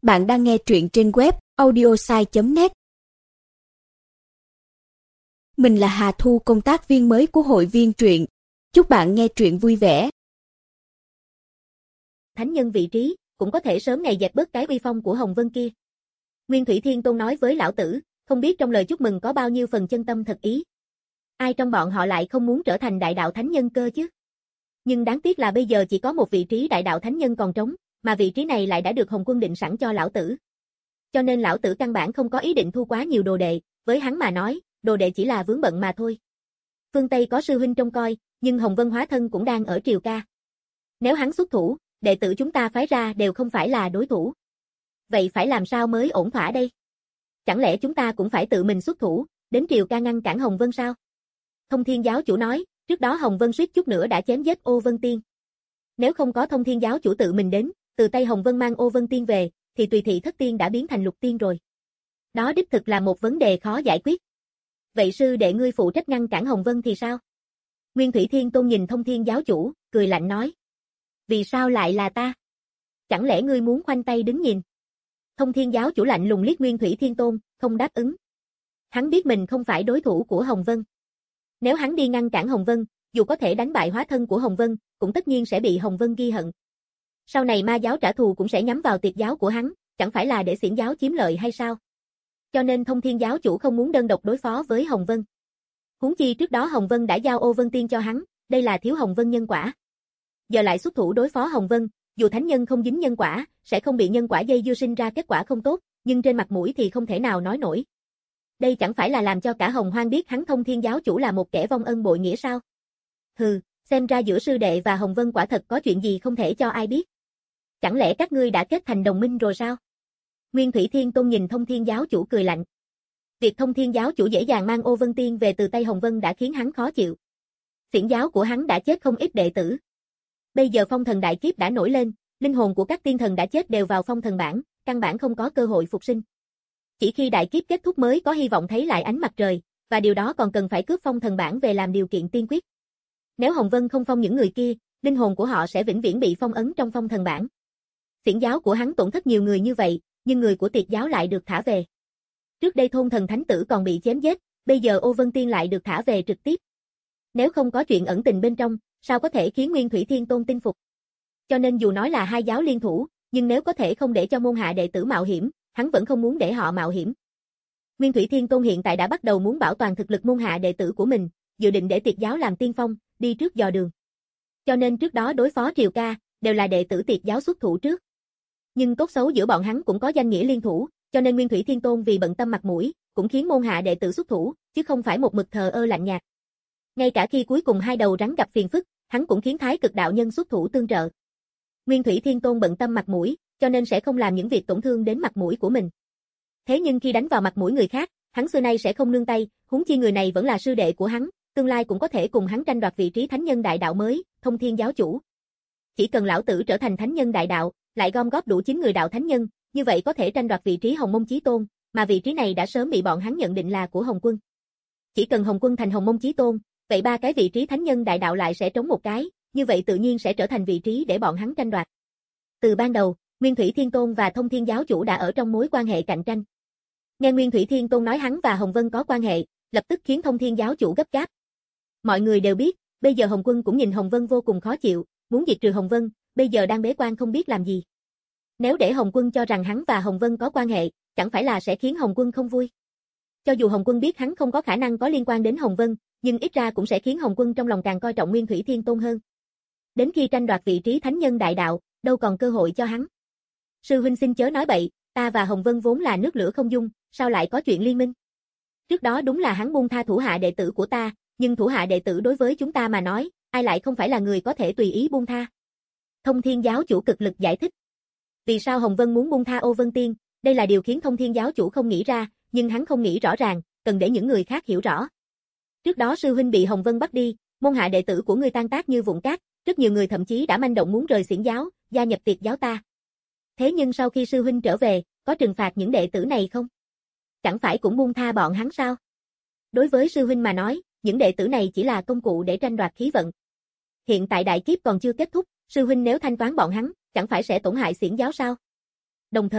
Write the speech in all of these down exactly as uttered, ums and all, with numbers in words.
Bạn đang nghe truyện trên web audiosai chấm net. Mình là Hà Thu, công tác viên mới của hội viên truyện. Chúc bạn nghe truyện vui vẻ. Thánh nhân vị trí, cũng có thể sớm ngày dẹp bớt cái uy phong của Hồng Vân kia. Nguyên Thủy Thiên Tôn nói với lão tử, không biết trong lời chúc mừng có bao nhiêu phần chân tâm thật ý. Ai trong bọn họ lại không muốn trở thành đại đạo thánh nhân cơ chứ? Nhưng đáng tiếc là bây giờ chỉ có một vị trí đại đạo thánh nhân còn trống, mà vị trí này lại đã được Hồng Quân định sẵn cho lão tử. Cho nên lão tử căn bản không có ý định thu quá nhiều đồ đệ, với hắn mà nói, đồ đệ chỉ là vướng bận mà thôi. Phương Tây có sư huynh trông coi, nhưng Hồng Vân hóa thân cũng đang ở triều ca. Nếu hắn xuất thủ, đệ tử chúng ta phái ra đều không phải là đối thủ. Vậy phải làm sao mới ổn thỏa đây? Chẳng lẽ chúng ta cũng phải tự mình xuất thủ, đến triều ca ngăn cản Hồng Vân sao? Thông Thiên giáo chủ nói, trước đó Hồng Vân suýt chút nữa đã chém giết Ô Vân Tiên. Nếu không có Thông Thiên giáo chủ tự mình đến, từ tay Hồng Vân mang Ô Vân Tiên về, thì Tùy Thị Thất Tiên đã biến thành Lục Tiên rồi. Đó đích thực là một vấn đề khó giải quyết. Vậy sư đệ ngươi phụ trách ngăn cản Hồng Vân thì sao? Nguyên Thủy Thiên Tôn nhìn Thông Thiên giáo chủ, cười lạnh nói. Vì sao lại là ta? Chẳng lẽ ngươi muốn khoanh tay đứng nhìn? Thông Thiên giáo chủ lạnh lùng liếc Nguyên Thủy Thiên Tôn, không đáp ứng. Hắn biết mình không phải đối thủ của Hồng Vân. Nếu hắn đi ngăn cản Hồng Vân, dù có thể đánh bại hóa thân của Hồng Vân, cũng tất nhiên sẽ bị Hồng Vân ghi hận. Sau này ma giáo trả thù cũng sẽ nhắm vào tiệt giáo của hắn, chẳng phải là để xiển giáo chiếm lợi hay sao? Cho nên Thông Thiên giáo chủ không muốn đơn độc đối phó với Hồng Vân. Huống chi trước đó Hồng Vân đã giao Ô Vân Tiên cho hắn, đây là thiếu Hồng Vân nhân quả. Giờ lại xuất thủ đối phó Hồng Vân, dù thánh nhân không dính nhân quả, sẽ không bị nhân quả dây dưa sinh ra kết quả không tốt, nhưng trên mặt mũi thì không thể nào nói nổi. Đây chẳng phải là làm cho cả Hồng Hoang biết hắn Thông Thiên giáo chủ là một kẻ vong ân bội nghĩa sao? Hừ, xem ra giữa sư đệ và Hồng Vân quả thật có chuyện gì không thể cho ai biết. Chẳng lẽ các ngươi đã kết thành đồng minh rồi sao? Nguyên Thủy Thiên Tôn nhìn Thông Thiên giáo chủ cười lạnh. Việc Thông Thiên giáo chủ dễ dàng mang Ô Vân Tiên về từ tay Hồng Vân đã khiến hắn khó chịu. Xiển giáo của hắn đã chết không ít đệ tử. Bây giờ phong thần đại kiếp đã nổi lên, linh hồn của các tiên thần đã chết đều vào phong thần bảng, căn bản không có cơ hội phục sinh. Chỉ khi đại kiếp kết thúc mới có hy vọng thấy lại ánh mặt trời, và điều đó còn cần phải cướp phong thần bảng về làm điều kiện tiên quyết. Nếu Hồng Vân không phong những người kia, linh hồn của họ sẽ vĩnh viễn bị phong ấn trong phong thần bảng. Xiển giáo của hắn tổn thất nhiều người như vậy, nhưng người của tiệt giáo lại được thả về. Trước đây thôn thần thánh tử còn bị chém giết, bây giờ Ô Vân Tiên lại được thả về trực tiếp. Nếu không có chuyện ẩn tình bên trong, sao có thể khiến Nguyên Thủy Thiên Tôn tin phục? Cho nên dù nói là hai giáo liên thủ, nhưng nếu có thể không để cho môn hạ đệ tử mạo hiểm, hắn vẫn không muốn để họ mạo hiểm. Nguyên Thủy Thiên Tôn hiện tại đã bắt đầu muốn bảo toàn thực lực môn hạ đệ tử của mình, dự định để tiệt giáo làm tiên phong, đi trước dò đường. Cho nên trước đó đối phó triều ca, đều là đệ tử tiệt giáo xuất thủ trước. Nhưng tốt xấu giữa bọn hắn cũng có danh nghĩa liên thủ, cho nên Nguyên Thủy Thiên Tôn vì bận tâm mặt mũi, cũng khiến môn hạ đệ tử xuất thủ, chứ không phải một mực thờ ơ lạnh nhạt. Ngay cả khi cuối cùng hai đầu rắn gặp phiền phức, hắn cũng khiến Thái Cực đạo nhân xuất thủ tương trợ. Nguyên Thủy Thiên Tôn bận tâm mặt mũi, cho nên sẽ không làm những việc tổn thương đến mặt mũi của mình. Thế nhưng khi đánh vào mặt mũi người khác, hắn xưa nay sẽ không nương tay, huống chi người này vẫn là sư đệ của hắn, tương lai cũng có thể cùng hắn tranh đoạt vị trí thánh nhân đại đạo mới, Thông Thiên giáo chủ. Chỉ cần lão tử trở thành thánh nhân đại đạo, lại gom góp đủ chín người đạo thánh nhân, như vậy có thể tranh đoạt vị trí Hồng Mông Chí Tôn, mà vị trí này đã sớm bị bọn hắn nhận định là của Hồng Quân. Chỉ cần Hồng Quân thành Hồng Mông Chí Tôn, vậy ba cái vị trí thánh nhân đại đạo lại sẽ trống một cái, như vậy tự nhiên sẽ trở thành vị trí để bọn hắn tranh đoạt. Từ ban đầu, Nguyên Thủy Thiên Tôn và Thông Thiên giáo chủ đã ở trong mối quan hệ cạnh tranh. Nghe Nguyên Thủy Thiên Tôn nói hắn và Hồng Vân có quan hệ, lập tức khiến Thông Thiên giáo chủ gấp gáp. Mọi người đều biết, bây giờ Hồng Quân cũng nhìn Hồng Vân vô cùng khó chịu, muốn diệt trừ Hồng Vân, bây giờ đang bế quan không biết làm gì. Nếu để Hồng Quân cho rằng hắn và Hồng Vân có quan hệ, chẳng phải là sẽ khiến Hồng Quân không vui. Cho dù Hồng Quân biết hắn không có khả năng có liên quan đến Hồng Vân, nhưng ít ra cũng sẽ khiến Hồng Quân trong lòng càng coi trọng Nguyên Thủy Thiên Tôn hơn. Đến khi tranh đoạt vị trí thánh nhân đại đạo, đâu còn cơ hội cho hắn. Sư huynh xin chớ nói bậy, ta và Hồng Vân vốn là nước lửa không dung, sao lại có chuyện liên minh? Trước đó đúng là hắn buông tha thủ hạ đệ tử của ta, nhưng thủ hạ đệ tử đối với chúng ta mà nói, ai lại không phải là người có thể tùy ý buông tha. Thông Thiên giáo chủ cực lực giải thích. Vì sao Hồng Vân muốn buông tha Ô Vân Tiên, đây là điều khiến Thông Thiên giáo chủ không nghĩ ra, nhưng hắn không nghĩ rõ ràng, cần để những người khác hiểu rõ. Trước đó sư huynh bị Hồng Vân bắt đi, môn hạ đệ tử của ngươi tan tác như vụn cát, rất nhiều người thậm chí đã manh động muốn rời xiển giáo, gia nhập tiệt giáo ta. Thế nhưng sau khi sư huynh trở về, có trừng phạt những đệ tử này không? Chẳng phải cũng buông tha bọn hắn sao? Đối với sư huynh mà nói, những đệ tử này chỉ là công cụ để tranh đoạt khí vận. Hiện tại đại kiếp còn chưa kết thúc, sư huynh nếu thanh toán bọn hắn, chẳng phải sẽ tổn hại xiển giáo sao? Đồng thời,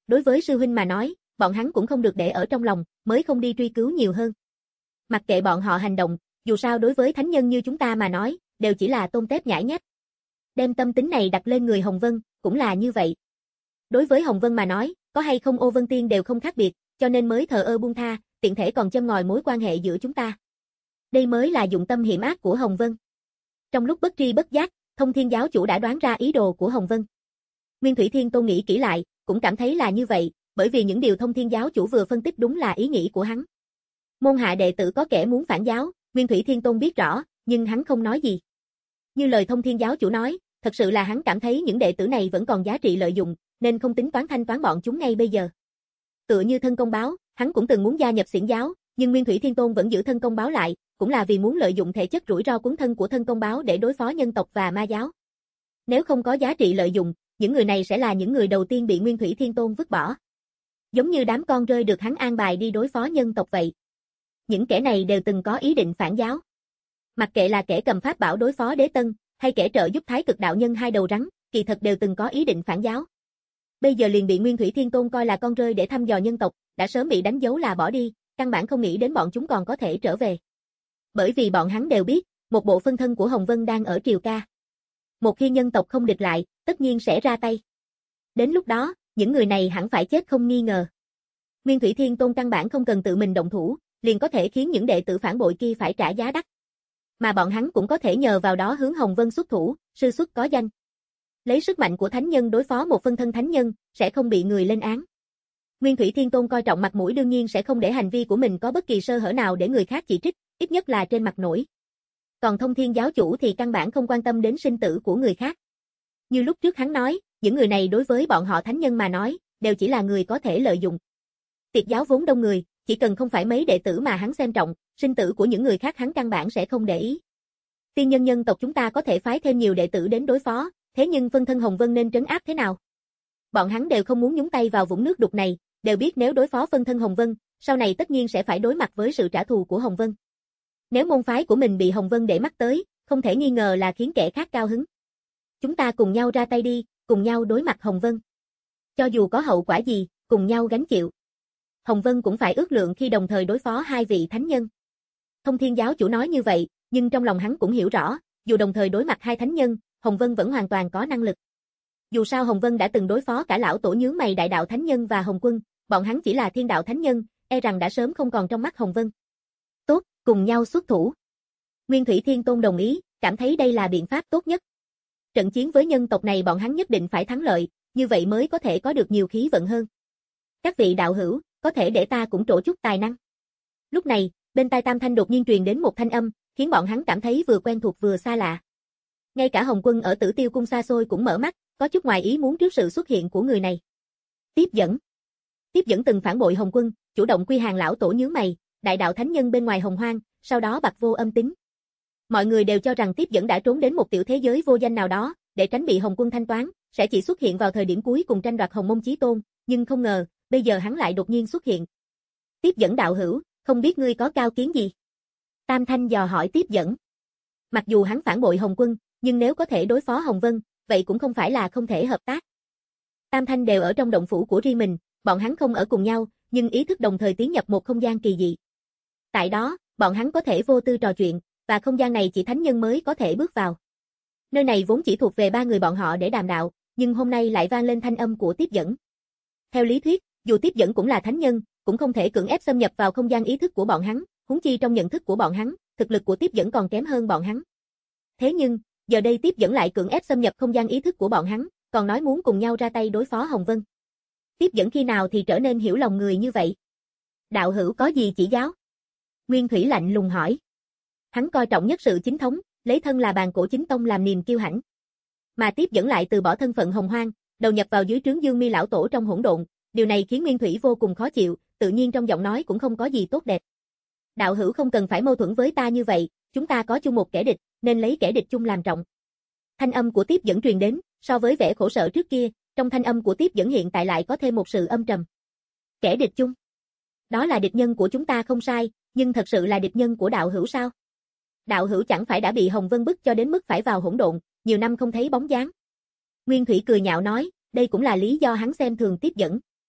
đối với sư huynh mà nói, bọn hắn cũng không được để ở trong lòng, mới không đi truy cứu nhiều hơn. Mặc kệ bọn họ hành động, dù sao đối với thánh nhân như chúng ta mà nói, đều chỉ là tôm tép nhãi nhép. Đem tâm tính này đặt lên người Hồng Vân, cũng là như vậy. Đối với Hồng Vân mà nói, có hay không Ô Vân Tiên đều không khác biệt, cho nên mới thờ ơ buông tha, tiện thể còn châm ngòi mối quan hệ giữa chúng ta. Đây mới là dụng tâm hiểm ác của Hồng Vân. Trong lúc bất tri bất giác, Thông Thiên giáo chủ đã đoán ra ý đồ của Hồng Vân. Nguyên Thủy Thiên Tôn nghĩ kỹ lại, cũng cảm thấy là như vậy, bởi vì những điều Thông Thiên giáo chủ vừa phân tích đúng là ý nghĩ của hắn. Môn hạ đệ tử có kẻ muốn phản giáo, Nguyên Thủy Thiên Tôn biết rõ, nhưng hắn không nói gì. Như lời Thông Thiên giáo chủ nói, thật sự là hắn cảm thấy những đệ tử này vẫn còn giá trị lợi dụng, nên không tính toán thanh toán bọn chúng ngay bây giờ. Tựa như thân công báo, hắn cũng từng muốn gia nhập xiển giáo, nhưng Nguyên Thủy Thiên Tôn vẫn giữ thân công báo lại, cũng là vì muốn lợi dụng thể chất rủi ro cuốn thân của thân công báo để đối phó nhân tộc và ma giáo. Nếu không có giá trị lợi dụng, những người này sẽ là những người đầu tiên bị Nguyên Thủy Thiên Tôn vứt bỏ. Giống như đám con rơi được hắn an bài đi đối phó nhân tộc vậy. Những kẻ này đều từng có ý định phản giáo. Mặc kệ là kẻ cầm pháp bảo đối phó Đế Tân, hay kẻ trợ giúp Thái Cực đạo nhân hai đầu rắn, kỳ thật đều từng có ý định phản giáo. Bây giờ liền bị Nguyên Thủy Thiên Tôn coi là con rơi để thăm dò nhân tộc, đã sớm bị đánh dấu là bỏ đi, căn bản không nghĩ đến bọn chúng còn có thể trở về. Bởi vì bọn hắn đều biết, một bộ phân thân của Hồng Vân đang ở Triều Ca. Một khi nhân tộc không địch lại, tất nhiên sẽ ra tay. Đến lúc đó, những người này hẳn phải chết không nghi ngờ. Nguyên Thủy Thiên Tôn căn bản không cần tự mình động thủ, liền có thể khiến những đệ tử phản bội kia phải trả giá đắt. Mà bọn hắn cũng có thể nhờ vào đó hướng Hồng Vân xuất thủ, sư xuất có danh. Lấy sức mạnh của thánh nhân đối phó một phân thân thánh nhân, sẽ không bị người lên án. Nguyên Thủy Thiên Tôn coi trọng mặt mũi đương nhiên sẽ không để hành vi của mình có bất kỳ sơ hở nào để người khác chỉ trích, ít nhất là trên mặt nổi. Còn Thông Thiên giáo chủ thì căn bản không quan tâm đến sinh tử của người khác. Như lúc trước hắn nói, những người này đối với bọn họ thánh nhân mà nói, đều chỉ là người có thể lợi dụng. Tiệt giáo vốn đông người, chỉ cần không phải mấy đệ tử mà hắn xem trọng, sinh tử của những người khác hắn căn bản sẽ không để ý. Tiên nhân nhân tộc chúng ta có thể phái thêm nhiều đệ tử đến đối phó, thế nhưng phân thân Hồng Vân nên trấn áp thế nào? Bọn hắn đều không muốn nhúng tay vào vũng nước đục này, đều biết nếu đối phó phân thân Hồng Vân, sau này tất nhiên sẽ phải đối mặt với sự trả thù của Hồng Vân. Nếu môn phái của mình bị Hồng Vân để mắt tới, không thể nghi ngờ là khiến kẻ khác cao hứng. Chúng ta cùng nhau ra tay đi, cùng nhau đối mặt Hồng Vân. Cho dù có hậu quả gì, cùng nhau gánh chịu. Hồng Vân cũng phải ước lượng khi đồng thời đối phó hai vị thánh nhân. Thông Thiên giáo chủ nói như vậy, nhưng trong lòng hắn cũng hiểu rõ, dù đồng thời đối mặt hai thánh nhân, Hồng Vân vẫn hoàn toàn có năng lực. Dù sao Hồng Vân đã từng đối phó cả lão tổ nhướng mày đại đạo thánh nhân và Hồng Quân, bọn hắn chỉ là thiên đạo thánh nhân, e rằng đã sớm không còn trong mắt Hồng Vân. Tốt, cùng nhau xuất thủ. Nguyên Thủy Thiên Tôn đồng ý, cảm thấy đây là biện pháp tốt nhất. Trận chiến với nhân tộc này bọn hắn nhất định phải thắng lợi, như vậy mới có thể có được nhiều khí vận hơn. Các vị đạo hữu, có thể để ta cũng trổ chút tài năng. Lúc này, bên tai Tam Thanh đột nhiên truyền đến một thanh âm, khiến bọn hắn cảm thấy vừa quen thuộc vừa xa lạ. Ngay cả Hồng Quân ở Tử Tiêu cung xa xôi cũng mở mắt, có chút ngoài ý muốn trước sự xuất hiện của người này. Tiếp dẫn. Tiếp dẫn từng phản bội Hồng Quân, chủ động quy hàng lão tổ nhướng mày, đại đạo thánh nhân bên ngoài Hồng Hoang, sau đó bặt vô âm tính. Mọi người đều cho rằng Tiếp dẫn đã trốn đến một tiểu thế giới vô danh nào đó, để tránh bị Hồng Quân thanh toán, sẽ chỉ xuất hiện vào thời điểm cuối cùng tranh đoạt Hồng Mông Chí Tôn, nhưng không ngờ, bây giờ hắn lại đột nhiên xuất hiện. Tiếp dẫn đạo hữu, không biết ngươi có cao kiến gì? Tam Thanh dò hỏi Tiếp dẫn. Mặc dù hắn phản bội Hồng Quân, nhưng nếu có thể đối phó Hồng Vân, vậy cũng không phải là không thể hợp tác. Tam Thanh đều ở trong động phủ của riêng mình, bọn hắn không ở cùng nhau, nhưng ý thức đồng thời tiến nhập một không gian kỳ dị. Tại đó, bọn hắn có thể vô tư trò chuyện, và không gian này chỉ thánh nhân mới có thể bước vào. Nơi này vốn chỉ thuộc về ba người bọn họ để đàm đạo, nhưng hôm nay lại vang lên thanh âm của Tiếp dẫn. Theo lý thuyết, dù Tiếp dẫn cũng là thánh nhân, cũng không thể cưỡng ép xâm nhập vào không gian ý thức của bọn hắn, huống chi trong nhận thức của bọn hắn, thực lực của Tiếp dẫn còn kém hơn bọn hắn. Thế nhưng, giờ đây Tiếp dẫn lại cưỡng ép xâm nhập không gian ý thức của bọn hắn, còn nói muốn cùng nhau ra tay đối phó Hồng Vân. Tiếp dẫn khi nào thì trở nên hiểu lòng người như vậy? Đạo hữu có gì chỉ giáo? Nguyên Thủy lạnh lùng hỏi. Hắn coi trọng nhất sự chính thống, lấy thân là bàn cổ chính tông làm niềm kiêu hãnh. Mà Tiếp dẫn lại từ bỏ thân phận Hồng Hoang, đầu nhập vào dưới trướng Dương Mi lão tổ trong hỗn độn, điều này khiến Nguyên Thủy vô cùng khó chịu, tự nhiên trong giọng nói cũng không có gì tốt đẹp. Đạo hữu không cần phải mâu thuẫn với ta như vậy, chúng ta có chung một kẻ địch, nên lấy kẻ địch chung làm trọng. Thanh âm của Tiếp dẫn truyền đến, so với vẻ khổ sở trước kia, trong thanh âm của Tiếp dẫn hiện tại lại có thêm một sự âm trầm. Kẻ địch chung? Đó là địch nhân của chúng ta không sai, nhưng thật sự là địch nhân của đạo hữu sao? Đạo hữu chẳng phải đã bị Hồng Vân bức cho đến mức phải vào hỗn độn, nhiều năm không thấy bóng dáng. Nguyên Thủy cười nhạo nói, đây cũng là lý do hắn xem thường Tiếp dẫn.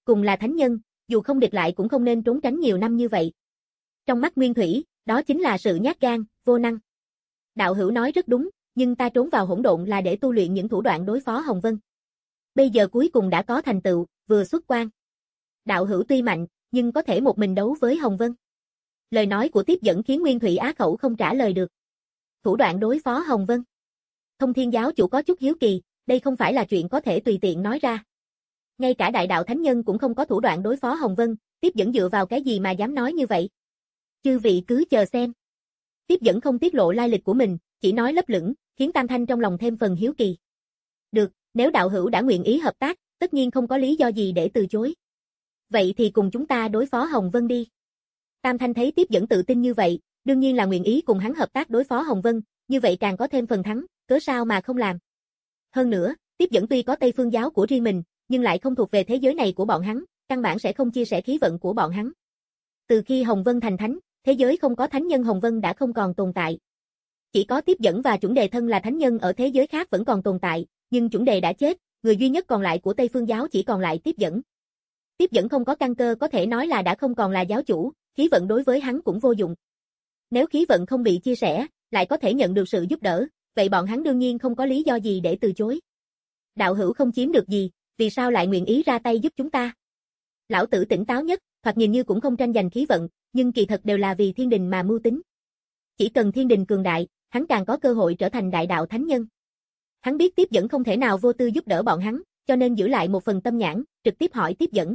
Cùng là thánh nhân, dù không địch lại cũng không nên trốn tránh nhiều năm như vậy. Trong mắt Nguyên Thủy, đó chính là sự nhát gan, vô năng. Đạo hữu nói rất đúng, nhưng ta trốn vào hỗn độn là để tu luyện những thủ đoạn đối phó Hồng Vân. Bây giờ cuối cùng đã có thành tựu, vừa xuất quan. Đạo hữu tuy mạnh, nhưng có thể một mình đấu với Hồng Vân. Lời nói của Tiếp Dẫn khiến Nguyên Thủy á khẩu không trả lời được. Thủ đoạn đối phó Hồng Vân. Thông Thiên giáo chủ có chút hiếu kỳ, đây không phải là chuyện có thể tùy tiện nói ra. Ngay cả đại đạo thánh nhân cũng không có thủ đoạn đối phó Hồng Vân, Tiếp Dẫn dựa vào cái gì mà dám nói như vậy? Chư vị cứ chờ xem. Tiếp Dẫn không tiết lộ lai lịch của mình, chỉ nói lấp lửng, khiến Tam Thanh trong lòng thêm phần hiếu kỳ. Được, nếu đạo hữu đã nguyện ý hợp tác, tất nhiên không có lý do gì để từ chối. Vậy thì cùng chúng ta đối phó Hồng Vân đi. Tam Thanh thấy Tiếp Dẫn tự tin như vậy, đương nhiên là nguyện ý cùng hắn hợp tác đối phó Hồng Vân, như vậy càng có thêm phần thắng, cớ sao mà không làm. Hơn nữa, Tiếp Dẫn tuy có Tây Phương giáo của riêng mình, nhưng lại không thuộc về thế giới này của bọn hắn, căn bản sẽ không chia sẻ khí vận của bọn hắn. Từ khi Hồng Vân thành thánh, thế giới không có thánh nhân Hồng Vân đã không còn tồn tại. Chỉ có Tiếp Dẫn và chuẩn đề thân là thánh nhân ở thế giới khác vẫn còn tồn tại, nhưng chuẩn đề đã chết, người duy nhất còn lại của Tây Phương giáo chỉ còn lại Tiếp Dẫn. Tiếp Dẫn không có căn cơ có thể nói là đã không còn là giáo chủ, khí vận đối với hắn cũng vô dụng. Nếu khí vận không bị chia sẻ, lại có thể nhận được sự giúp đỡ, vậy bọn hắn đương nhiên không có lý do gì để từ chối. Đạo hữu không chiếm được gì, vì sao lại nguyện ý ra tay giúp chúng ta? Lão tử tỉnh táo nhất, thoạt nhìn như cũng không tranh giành khí vận, nhưng kỳ thật đều là vì thiên đình mà mưu tính. Chỉ cần thiên đình cường đại, hắn càng có cơ hội trở thành đại đạo thánh nhân. Hắn biết Tiếp Dẫn không thể nào vô tư giúp đỡ bọn hắn, cho nên giữ lại một phần tâm nhãn, trực tiếp hỏi Tiếp Dẫn.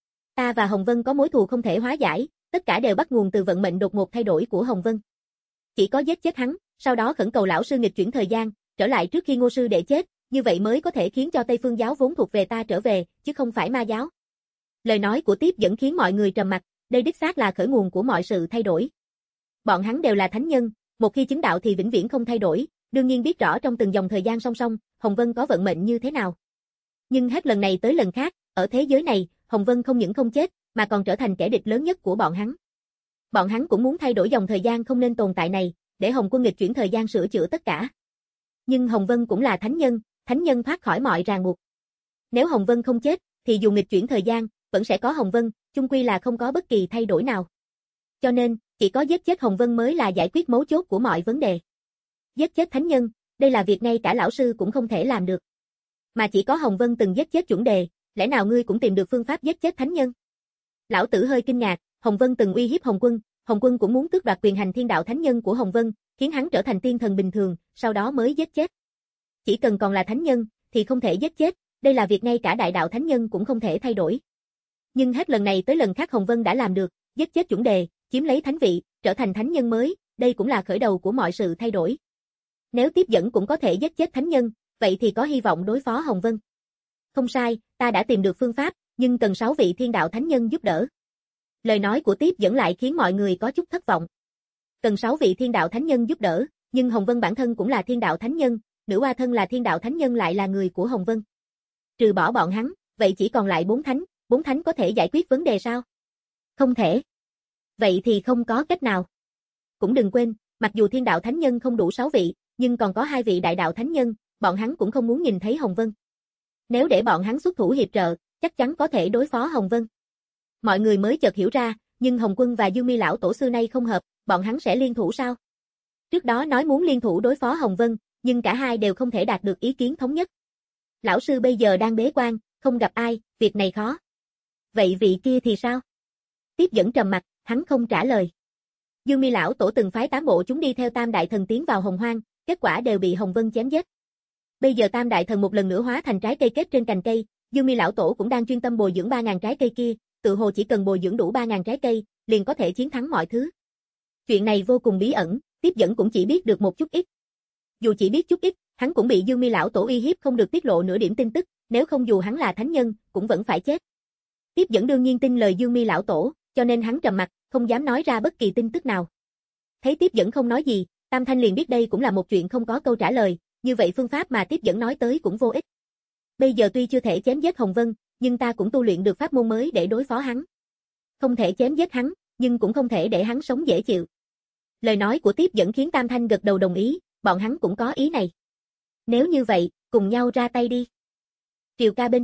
Ta và Hồng Vân có mối thù không thể hóa giải, tất cả đều bắt nguồn từ vận mệnh đột ngột thay đổi của Hồng Vân. Chỉ có giết chết hắn, sau đó khẩn cầu lão sư nghịch chuyển thời gian, trở lại trước khi Ngô sư đệ chết, như vậy mới có thể khiến cho Tây Phương giáo vốn thuộc về ta trở về, chứ không phải ma giáo. Lời nói của Tiếp Dẫn khiến mọi người trầm mặc, đây đích xác là khởi nguồn của mọi sự thay đổi. Bọn hắn đều là thánh nhân, một khi chứng đạo thì vĩnh viễn không thay đổi, đương nhiên biết rõ trong từng dòng thời gian song song, Hồng Vân có vận mệnh như thế nào. Nhưng hết lần này tới lần khác, ở thế giới này, Hồng Vân không những không chết, mà còn trở thành kẻ địch lớn nhất của bọn hắn. Bọn hắn cũng muốn thay đổi dòng thời gian không nên tồn tại này, để Hồng Quân nghịch chuyển thời gian sửa chữa tất cả. Nhưng Hồng Vân cũng là thánh nhân, thánh nhân thoát khỏi mọi ràng buộc. Nếu Hồng Vân không chết, thì dù nghịch chuyển thời gian, vẫn sẽ có Hồng Vân, chung quy là không có bất kỳ thay đổi nào. Cho nên, chỉ có giết chết Hồng Vân mới là giải quyết mấu chốt của mọi vấn đề. Giết chết thánh nhân, đây là việc ngay cả lão sư cũng không thể làm được. Mà chỉ có Hồng Vân từng giết chết chuẩn đề, lẽ nào ngươi cũng tìm được phương pháp giết chết thánh nhân? Lão tử hơi kinh ngạc, Hồng Vân từng uy hiếp Hồng Quân, Hồng Quân cũng muốn tước đoạt quyền hành thiên đạo thánh nhân của Hồng Vân, khiến hắn trở thành tiên thần bình thường, sau đó mới giết chết. Chỉ cần còn là thánh nhân, thì không thể giết chết, đây là việc ngay cả đại đạo thánh nhân cũng không thể thay đổi. Nhưng hết lần này tới lần khác Hồng Vân đã làm được, giết chết chuẩn đề, chiếm lấy thánh vị, trở thành thánh nhân mới, đây cũng là khởi đầu của mọi sự thay đổi. Nếu Tiếp Dẫn cũng có thể giết chết thánh nhân, vậy thì có hy vọng đối phó Hồng Vân. Không sai, ta đã tìm được phương pháp, nhưng cần sáu vị thiên đạo thánh nhân giúp đỡ. Lời nói của Tiếp Dẫn lại khiến mọi người có chút thất vọng. Cần sáu vị thiên đạo thánh nhân giúp đỡ, nhưng Hồng Vân bản thân cũng là thiên đạo thánh nhân, nữ oa thân là thiên đạo thánh nhân lại là người của Hồng Vân. Trừ bỏ bọn hắn, vậy chỉ còn lại bốn thánh, bốn thánh có thể giải quyết vấn đề sao? Không thể. Vậy thì không có cách nào. Cũng đừng quên, mặc dù thiên đạo thánh nhân không đủ sáu vị, nhưng còn có hai vị đại đạo thánh nhân, bọn hắn cũng không muốn nhìn thấy Hồng Vân. Nếu để bọn hắn xuất thủ hiệp trợ, chắc chắn có thể đối phó Hồng Vân. Mọi người mới chợt hiểu ra, nhưng Hồng Quân và Dương Mi lão tổ xưa nay không hợp, bọn hắn sẽ liên thủ sao? Trước đó nói muốn liên thủ đối phó Hồng Vân, nhưng cả hai đều không thể đạt được ý kiến thống nhất. Lão sư bây giờ đang bế quan, không gặp ai, việc này khó. Vậy vị kia thì sao? Tiếp Dẫn trầm mặt, hắn không trả lời. Dương Mi lão tổ từng phái tám bộ chúng đi theo Tam đại thần tiến vào Hồng Hoang, kết quả đều bị Hồng Vân chém giết. Bây giờ Tam đại thần một lần nữa hóa thành trái cây kết trên cành cây, Dương Mi lão tổ cũng đang chuyên tâm bồi dưỡng ba nghìn trái cây kia, tự hồ chỉ cần bồi dưỡng đủ ba nghìn trái cây, liền có thể chiến thắng mọi thứ. Chuyện này vô cùng bí ẩn, Tiếp Dẫn cũng chỉ biết được một chút ít. Dù chỉ biết chút ít, hắn cũng bị Dương Mi lão tổ uy hiếp không được tiết lộ nửa điểm tin tức, nếu không dù hắn là thánh nhân, cũng vẫn phải chết. Tiếp Dẫn đương nhiên tin lời Dương Mi lão tổ, cho nên hắn trầm mặc, không dám nói ra bất kỳ tin tức nào. Thấy Tiếp Dẫn không nói gì, Tam Thanh liền biết đây cũng là một chuyện không có câu trả lời, như vậy phương pháp mà Tiếp Dẫn nói tới cũng vô ích. Bây giờ tuy chưa thể chém giết Hồng Vân, nhưng ta cũng tu luyện được pháp môn mới để đối phó hắn. Không thể chém giết hắn, nhưng cũng không thể để hắn sống dễ chịu. Lời nói của Tiếp Dẫn khiến Tam Thanh gật đầu đồng ý, bọn hắn cũng có ý này. Nếu như vậy, cùng nhau ra tay đi. Triều ca bên trong,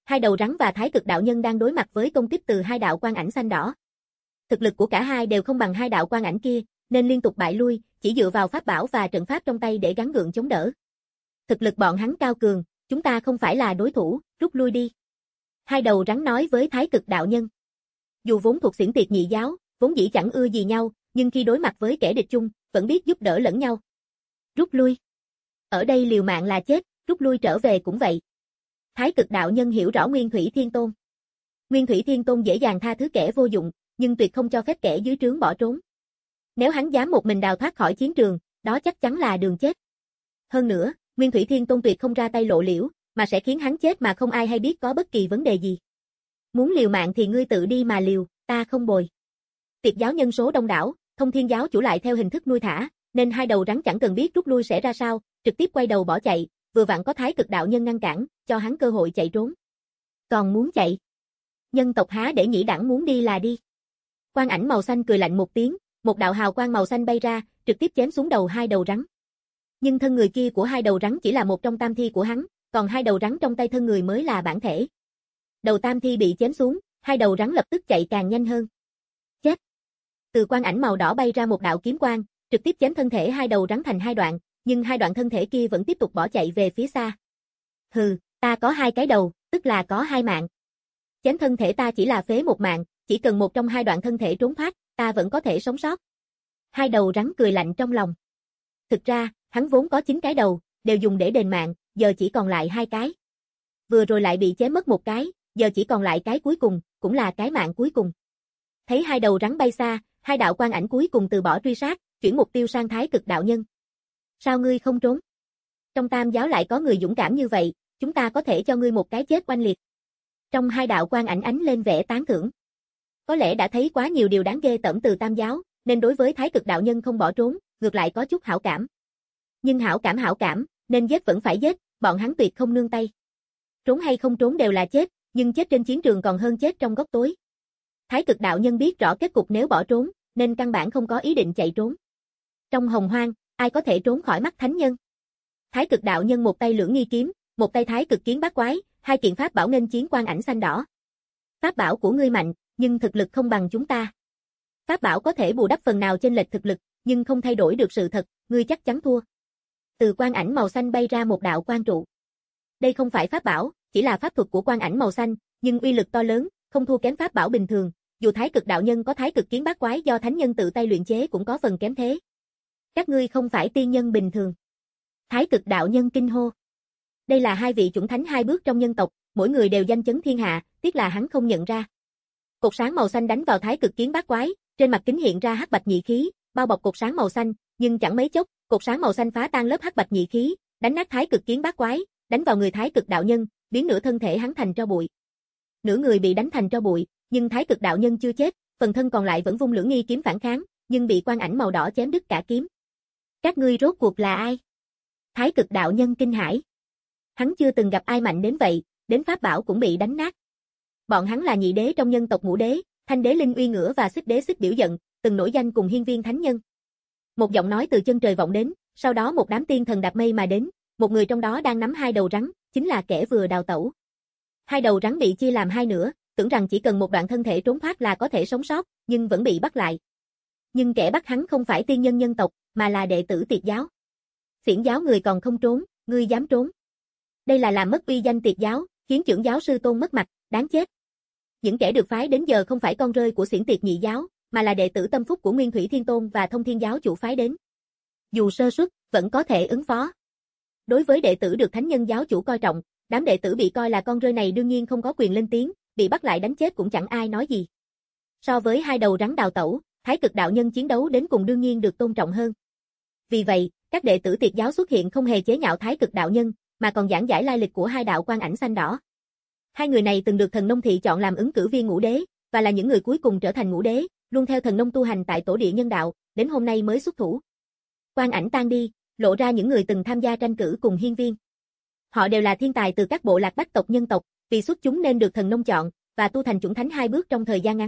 hai đầu rắn và Thái Cực đạo nhân đang đối mặt với công kích từ hai đạo quang ảnh xanh đỏ. Thực lực của cả hai đều không bằng hai đạo quang ảnh kia, nên liên tục bại lui, chỉ dựa vào pháp bảo và trận pháp trong tay để gắng gượng chống đỡ. Thực lực bọn hắn cao cường, chúng ta không phải là đối thủ, rút lui đi. Hai đầu rắn nói với Thái Cực đạo nhân. Dù vốn thuộc xiển tiệt nhị giáo, vốn dĩ chẳng ưa gì nhau, nhưng khi đối mặt với kẻ địch chung, vẫn biết giúp đỡ lẫn nhau. Rút lui. Ở đây liều mạng là chết, rút lui trở về cũng vậy. Thái Cực đạo nhân hiểu rõ Nguyên Thủy Thiên Tôn. Nguyên Thủy Thiên Tôn dễ dàng tha thứ kẻ vô dụng, nhưng tuyệt không cho phép kẻ dưới trướng bỏ trốn. Nếu hắn dám một mình đào thoát khỏi chiến trường, đó chắc chắn là đường chết. Hơn nữa, Nguyên Thủy Thiên Tôn tuyệt không ra tay lộ liễu, mà sẽ khiến hắn chết mà không ai hay biết có bất kỳ vấn đề gì. Muốn liều mạng thì ngươi tự đi mà liều, ta không bồi. Tiệt giáo nhân số đông đảo, Thông Thiên giáo chủ lại theo hình thức nuôi thả, nên hai đầu rắn chẳng cần biết rút lui sẽ ra sao, trực tiếp quay đầu bỏ chạy, vừa vặn có Thái Cực đạo nhân ngăn cản, cho hắn cơ hội chạy trốn. Còn muốn chạy? Nhân tộc há để nhĩ đẳng muốn đi là đi. Quang ảnh màu xanh cười lạnh một tiếng, một đạo hào quang màu xanh bay ra, trực tiếp chém xuống đầu hai đầu rắn. Nhưng thân người kia của hai đầu rắn chỉ là một trong tam thi của hắn, còn hai đầu rắn trong tay thân người mới là bản thể. Đầu tam thi bị chém xuống, hai đầu rắn lập tức chạy càng nhanh hơn. Chết! Từ quang ảnh màu đỏ bay ra một đạo kiếm quang, trực tiếp chém thân thể hai đầu rắn thành hai đoạn, nhưng hai đoạn thân thể kia vẫn tiếp tục bỏ chạy về phía xa. Hừ, ta có hai cái đầu, tức là có hai mạng. Chém thân thể ta chỉ là phế một mạng, chỉ cần một trong hai đoạn thân thể trốn thoát, ta vẫn có thể sống sót. Hai đầu rắn cười lạnh trong lòng. Thực ra, hắn vốn có chín cái đầu, đều dùng để đền mạng, giờ chỉ còn lại hai cái. Vừa rồi lại bị chém mất một cái, giờ chỉ còn lại cái cuối cùng, cũng là cái mạng cuối cùng. Thấy hai đầu rắn bay xa, hai đạo quang ảnh cuối cùng từ bỏ truy sát, chuyển mục tiêu sang Thái Cực đạo nhân. Sao ngươi không trốn? Trong Tam giáo lại có người dũng cảm như vậy, chúng ta có thể cho ngươi một cái chết oanh liệt. Trong hai đạo quang ảnh ánh lên vẻ tán thưởng. Có lẽ đã thấy quá nhiều điều đáng ghê tởm từ Tam giáo, nên đối với Thái Cực đạo nhân không bỏ trốn, ngược lại có chút hảo cảm. Nhưng hảo cảm hảo cảm, nên giết vẫn phải giết, bọn hắn tuyệt không nương tay. Trốn hay không trốn đều là chết, nhưng chết trên chiến trường còn hơn chết trong góc tối. Thái Cực đạo nhân biết rõ kết cục nếu bỏ trốn, nên căn bản không có ý định chạy trốn. Trong hồng hoang, ai có thể trốn khỏi mắt thánh nhân? Thái Cực đạo nhân một tay lưỡng nghi kiếm, một tay Thái Cực kiến bát quái, hai kiện pháp bảo nghênh chiến quang ảnh xanh đỏ. Pháp bảo của ngươi mạnh, nhưng thực lực không bằng chúng ta. Pháp bảo có thể bù đắp phần nào chênh lệch thực lực, nhưng không thay đổi được sự thật, ngươi chắc chắn thua. Từ quang ảnh màu xanh bay ra một đạo quang trụ. Đây không phải pháp bảo, chỉ là pháp thuật của quang ảnh màu xanh, nhưng uy lực to lớn, không thua kém pháp bảo bình thường, dù Thái Cực đạo nhân có Thái Cực kiến bát quái do thánh nhân tự tay luyện chế cũng có phần kém thế. Các ngươi không phải tiên nhân bình thường. Thái Cực đạo nhân kinh hô. Đây là hai vị chuẩn thánh hai bước trong nhân tộc, mỗi người đều danh chấn thiên hạ, tiếc là hắn không nhận ra. Cột sáng màu xanh đánh vào Thái Cực kiến bát quái, trên mặt kính hiện ra hắc bạch nhị khí, bao bọc cột sáng màu xanh, nhưng chẳng mấy chốc, cột sáng màu xanh phá tan lớp hắc bạch nhị khí, đánh nát Thái Cực kiến bát quái, đánh vào người Thái Cực đạo nhân, biến nửa thân thể hắn thành tro bụi. Nửa người bị đánh thành tro bụi, nhưng Thái Cực đạo nhân chưa chết, phần thân còn lại vẫn vung lưỡng nghi kiếm phản kháng, nhưng bị quang ảnh màu đỏ chém đứt cả kiếm. Các ngươi rốt cuộc là ai? Thái Cực đạo nhân kinh hãi. Hắn chưa từng gặp ai mạnh đến vậy, đến pháp bảo cũng bị đánh nát. Bọn hắn là nhị đế trong nhân tộc Ngũ đế, Thanh đế Linh Uy Ngửa và Xích đế Xích Biểu Giận, từng nổi danh cùng hiên viên thánh nhân. Một giọng nói từ chân trời vọng đến, sau đó một đám tiên thần đạp mây mà đến, một người trong đó đang nắm hai đầu rắn, chính là kẻ vừa đào tẩu. Hai đầu rắn bị chia làm hai nửa, tưởng rằng chỉ cần một đoạn thân thể trốn thoát là có thể sống sót, nhưng vẫn bị bắt lại. Nhưng kẻ bắt hắn không phải tiên nhân nhân tộc, mà là đệ tử Tiệt giáo. Xiển giáo người còn không trốn, ngươi dám trốn. Đây là làm mất uy danh Tiệt giáo, khiến trưởng giáo sư tôn mất mặt, đáng chết. Những kẻ được phái đến giờ không phải con rơi của xiển Tiệt nhị giáo, mà là đệ tử tâm phúc của Nguyên Thủy Thiên Tôn và Thông Thiên giáo chủ phái đến. Dù sơ suất, vẫn có thể ứng phó. Đối với đệ tử được thánh nhân giáo chủ coi trọng, đám đệ tử bị coi là con rơi này đương nhiên không có quyền lên tiếng, bị bắt lại đánh chết cũng chẳng ai nói gì. So với hai đầu rắn đào tẩu, Thái Cực đạo nhân chiến đấu đến cùng đương nhiên được tôn trọng hơn. Vì vậy, các đệ tử Tiệt giáo xuất hiện không hề chế nhạo Thái Cực đạo nhân, mà còn giảng giải lai lịch của hai đạo quang ảnh xanh đỏ. Hai người này từng được thần nông thị chọn làm ứng cử viên Ngũ đế, và là những người cuối cùng trở thành Ngũ đế, luôn theo thần nông tu hành tại tổ địa nhân đạo, đến hôm nay mới xuất thủ. Quang ảnh tan đi, lộ ra những người từng tham gia tranh cử cùng hiên viên. Họ đều là thiên tài từ các bộ lạc bách tộc nhân tộc, vì xuất chúng nên được thần nông chọn, và tu thành chuẩn thánh hai bước trong thời gian ngắn.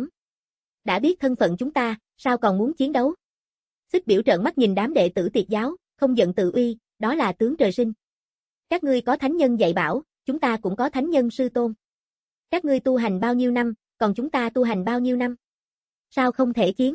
Đã biết thân phận chúng ta, sao còn muốn chiến đấu? Xích Biểu trợn mắt nhìn đám đệ tử Tiệt giáo, không giận tự uy, đó là tướng trời sinh. Các ngươi có thánh nhân dạy bảo, chúng ta cũng có thánh nhân sư tôn. Các ngươi tu hành bao nhiêu năm, còn chúng ta tu hành bao nhiêu năm? Sao không thể chiến?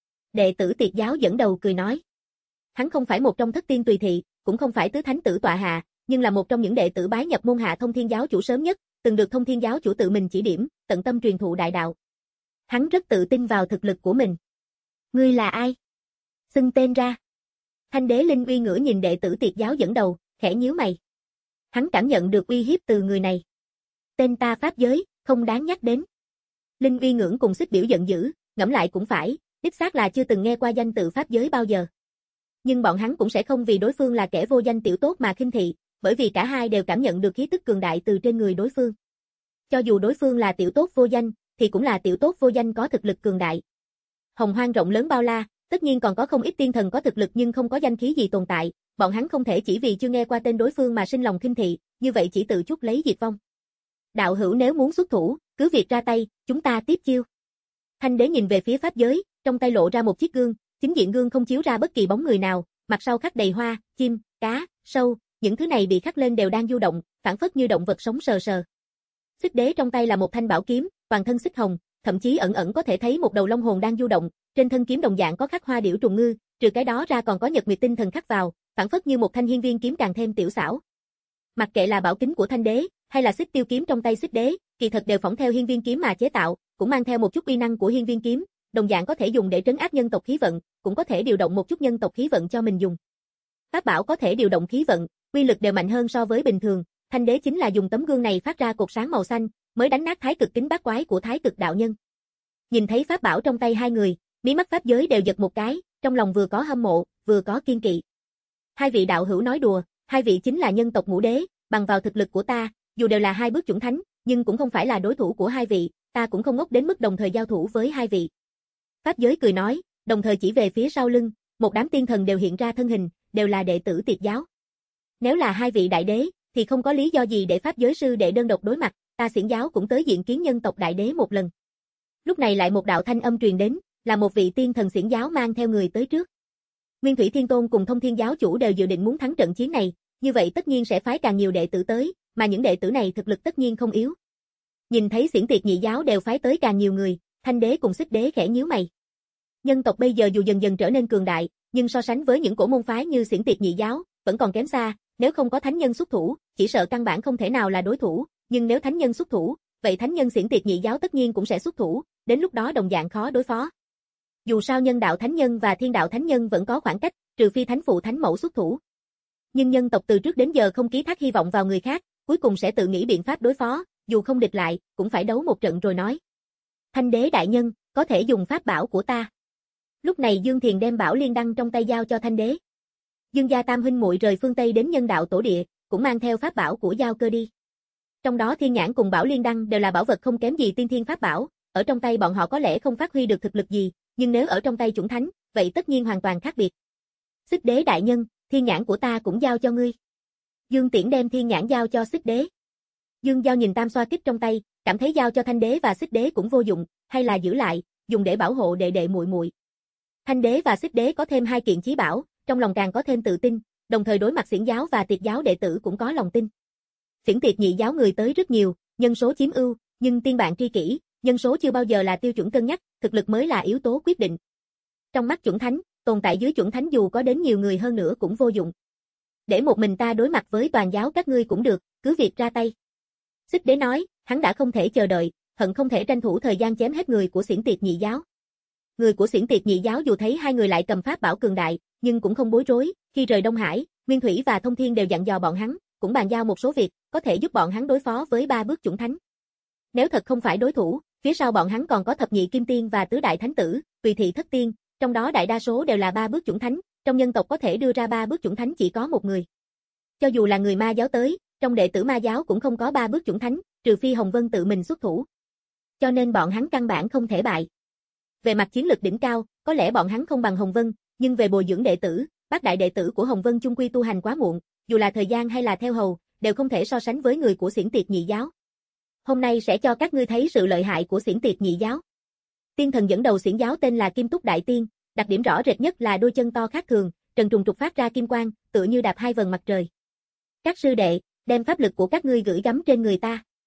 Đệ tử Tiệt giáo dẫn đầu cười nói. Hắn không phải một trong thất tiên tùy thị, cũng không phải tứ thánh tử tọa hạ, nhưng là một trong những đệ tử bái nhập môn hạ Thông Thiên giáo chủ sớm nhất, từng được Thông Thiên giáo chủ tự mình chỉ điểm, tận tâm truyền thụ đại đạo. Hắn rất tự tin vào thực lực của mình. Ngươi là ai? Xưng tên ra. Thanh đế Linh Uy ngửa nhìn đệ tử Tiệt giáo dẫn đầu, khẽ nhíu mày. Hắn cảm nhận được uy hiếp từ người này. Tên ta pháp giới, không đáng nhắc đến. Linh Uy ngưỡng cùng Xích Biểu giận dữ, ngẫm lại cũng phải, đích xác là chưa từng nghe qua danh tự pháp giới bao giờ. Nhưng bọn hắn cũng sẽ không vì đối phương là kẻ vô danh tiểu tốt mà khinh thị, bởi vì cả hai đều cảm nhận được khí tức cường đại từ trên người đối phương. Cho dù đối phương là tiểu tốt vô danh, thì cũng là tiểu tốt vô danh có thực lực cường đại. Hồng hoang rộng lớn bao la, tất nhiên còn có không ít tiên thần có thực lực nhưng không có danh khí gì tồn tại, bọn hắn không thể chỉ vì chưa nghe qua tên đối phương mà sinh lòng khinh thị, như vậy chỉ tự chuốc lấy diệt vong. Đạo hữu nếu muốn xuất thủ, cứ việc ra tay, chúng ta tiếp chiêu. Thanh đế nhìn về phía pháp giới, trong tay lộ ra một chiếc gương, chính diện gương không chiếu ra bất kỳ bóng người nào, mặt sau khắc đầy hoa, chim, cá, sâu, những thứ này bị khắc lên đều đang du động, phản phất như động vật sống sờ sờ. Xích đế trong tay là một thanh bảo kiếm, toàn thân xích hồng, thậm chí ẩn ẩn có thể thấy một đầu long hồn đang du động, trên thân kiếm đồng dạng có khắc hoa điểu trùng ngư, trừ cái đó ra còn có nhật nguyệt tinh thần khắc vào, phản phất như một thanh hiên viên kiếm càng thêm tiểu xảo. Mặc kệ là bảo kính của thanh đế, hay là xích tiêu kiếm trong tay xích đế, kỳ thật đều phỏng theo hiên viên kiếm mà chế tạo, cũng mang theo một chút uy năng của hiên viên kiếm, đồng dạng có thể dùng để trấn áp nhân tộc khí vận, cũng có thể điều động một chút nhân tộc khí vận cho mình dùng. Pháp bảo có thể điều động khí vận, uy lực đều mạnh hơn so với bình thường, thanh đế chính là dùng tấm gương này phát ra cột sáng màu xanh, mới đánh nát thái cực kính bát quái của thái cực đạo nhân. Nhìn thấy pháp bảo trong tay hai người, mí mắt pháp giới đều giật một cái, trong lòng vừa có hâm mộ, vừa có kiên kỵ. Hai vị đạo hữu nói đùa, hai vị chính là nhân tộc ngũ đế, bằng vào thực lực của ta, dù đều là hai bước chuẩn thánh, nhưng cũng không phải là đối thủ của hai vị, ta cũng không ngốc đến mức đồng thời giao thủ với hai vị. Pháp giới cười nói, đồng thời chỉ về phía sau lưng, một đám tiên thần đều hiện ra thân hình, đều là đệ tử Tiệt giáo. Nếu là hai vị đại đế, thì không có lý do gì để pháp giới sư đệ đơn độc đối mặt, ta Xiển giáo cũng tới diện kiến nhân tộc đại đế một lần. Lúc này lại một đạo thanh âm truyền đến, là một vị tiên thần Xiển giáo mang theo người tới trước. Nguyên Thủy Thiên Tôn cùng Thông Thiên giáo chủ đều dự định muốn thắng trận chiến này, như vậy tất nhiên sẽ phái càng nhiều đệ tử tới, mà những đệ tử này thực lực tất nhiên không yếu. Nhìn thấy Xiển Tiệt nhị giáo đều phái tới càng nhiều người, Thanh đế cùng Xích đế khẽ nhíu mày. Nhân tộc bây giờ dù dần dần trở nên cường đại, nhưng so sánh với những cổ môn phái như Xiển Tiệt nhị giáo, vẫn còn kém xa, nếu không có thánh nhân xuất thủ, chỉ sợ căn bản không thể nào là đối thủ, nhưng nếu thánh nhân xuất thủ, vậy thánh nhân Xiển Tiệt nhị giáo tất nhiên cũng sẽ xuất thủ, đến lúc đó đồng dạng khó đối phó. Dù sao nhân đạo thánh nhân và thiên đạo thánh nhân vẫn có khoảng cách, trừ phi thánh phụ thánh mẫu xuất thủ. Nhưng nhân tộc từ trước đến giờ không ký thác hy vọng vào người khác, cuối cùng sẽ tự nghĩ biện pháp đối phó, dù không địch lại, cũng phải đấu một trận rồi nói. Thanh đế đại nhân, có thể dùng pháp bảo của ta. Lúc này Dương Thiền đem bảo liên đăng trong tay giao cho thanh đế. Dương gia tam huynh muội rời phương Tây đến nhân đạo tổ địa, cũng mang theo pháp bảo của Giao Cơ đi. Trong đó thiên nhãn cùng bảo liên đăng đều là bảo vật không kém gì tiên thiên pháp bảo, ở trong tay bọn họ có lẽ không phát huy được thực lực gì, nhưng nếu ở trong tay chủng thánh, vậy tất nhiên hoàn toàn khác biệt. Xích đế đại nhân, thiên nhãn của ta cũng giao cho ngươi. Dương Tiễn đem thiên nhãn giao cho Xích đế. Dương Giao nhìn tam xoa kích trong tay, cảm thấy giao cho thanh đế và Xích đế cũng vô dụng, hay là giữ lại, dùng để bảo hộ đệ đệ muội muội. Thanh đế và Xích đế có thêm hai kiện chí bảo, trong lòng càng có thêm tự tin, đồng thời đối mặt Xiển giáo và Tiệt giáo đệ tử cũng có lòng tin. Xiển Tiệt nhị giáo người tới rất nhiều, nhân số chiếm ưu, nhưng tiên bạn tri kỷ, nhân số chưa bao giờ là tiêu chuẩn cân nhắc, thực lực mới là yếu tố quyết định. Trong mắt chuẩn thánh, tồn tại dưới chuẩn thánh dù có đến nhiều người hơn nữa cũng vô dụng. Để một mình ta đối mặt với toàn giáo các ngươi cũng được, cứ việc ra tay. Xích đế nói, hắn đã không thể chờ đợi, hận không thể tranh thủ thời gian chém hết người của Xiển Tiệt nhị giáo. Người của Xiển Tiệt nhị giáo dù thấy hai người lại cầm pháp bảo cường đại, nhưng cũng không bối rối, khi rời Đông Hải, Nguyên Thủy và Thông Thiên đều dặn dò bọn hắn, cũng bàn giao một số việc, có thể giúp bọn hắn đối phó với ba bước chủng thánh. Nếu thật không phải đối thủ, phía sau bọn hắn còn có thập nhị kim tiên và tứ đại thánh tử, tùy thị thất tiên, trong đó đại đa số đều là ba bước chủng thánh, trong nhân tộc có thể đưa ra ba bước chủng thánh chỉ có một người. Cho dù là người ma giáo tới, trong đệ tử ma giáo cũng không có ba bước chủng thánh, trừ phi Hồng Vân tự mình xuất thủ. Cho nên bọn hắn căn bản không thể bại. Về mặt chiến lực đỉnh cao, có lẽ bọn hắn không bằng Hồng Vân, nhưng về bồi dưỡng đệ tử, bát đại đệ tử của Hồng Vân chung quy tu hành quá muộn, dù là thời gian hay là theo hầu, đều không thể so sánh với người của Xiển Tiệt nhị giáo. Hôm nay sẽ cho các ngươi thấy sự lợi hại của Xiển Tiệt nhị giáo. Tiên thần dẫn đầu Xiển giáo tên là Kim Túc Đại Tiên, đặc điểm rõ rệt nhất là đôi chân to khác thường, trần trùng trục phát ra kim quang, tựa như đạp hai vầng mặt trời. Các sư đệ, đem pháp lực của các ngươi gửi gắm trên người ta.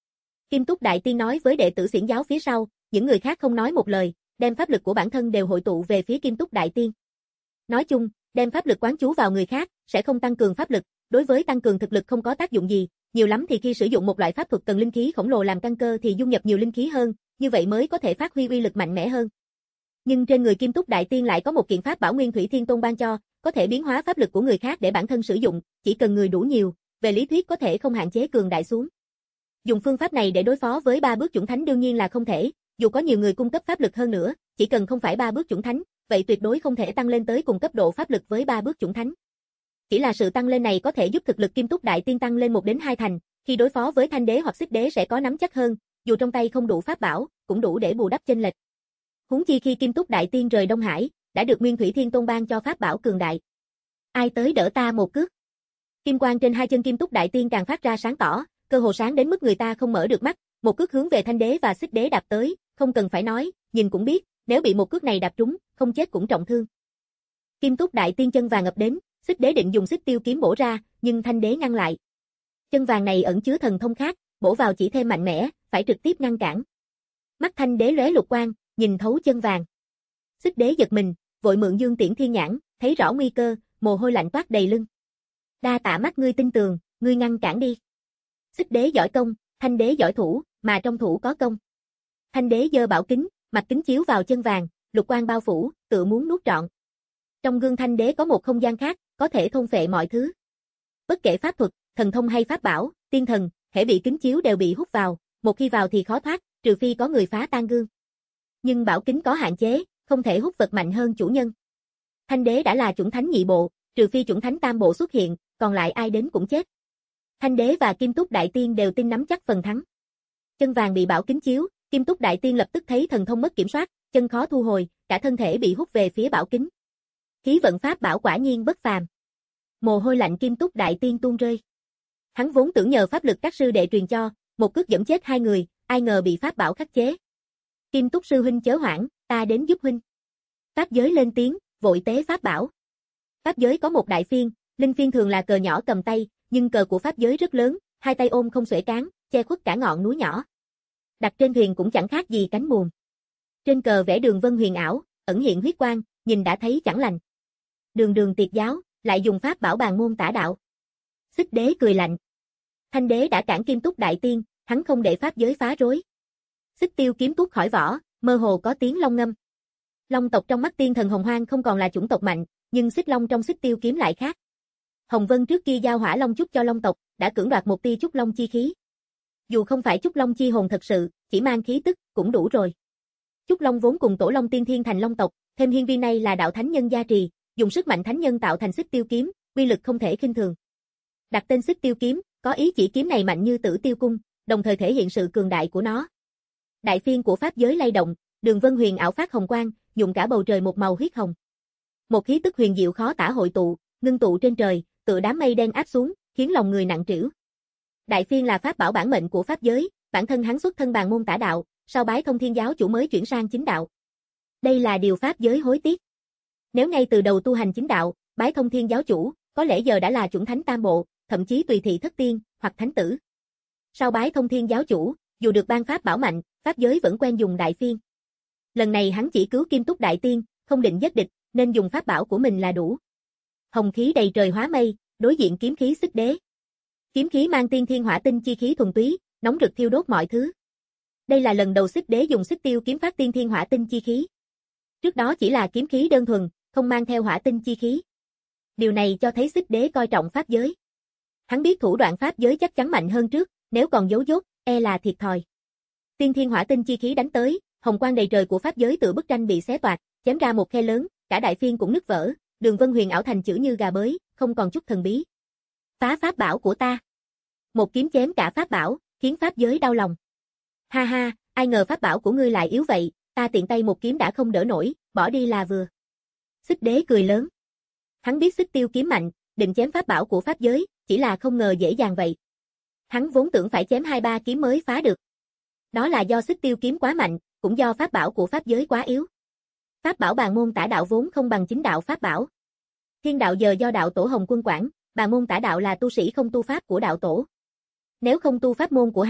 Kim Túc Đại Tiên nói với đệ tử Xiển giáo phía sau, những người khác không nói một lời, đem pháp lực của bản thân đều hội tụ về phía Kim Túc Đại Tiên. Nói chung, đem pháp lực quán chú vào người khác sẽ không tăng cường pháp lực, đối với tăng cường thực lực không có tác dụng gì, nhiều lắm thì khi sử dụng một loại pháp thuật cần linh khí khổng lồ làm căn cơ thì dung nhập nhiều linh khí hơn, như vậy mới có thể phát huy uy lực mạnh mẽ hơn. Nhưng trên người Kim Túc Đại Tiên lại có một kiện pháp bảo Nguyên Thủy Thiên Tôn ban cho, có thể biến hóa pháp lực của người khác để bản thân sử dụng, chỉ cần người đủ nhiều, về lý thuyết có thể không hạn chế cường đại xuống. Dùng phương pháp này để đối phó với ba bước chuẩn thánh đương nhiên là không thể, dù có nhiều người cung cấp pháp lực hơn nữa, chỉ cần không phải ba bước chuẩn thánh, vậy tuyệt đối không thể tăng lên tới cùng cấp độ pháp lực với ba bước chuẩn thánh. Chỉ là sự tăng lên này có thể giúp thực lực Kim Túc Đại Tiên tăng lên một đến hai thành, khi đối phó với Thanh Đế hoặc Xích Đế sẽ có nắm chắc hơn, dù trong tay không đủ pháp bảo, cũng đủ để bù đắp chênh lệch. Huống chi khi Kim Túc Đại Tiên rời Đông Hải, đã được Nguyên Thủy Thiên Tôn ban cho pháp bảo cường đại. Ai tới đỡ ta một cước? Kim quang trên hai chân Kim Túc Đại Tiên càng phát ra sáng tỏ, cơ hồ sáng đến mức người ta không mở được mắt, một cước hướng về Thanh Đế và Xích Đế đạp tới, không cần phải nói, nhìn cũng biết, nếu bị một cước này đạp trúng, không chết cũng trọng thương. Kim Túc Đại Tiên chân vàng ập đến, Xích Đế định dùng Xích Tiêu kiếm bổ ra, nhưng Thanh Đế ngăn lại. Chân vàng này ẩn chứa thần thông khác, bổ vào chỉ thêm mạnh mẽ, phải trực tiếp ngăn cản. Mắt Thanh Đế lóe lục quang, nhìn thấu chân vàng. Xích Đế giật mình, vội mượn Dương Tiễn Thiên Nhãn, thấy rõ nguy cơ, mồ hôi lạnh toát đầy lưng. Đa tạ mắt ngươi tin tường, ngươi ngăn cản đi. Xích Đế giỏi công, Thanh Đế giỏi thủ, mà trong thủ có công. Thanh Đế giơ bảo kính, mặt kính chiếu vào chân vàng, lục quang bao phủ, tự muốn nuốt trọn. Trong gương Thanh Đế có một không gian khác, có thể thôn phệ mọi thứ. Bất kể pháp thuật, thần thông hay pháp bảo, tiên thần, hễ bị kính chiếu đều bị hút vào, một khi vào thì khó thoát, trừ phi có người phá tan gương. Nhưng bảo kính có hạn chế, không thể hút vật mạnh hơn chủ nhân. Thanh Đế đã là chuẩn thánh nhị bộ, trừ phi chuẩn thánh tam bộ xuất hiện, còn lại ai đến cũng chết. Thanh Đế và Kim Túc Đại Tiên đều tin nắm chắc phần thắng. Chân vàng bị bảo kính chiếu, Kim Túc Đại Tiên lập tức thấy thần thông mất kiểm soát, chân khó thu hồi, cả thân thể bị hút về phía bảo kính. Khí vận pháp bảo quả nhiên bất phàm. Mồ hôi lạnh Kim Túc Đại Tiên tuôn rơi. Hắn vốn tưởng nhờ pháp lực các sư đệ truyền cho, một cước dẫm chết hai người, ai ngờ bị pháp bảo khắc chế. Kim Túc sư huynh chớ hoảng, ta đến giúp huynh. Pháp giới lên tiếng, vội tế pháp bảo. Pháp giới có một đại phiên, linh phiên thường là cờ nhỏ cầm tay, nhưng cờ của pháp giới rất lớn, hai tay ôm không xuể cán, che khuất cả ngọn núi nhỏ. Đặt trên thuyền cũng chẳng khác gì cánh buồm. Trên cờ vẽ đường vân huyền ảo, ẩn hiện huyết quang, nhìn đã thấy chẳng lành. Đường đường tiệt giáo, lại dùng pháp bảo bàn môn tả đạo. Xích Đế cười lạnh. Thanh Đế đã cản Kim Túc Đại Tiên, hắn không để pháp giới phá rối. Xích Tiêu kiếm tuốt khỏi vỏ, mơ hồ có tiếng long ngâm. Long tộc trong mắt tiên thần Hồng Hoang không còn là chủng tộc mạnh, nhưng Xích Long trong Xích Tiêu kiếm lại khác. Hồng Vân trước kia giao hỏa long trúc cho Long tộc, đã cưỡng đoạt một tia trúc long chi khí. Dù không phải trúc long chi hồn thật sự, chỉ mang khí tức cũng đủ rồi. Trúc long vốn cùng tổ long tiên thiên thành Long tộc, thêm hiên viên này là đạo thánh nhân gia trì, dùng sức mạnh thánh nhân tạo thành Xích Tiêu kiếm, uy lực không thể khinh thường. Đặt tên Xích Tiêu kiếm, có ý chỉ kiếm này mạnh như Tử Tiêu cung, đồng thời thể hiện sự cường đại của nó. Đại phiên của pháp giới lay động, đường vân huyền ảo phát hồng quang, nhuộm cả bầu trời một màu huyết hồng. Một khí tức huyền diệu khó tả hội tụ, ngưng tụ trên trời, tựa đám mây đen áp xuống, khiến lòng người nặng trĩu. Đại phiên là pháp bảo bản mệnh của pháp giới, bản thân hắn xuất thân bàn môn tả đạo, sau bái Thông Thiên giáo chủ mới chuyển sang chính đạo. Đây là điều pháp giới hối tiếc. Nếu ngay từ đầu tu hành chính đạo, bái Thông Thiên giáo chủ, có lẽ giờ đã là chuẩn thánh tam bộ, thậm chí tùy thị thất tiên, hoặc thánh tử. Sau bái Thông Thiên giáo chủ, dù được ban pháp bảo mạnh, pháp giới vẫn quen dùng đại phiên. Lần này hắn chỉ cứu Kim Túc Đại Tiên, không định giết địch, nên dùng pháp bảo của mình là đủ. Hồng khí đầy trời hóa mây, đối diện kiếm khí Xích Đế. Kiếm khí mang tiên thiên hỏa tinh chi khí thuần túy, nóng rực thiêu đốt mọi thứ. Đây là lần đầu Xích Đế dùng Xích Tiêu kiếm phát tiên thiên hỏa tinh chi khí. Trước đó chỉ là kiếm khí đơn thuần, không mang theo hỏa tinh chi khí. Điều này cho thấy Xích Đế coi trọng pháp giới. Hắn biết thủ đoạn pháp giới chắc chắn mạnh hơn trước, nếu còn giấu dốt, e là thiệt thòi. Tiên thiên hỏa tinh chi khí đánh tới, hồng quang đầy trời của pháp giới tự bức tranh bị xé toạc, chém ra một khe lớn, cả đại phiên cũng nứt vỡ, đường vân huyền ảo thành chữ như gà bới, không còn chút thần bí. Phá pháp bảo của ta. Một kiếm chém cả pháp bảo, khiến pháp giới đau lòng. Ha ha, ai ngờ pháp bảo của ngươi lại yếu vậy, ta tiện tay một kiếm đã không đỡ nổi, bỏ đi là vừa. Xích Đế cười lớn. Hắn biết Xích Tiêu kiếm mạnh, định chém pháp bảo của pháp giới, chỉ là không ngờ dễ dàng vậy. Hắn vốn tưởng phải chém hai ba kiếm mới phá được. Đó là do Xích Tiêu kiếm quá mạnh, cũng do pháp bảo của pháp giới quá yếu. Pháp bảo bàn môn tả đạo vốn không bằng chính đạo pháp bảo. Thiên đạo giờ do đạo tổ Hồng Quân quản, bàn môn tả đạo là tu sĩ không tu pháp của đạo tổ. Nếu không tu pháp môn của hắn,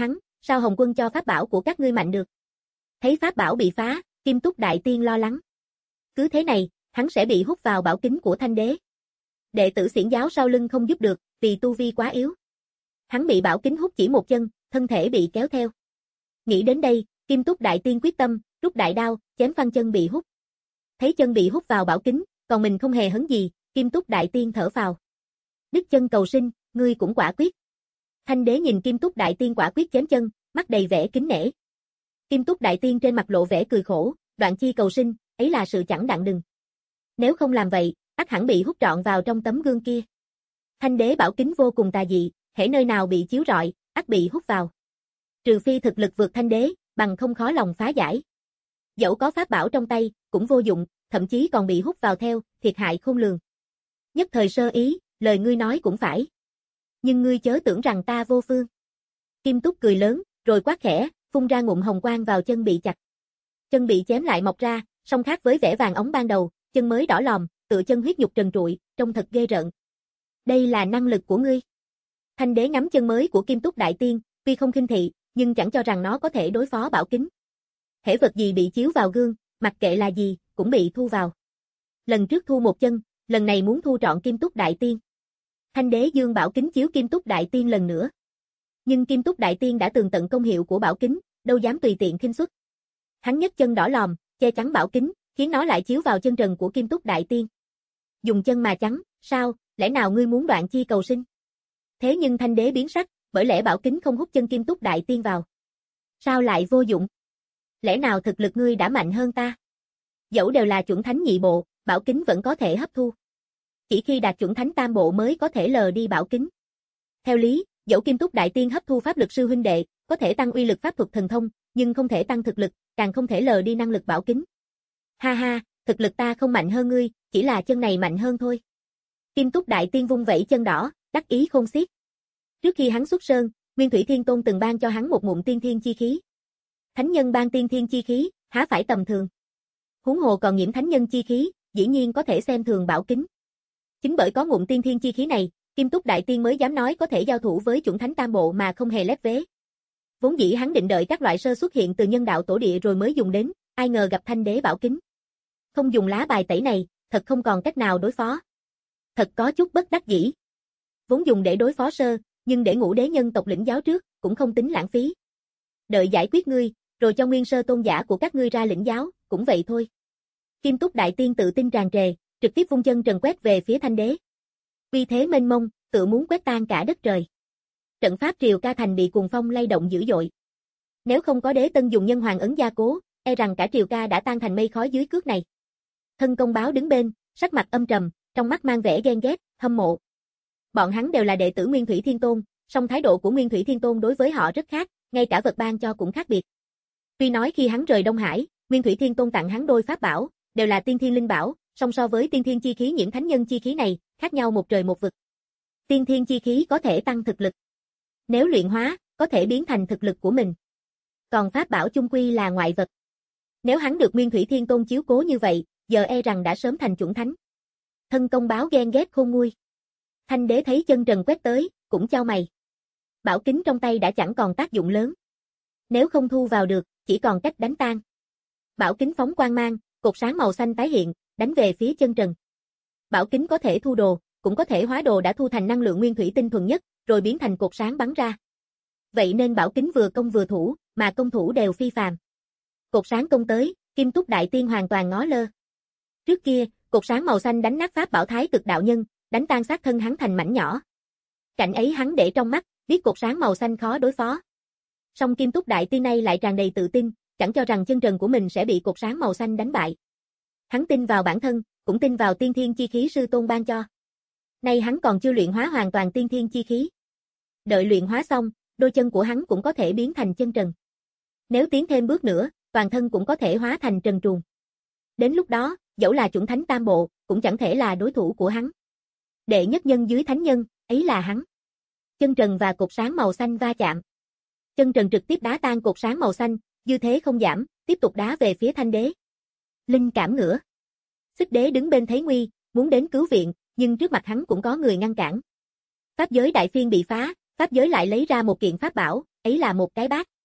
sao Hồng Quân cho pháp bảo của các ngươi mạnh được? Thấy pháp bảo bị phá, Kim Túc Đại Tiên lo lắng. Cứ thế này, hắn sẽ bị hút vào bảo kính của Thanh Đế. Đệ tử Xiển giáo sau lưng không giúp được, vì tu vi quá yếu. Hắn bị bảo kính hút chỉ một chân, thân thể bị kéo theo. Nghĩ đến đây, Kim Túc Đại Tiên quyết tâm, rút đại đao, chém phăng chân bị hút. Thấy chân bị hút vào bảo kính, còn mình không hề hấn gì, Kim Túc Đại Tiên thở phào. Đứt chân cầu sinh, ngươi cũng quả quyết. Thanh Đế nhìn Kim Túc Đại Tiên quả quyết chém chân, mắt đầy vẻ kính nể. Kim Túc Đại Tiên trên mặt lộ vẻ cười khổ, đoạn chi cầu sinh, ấy là sự chẳng đặng đừng. Nếu không làm vậy, ắt hẳn bị hút trọn vào trong tấm gương kia. Thanh Đế bảo kính vô cùng tà dị, hễ nơi nào bị chiếu rọi, ắt bị hút vào. Trừ phi thực lực vượt Thanh Đế, bằng không khó lòng phá giải. Dẫu có pháp bảo trong tay, cũng vô dụng, thậm chí còn bị hút vào theo, thiệt hại khôn lường. Nhất thời sơ ý, lời ngươi nói cũng phải. Nhưng ngươi chớ tưởng rằng ta vô phương. Kim Túc cười lớn, rồi quát khẽ, phun ra ngụm hồng quang vào chân bị chặt. Chân bị chém lại mọc ra, song khác với vẻ vàng óng ban đầu, chân mới đỏ lòm, tựa chân huyết nhục trần trụi, trông thật ghê rợn. Đây là năng lực của ngươi. Thanh Đế ngắm chân mới của Kim Túc Đại Tiên, tuy không khinh thị, nhưng chẳng cho rằng nó có thể đối phó bảo kính. Hễ vật gì bị chiếu vào gương, mặc kệ là gì, cũng bị thu vào. Lần trước thu một chân, lần này muốn thu trọn Kim Túc Đại Tiên. Thanh Đế dương bảo kính chiếu Kim Túc Đại Tiên lần nữa. Nhưng Kim Túc Đại Tiên đã tường tận công hiệu của bảo kính, đâu dám tùy tiện khinh suất. Hắn nhấc chân đỏ lòm, che chắn bảo kính, khiến nó lại chiếu vào chân trần của Kim Túc Đại Tiên. Dùng chân mà chắn, sao, lẽ nào ngươi muốn đoạn chi cầu sinh? Thế nhưng Thanh Đế biến sắc, bởi lẽ bảo kính không hút chân Kim Túc Đại Tiên vào. Sao lại vô dụng? Lẽ nào thực lực ngươi đã mạnh hơn ta? Dẫu đều là chuẩn thánh nhị bộ, bảo kính vẫn có thể hấp thu. Chỉ khi đạt chuẩn thánh tam bộ mới có thể lờ đi bảo kính. Theo lý, dẫu Kim Túc Đại Tiên hấp thu pháp lực sư huynh đệ, có thể tăng uy lực pháp thuật thần thông, nhưng không thể tăng thực lực, càng không thể lờ đi năng lực bảo kính. Ha ha, thực lực ta không mạnh hơn ngươi, chỉ là chân này mạnh hơn thôi. Kim Túc Đại Tiên vung vẩy chân đỏ, đắc ý khôn xiết. Trước khi hắn xuất sơn, Nguyên Thủy Thiên Tôn từng ban cho hắn một ngụm tiên thiên chi khí. Thánh nhân ban tiên thiên chi khí, há phải tầm thường. Huống hồ còn nhiễm thánh nhân chi khí, dĩ nhiên có thể xem thường bảo kính. Chính bởi có ngụm tiên thiên chi khí này, Kim Túc Đại Tiên mới dám nói có thể giao thủ với chuẩn thánh tam bộ mà không hề lép vế. Vốn dĩ hắn định đợi các loại sơ xuất hiện từ nhân đạo tổ địa rồi mới dùng đến, ai ngờ gặp Thanh Đế bảo kính. Không dùng lá bài tẩy này, thật không còn cách nào đối phó. Thật có chút bất đắc dĩ. Vốn dùng để đối phó sơ, nhưng để Ngũ Đế nhân tộc lĩnh giáo trước, cũng không tính lãng phí. Đợi giải quyết ngươi, rồi cho nguyên sơ tôn giả của các ngươi ra lĩnh giáo, cũng vậy thôi. Kim Túc Đại Tiên tự tin tràn trề, trực tiếp vung chân trần quét về phía Thanh Đế. Uy thế mênh mông, tự muốn quét tan cả đất trời. Trận pháp Triều Ca Thành bị cuồng phong lay động dữ dội. Nếu không có Đế Tân dùng nhân hoàng ấn gia cố, e rằng cả Triều Ca đã tan thành mây khói dưới cước này. Thân Công Báo đứng bên, sắc mặt âm trầm, trong mắt mang vẻ ghen ghét, hâm mộ. Bọn hắn đều là đệ tử Nguyên Thủy Thiên Tôn, song thái độ của Nguyên Thủy Thiên Tôn đối với họ rất khác, ngay cả vật ban cho cũng khác biệt. Tuy nói khi hắn rời Đông Hải, Nguyên Thủy Thiên Tôn tặng hắn đôi pháp bảo, đều là tiên thiên linh bảo, song so với tiên thiên chi khí nhiễm thánh nhân chi khí này, khác nhau một trời một vực. Tiên thiên chi khí có thể tăng thực lực. Nếu luyện hóa, có thể biến thành thực lực của mình. Còn pháp bảo chung quy là ngoại vật. Nếu hắn được Nguyên Thủy Thiên Tôn chiếu cố như vậy, giờ e rằng đã sớm thành chuẩn thánh. Thân Công Báo ghen ghét khôn nguôi. Thanh Đế thấy chân trần quét tới, cũng chau mày. Bảo kính trong tay đã chẳng còn tác dụng lớn. Nếu không thu vào được, chỉ còn cách đánh tan. Bảo kính phóng quang mang, cột sáng màu xanh tái hiện, đánh về phía chân trần. Bảo kính có thể thu đồ, cũng có thể hóa đồ đã thu thành năng lượng nguyên thủy tinh thuần nhất, rồi biến thành cột sáng bắn ra. Vậy nên bảo kính vừa công vừa thủ, mà công thủ đều phi phàm. Cột sáng công tới, Kim Túc Đại Tiên hoàn toàn ngó lơ. Trước kia, cột sáng màu xanh đánh nát pháp bảo Thái Cực đạo nhân, đánh tan xác thân hắn thành mảnh nhỏ. Cảnh ấy hắn để trong mắt, biết cột sáng màu xanh khó đối phó. Song Kim Túc Đại Tiên này lại tràn đầy tự tin, chẳng cho rằng chân trần của mình sẽ bị cột sáng màu xanh đánh bại. Hắn tin vào bản thân, cũng tin vào tiên thiên chi khí sư tôn ban cho. Nay hắn còn chưa luyện hóa hoàn toàn tiên thiên chi khí. Đợi luyện hóa xong, đôi chân của hắn cũng có thể biến thành chân trần. Nếu tiến thêm bước nữa, toàn thân cũng có thể hóa thành trần truồng. Đến lúc đó, dẫu là chuẩn thánh tam bộ, cũng chẳng thể là đối thủ của hắn. Đệ nhất nhân dưới thánh nhân, ấy là hắn. Chân trần và cột sáng màu xanh va chạm. Chân trần trực tiếp đá tan cột sáng màu xanh, dư thế không giảm, tiếp tục đá về phía Thanh Đế. Linh cảm ngửa. Xích Đế đứng bên thấy nguy, muốn đến cứu viện, nhưng trước mặt hắn cũng có người ngăn cản. Pháp giới đại phiên bị phá, pháp giới lại lấy ra một kiện pháp bảo, ấy là một cái bát.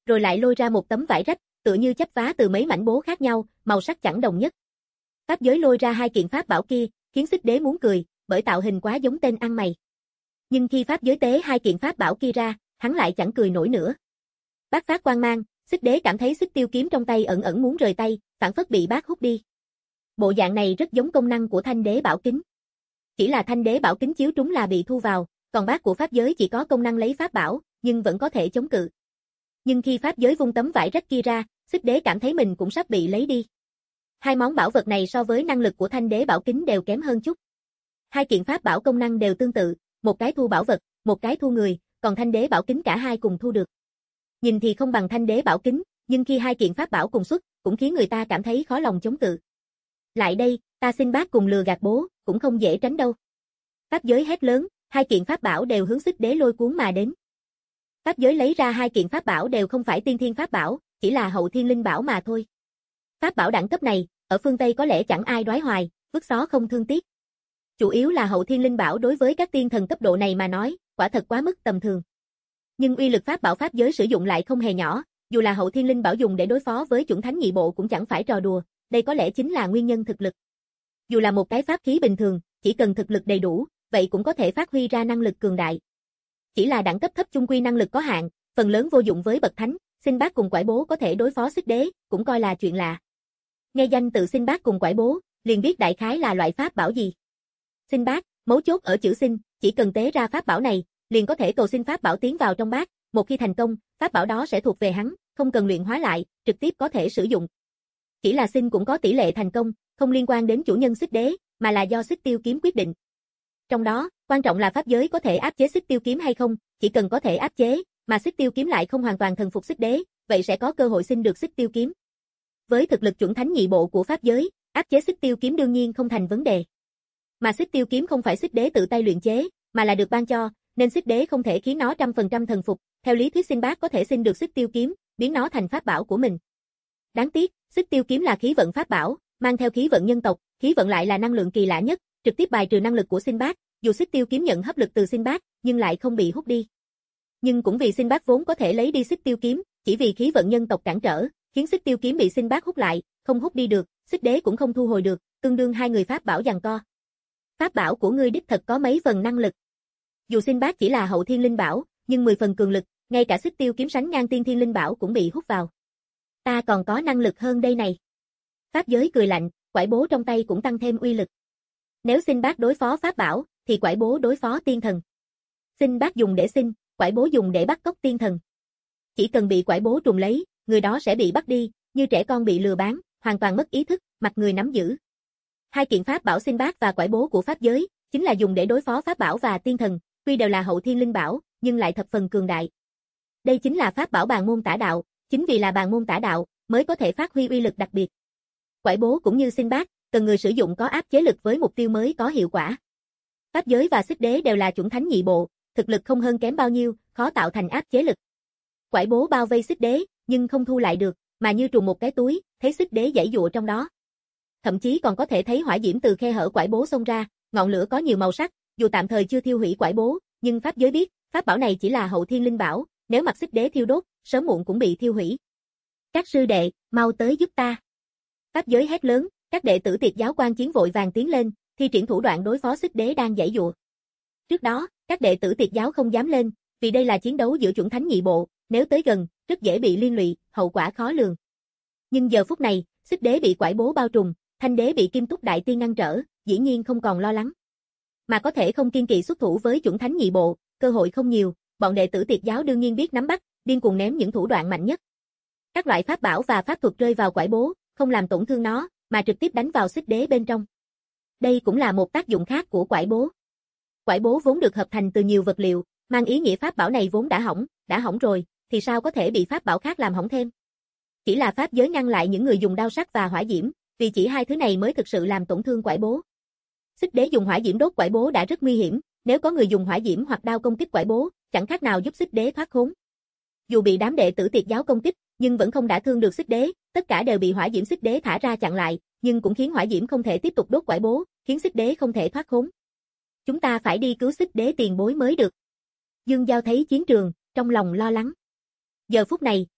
rồi lại lôi ra một tấm vải rách, tựa như chắp vá từ mấy mảnh bố khác nhau, màu sắc chẳng đồng nhất. Pháp giới lôi ra hai kiện pháp bảo kia, khiến Xích Đế muốn cười, bởi tạo hình quá giống tên ăn mày. Nhưng khi pháp giới tế hai kiện pháp bảo kia ra, hắn lại chẳng cười nổi nữa. Bác phát quang mang, Xích Đế cảm thấy xích tiêu kiếm trong tay ẩn ẩn muốn rời tay, phản phất bị bác hút đi. Bộ dạng này rất giống công năng của Thanh Đế Bảo Kính. Chỉ là Thanh Đế Bảo Kính chiếu trúng là bị thu vào, còn bác của pháp giới chỉ có công năng lấy pháp bảo, nhưng vẫn có thể chống cự. Nhưng khi pháp giới vung tấm vải rách kia ra, Xích Đế cảm thấy mình cũng sắp bị lấy đi. Hai món bảo vật này so với năng lực của Thanh Đế Bảo Kính đều kém hơn chút. Hai kiện pháp bảo công năng đều tương tự, một cái thu bảo vật, một cái thu người, còn Thanh Đế Bảo Kính cả hai cùng thu được. Nhìn thì không bằng Thanh Đế Bảo Kính, nhưng khi hai kiện pháp bảo cùng xuất, cũng khiến người ta cảm thấy khó lòng chống cự. Lại đây, ta xin bác cùng lừa gạt bố, cũng không dễ tránh đâu. Pháp giới hét lớn, hai kiện pháp bảo đều hướng Xích Đế lôi cuốn mà đến. Pháp giới lấy ra hai kiện pháp bảo đều không phải tiên thiên pháp bảo, chỉ là hậu thiên linh bảo mà thôi. Pháp bảo đẳng cấp này, ở phương Tây có lẽ chẳng ai đoái hoài, vứt xó không thương tiếc. Chủ yếu là hậu thiên linh bảo đối với các tiên thần cấp độ này mà nói, quả thật quá mức tầm thường. Nhưng uy lực pháp bảo pháp giới sử dụng lại không hề nhỏ, dù là hậu thiên linh bảo dùng để đối phó với chuẩn thánh nhị bộ cũng chẳng phải trò đùa, đây có lẽ chính là nguyên nhân thực lực. Dù là một cái pháp khí bình thường, chỉ cần thực lực đầy đủ, vậy cũng có thể phát huy ra năng lực cường đại. Chỉ là đẳng cấp thấp chung quy năng lực có hạn, phần lớn vô dụng với bậc thánh, Xin Bác cùng Quải Bố có thể đối phó Xích Đế, cũng coi là chuyện lạ. Nghe danh tự Xin Bác cùng Quải Bố, liền biết đại khái là loại pháp bảo gì. Xin Bác, mấu chốt ở chữ xin, chỉ cần tế ra pháp bảo này, liền có thể cầu xin pháp bảo tiến vào trong bát, một khi thành công, pháp bảo đó sẽ thuộc về hắn, không cần luyện hóa lại, trực tiếp có thể sử dụng. Chỉ là xin cũng có tỷ lệ thành công, không liên quan đến chủ nhân Xích Đế, mà là do Xích Tiêu Kiếm quyết định. Trong đó, quan trọng là pháp giới có thể áp chế Xích Tiêu Kiếm hay không, chỉ cần có thể áp chế, mà Xích Tiêu Kiếm lại không hoàn toàn thần phục Xích Đế, vậy sẽ có cơ hội xin được Xích Tiêu Kiếm. Với thực lực chuẩn thánh nhị bộ của pháp giới, áp chế Xích Tiêu Kiếm đương nhiên không thành vấn đề. Mà Xích Tiêu Kiếm không phải Xích Đế tự tay luyện chế, mà là được ban cho, nên Xích Đế không thể khiến nó trăm phần trăm thần phục, theo lý thuyết Xin Bác có thể xin được Xích Tiêu Kiếm, biến nó thành pháp bảo của mình. Đáng tiếc, Xích Tiêu Kiếm là khí vận pháp bảo, mang theo khí vận nhân tộc, khí vận lại là năng lượng kỳ lạ nhất, trực tiếp bài trừ năng lực của Xin Bác, dù Xích Tiêu Kiếm nhận hấp lực từ Xin Bác, nhưng lại không bị hút đi. Nhưng cũng vì Xin Bác vốn có thể lấy đi Xích Tiêu Kiếm, chỉ vì khí vận nhân tộc cản trở, khiến Xích Tiêu Kiếm bị Xin Bác hút lại, không hút đi được, Xích Đế cũng không thu hồi được, tương đương hai người pháp bảo giằng co. Pháp bảo của ngươi đích thật có mấy phần năng lực. Dù Xin Bác chỉ là hậu thiên linh bảo, nhưng mười phần cường lực, ngay cả Xích Tiêu Kiếm sánh ngang tiên thiên linh bảo cũng bị hút vào. Ta còn có năng lực hơn đây này. Pháp giới cười lạnh, Quải Bố trong tay cũng tăng thêm uy lực. Nếu Xin Bác đối phó pháp bảo, thì Quải Bố đối phó tiên thần. Xin Bác dùng để xin, Quải Bố dùng để bắt cóc tiên thần. Chỉ cần bị Quải Bố trùng lấy, người đó sẽ bị bắt đi, như trẻ con bị lừa bán, hoàn toàn mất ý thức, mặt người nắm giữ. Hai kiện pháp bảo Xin Bác và Quải Bố của pháp giới, chính là dùng để đối phó pháp bảo và tiên thần, tuy đều là hậu thiên linh bảo, nhưng lại thập phần cường đại. Đây chính là pháp bảo bàn môn tả đạo, chính vì là bàn môn tả đạo, mới có thể phát huy uy lực đặc biệt. Quải Bố cũng như Xin Bác, cần người sử dụng có áp chế lực với mục tiêu mới có hiệu quả. Pháp giới và Xích Đế đều là chuẩn thánh nhị bộ, thực lực không hơn kém bao nhiêu, khó tạo thành áp chế lực. Quải Bố bao vây Xích Đế, nhưng không thu lại được, mà như trùng một cái túi, thấy Xích Đế giãy giụa trong đó. Thậm chí còn có thể thấy hỏa diễm từ khe hở Quải Bố xông ra, ngọn lửa có nhiều màu sắc, dù tạm thời chưa thiêu hủy Quải Bố, nhưng pháp giới biết, pháp bảo này chỉ là hậu thiên linh bảo, nếu mặc Xích Đế thiêu đốt, sớm muộn cũng bị thiêu hủy. Các sư đệ, mau tới giúp ta. Pháp giới hét lớn, các đệ tử Tiệt giáo quan chiến vội vàng tiến lên, thi triển thủ đoạn đối phó Xích Đế đang giãy giụa. Trước đó, các đệ tử Tiệt giáo không dám lên, vì đây là chiến đấu giữa chuẩn thánh nhị bộ, nếu tới gần, rất dễ bị liên lụy, hậu quả khó lường. Nhưng giờ phút này, Xích Đế bị Quải Bố bao trùm, Thanh Đế bị Kim Túc Đại Tiên ngăn trở, dĩ nhiên không còn lo lắng. Mà có thể không kiên kỵ xuất thủ với chuẩn thánh nhị bộ, cơ hội không nhiều, bọn đệ tử Tiệt giáo đương nhiên biết nắm bắt, điên cuồng ném những thủ đoạn mạnh nhất. Các loại pháp bảo và pháp thuật rơi vào Quải Bố, không làm tổn thương nó, mà trực tiếp đánh vào Xích Đế bên trong. Đây cũng là một tác dụng khác của Quải Bố. Quải Bố vốn được hợp thành từ nhiều vật liệu, mang ý nghĩa pháp bảo này vốn đã hỏng, đã hỏng rồi, thì sao có thể bị pháp bảo khác làm hỏng thêm? Chỉ là pháp giới ngăn lại những người dùng đao sắc và hỏa diễm, vì chỉ hai thứ này mới thực sự làm tổn thương Quải Bố. Xích Đế dùng hỏa diễm đốt Quải Bố đã rất nguy hiểm, nếu có người dùng hỏa diễm hoặc đao công kích Quải Bố, chẳng khác nào giúp Xích Đế thoát khốn. Dù bị đám đệ tử Tiệt giáo công kích, nhưng vẫn không đả thương được Xích Đế, tất cả đều bị hỏa diễm Xích Đế thả ra chặn lại, nhưng cũng khiến hỏa diễm không thể tiếp tục đốt Quải Bố, khiến Xích Đế không thể thoát khốn. Chúng ta phải đi cứu Xích Đế tiền bối mới được. Dương Giao thấy chiến trường, trong lòng lo lắng. Giờ phút này,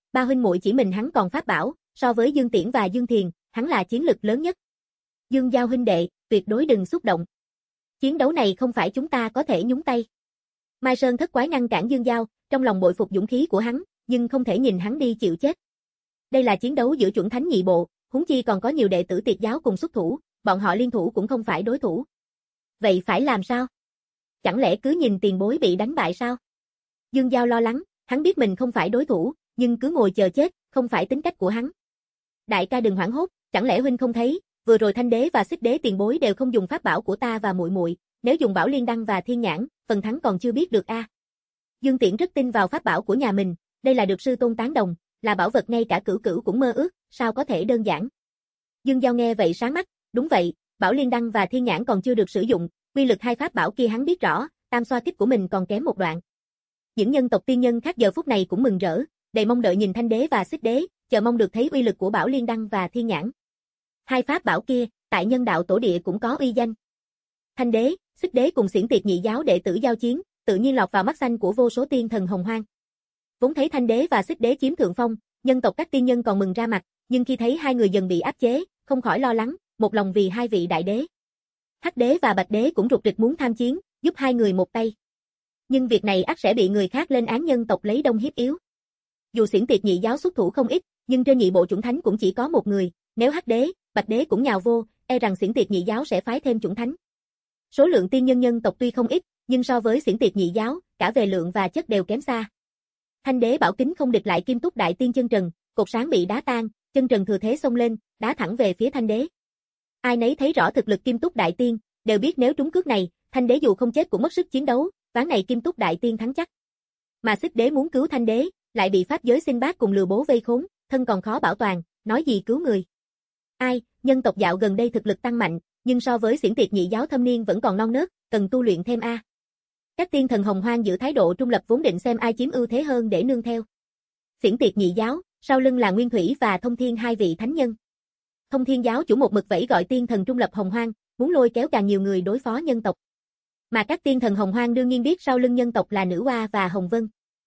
Ba huynh muội chỉ mình hắn còn pháp bảo, so với Dương Tiễn và Dương Thiền, hắn là chiến lực lớn nhất. Dương Giao huynh đệ, tuyệt đối đừng xúc động. Chiến đấu này không phải chúng ta có thể nhúng tay. Mai Sơn thất quái ngăn cản Dương Giao, trong lòng bội phục dũng khí của hắn, nhưng không thể nhìn hắn đi chịu chết. Đây là chiến đấu giữa chuẩn thánh nhị bộ, huống chi còn có nhiều đệ tử Tiệt giáo cùng xuất thủ, bọn họ liên thủ cũng không phải đối thủ. Vậy phải làm sao? Chẳng lẽ cứ nhìn tiền bối bị đánh bại sao? Dương Giao lo lắng, hắn biết mình không phải đối thủ, nhưng cứ ngồi chờ chết, không phải tính cách của hắn. Đại ca đừng hoảng hốt, chẳng lẽ huynh không thấy, vừa rồi Thanh đế và Xích đế tiền bối đều không dùng pháp bảo của ta và muội muội, nếu dùng Bảo Liên đăng và Thiên nhãn, phần thắng còn chưa biết được a. À. Dương Tiễn rất tin vào pháp bảo của nhà mình, đây là được sư tôn tán đồng, là bảo vật ngay cả cửu cửu cũng mơ ước, sao có thể đơn giản. Dương Giao nghe vậy sáng mắt, đúng vậy, Bảo Liên đăng và Thiên nhãn còn chưa được sử dụng, quy lực hai pháp bảo kia hắn biết rõ, tam xoa kích của mình còn kém một đoạn. Những nhân tộc tiên nhân khác giờ phút này cũng mừng rỡ, đầy mong đợi nhìn Thanh đế và Xích đế, chờ mong được thấy uy lực của Bảo Liên đăng và Thiên nhãn. Hai pháp bảo kia, tại nhân đạo tổ địa cũng có uy danh. Thanh đế, Xích đế cùng xiển tiệt nhị giáo đệ tử giao chiến, tự nhiên lọt vào mắt xanh của vô số tiên thần hồng hoang. Vốn thấy Thanh đế và Xích đế chiếm thượng phong, nhân tộc các tiên nhân còn mừng ra mặt, nhưng khi thấy hai người dần bị áp chế, không khỏi lo lắng, một lòng vì hai vị đại đế. Hắc đế và Bạch đế cũng rục rịch muốn tham chiến, giúp hai người một tay. Nhưng việc này ắt sẽ bị người khác lên án nhân tộc lấy đông hiếp yếu. Dù xiển tiệt nhị giáo xuất thủ không ít, nhưng trên nhị bộ chủng thánh cũng chỉ có một người, nếu Hắc đế, Bạch đế cũng nhào vô, e rằng xiển tiệt nhị giáo sẽ phái thêm chủng thánh. Số lượng tiên nhân nhân tộc tuy không ít, nhưng so với xiển tiệt nhị giáo, cả về lượng và chất đều kém xa. Thanh đế bảo kính không địch lại Kim Túc đại tiên chân trần, cột sáng bị đá tan, chân trần thừa thế xông lên, đá thẳng về phía Thanh đế. Ai nấy thấy rõ thực lực Kim Túc đại tiên, đều biết nếu trúng cước này, Thanh đế dù không chết cũng mất sức chiến đấu, ván này Kim Túc đại tiên thắng chắc. Mà Xích đế muốn cứu Thanh đế, lại bị pháp giới Sinh Bác cùng lừa bố vây khốn, thân còn khó bảo toàn, nói gì cứu người. Ai, nhân tộc dạo gần đây thực lực tăng mạnh, nhưng so với xiển tiệt nhị giáo thâm niên vẫn còn non nớt, cần tu luyện thêm a. Các tiên thần hồng hoang giữ thái độ trung lập vốn định xem ai chiếm ưu thế hơn để nương theo. Xiển tiệt nhị giáo, sau lưng là Nguyên Thủy và Thông Thiên hai vị thánh nhân. Thông Thiên giáo chủ một mực vẫy gọi tiên thần trung lập hồng hoang, muốn lôi kéo càng nhiều người đối phó nhân tộc. Mà các tiên thần hồng hoang đương nhiên biết sau lưng nhân tộc là Nữ Oa và Hồng Vân.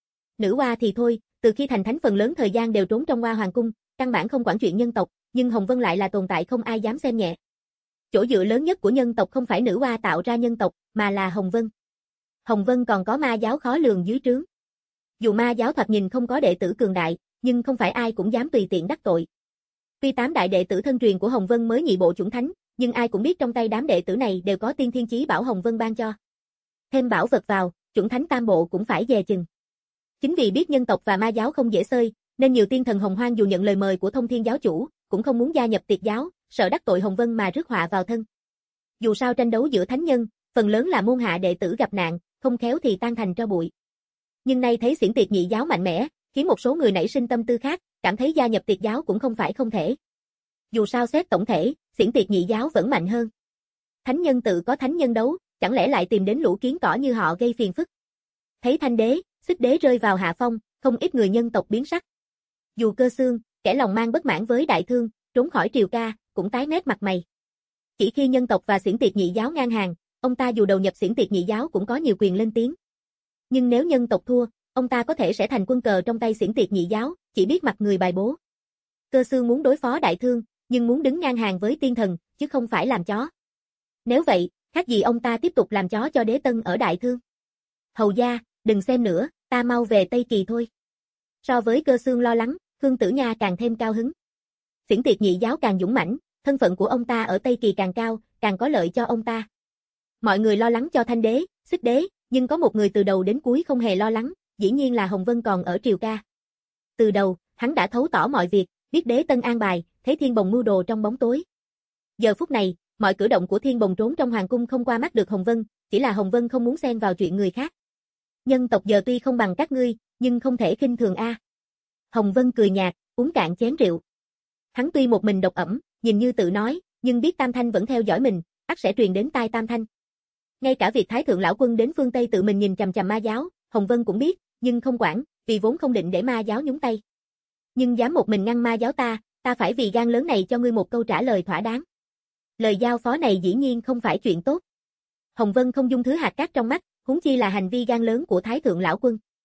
Nữ Oa thì thôi, từ khi thành thánh phần lớn thời gian đều trốn trong Oa hoàng cung, căn bản không quản chuyện nhân tộc, nhưng Hồng Vân lại là tồn tại không ai dám xem nhẹ. Chỗ dựa lớn nhất của nhân tộc không phải Nữ Oa tạo ra nhân tộc, mà là Hồng Vân. Hồng Vân còn có ma giáo khó lường dưới trướng. Dù ma giáo thoạt nhìn không có đệ tử cường đại, nhưng không phải ai cũng dám tùy tiện đắc tội. Tuy tám đại đệ tử thân truyền của Hồng Vân mới nhị bộ chủng thánh, nhưng ai cũng biết trong tay đám đệ tử này đều có tiên thiên chí bảo Hồng Vân ban cho. Thêm bảo vật vào, chủng thánh tam bộ cũng phải dè chừng. Chính vì biết nhân tộc và ma giáo không dễ xơi, nên nhiều tiên thần hồng hoang dù nhận lời mời của Thông Thiên giáo chủ, cũng không muốn gia nhập Tiệt giáo, sợ đắc tội Hồng Vân mà rước họa vào thân. Dù sao tranh đấu giữa thánh nhân, phần lớn là môn hạ đệ tử gặp nạn, không khéo thì tan thành tro bụi. Nhưng nay thấy xiển tiệt nhị giáo mạnh mẽ, khiến một số người nảy sinh tâm tư khác, cảm thấy gia nhập Tiệt giáo cũng không phải không thể. Dù sao xét tổng thể, xiển tiệt nhị giáo vẫn mạnh hơn. Thánh nhân tự có thánh nhân đấu, chẳng lẽ lại tìm đến lũ kiến cỏ như họ gây phiền phức. Thấy Thanh đế, Xích đế rơi vào hạ phong, không ít người nhân tộc biến sắc. Dù Cơ Xương, kẻ lòng mang bất mãn với đại thương, trốn khỏi triều ca, cũng tái mét mặt mày. Chỉ khi nhân tộc và xiển tiệt nhị giáo ngang hàng, ông ta dù đầu nhập xiển tiệt nhị giáo cũng có nhiều quyền lên tiếng. Nhưng nếu nhân tộc thua, ông ta có thể sẽ thành quân cờ trong tay xiển tiệt nhị giáo, chỉ biết mặt người bài bố. Cơ Xương muốn đối phó đại thương, nhưng muốn đứng ngang hàng với tiên thần, chứ không phải làm chó. Nếu vậy, khác gì ông ta tiếp tục làm chó cho đế tân ở đại thương. Hầu gia, đừng xem nữa, ta mau về Tây Kỳ thôi. So với Cơ Xương lo lắng, Khương Tử Nha càng thêm cao hứng. Xiển tiệt nhị giáo càng dũng mãnh, thân phận của ông ta ở Tây Kỳ càng cao, càng có lợi cho ông ta. Mọi người lo lắng cho Thanh đế, Xích đế, nhưng có một người từ đầu đến cuối không hề lo lắng, dĩ nhiên là Hồng Vân còn ở triều ca. Từ đầu, hắn đã thấu tỏ mọi việc, biết đế tân an bài, thấy Thiên Bồng mưu đồ trong bóng tối. Giờ phút này, mọi cử động của Thiên Bồng trốn trong hoàng cung không qua mắt được Hồng Vân, chỉ là Hồng Vân không muốn xen vào chuyện người khác. Nhân tộc giờ tuy không bằng các ngươi, nhưng không thể khinh thường a. Hồng Vân cười nhạt, uống cạn chén rượu. Hắn tuy một mình độc ẩm, nhìn như tự nói, nhưng biết Tam Thanh vẫn theo dõi mình, ắt sẽ truyền đến tai Tam Thanh. Ngay cả việc Thái Thượng lão quân đến phương Tây tự mình nhìn chằm chằm ma giáo, Hồng Vân cũng biết, nhưng không quản, vì vốn không định để ma giáo nhúng tay. Nhưng dám một mình ngăn ma giáo ta, ta phải vì gan lớn này cho ngươi một câu trả lời thỏa đáng. Lời giao phó này dĩ nhiên không phải chuyện tốt. Hồng Vân không dung thứ hạt cát trong mắt, huống chi là hành vi gan lớn của Thái Thượng lão quân.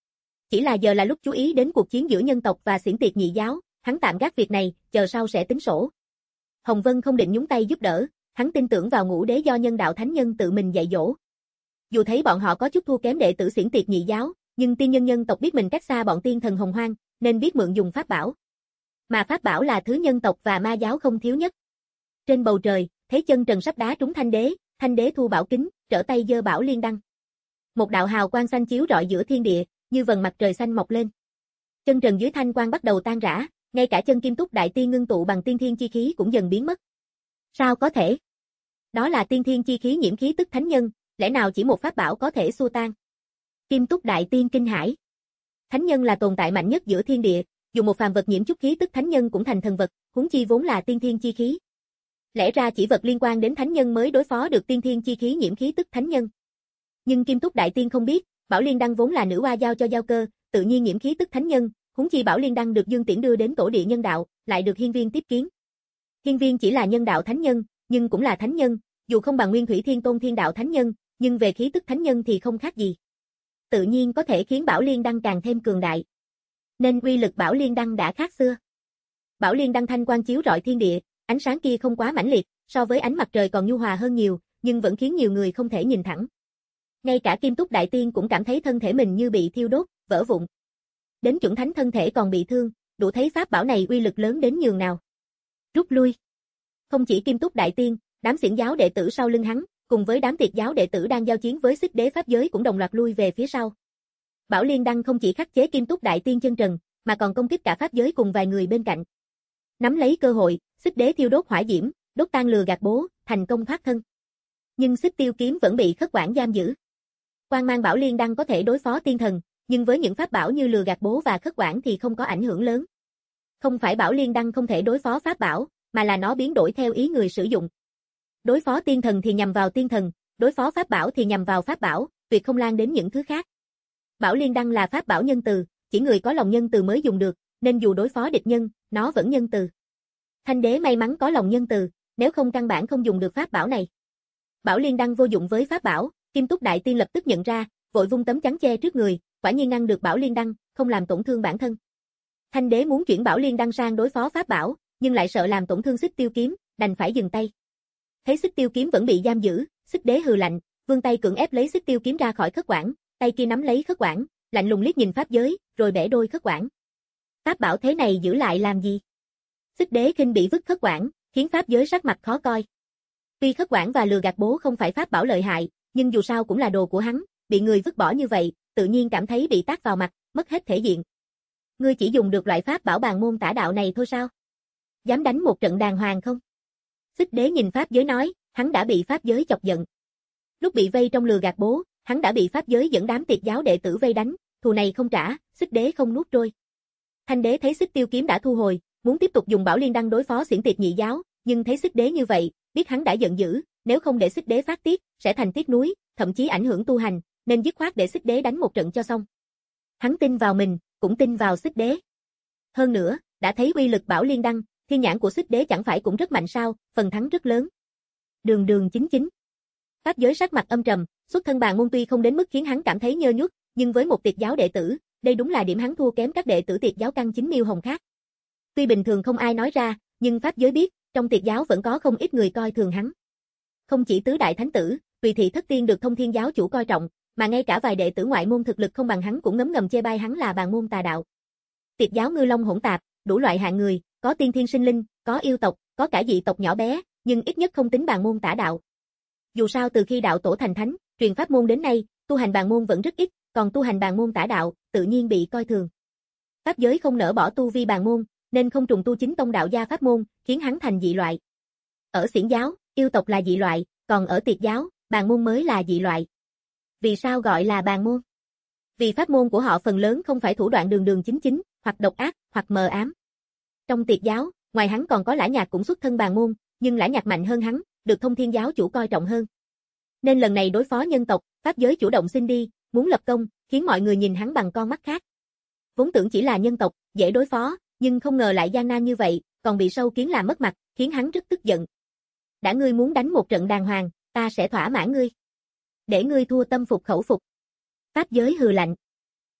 Chỉ là giờ là lúc chú ý đến cuộc chiến giữa nhân tộc và xiển tiệt nhị giáo, hắn tạm gác việc này, chờ sau sẽ tính sổ. Hồng Vân không định nhúng tay giúp đỡ, hắn tin tưởng vào ngũ đế do nhân đạo thánh nhân tự mình dạy dỗ. Dù thấy bọn họ có chút thua kém đệ tử xiển tiệt nhị giáo, nhưng tiên nhân nhân tộc biết mình cách xa bọn tiên thần hồng hoang, nên biết mượn dùng pháp bảo. Mà pháp bảo là thứ nhân tộc và ma giáo không thiếu nhất. Trên bầu trời, thấy chân trần sắp đá trúng thanh đế, thanh đế thu bảo kính, trở tay giơ bảo liên đăng. Một đạo hào quang xanh chiếu rọi giữa thiên địa, như vầng mặt trời xanh mọc lên. Chân trần dưới thanh quang bắt đầu tan rã, ngay cả chân kim túc đại tiên ngưng tụ bằng tiên thiên chi khí cũng dần biến mất. Sao có thể? Đó là tiên thiên chi khí nhiễm khí tức thánh nhân, lẽ nào chỉ một pháp bảo có thể xua tan? Kim túc đại tiên kinh hãi. Thánh nhân là tồn tại mạnh nhất giữa thiên địa, dù một phàm vật nhiễm chút khí tức thánh nhân cũng thành thần vật, huống chi vốn là tiên thiên chi khí. Lẽ ra chỉ vật liên quan đến thánh nhân mới đối phó được tiên thiên chi khí nhiễm khí tức thánh nhân. Nhưng Kim Túc đại tiên không biết, Bảo Liên đăng vốn là nữ oa giao cho giao cơ, tự nhiên nhiễm khí tức thánh nhân, huống chi Bảo Liên đăng được Dương Tiễn đưa đến tổ địa nhân đạo, lại được Hiên Viên tiếp kiến. Hiên Viên chỉ là nhân đạo thánh nhân, nhưng cũng là thánh nhân, dù không bằng Nguyên Thủy Thiên Tôn thiên đạo thánh nhân, nhưng về khí tức thánh nhân thì không khác gì. Tự nhiên có thể khiến Bảo Liên đăng càng thêm cường đại. Nên uy lực Bảo Liên đăng đã khác xưa. Bảo Liên đăng thanh quang chiếu rọi thiên địa, ánh sáng kia không quá mãnh liệt, so với ánh mặt trời còn nhu hòa hơn nhiều, nhưng vẫn khiến nhiều người không thể nhìn thẳng. Ngay cả Kim Túc đại tiên cũng cảm thấy thân thể mình như bị thiêu đốt, vỡ vụn. Đến chuẩn thánh thân thể còn bị thương, đủ thấy pháp bảo này uy lực lớn đến nhường nào. Rút lui. Không chỉ Kim Túc đại tiên, đám xiển giáo đệ tử sau lưng hắn, cùng với đám tiệt giáo đệ tử đang giao chiến với xích đế pháp giới cũng đồng loạt lui về phía sau. Bảo Liên đăng không chỉ khắc chế Kim Túc đại tiên chân trần, mà còn công kích cả pháp giới cùng vài người bên cạnh. Nắm lấy cơ hội, xích đế thiêu đốt hỏa diễm, đốt tan lừa gạt bố, thành công thoát thân. Nhưng xích tiêu kiếm vẫn bị khất quản giam giữ. Quang mang Bảo Liên đăng có thể đối phó tiên thần, nhưng với những pháp bảo như lừa gạt bố và khất quản thì không có ảnh hưởng lớn. Không phải Bảo Liên đăng không thể đối phó pháp bảo, mà là nó biến đổi theo ý người sử dụng. Đối phó tiên thần thì nhằm vào tiên thần, đối phó pháp bảo thì nhằm vào pháp bảo, tuyệt không lan đến những thứ khác. Bảo Liên đăng là pháp bảo nhân từ, chỉ người có lòng nhân từ mới dùng được, nên dù đối phó địch nhân, nó vẫn nhân từ. Thanh đế may mắn có lòng nhân từ, nếu không căn bản không dùng được pháp bảo này. Bảo Liên đăng vô dụng với pháp bảo, Kim Túc đại tiên lập tức nhận ra, vội vung tấm chắn che trước người, quả nhiên ngăn được Bảo Liên đăng, không làm tổn thương bản thân. Thanh đế muốn chuyển Bảo Liên đăng sang đối phó pháp bảo, nhưng lại sợ làm tổn thương xích tiêu kiếm, đành phải dừng tay. Thấy xích tiêu kiếm vẫn bị giam giữ, xích đế hừ lạnh, vươn tay cưỡng ép lấy xích tiêu kiếm ra khỏi khất quản, tay kia nắm lấy khất quản, lạnh lùng liếc nhìn pháp giới, rồi bẻ đôi khất quản. Pháp bảo thế này giữ lại làm gì? Xích đế khinh bị vứt khất quản, khiến pháp giới sắc mặt khó coi. Tuy khất quản và lừa gạt bố không phải pháp bảo lợi hại, nhưng dù sao cũng là đồ của hắn, bị người vứt bỏ như vậy, tự nhiên cảm thấy bị tát vào mặt, mất hết thể diện. Ngươi chỉ dùng được loại pháp bảo bàn môn tả đạo này thôi sao? Dám đánh một trận đàng hoàng không? Xích đế nhìn pháp giới nói, hắn đã bị pháp giới chọc giận. Lúc bị vây trong lừa gạt bố, hắn đã bị pháp giới dẫn đám tiệt giáo đệ tử vây đánh, thù này không trả, xích đế không nuốt trôi. Thanh đế thấy xích tiêu kiếm đã thu hồi, muốn tiếp tục dùng Bảo Liên đăng đối phó xiển tiệt nhị giáo, nhưng thấy xích đế như vậy, biết hắn đã giận dữ, nếu không để xích đế phát tiết, sẽ thành tiếc núi, thậm chí ảnh hưởng tu hành, nên dứt khoát để xích đế đánh một trận cho xong. Hắn tin vào mình, cũng tin vào xích đế. Hơn nữa, đã thấy uy lực Bảo Liên đăng, thiên nhãn của xích đế chẳng phải cũng rất mạnh sao, phần thắng rất lớn. Đường đường chính chính. Pháp giới sắc mặt âm trầm, xuất thân bàn môn tuy không đến mức khiến hắn cảm thấy nhơ nhuốc, nhưng với một tiệt giáo đệ tử, đây đúng là điểm hắn thua kém các đệ tử tiệt giáo căn chính miêu hồng khác. Tuy bình thường không ai nói ra, nhưng pháp giới biết, trong tiệt giáo vẫn có không ít người coi thường hắn. Không chỉ tứ đại thánh tử, tùy thị thất tiên được thông thiên giáo chủ coi trọng, mà ngay cả vài đệ tử ngoại môn thực lực không bằng hắn cũng ngấm ngầm chê bai hắn là bàn môn tà đạo. Tiệt giáo ngư long hỗn tạp, đủ loại hạng người, có tiên thiên sinh linh, có yêu tộc, có cả dị tộc nhỏ bé, nhưng ít nhất không tính bàn môn tả đạo. Dù sao từ khi đạo tổ thành thánh, truyền pháp môn đến nay, tu hành bàn môn vẫn rất ít, còn tu hành bàn môn tả đạo, tự nhiên bị coi thường. Pháp giới không nỡ bỏ tu vi bàn môn, nên không trùng tu chính tông đạo gia pháp môn, khiến hắn thành dị loại. Ở xiển giáo, yêu tộc là dị loại, còn ở tiệt giáo, bàn môn mới là dị loại. Vì sao gọi là bàn môn? Vì pháp môn của họ phần lớn không phải thủ đoạn đường đường chính chính, hoặc độc ác, hoặc mờ ám. Trong tiệt giáo, ngoài hắn còn có Lã Nhạc cũng xuất thân bàn môn, nhưng Lã Nhạc mạnh hơn hắn, được thông thiên giáo chủ coi trọng hơn. Nên lần này đối phó nhân tộc, pháp giới chủ động xin đi, muốn lập công, khiến mọi người nhìn hắn bằng con mắt khác. Vốn tưởng chỉ là nhân tộc, dễ đối phó, nhưng không ngờ lại gian nan như vậy, còn bị sâu kiến làm mất mặt, khiến hắn rất tức giận. Đã ngươi muốn đánh một trận đàng hoàng, ta sẽ thỏa mãn ngươi. Để ngươi thua tâm phục khẩu phục. Pháp giới hừ lạnh.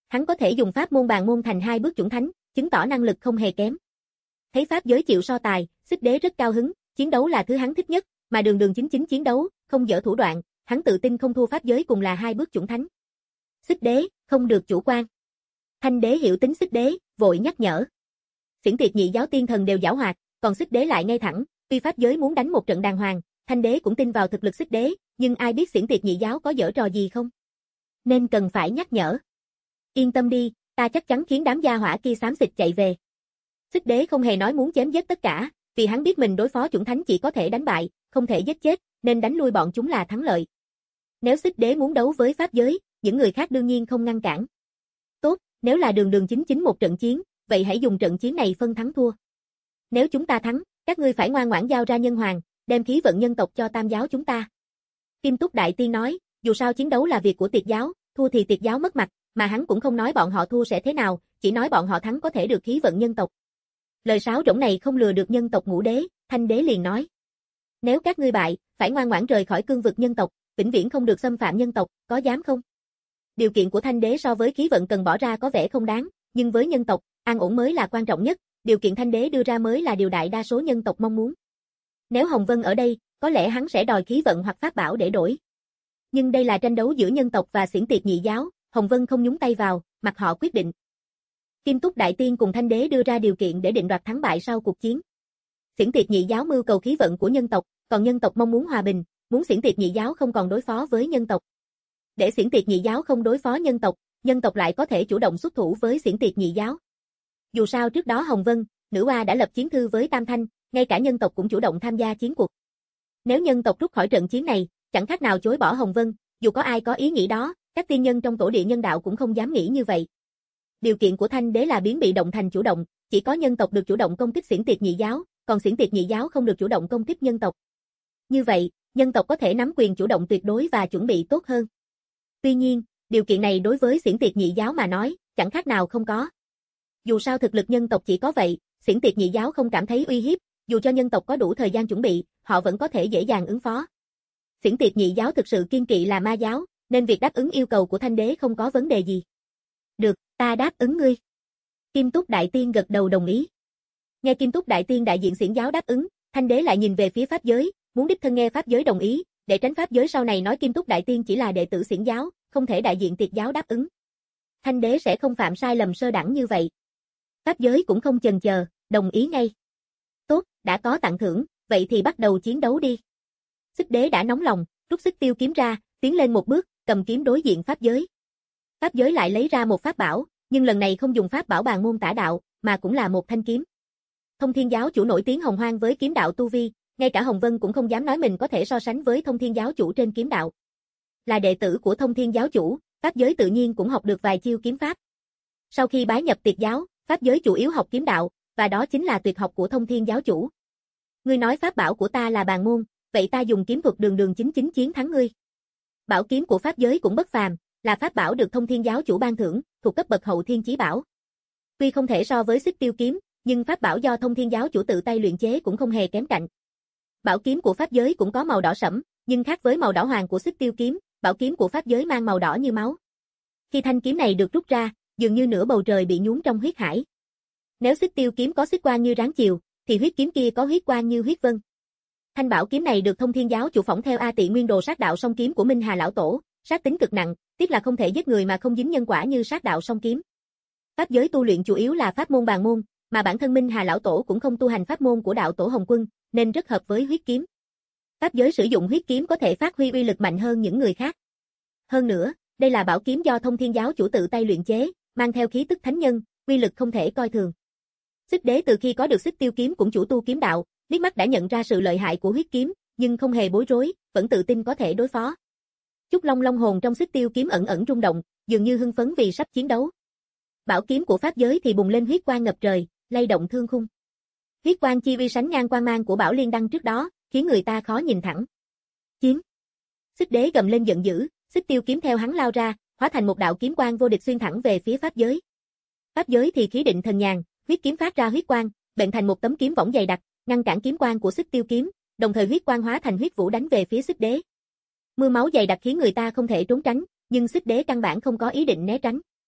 Hắn có thể dùng pháp môn bàn môn thành hai bước chuẩn thánh, chứng tỏ năng lực không hề kém. Thấy pháp giới chịu so tài, Xích Đế rất cao hứng, chiến đấu là thứ hắn thích nhất, mà đường đường chính chính chiến đấu, không dở thủ đoạn, hắn tự tin không thua pháp giới cùng là hai bước chuẩn thánh. Xích Đế, không được chủ quan. Thanh Đế hiểu tính Xích Đế, vội nhắc nhở. Xiển Tiệt Nhị giáo tiên thần đều giảo hoạt, còn Xích Đế lại ngay thẳng, tuy pháp giới muốn đánh một trận đàng hoàng, Thanh Đế cũng tin vào thực lực Xích Đế, nhưng ai biết Xiển Tiệt Nhị giáo có dở trò gì không? Nên cần phải nhắc nhở. Yên tâm đi, ta chắc chắn khiến đám gia hỏa kia xám xịt chạy về. Xích Đế không hề nói muốn chém giết tất cả, vì hắn biết mình đối phó chuẩn thánh chỉ có thể đánh bại, không thể giết chết, nên đánh lui bọn chúng là thắng lợi. Nếu Xích Đế muốn đấu với pháp giới, những người khác đương nhiên không ngăn cản. Tốt, nếu là đường đường chính chính một trận chiến, vậy hãy dùng trận chiến này phân thắng thua. Nếu chúng ta thắng, các ngươi phải ngoan ngoãn giao ra nhân hoàng, đem khí vận nhân tộc cho Tam giáo chúng ta. Kim Túc Đại Tiên nói, dù sao chiến đấu là việc của Tiệt giáo, thua thì Tiệt giáo mất mặt, mà hắn cũng không nói bọn họ thua sẽ thế nào, chỉ nói bọn họ thắng có thể được khí vận nhân tộc. Lời sáo rỗng này không lừa được nhân tộc Ngũ Đế, Thanh Đế liền nói. Nếu các ngươi bại, phải ngoan ngoãn rời khỏi cương vực nhân tộc, vĩnh viễn không được xâm phạm nhân tộc, có dám không? Điều kiện của Thanh Đế so với khí vận cần bỏ ra có vẻ không đáng, nhưng với nhân tộc, an ổn mới là quan trọng nhất, điều kiện Thanh Đế đưa ra mới là điều đại đa số nhân tộc mong muốn. Nếu Hồng Vân ở đây, có lẽ hắn sẽ đòi khí vận hoặc pháp bảo để đổi. Nhưng đây là tranh đấu giữa nhân tộc và Xiển Tiệt Nhị giáo, Hồng Vân không nhúng tay vào, mặc họ quyết định. Kim Túc Đại Tiên cùng Thanh Đế đưa ra điều kiện để định đoạt thắng bại sau cuộc chiến. Xiển Tiệt Nhị giáo mưu cầu khí vận của nhân tộc, còn nhân tộc mong muốn hòa bình, muốn Xiển Tiệt Nhị giáo không còn đối phó với nhân tộc. Để Xiển Tiệt Nhị giáo không đối phó nhân tộc, nhân tộc lại có thể chủ động xuất thủ với Xiển Tiệt Nhị giáo. Dù sao trước đó Hồng Vân, Nữ Oa đã lập chiến thư với Tam Thanh, ngay cả nhân tộc cũng chủ động tham gia chiến cuộc. Nếu nhân tộc rút khỏi trận chiến này, chẳng khác nào chối bỏ Hồng Vân, dù có ai có ý nghĩ đó, các tiên nhân trong tổ địa nhân đạo cũng không dám nghĩ như vậy. Điều kiện của Thanh Đế là biến bị động thành chủ động, chỉ có nhân tộc được chủ động công kích Xiển Tiệt Nhị giáo, còn Xiển Tiệt Nhị giáo không được chủ động công kích nhân tộc. Như vậy, nhân tộc có thể nắm quyền chủ động tuyệt đối và chuẩn bị tốt hơn. Tuy nhiên, điều kiện này đối với Xiển Tiệt Nhị giáo mà nói, chẳng khác nào không có. Dù sao thực lực nhân tộc chỉ có vậy, Xiển Tiệt Nhị giáo không cảm thấy uy hiếp, dù cho nhân tộc có đủ thời gian chuẩn bị, họ vẫn có thể dễ dàng ứng phó. Xiển Tiệt Nhị giáo thực sự kiên kỵ là ma giáo, nên việc đáp ứng yêu cầu của Thanh Đế không có vấn đề gì. Được, ta đáp ứng ngươi. Kim Túc Đại Tiên gật đầu đồng ý. Nghe Kim Túc Đại Tiên đại diện Xiển giáo đáp ứng, Thanh Đế lại nhìn về phía pháp giới, muốn đích thân nghe pháp giới đồng ý, để tránh pháp giới sau này nói Kim Túc Đại Tiên chỉ là đệ tử Xiển giáo, không thể đại diện Tiệt giáo đáp ứng. Thanh Đế sẽ không phạm sai lầm sơ đẳng như vậy. Pháp giới cũng không chần chờ, đồng ý ngay. Tốt, đã có tặng thưởng, vậy thì bắt đầu chiến đấu đi. Xích Đế đã nóng lòng, rút xích tiêu kiếm ra, tiến lên một bước, cầm kiếm đối diện pháp giới. Pháp giới lại lấy ra một pháp bảo, nhưng lần này không dùng pháp bảo bàn môn tả đạo, mà cũng là một thanh kiếm. Thông Thiên giáo chủ nổi tiếng hồng hoang với kiếm đạo tu vi, ngay cả Hồng Vân cũng không dám nói mình có thể so sánh với Thông Thiên giáo chủ trên kiếm đạo. Là đệ tử của Thông Thiên giáo chủ, pháp giới tự nhiên cũng học được vài chiêu kiếm pháp. Sau khi bái nhập Tiệt giáo, pháp giới chủ yếu học kiếm đạo, và đó chính là tuyệt học của Thông Thiên giáo chủ. Ngươi nói pháp bảo của ta là bàn môn, vậy ta dùng kiếm thuật đường đường chính chính chiến thắng ngươi. Bảo kiếm của pháp giới cũng bất phàm, là pháp bảo được Thông Thiên giáo chủ ban thưởng, thuộc cấp bậc hậu thiên chí bảo. Tuy không thể so với xích tiêu kiếm, nhưng pháp bảo do Thông Thiên giáo chủ tự tay luyện chế cũng không hề kém cạnh. Bảo kiếm của pháp giới cũng có màu đỏ sẫm, nhưng khác với màu đỏ hoàng của xích tiêu kiếm, bảo kiếm của pháp giới mang màu đỏ như máu. Khi thanh kiếm này được rút ra, dường như nửa bầu trời bị nhuốm trong huyết hải. Nếu xích tiêu kiếm có xích quang như ráng chiều, thì huyết kiếm kia có huyết quang như huyết vân. Thanh bảo kiếm này được Thông Thiên giáo chủ phỏng theo A Tị Nguyên Đồ sát đạo song kiếm của Minh Hà lão tổ, sát tính cực nặng, tiếc là không thể giết người mà không dính nhân quả như sát đạo song kiếm. Pháp giới tu luyện chủ yếu là pháp môn bàn môn, mà bản thân Minh Hà lão tổ cũng không tu hành pháp môn của đạo tổ Hồng Quân, nên rất hợp với huyết kiếm. Pháp giới sử dụng huyết kiếm có thể phát huy uy lực mạnh hơn những người khác. Hơn nữa, đây là bảo kiếm do Thông Thiên giáo chủ tự tay luyện chế, mang theo khí tức thánh nhân, uy lực không thể coi thường. Xích Đế từ khi có được xích tiêu kiếm cũng chủ tu kiếm đạo, liếc mắt đã nhận ra sự lợi hại của huyết kiếm, nhưng không hề bối rối, vẫn tự tin có thể đối phó. Chút long long hồn trong xích tiêu kiếm ẩn ẩn rung động, dường như hưng phấn vì sắp chiến đấu. Bảo kiếm của pháp giới thì bùng lên huyết quang ngập trời, lay động thương khung. Huyết quang chi uy sánh ngang quang mang của Bảo Liên Đăng trước đó, khiến người ta khó nhìn thẳng. Chiến! Xích Đế gầm lên giận dữ, xích tiêu kiếm theo hắn lao ra, hóa thành một đạo kiếm quang vô địch xuyên thẳng về phía pháp giới. Pháp giới thì khí định thần nhàn, huyết kiếm phát ra huyết quang, bệnh thành một tấm kiếm võng dày đặc, ngăn cản kiếm quang của xích tiêu kiếm, đồng thời huyết quang hóa thành huyết vũ đánh về phía Xích Đế. Mưa máu dày đặc khiến người ta không thể trốn tránh, nhưng Xích Đế căn bản không có ý định né tránh.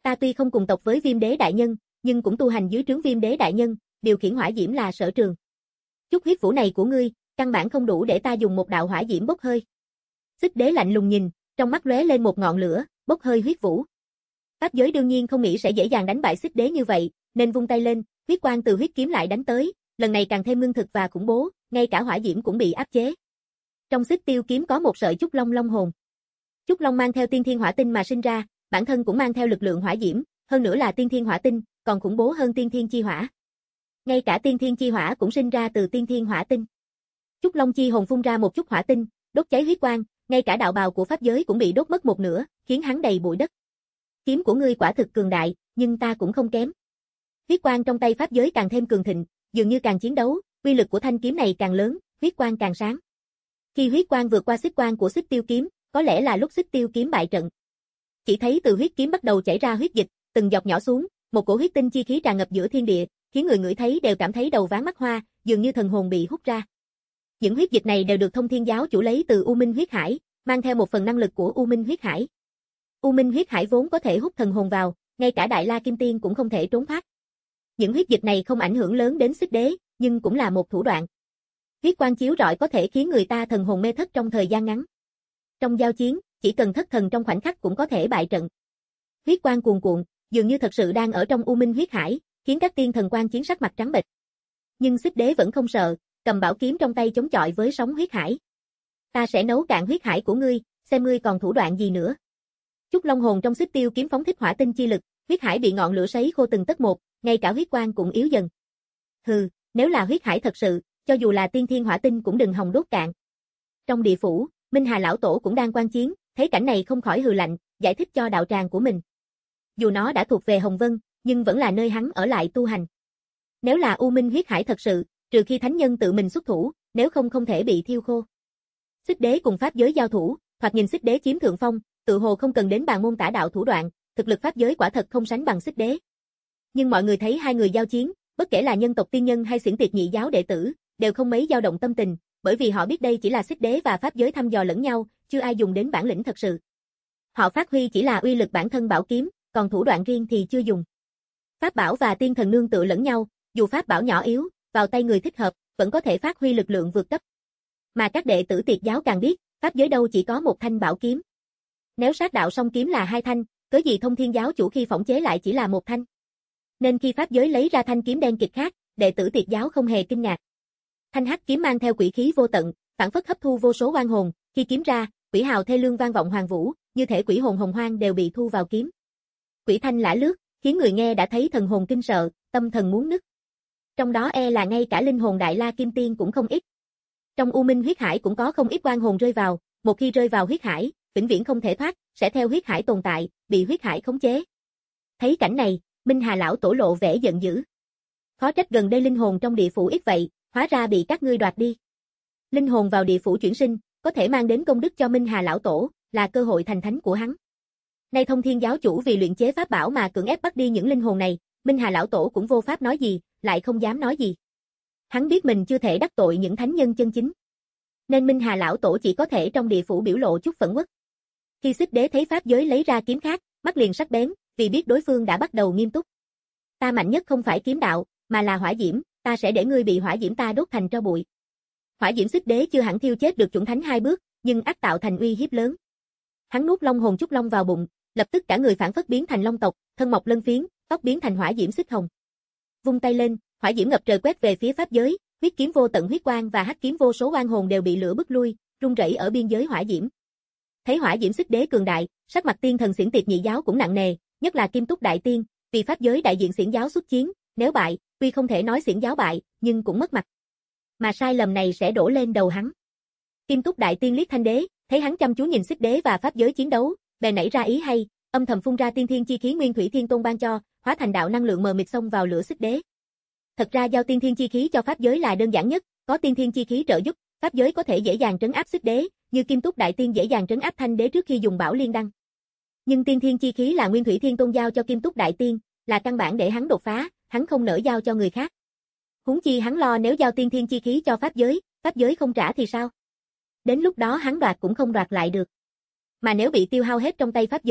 Ta tuy không cùng tộc với Viêm Đế đại nhân, nhưng cũng tu hành dưới trướng Viêm Đế đại nhân, điều khiển hỏa diễm là sở trường. Chút huyết vũ này của ngươi, căn bản không đủ để ta dùng một đạo hỏa diễm bốc hơi. Xích Đế lạnh lùng nhìn, trong mắt lóe lên một ngọn lửa, bốc hơi huyết vũ. Pháp giới đương nhiên không nghĩ sẽ dễ dàng đánh bại Xích Đế như vậy, nên vung tay lên, huyết quang từ huyết kiếm lại đánh tới, lần này càng thêm ngưng thực và khủng bố, ngay cả hỏa diễm cũng bị áp chế. Trong Xích Tiêu kiếm có một sợi Chúc Long long hồn. Chúc Long mang theo tiên thiên hỏa tinh mà sinh ra, bản thân cũng mang theo lực lượng hỏa diễm, hơn nữa là tiên thiên hỏa tinh, còn khủng bố hơn tiên thiên chi hỏa. Ngay cả tiên thiên chi hỏa cũng sinh ra từ tiên thiên hỏa tinh. Chúc Long chi hồn phun ra một chút hỏa tinh, đốt cháy huyết quang, ngay cả đạo bào của pháp giới cũng bị đốt mất một nửa, khiến hắn đầy bụi đất. Kiếm của ngươi quả thực cường đại, nhưng ta cũng không kém. Huyết quang trong tay pháp giới càng thêm cường thịnh, dường như càng chiến đấu, uy lực của thanh kiếm này càng lớn, huyết quang càng sáng. Khi huyết quang vượt qua xích quang của Xích Tiêu kiếm, có lẽ là lúc Xích Tiêu kiếm bại trận. Chỉ thấy từ huyết kiếm bắt đầu chảy ra huyết dịch, từng giọt nhỏ xuống, một cổ huyết tinh chi khí tràn ngập giữa thiên địa, khiến người ngửi thấy đều cảm thấy đầu váng mắt hoa, dường như thần hồn bị hút ra. Những huyết dịch này đều được Thông Thiên giáo chủ lấy từ U Minh huyết hải, mang theo một phần năng lực của U Minh huyết hải. U Minh huyết hải vốn có thể hút thần hồn vào, ngay cả Đại La Kim Tiên cũng không thể trốn thoát. Những huyết dịch này không ảnh hưởng lớn đến Xích Đế, nhưng cũng là một thủ đoạn. Huyết quang chiếu rọi có thể khiến người ta thần hồn mê thất trong thời gian ngắn. Trong giao chiến, chỉ cần thất thần trong khoảnh khắc cũng có thể bại trận. Huyết quang cuồn cuộn, dường như thật sự đang ở trong U Minh huyết hải, khiến các tiên thần quan chiến sắc mặt trắng bệch. Nhưng Xích Đế vẫn không sợ, cầm bảo kiếm trong tay chống chọi với sóng huyết hải. Ta sẽ nấu cạn huyết hải của ngươi, xem ngươi còn thủ đoạn gì nữa. Chúc Long hồn trong Xích Tiêu kiếm phóng thích hỏa tinh chi lực, huyết hải bị ngọn lửa sấy khô từng tấc một, ngay cả huyết quang cũng yếu dần. Hừ, nếu là huyết hải thật sự, cho dù là tiên thiên hỏa tinh cũng đừng hòng đốt cạn. Trong địa phủ, Minh Hà lão tổ cũng đang quan chiến, thấy cảnh này không khỏi hừ lạnh, giải thích cho đạo tràng của mình. Dù nó đã thuộc về Hồng Vân, nhưng vẫn là nơi hắn ở lại tu hành. Nếu là U Minh huyết hải thật sự, trừ khi thánh nhân tự mình xuất thủ, nếu không không thể bị thiêu khô. Xích Đế cùng pháp giới giao thủ, thoạt nhìn Xích Đế chiếm thượng phong, tự hồ không cần đến bàn môn tả đạo thủ đoạn, thực lực pháp giới quả thật không sánh bằng Xích Đế. Nhưng mọi người thấy hai người giao chiến, bất kể là nhân tộc tiên nhân hay xiển tiệt nhị giáo đệ tử, đều không mấy dao động tâm tình, bởi vì họ biết đây chỉ là Xích Đế và pháp giới thăm dò lẫn nhau, chưa ai dùng đến bản lĩnh thật sự. Họ phát huy chỉ là uy lực bản thân bảo kiếm, còn thủ đoạn riêng thì chưa dùng. Pháp bảo và tiên thần nương tựa lẫn nhau, dù pháp bảo nhỏ yếu, vào tay người thích hợp, vẫn có thể phát huy lực lượng vượt cấp. Mà các đệ tử tiệt giáo càng biết, pháp giới đâu chỉ có một thanh bảo kiếm. Nếu sát đạo song kiếm là hai thanh, cớ gì Thông Thiên giáo chủ khi phỏng chế lại chỉ là một thanh. Nên khi pháp giới lấy ra thanh kiếm đen kịt khác, đệ tử tiệt giáo không hề kinh ngạc. Thanh hắc kiếm mang theo quỷ khí vô tận, phản phất hấp thu vô số oan hồn, khi kiếm ra, quỷ hào thê lương vang vọng hoàng vũ, như thể quỷ hồn hồng hoang đều bị thu vào kiếm. Quỷ thanh lả lướt, khiến người nghe đã thấy thần hồn kinh sợ, tâm thần muốn nứt. Trong đó e là ngay cả linh hồn Đại La Kim Tiên cũng không ít. Trong U Minh huyết hải cũng có không ít oan hồn rơi vào, một khi rơi vào huyết hải, vĩnh viễn không thể thoát, sẽ theo huyết hải tồn tại, bị huyết hải khống chế. Thấy cảnh này, Minh Hà lão tổ lộ vẻ giận dữ. Khó trách gần đây linh hồn trong địa phủ ít vậy, hóa ra bị các ngươi đoạt đi. Linh hồn vào địa phủ chuyển sinh, có thể mang đến công đức cho Minh Hà lão tổ, là cơ hội thành thánh của hắn. Nay Thông Thiên giáo chủ vì luyện chế pháp bảo mà cưỡng ép bắt đi những linh hồn này, Minh Hà lão tổ cũng vô pháp nói gì, lại không dám nói gì. Hắn biết mình chưa thể đắc tội những thánh nhân chân chính. Nên Minh Hà lão tổ chỉ có thể trong địa phủ biểu lộ chút phẫn uất. Khi Xích Đế thấy pháp giới lấy ra kiếm khác, mắt liền sắc bén, vì biết đối phương đã bắt đầu nghiêm túc. Ta mạnh nhất không phải kiếm đạo, mà là hỏa diễm, ta sẽ để ngươi bị hỏa diễm ta đốt thành tro bụi. Hỏa diễm Xích Đế chưa hẳn thiêu chết được chuẩn thánh hai bước, nhưng ắt tạo thành uy hiếp lớn. Hắn nuốt long hồn Chúc Long vào bụng, lập tức cả người phản phất biến thành long tộc, thân mọc lân phiến, tóc biến thành hỏa diễm xích hồng. Vung tay lên, hỏa diễm ngập trời quét về phía pháp giới, huyết kiếm vô tận huyết quang và hắc kiếm vô số oan hồn đều bị lửa bức lui, rung rẩy ở biên giới hỏa diễm. Thấy hỏa diễm Xích Đế cường đại, sắc mặt tiên thần xiển tiệt nhị giáo cũng nặng nề, nhất là Kim Túc đại tiên, vì pháp giới đại diện xiển giáo xuất chiến, nếu bại, tuy không thể nói xiển giáo bại, nhưng cũng mất mặt. Mà sai lầm này sẽ đổ lên đầu hắn. Kim Túc đại tiên liếc Thanh Đế, thấy hắn chăm chú nhìn Xích Đế và pháp giới chiến đấu, bèn nảy ra ý hay, âm thầm phun ra tiên thiên chi khí Nguyên Thủy Thiên Tôn ban cho, hóa thành đạo năng lượng mờ mịt xông vào lửa Xích Đế. Thật ra giao tiên thiên chi khí cho pháp giới là đơn giản nhất, có tiên thiên chi khí trợ giúp, pháp giới có thể dễ dàng trấn áp Xích Đế, như Kim Túc đại tiên dễ dàng trấn áp Thanh Đế trước khi dùng Bảo Liên đăng. Nhưng tiên thiên chi khí là Nguyên Thủy Thiên Tôn giao cho Kim Túc đại tiên, là căn bản để hắn đột phá, hắn không nỡ giao cho người khác. Huống chi hắn lo nếu giao tiên thiên chi khí cho pháp giới, pháp giới không trả thì sao? Đến lúc đó hắn đoạt cũng không đoạt lại được. Mà nếu bị tiêu hao hết trong tay pháp giới,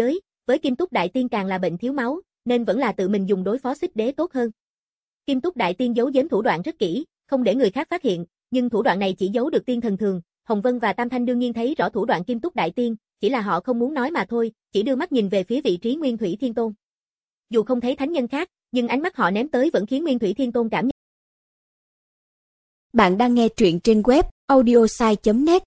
với Kim Túc Đại Tiên càng là bệnh thiếu máu, nên vẫn là tự mình dùng đối phó Xích Đế tốt hơn. Kim Túc Đại Tiên giấu giếm thủ đoạn rất kỹ, không để người khác phát hiện, nhưng thủ đoạn này chỉ giấu được tiên thần thường. Hồng Vân và Tam Thanh đương nhiên thấy rõ thủ đoạn Kim Túc Đại Tiên, chỉ là họ không muốn nói mà thôi, chỉ đưa mắt nhìn về phía vị trí Nguyên Thủy Thiên Tôn. Dù không thấy thánh nhân khác, nhưng ánh mắt họ ném tới vẫn khiến Nguyên Thủy Thiên Tôn cảm nhận. Bạn đang nghe truyện trên web audiosai chấm net.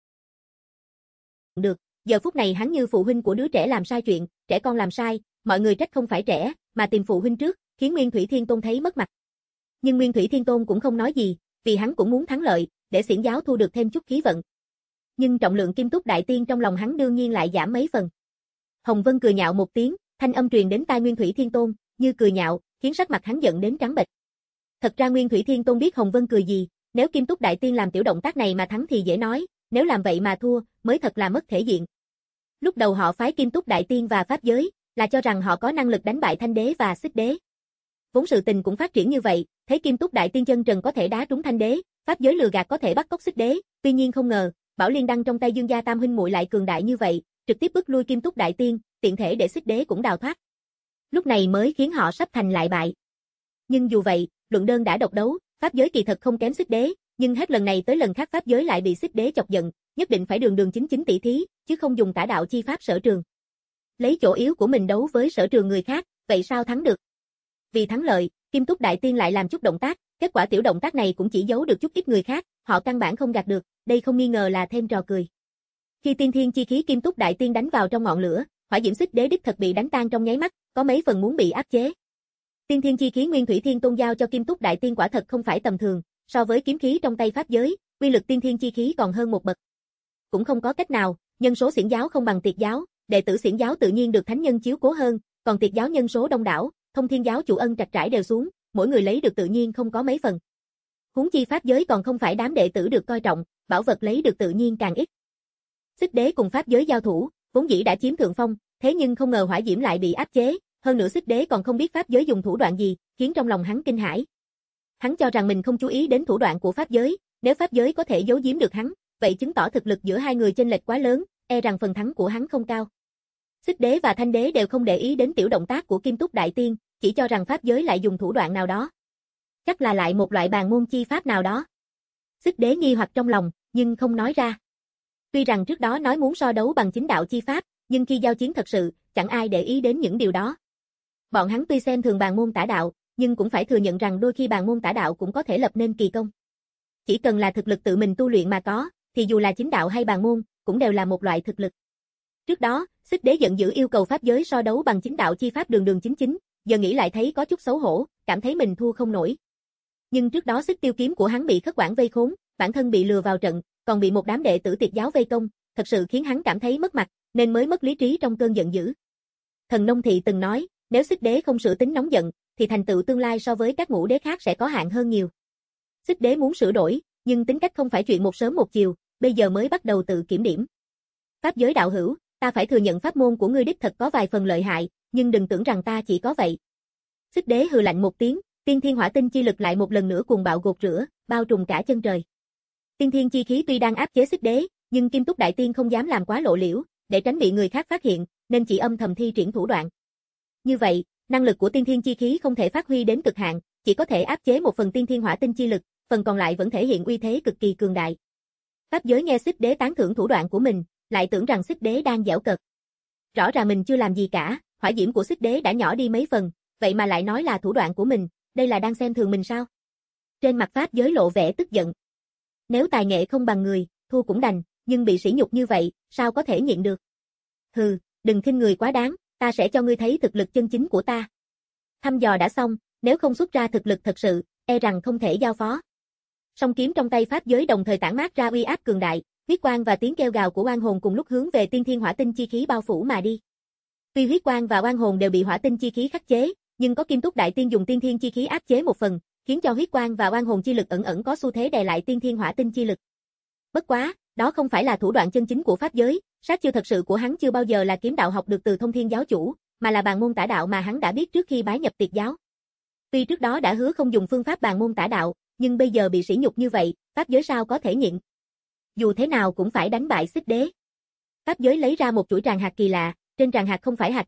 Được, giờ phút này hắn như phụ huynh của đứa trẻ làm sai chuyện, trẻ con làm sai, mọi người trách không phải trẻ, mà tìm phụ huynh trước, khiến Nguyên Thủy Thiên Tôn thấy mất mặt. Nhưng Nguyên Thủy Thiên Tôn cũng không nói gì, vì hắn cũng muốn thắng lợi, để Xiển giáo thu được thêm chút khí vận. Nhưng trọng lượng Kim Túc Đại Tiên trong lòng hắn đương nhiên lại giảm mấy phần. Hồng Vân cười nhạo một tiếng, thanh âm truyền đến tai Nguyên Thủy Thiên Tôn, như cười nhạo, khiến sắc mặt hắn giận đến trắng bệch. Thật ra Nguyên Thủy Thiên Tôn biết Hồng Vân cười gì, nếu Kim Túc Đại Tiên làm tiểu động tác này mà thắng thì dễ nói, nếu làm vậy mà thua, mới thật là mất thể diện. Lúc đầu họ phái Kim Túc Đại Tiên và Pháp Giới, là cho rằng họ có năng lực đánh bại Thanh Đế và Xích Đế. Vốn sự tình cũng phát triển như vậy, thấy Kim Túc Đại Tiên chân trần có thể đá trúng Thanh Đế, Pháp Giới lừa gạt có thể bắt cóc Xích Đế, tuy nhiên không ngờ, Bảo Liên Đăng trong tay Dương gia tam huynh muội lại cường đại như vậy, trực tiếp bức lui Kim Túc Đại Tiên, tiện thể để Xích Đế cũng đào thoát. Lúc này mới khiến họ sắp thành lại bại. Nhưng dù vậy, luận đơn đã độc đấu, Pháp Giới kỳ thật không kém Xích Đế, nhưng hết lần này tới lần khác Pháp Giới lại bị Xích Đế chọc giận, nhất định phải đường đường chính chính tỷ thí, chứ không dùng tả đạo chi pháp sở trường. Lấy chỗ yếu của mình đấu với sở trường người khác, vậy sao thắng được? Vì thắng lợi, Kim Túc Đại Tiên lại làm chút động tác, kết quả tiểu động tác này cũng chỉ giấu được chút ít người khác, họ căn bản không gạt được, đây không nghi ngờ là thêm trò cười. Khi tiên thiên chi khí Kim Túc Đại Tiên đánh vào trong ngọn lửa, Hỏa Diễm Xích Đế đích thật bị đánh tan trong nháy mắt, có mấy phần muốn bị áp chế. Tiên thiên chi khí Nguyên Thủy Thiên Tôn giao cho Kim Túc Đại Tiên quả thật không phải tầm thường, so với kiếm khí trong tay Pháp Giới, uy lực tiên thiên chi khí còn hơn một bậc. Cũng không có cách nào, nhân số Xiển giáo không bằng Tiệt giáo, đệ tử Xiển giáo tự nhiên được thánh nhân chiếu cố hơn, còn Tiệt giáo nhân số đông đảo, Thông Thiên giáo chủ ân trạch trải đều xuống, mỗi người lấy được tự nhiên không có mấy phần. Huống chi Pháp Giới còn không phải đám đệ tử được coi trọng, bảo vật lấy được tự nhiên càng ít. Xích Đế cùng Pháp Giới giao thủ, vốn dĩ đã chiếm thượng phong, thế nhưng không ngờ Hỏa Diễm lại bị áp chế, hơn nữa Xích Đế còn không biết Pháp Giới dùng thủ đoạn gì, khiến trong lòng hắn kinh hãi. Hắn cho rằng mình không chú ý đến thủ đoạn của Pháp Giới, nếu Pháp Giới có thể giấu giếm được hắn, vậy chứng tỏ thực lực giữa hai người chênh lệch quá lớn, e rằng phần thắng của hắn không cao. Xích Đế và Thanh Đế đều không để ý đến tiểu động tác của Kim Túc Đại Tiên, chỉ cho rằng Pháp Giới lại dùng thủ đoạn nào đó. Chắc là lại một loại bàn môn chi pháp nào đó. Xích Đế nghi hoặc trong lòng, nhưng không nói ra. Tuy rằng trước đó nói muốn so đấu bằng chính đạo chi pháp, nhưng khi giao chiến thật sự, chẳng ai để ý đến những điều đó. Bọn hắn tuy xem thường bàn môn tả đạo, nhưng cũng phải thừa nhận rằng đôi khi bàn môn tả đạo cũng có thể lập nên kỳ công. Chỉ cần là thực lực tự mình tu luyện mà có, thì dù là chính đạo hay bàn môn, cũng đều là một loại thực lực. Trước đó, Xích Đế giận dữ yêu cầu Pháp Giới so đấu bằng chính đạo chi pháp đường đường chính chính, giờ nghĩ lại thấy có chút xấu hổ, cảm thấy mình thua không nổi. Nhưng trước đó Xích Tiêu kiếm của hắn bị Khất Quản vây khốn, bản thân bị lừa vào trận, còn bị một đám đệ tử Tiệt giáo vây công, thật sự khiến hắn cảm thấy mất mặt, nên mới mất lý trí trong cơn giận dữ. Thần Nông Thị từng nói, nếu Xích Đế không sửa tính nóng giận, thì thành tựu tương lai so với các ngũ đế khác sẽ có hạn hơn nhiều. Xích Đế muốn sửa đổi, nhưng tính cách không phải chuyện một sớm một chiều, bây giờ mới bắt đầu tự kiểm điểm. Pháp Giới đạo hữu, ta phải thừa nhận pháp môn của ngươi đích thật có vài phần lợi hại, nhưng đừng tưởng rằng ta chỉ có vậy. Xích Đế hừ lạnh một tiếng, tiên thiên hỏa tinh chi lực lại một lần nữa cuồng bạo gột rửa, bao trùm cả chân trời. Tiên thiên chi khí tuy đang áp chế Xích Đế, nhưng Kim Túc Đại Tiên không dám làm quá lộ liễu, để tránh bị người khác phát hiện, nên chỉ âm thầm thi triển thủ đoạn. Như vậy, năng lực của tiên thiên chi khí không thể phát huy đến cực hạn, chỉ có thể áp chế một phần tiên thiên hỏa tinh chi lực, phần còn lại vẫn thể hiện uy thế cực kỳ cường đại. Pháp Giới nghe Xích Đế tán thưởng thủ đoạn của mình, lại tưởng rằng Xích Đế đang giễu cợt. Rõ ràng mình chưa làm gì cả, hỏa diễm của Xích Đế đã nhỏ đi mấy phần, vậy mà lại nói là thủ đoạn của mình, đây là đang xem thường mình sao? Trên mặt Pháp Giới lộ vẻ tức giận. Nếu tài nghệ không bằng người, thua cũng đành, nhưng bị sỉ nhục như vậy, sao có thể nhịn được? Hừ, đừng khinh người quá đáng, ta sẽ cho ngươi thấy thực lực chân chính của ta. Thăm dò đã xong, nếu không xuất ra thực lực thật sự, e rằng không thể giao phó. Song kiếm trong tay Pháp Giới đồng thời tản mát ra uy áp cường đại, huyết quang và tiếng kêu gào của oan hồn cùng lúc hướng về tiên thiên hỏa tinh chi khí bao phủ mà đi. Tuy huyết quang và oan hồn đều bị hỏa tinh chi khí khắc chế, nhưng có Kim Túc Đại Tiên dùng tiên thiên chi khí áp chế một phần, khiến cho huyết quang và oan hồn chi lực ẩn ẩn có xu thế đè lại tiên thiên hỏa tinh chi lực. Bất quá, đó không phải là thủ đoạn chân chính của Pháp Giới, sát chiêu thật sự của hắn chưa bao giờ là kiếm đạo học được từ Thông Thiên giáo chủ, mà là bàn môn tả đạo mà hắn đã biết trước khi bái nhập Tiệt giáo. Tuy trước đó đã hứa không dùng phương pháp bàn môn tả đạo, nhưng bây giờ bị sỉ nhục như vậy, Pháp Giới sao có thể nhịn? Dù thế nào cũng phải đánh bại Xích Đế. Pháp Giới lấy ra một chuỗi tràng hạt kỳ lạ, trên tràng hạt không phải hạt châu,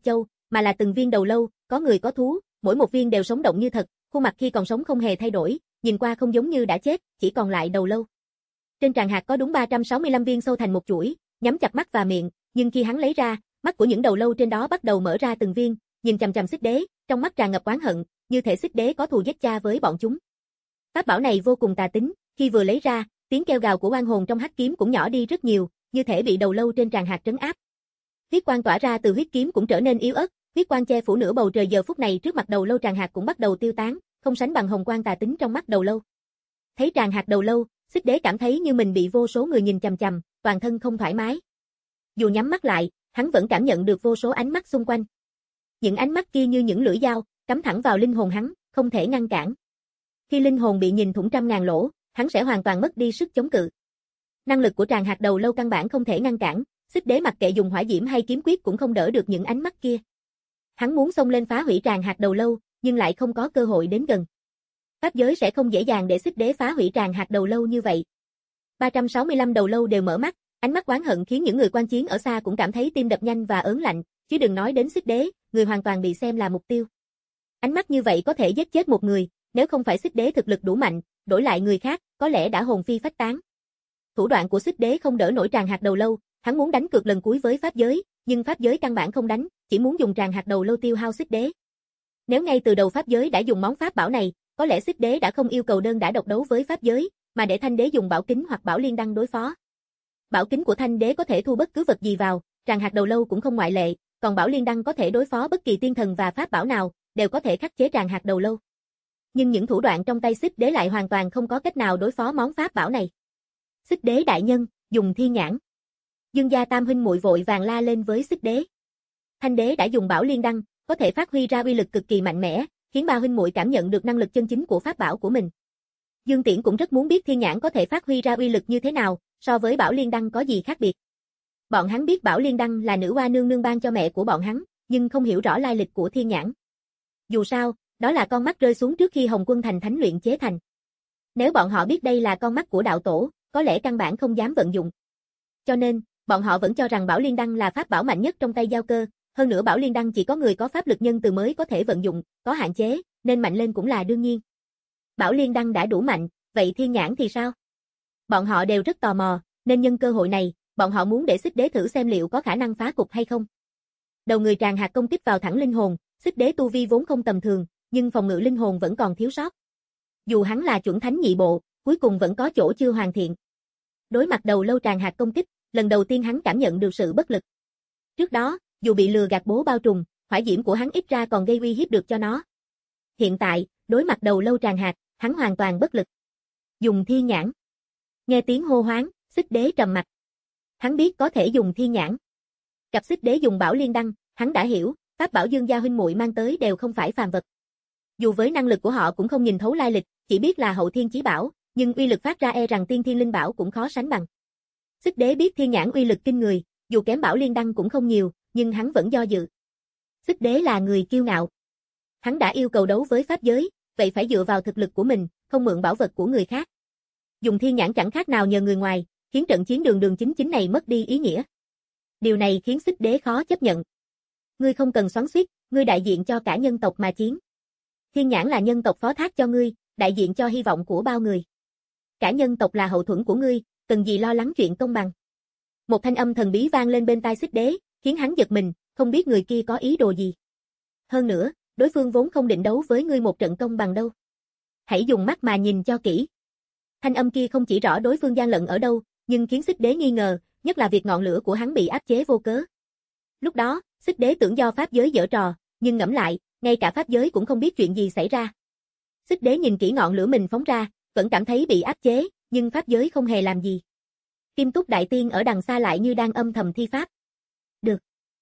mà là từng viên đầu lâu, có người có thú, mỗi một viên đều sống động như thật, khuôn mặt khi còn sống không hề thay đổi, nhìn qua không giống như đã chết, chỉ còn lại đầu lâu. Trên tràng hạt có đúng ba trăm sáu mươi lăm viên sâu thành một chuỗi, nhắm chặt mắt và miệng, nhưng khi hắn lấy ra, mắt của những đầu lâu trên đó bắt đầu mở ra từng viên, nhìn chằm chằm Xích Đế, trong mắt tràn ngập oán hận, như thể Xích Đế có thù giết cha với bọn chúng. Pháp bảo này vô cùng tà tính, khi vừa lấy ra, tiếng kêu gào của oan hồn trong hắc kiếm cũng nhỏ đi rất nhiều, như thể bị đầu lâu trên tràng hạt trấn áp. Huyết quang tỏa ra từ huyết kiếm cũng trở nên yếu ớt, huyết quang che phủ nửa bầu trời giờ phút này trước mặt đầu lâu tràng hạt cũng bắt đầu tiêu tán, không sánh bằng hồng quang tà tính trong mắt đầu lâu. Thấy tràng hạt đầu lâu, Xích Đế cảm thấy như mình bị vô số người nhìn chằm chằm, toàn thân không thoải mái. Dù nhắm mắt lại, hắn vẫn cảm nhận được vô số ánh mắt xung quanh. Những ánh mắt kia như những lưỡi dao, cắm thẳng vào linh hồn hắn, không thể ngăn cản. Khi linh hồn bị nhìn thủng trăm ngàn lỗ, hắn sẽ hoàn toàn mất đi sức chống cự. Năng lực của tràng hạt đầu lâu căn bản không thể ngăn cản, Xích Đế mặc kệ dùng hỏa diễm hay kiếm quyết cũng không đỡ được những ánh mắt kia. Hắn muốn xông lên phá hủy tràng hạt đầu lâu, nhưng lại không có cơ hội đến gần. Pháp giới sẽ không dễ dàng để Xích Đế phá hủy tràng hạt đầu lâu như vậy. ba trăm sáu mươi lăm đầu lâu đều mở mắt, ánh mắt oán hận khiến những người quan chiến ở xa cũng cảm thấy tim đập nhanh và ớn lạnh, chứ đừng nói đến Xích Đế, người hoàn toàn bị xem là mục tiêu. Ánh mắt như vậy có thể giết chết một người, nếu không phải Xích Đế thực lực đủ mạnh, đổi lại người khác, có lẽ đã hồn phi phách tán. Thủ đoạn của Xích Đế không đỡ nổi tràng hạt đầu lâu, hắn muốn đánh cược lần cuối với pháp giới, nhưng pháp giới căn bản không đánh, chỉ muốn dùng tràng hạt đầu lâu tiêu hao Xích Đế. Nếu ngay từ đầu pháp giới đã dùng món pháp bảo này, có lẽ Xích Đế đã không yêu cầu đơn đã độc đấu với pháp giới, mà để Thanh Đế dùng bảo kính hoặc bảo liên đăng đối phó. Bảo kính của Thanh Đế có thể thu bất cứ vật gì vào, tràng hạt đầu lâu cũng không ngoại lệ, còn bảo liên đăng có thể đối phó bất kỳ tiên thần và pháp bảo nào, đều có thể khắc chế tràng hạt đầu lâu. Nhưng những thủ đoạn trong tay Xích Đế lại hoàn toàn không có cách nào đối phó món pháp bảo này. Xích Đế đại nhân, dùng thiên nhãn. Dương gia tam huynh muội vội vàng la lên với Xích Đế. Thanh Đế đã dùng bảo liên đăng, có thể phát huy ra uy lực cực kỳ mạnh mẽ, khiến ba huynh muội cảm nhận được năng lực chân chính của pháp bảo của mình. Dương Tiễn cũng rất muốn biết thiên nhãn có thể phát huy ra uy lực như thế nào, so với bảo liên đăng có gì khác biệt. Bọn hắn biết bảo liên đăng là nữ oa nương nương ban cho mẹ của bọn hắn, nhưng không hiểu rõ lai lịch của thiên nhãn. Dù sao, đó là con mắt rơi xuống trước khi Hồng Quân thành thánh luyện chế thành. Nếu bọn họ biết đây là con mắt của đạo tổ, có lẽ căn bản không dám vận dụng. Cho nên, bọn họ vẫn cho rằng bảo liên đăng là pháp bảo mạnh nhất trong tay giao cơ, hơn nữa bảo liên đăng chỉ có người có pháp lực nhân từ mới có thể vận dụng, có hạn chế, nên mạnh lên cũng là đương nhiên. Bảo liên đăng đã đủ mạnh, vậy thiên nhãn thì sao? Bọn họ đều rất tò mò, nên nhân cơ hội này, bọn họ muốn để Xích Đế thử xem liệu có khả năng phá cục hay không. Đầu người tràn hạt công kích vào thẳng linh hồn, Xích Đế tu vi vốn không tầm thường, nhưng phòng ngự linh hồn vẫn còn thiếu sót. Dù hắn là chuẩn thánh nhị bộ, cuối cùng vẫn có chỗ chưa hoàn thiện. Đối mặt đầu lâu tràn hạt công kích, lần đầu tiên hắn cảm nhận được sự bất lực. Trước đó, dù bị lừa gạt bố bao trùm, hỏa diễm của hắn ít ra còn gây uy hiếp được cho nó. Hiện tại, đối mặt đầu lâu tràn hạt, hắn hoàn toàn bất lực. Dùng thiên nhãn. Nghe tiếng hô hoáng, Xích Đế trầm mặt. Hắn biết có thể dùng thiên nhãn. Gặp Xích Đế dùng bảo liên đăng, hắn đã hiểu, pháp bảo Dương gia huynh muội mang tới đều không phải phàm vật. Dù với năng lực của họ cũng không nhìn thấu lai lịch, chỉ biết là hậu thiên chí bảo, nhưng uy lực phát ra e rằng tiên thiên linh bảo cũng khó sánh bằng. Xích Đế biết thiên nhãn uy lực kinh người, dù kém bảo liên đăng cũng không nhiều, nhưng hắn vẫn do dự. Xích Đế là người kiêu ngạo. Hắn đã yêu cầu đấu với pháp giới, vậy phải dựa vào thực lực của mình, không mượn bảo vật của người khác. Dùng thiên nhãn chẳng khác nào nhờ người ngoài, khiến trận chiến đường đường chính chính này mất đi ý nghĩa. Điều này khiến Xích Đế khó chấp nhận. Ngươi không cần xoắn xuýt, ngươi đại diện cho cả nhân tộc mà chiến. Thiên nhãn là nhân tộc phó thác cho ngươi, đại diện cho hy vọng của bao người. Cả nhân tộc là hậu thuẫn của ngươi, cần gì lo lắng chuyện công bằng. Một thanh âm thần bí vang lên bên tai Xích Đế, khiến hắn giật mình, không biết người kia có ý đồ gì. Hơn nữa, đối phương vốn không định đấu với ngươi một trận công bằng đâu. Hãy dùng mắt mà nhìn cho kỹ. Thanh âm kia không chỉ rõ đối phương gian lận ở đâu, nhưng khiến Xích Đế nghi ngờ, nhất là việc ngọn lửa của hắn bị áp chế vô cớ. Lúc đó, Xích Đế tưởng do pháp giới giở trò, nhưng ngẫm lại, ngay cả pháp giới cũng không biết chuyện gì xảy ra. Xích Đế nhìn kỹ ngọn lửa mình phóng ra, vẫn cảm thấy bị áp chế, nhưng pháp giới không hề làm gì. Kim Túc Đại Tiên ở đằng xa lại như đang âm thầm thi pháp. Được.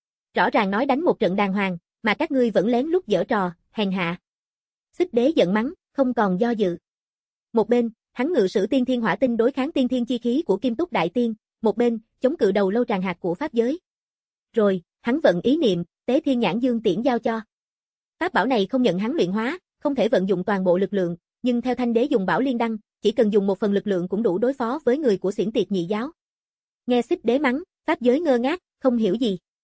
Rõ ràng nói đánh một trận đàng hoàng, mà các ngươi vẫn lén lút giở trò, hèn hạ. Xích Đế giận mắng, không còn do dự. Một bên, hắn ngự sử tiên thiên hỏa tinh đối kháng tiên thiên chi khí của Kim Túc Đại Tiên, một bên, chống cự đầu lâu tràn hạt của pháp giới. Rồi, hắn vận ý niệm, tế thiên nhãn Dương Tiễn giao cho. Pháp bảo này không nhận hắn luyện hóa, không thể vận dụng toàn bộ lực lượng, nhưng theo Thanh Đế dùng bảo liên đăng, chỉ cần dùng một phần lực lượng cũng đủ đối phó với người của xiển tiệt nhị giáo. Nghe Xích Đế mắng, pháp giới ngơ ngác, không hiểu gì.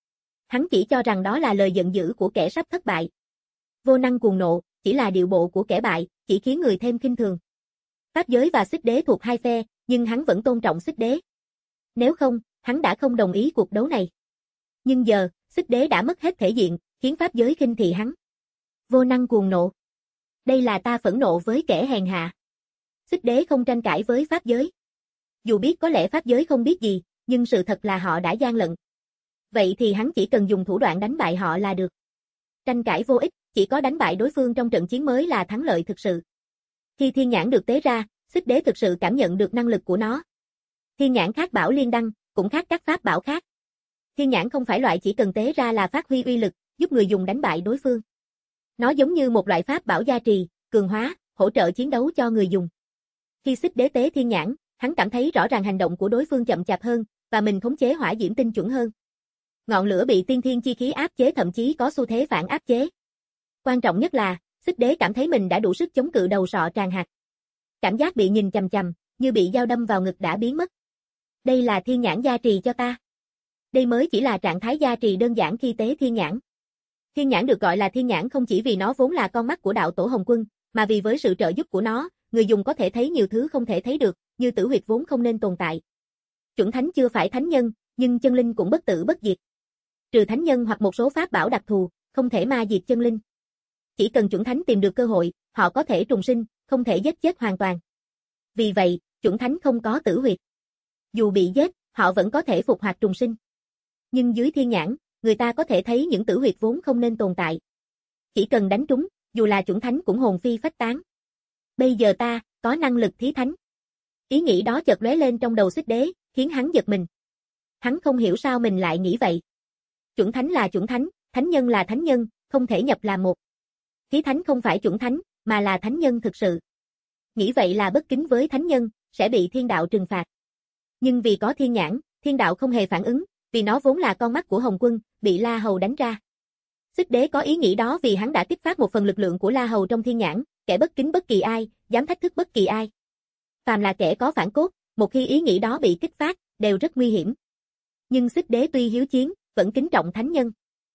Hắn chỉ cho rằng đó là lời giận dữ của kẻ sắp thất bại. Vô năng cuồng nộ, chỉ là điệu bộ của kẻ bại, chỉ khiến người thêm khinh thường. Pháp giới và Xích Đế thuộc hai phe, nhưng hắn vẫn tôn trọng Xích Đế. Nếu không, hắn đã không đồng ý cuộc đấu này. Nhưng giờ, Xích Đế đã mất hết thể diện, khiến pháp giới khinh thị hắn. Vô năng cuồng nộ. Đây là ta phẫn nộ với kẻ hèn hạ. Xích Đế không tranh cãi với pháp giới. Dù biết có lẽ pháp giới không biết gì, nhưng sự thật là họ đã gian lận. Vậy thì hắn chỉ cần dùng thủ đoạn đánh bại họ là được. Tranh cãi vô ích, chỉ có đánh bại đối phương trong trận chiến mới là thắng lợi thực sự. Khi thiên nhãn được tế ra, Xích Đế thực sự cảm nhận được năng lực của nó. Thiên nhãn khác bảo liên đăng, cũng khác các pháp bảo khác. Thiên nhãn không phải loại chỉ cần tế ra là phát huy uy lực, giúp người dùng đánh bại đối phương. Nó giống như một loại pháp bảo gia trì, cường hóa, hỗ trợ chiến đấu cho người dùng. Khi Xích Đế tế thiên nhãn, hắn cảm thấy rõ ràng hành động của đối phương chậm chạp hơn, và mình khống chế hỏa diễm tinh chuẩn hơn. Ngọn lửa bị tiên thiên chi khí áp chế thậm chí có xu thế phản áp chế. Quan trọng nhất là, Xích Đế cảm thấy mình đã đủ sức chống cự đầu sọ tràn hạt. Cảm giác bị nhìn chằm chằm, như bị dao đâm vào ngực đã biến mất. Đây là thiên nhãn gia trì cho ta. Đây mới chỉ là trạng thái gia trì đơn giản khi tế thiên nhãn. Thiên nhãn được gọi là thiên nhãn không chỉ vì nó vốn là con mắt của đạo tổ Hồng Quân, mà vì với sự trợ giúp của nó, người dùng có thể thấy nhiều thứ không thể thấy được, như tử huyệt vốn không nên tồn tại. Chuẩn thánh chưa phải thánh nhân, nhưng chân linh cũng bất tử bất diệt. Trừ thánh nhân hoặc một số pháp bảo đặc thù, không thể ma diệt chân linh. Chỉ cần chuẩn thánh tìm được cơ hội, họ có thể trùng sinh, không thể giết chết hoàn toàn. Vì vậy, chuẩn thánh không có tử huyệt. Dù bị giết, họ vẫn có thể phục hoạt trùng sinh. Nhưng dưới thiên nhãn, người ta có thể thấy những tử huyệt vốn không nên tồn tại. Chỉ cần đánh trúng, dù là chuẩn thánh cũng hồn phi phách tán. Bây giờ ta, có năng lực thí thánh. Ý nghĩ đó chợt lóe lên trong đầu Xích Đế, khiến hắn giật mình. Hắn không hiểu sao mình lại nghĩ vậy. Chuẩn thánh là chuẩn thánh, thánh nhân là thánh nhân, không thể nhập làm một. Thí thánh không phải chuẩn thánh, mà là thánh nhân thực sự. Nghĩ vậy là bất kính với thánh nhân, sẽ bị thiên đạo trừng phạt. Nhưng vì có thiên nhãn, thiên đạo không hề phản ứng, vì nó vốn là con mắt của Hồng Quân, bị La Hầu đánh ra. Xích Đế có ý nghĩ đó vì hắn đã kích phát một phần lực lượng của La Hầu trong thiên nhãn, kẻ bất kính bất kỳ ai, dám thách thức bất kỳ ai. Phàm là kẻ có phản cốt, một khi ý nghĩ đó bị kích phát, đều rất nguy hiểm. Nhưng Xích Đế tuy hiếu chiến, vẫn kính trọng thánh nhân.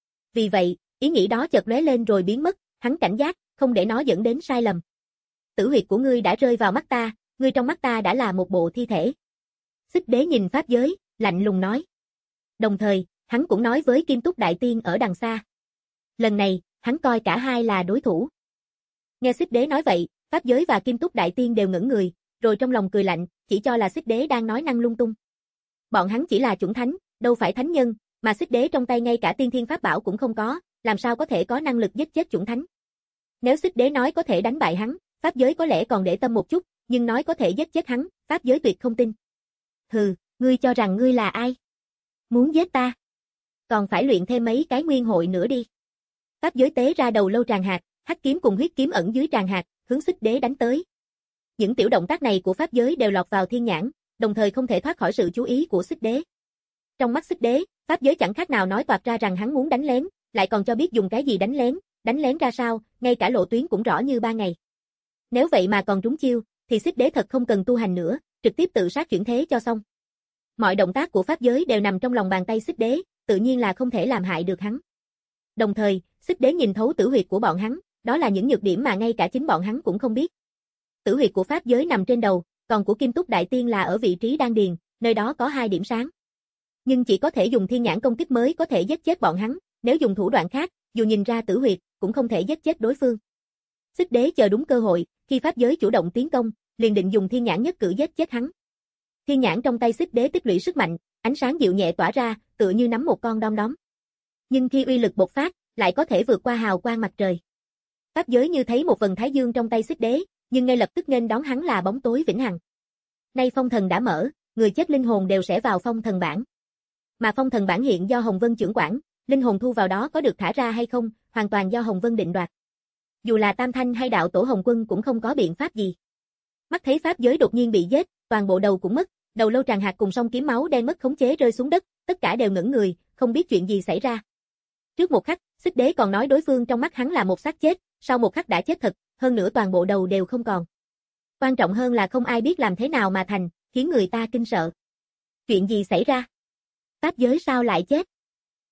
Vì vậy, ý nghĩ đó chợt lóe lên rồi biến mất, hắn cảnh giác, không để nó dẫn đến sai lầm. Tử huyệt của ngươi đã rơi vào mắt ta, ngươi trong mắt ta đã là một bộ thi thể. Xích Đế nhìn pháp giới, lạnh lùng nói. Đồng thời, hắn cũng nói với Kim Túc Đại Tiên ở đằng xa. Lần này, hắn coi cả hai là đối thủ. Nghe Xích Đế nói vậy, pháp giới và Kim Túc Đại Tiên đều ngẩn người, rồi trong lòng cười lạnh, chỉ cho là Xích Đế đang nói năng lung tung. Bọn hắn chỉ là chuẩn thánh, đâu phải thánh nhân, mà Xích Đế trong tay ngay cả tiên thiên pháp bảo cũng không có, làm sao có thể có năng lực giết chết chuẩn thánh. Nếu Xích Đế nói có thể đánh bại hắn, pháp giới có lẽ còn để tâm một chút, nhưng nói có thể giết chết hắn, pháp giới tuyệt không tin. Hừ, ngươi cho rằng ngươi là ai? Muốn giết ta? Còn phải luyện thêm mấy cái nguyên hội nữa đi. Pháp giới tế ra đầu lâu tràng hạt, hắc kiếm cùng huyết kiếm ẩn dưới tràng hạt, hướng Xích Đế đánh tới. Những tiểu động tác này của pháp giới đều lọt vào thiên nhãn, đồng thời không thể thoát khỏi sự chú ý của Xích Đế. Trong mắt Xích Đế, pháp giới chẳng khác nào nói toạc ra rằng hắn muốn đánh lén, lại còn cho biết dùng cái gì đánh lén, đánh lén ra sao, ngay cả lộ tuyến cũng rõ như ba ngày. Nếu vậy mà còn trúng chiêu, thì Xích Đế thật không cần tu hành nữa, trực tiếp tự sát chuyển thế cho xong. Mọi động tác của pháp giới đều nằm trong lòng bàn tay Xích Đế, tự nhiên là không thể làm hại được hắn. Đồng thời, Xích Đế nhìn thấu tử huyệt của bọn hắn, đó là những nhược điểm mà ngay cả chính bọn hắn cũng không biết. Tử huyệt của pháp giới nằm trên đầu, còn của Kim Túc Đại Tiên là ở vị trí đan điền, nơi đó có hai điểm sáng. Nhưng chỉ có thể dùng thiên nhãn công kích mới có thể giết chết bọn hắn, nếu dùng thủ đoạn khác, dù nhìn ra tử huyệt, cũng không thể giết chết đối phương. Xích Đế chờ đúng cơ hội, khi pháp giới chủ động tiến công, liền định dùng thiên nhãn nhất cử giết chết hắn. Thiên nhãn trong tay Xích Đế tích lũy sức mạnh, ánh sáng dịu nhẹ tỏa ra, tựa như nắm một con đom đóm. Nhưng khi uy lực bộc phát, lại có thể vượt qua hào quang mặt trời. Pháp giới như thấy một vầng thái dương trong tay Xích Đế, nhưng ngay lập tức nghênh đón hắn là bóng tối vĩnh hằng. Nay phong thần đã mở, người chết linh hồn đều sẽ vào phong thần bảng. Mà phong thần bảng hiện do Hồng Vân trưởng quản, linh hồn thu vào đó có được thả ra hay không, hoàn toàn do Hồng Vân định đoạt. Dù là Tam Thanh hay đạo tổ Hồng Quân cũng không có biện pháp gì. Mắt thấy pháp giới đột nhiên bị giết, toàn bộ đầu cũng mất, đầu lâu tràn hạt cùng song kiếm máu đen mất khống chế rơi xuống đất, tất cả đều ngẩn người, không biết chuyện gì xảy ra. Trước một khắc, Xích Đế còn nói đối phương trong mắt hắn là một xác chết, sau một khắc đã chết thật, hơn nữa toàn bộ đầu đều không còn. Quan trọng hơn là không ai biết làm thế nào mà thành, khiến người ta kinh sợ. Chuyện gì xảy ra? Pháp giới sao lại chết?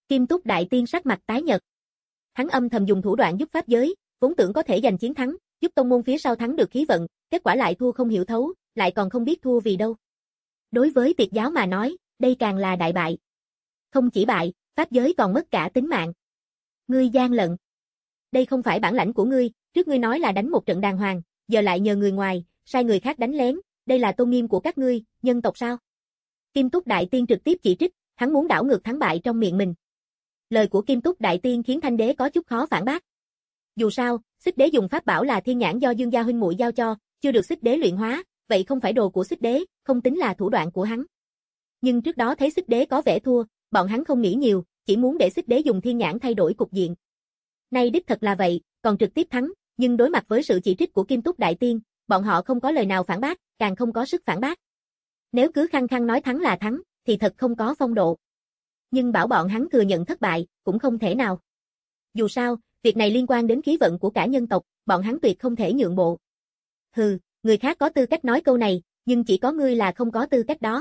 Kim Túc Đại Tiên sắc mặt tái nhợt. Hắn âm thầm dùng thủ đoạn giúp pháp giới, vốn tưởng có thể giành chiến thắng, giúp tông môn phía sau thắng được khí vận, kết quả lại thua không hiểu thấu, lại còn không biết thua vì đâu. Đối với Tiệt giáo mà nói, đây càng là đại bại. Không chỉ bại, pháp giới còn mất cả tính mạng. Ngươi gian lận. Đây không phải bản lãnh của ngươi, trước ngươi nói là đánh một trận đàng hoàng, giờ lại nhờ người ngoài, sai người khác đánh lén, đây là tôn nghiêm của các ngươi, nhân tộc sao? Kim Túc Đại Tiên trực tiếp chỉ trích, hắn muốn đảo ngược thắng bại trong miệng mình. Lời của Kim Túc Đại Tiên khiến Thanh Đế có chút khó phản bác. Dù sao, Xích Đế dùng pháp bảo là thiên nhãn do Dương gia huynh muội giao cho, chưa được Xích Đế luyện hóa, vậy không phải đồ của Xích Đế, không tính là thủ đoạn của hắn. Nhưng trước đó thấy Xích Đế có vẻ thua, bọn hắn không nghĩ nhiều, chỉ muốn để Xích Đế dùng thiên nhãn thay đổi cục diện. Nay đích thật là vậy, còn trực tiếp thắng, nhưng đối mặt với sự chỉ trích của Kim Túc Đại Tiên, bọn họ không có lời nào phản bác, càng không có sức phản bác. Nếu cứ khăng khăng nói thắng là thắng, thì thật không có phong độ. Nhưng bảo bọn hắn thừa nhận thất bại, cũng không thể nào. Dù sao, việc này liên quan đến khí vận của cả nhân tộc, bọn hắn tuyệt không thể nhượng bộ. Hừ, người khác có tư cách nói câu này, nhưng chỉ có ngươi là không có tư cách đó.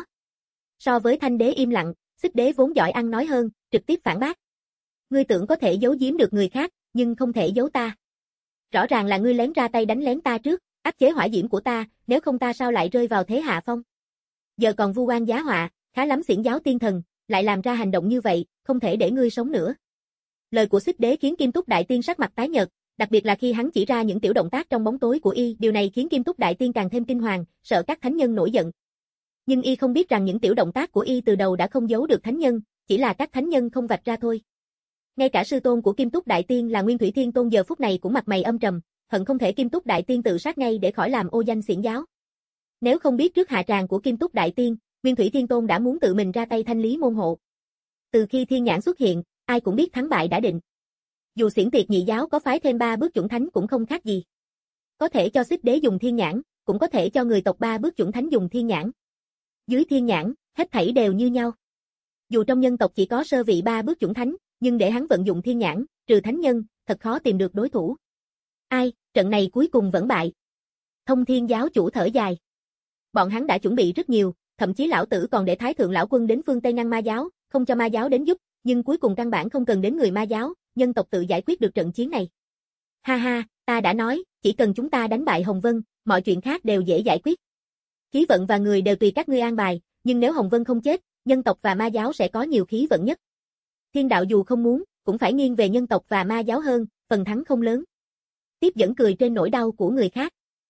So với Thanh Đế im lặng, Xích Đế vốn giỏi ăn nói hơn, trực tiếp phản bác. Ngươi tưởng có thể giấu giếm được người khác, nhưng không thể giấu ta. Rõ ràng là ngươi lén ra tay đánh lén ta trước, áp chế hỏa diễm của ta, nếu không ta sao lại rơi vào thế hạ phong. Giờ còn vu oan giá họa, khá lắm xiển giáo tiên thần, lại làm ra hành động như vậy, không thể để ngươi sống nữa. Lời của Xích Đế khiến Kim Túc Đại Tiên sắc mặt tái nhợt, đặc biệt là khi hắn chỉ ra những tiểu động tác trong bóng tối của y, điều này khiến Kim Túc Đại Tiên càng thêm kinh hoàng, sợ các thánh nhân nổi giận. Nhưng y không biết rằng những tiểu động tác của y từ đầu đã không giấu được thánh nhân, chỉ là các thánh nhân không vạch ra thôi. Ngay cả sư tôn của Kim Túc Đại Tiên là Nguyên Thủy Thiên Tôn giờ phút này cũng mặt mày âm trầm, hận không thể Kim Túc Đại Tiên tự sát ngay để khỏi làm ô danh xiển giáo. Nếu không biết trước hạ tràng của Kim Túc Đại Tiên, Nguyên Thủy Thiên Tôn đã muốn tự mình ra tay thanh lý môn hộ. Từ khi thiên nhãn xuất hiện, ai cũng biết thắng bại đã định. Dù xiển tiệt nhị giáo có phái thêm ba bước chuẩn thánh cũng không khác gì. Có thể cho Xích Đế dùng thiên nhãn, cũng có thể cho người tộc ba bước chuẩn thánh dùng thiên nhãn. Dưới thiên nhãn, hết thảy đều như nhau. Dù trong nhân tộc chỉ có sơ vị ba bước chuẩn thánh, nhưng để hắn vận dụng thiên nhãn, trừ thánh nhân, thật khó tìm được đối thủ. Ai, trận này cuối cùng vẫn bại. Thông Thiên giáo chủ thở dài. Bọn hắn đã chuẩn bị rất nhiều, thậm chí lão tử còn để Thái thượng lão quân đến phương Tây ngăn ma giáo, không cho ma giáo đến giúp, nhưng cuối cùng căn bản không cần đến người ma giáo, nhân tộc tự giải quyết được trận chiến này. Ha ha, ta đã nói, chỉ cần chúng ta đánh bại Hồng Vân, mọi chuyện khác đều dễ giải quyết. Khí vận và người đều tùy các ngươi an bài, nhưng nếu Hồng Vân không chết, nhân tộc và ma giáo sẽ có nhiều khí vận nhất. Thiên đạo dù không muốn, cũng phải nghiêng về nhân tộc và ma giáo hơn, phần thắng không lớn. Tiếp dẫn cười trên nỗi đau của người khác.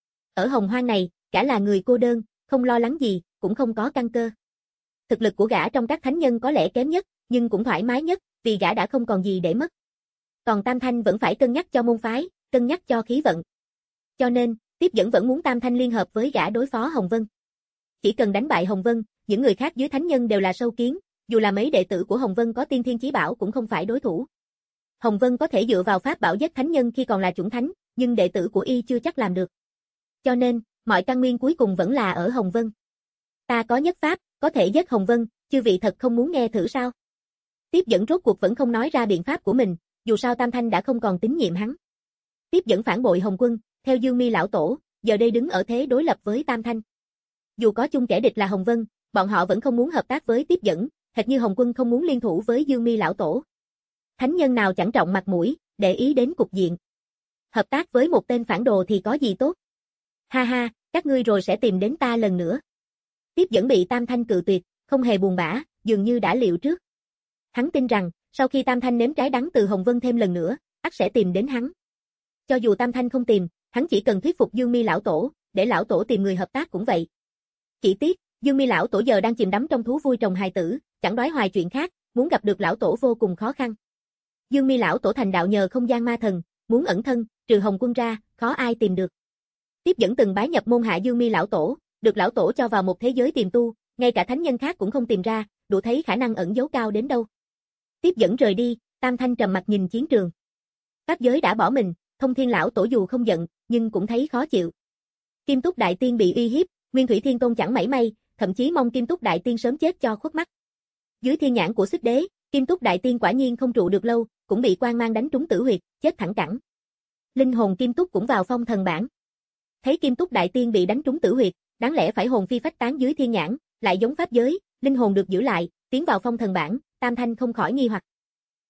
Ở Hồng Hoang này, gã là người cô đơn, không lo lắng gì, cũng không có căn cơ. Thực lực của gã trong các thánh nhân có lẽ kém nhất, nhưng cũng thoải mái nhất, vì gã đã không còn gì để mất. Còn Tam Thanh vẫn phải cân nhắc cho môn phái, cân nhắc cho khí vận. Cho nên, Tiếp dẫn vẫn muốn Tam Thanh liên hợp với gã đối phó Hồng Vân. Chỉ cần đánh bại Hồng Vân, những người khác dưới thánh nhân đều là sâu kiến, dù là mấy đệ tử của Hồng Vân có tiên thiên chí bảo cũng không phải đối thủ. Hồng Vân có thể dựa vào pháp bảo giết thánh nhân khi còn là chuẩn thánh, nhưng đệ tử của y chưa chắc làm được. Cho nên, mọi căn nguyên cuối cùng vẫn là ở Hồng Vân. Ta có nhất pháp, có thể giết Hồng Vân, chư vị thật không muốn nghe thử sao? Tiếp dẫn rốt cuộc vẫn không nói ra biện pháp của mình, dù sao Tam Thanh đã không còn tín nhiệm hắn. Tiếp dẫn phản bội Hồng Quân, theo Dương Mi lão tổ, giờ đây đứng ở thế đối lập với Tam Thanh. Dù có chung kẻ địch là Hồng Vân, bọn họ vẫn không muốn hợp tác với Tiếp dẫn, hệt như Hồng Quân không muốn liên thủ với Dương Mi lão tổ. Thánh nhân nào chẳng trọng mặt mũi, để ý đến cục diện. Hợp tác với một tên phản đồ thì có gì tốt? Ha ha, các ngươi rồi sẽ tìm đến ta lần nữa. Tiếp dẫn bị Tam Thanh cự tuyệt, không hề buồn bã, dường như đã liệu trước. Hắn tin rằng, sau khi Tam Thanh nếm trái đắng từ Hồng Vân thêm lần nữa, ắt sẽ tìm đến hắn. Cho dù Tam Thanh không tìm, hắn chỉ cần thuyết phục Dương Mi lão tổ, để lão tổ tìm người hợp tác cũng vậy. Chỉ tiếc, Dương Mi lão tổ giờ đang chìm đắm trong thú vui trồng hài tử, chẳng đoái hoài chuyện khác, muốn gặp được lão tổ vô cùng khó khăn. Dương Mi lão tổ thành đạo nhờ không gian ma thần, muốn ẩn thân, trừ Hồng Quân ra, khó ai tìm được. Tiếp dẫn từng bái nhập môn hạ Dương Mi lão tổ, được lão tổ cho vào một thế giới tiềm tu, ngay cả thánh nhân khác cũng không tìm ra, đủ thấy khả năng ẩn giấu cao đến đâu. Tiếp dẫn rời đi, Tam Thanh trầm mặt nhìn chiến trường. Pháp giới đã bỏ mình, Thông Thiên lão tổ dù không giận, nhưng cũng thấy khó chịu. Kim Túc Đại Tiên bị uy hiếp, Nguyên Thủy Thiên Tôn chẳng mảy may, thậm chí mong Kim Túc Đại Tiên sớm chết cho khuất mắt. Dưới thiên nhãn của Xích Đế, Kim Túc Đại Tiên quả nhiên không trụ được lâu, cũng bị quang mang đánh trúng tử huyệt, chết thẳng cẳng. Linh hồn Kim Túc cũng vào phong thần bảng. Thấy Kim Túc Đại Tiên bị đánh trúng tử huyệt, đáng lẽ phải hồn phi phách tán dưới thiên nhãn, lại giống pháp giới, linh hồn được giữ lại, tiến vào phong thần bảng, Tam Thanh không khỏi nghi hoặc.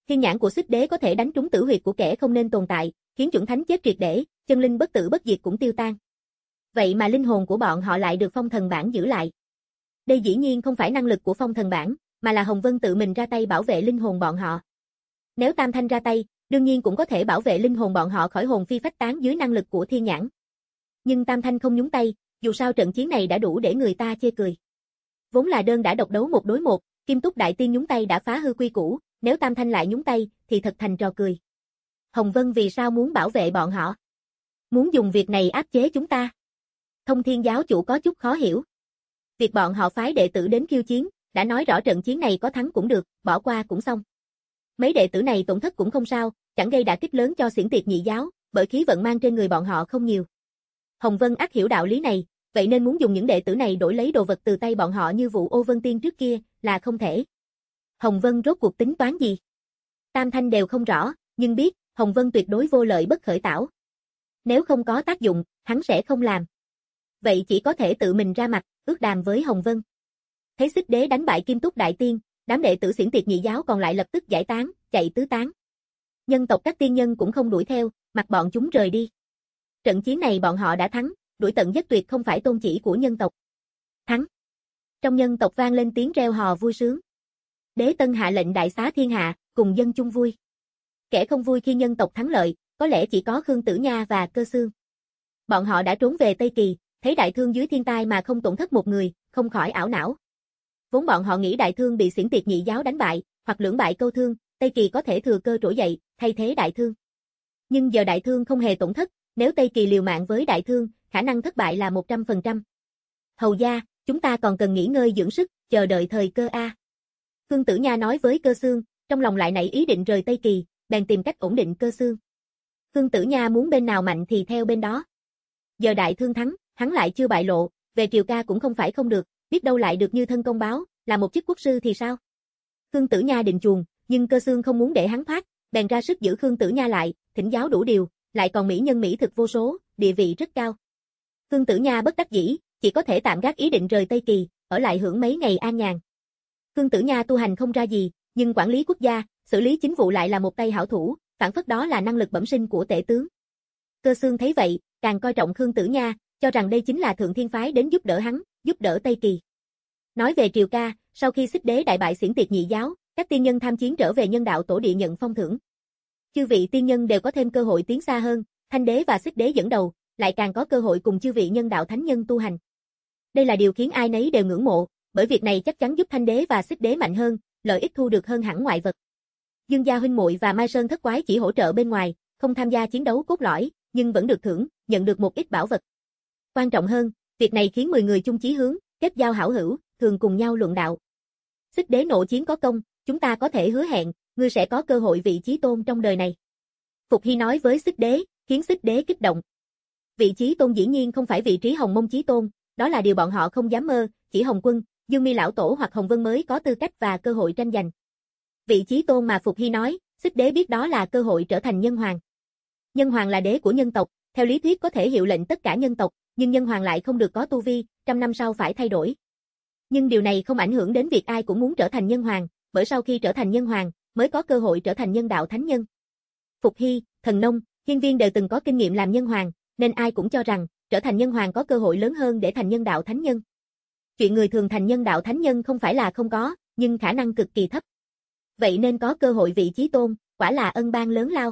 Thiên nhãn của Xích Đế có thể đánh trúng tử huyệt của kẻ không nên tồn tại, khiến chuẩn thánh chết triệt để, chân linh bất tử bất diệt cũng tiêu tan. Vậy mà linh hồn của bọn họ lại được phong thần bảng giữ lại. Đây dĩ nhiên không phải năng lực của phong thần bảng, mà là Hồng Vân tự mình ra tay bảo vệ linh hồn bọn họ. Nếu Tam Thanh ra tay, đương nhiên cũng có thể bảo vệ linh hồn bọn họ khỏi hồn phi phách tán dưới năng lực của thiên nhãn. Nhưng Tam Thanh không nhúng tay, dù sao trận chiến này đã đủ để người ta chê cười. Vốn là đơn đã độc đấu một đối một, Kim Túc Đại Tiên nhúng tay đã phá hư quy củ, nếu Tam Thanh lại nhúng tay, thì thật thành trò cười. Hồng Vân vì sao muốn bảo vệ bọn họ? Muốn dùng việc này áp chế chúng ta? Thông Thiên giáo chủ có chút khó hiểu. Việc bọn họ phái đệ tử đến khiêu chiến, đã nói rõ trận chiến này có thắng cũng được, bỏ qua cũng xong. Mấy đệ tử này tổn thất cũng không sao, chẳng gây đả kích lớn cho xiển tiệt nhị giáo, bởi khí vận mang trên người bọn họ không nhiều. Hồng Vân ắt hiểu đạo lý này, vậy nên muốn dùng những đệ tử này đổi lấy đồ vật từ tay bọn họ như vụ Ô Vân Tiên trước kia, là không thể. Hồng Vân rốt cuộc tính toán gì? Tam Thanh đều không rõ, nhưng biết, Hồng Vân tuyệt đối vô lợi bất khởi tảo. Nếu không có tác dụng, hắn sẽ không làm. Vậy chỉ có thể tự mình ra mặt, ước đàm với Hồng Vân. Thấy Xích Đế đánh bại Kim Túc Đại Tiên, đám đệ tử xiển tiệt nhị giáo còn lại lập tức giải tán, chạy tứ tán. Nhân tộc các tiên nhân cũng không đuổi theo, mặc bọn chúng rời đi. Trận chiến này bọn họ đã thắng, đuổi tận giết tuyệt không phải tôn chỉ của nhân tộc. Thắng. Trong nhân tộc vang lên tiếng reo hò vui sướng. Đế Tân hạ lệnh đại xá thiên hạ, cùng dân chung vui. Kẻ không vui khi nhân tộc thắng lợi, có lẽ chỉ có Khương Tử Nha và Cơ Xương. Bọn họ đã trốn về Tây Kỳ, thấy đại thương dưới thiên tai mà không tổn thất một người, không khỏi ảo não. Vốn bọn họ nghĩ đại thương bị xiển tiệt nhị giáo đánh bại, hoặc lưỡng bại câu thương, Tây Kỳ có thể thừa cơ trỗi dậy, thay thế đại thương. Nhưng giờ đại thương không hề tổn thất, nếu Tây Kỳ liều mạng với đại thương, khả năng thất bại là một trăm phần trăm. Hầu gia, chúng ta còn cần nghỉ ngơi dưỡng sức, chờ đợi thời cơ a. Khương Tử Nha nói với Cơ Xương, trong lòng lại nảy ý định rời Tây Kỳ, bèn tìm cách ổn định Cơ Xương. Khương Tử Nha muốn bên nào mạnh thì theo bên đó. Giờ đại thương thắng, hắn lại chưa bại lộ, về triều ca cũng không phải không được, biết đâu lại được như thân công báo, là một chức quốc sư thì sao? Khương Tử Nha định chuồng, nhưng Cơ Xương không muốn để hắn thoát, bèn ra sức giữ Khương Tử Nha lại, thỉnh giáo đủ điều, lại còn mỹ nhân mỹ thực vô số, địa vị rất cao. Khương Tử Nha bất đắc dĩ, chỉ có thể tạm gác ý định rời Tây Kỳ, ở lại hưởng mấy ngày an nhàn. Khương Tử Nha tu hành không ra gì, nhưng quản lý quốc gia, xử lý chính vụ lại là một tay hảo thủ, phản phất đó là năng lực bẩm sinh của tể tướng. Cơ Xương thấy vậy, càng coi trọng Khương Tử Nha, cho rằng đây chính là thượng thiên phái đến giúp đỡ hắn, giúp đỡ Tây Kỳ. Nói về triều ca, sau khi Xích Đế đại bại xiển tiệt nhị giáo, các tiên nhân tham chiến trở về nhân đạo tổ địa nhận phong thưởng. Chư vị tiên nhân đều có thêm cơ hội tiến xa hơn, Thanh Đế và Xích Đế dẫn đầu, lại càng có cơ hội cùng chư vị nhân đạo thánh nhân tu hành. Đây là điều khiến ai nấy đều ngưỡng mộ, bởi việc này chắc chắn giúp Thanh Đế và Xích Đế mạnh hơn, lợi ích thu được hơn hẳn ngoại vật. Dương gia huynh muội và Mai Sơn thất quái chỉ hỗ trợ bên ngoài, không tham gia chiến đấu cốt lõi, nhưng vẫn được thưởng, nhận được một ít bảo vật. Quan trọng hơn, việc này khiến mười người chung chí hướng, kết giao hảo hữu, thường cùng nhau luận đạo. Xích Đế nộ chiến có công, chúng ta có thể hứa hẹn, ngươi sẽ có cơ hội vị chí tôn trong đời này. Phục Hy nói với Xích Đế, khiến Xích Đế kích động. Vị chí tôn dĩ nhiên không phải vị trí Hồng Mông chí tôn, đó là điều bọn họ không dám mơ, chỉ Hồng Quân, Dương Mi lão tổ hoặc Hồng Vân mới có tư cách và cơ hội tranh giành. Vị chí tôn mà Phục Hy nói, Xích Đế biết đó là cơ hội trở thành nhân hoàng. Nhân hoàng là đế của nhân tộc, theo lý thuyết có thể hiệu lệnh tất cả nhân tộc, nhưng nhân hoàng lại không được có tu vi, trăm năm sau phải thay đổi. Nhưng điều này không ảnh hưởng đến việc ai cũng muốn trở thành nhân hoàng, bởi sau khi trở thành nhân hoàng, mới có cơ hội trở thành nhân đạo thánh nhân. Phục Hy, Thần Nông, Hiên Viên đều từng có kinh nghiệm làm nhân hoàng, nên ai cũng cho rằng, trở thành nhân hoàng có cơ hội lớn hơn để thành nhân đạo thánh nhân. Chuyện người thường thành nhân đạo thánh nhân không phải là không có, nhưng khả năng cực kỳ thấp. Vậy nên có cơ hội vị chí tôn, quả là ân ban lớn lao.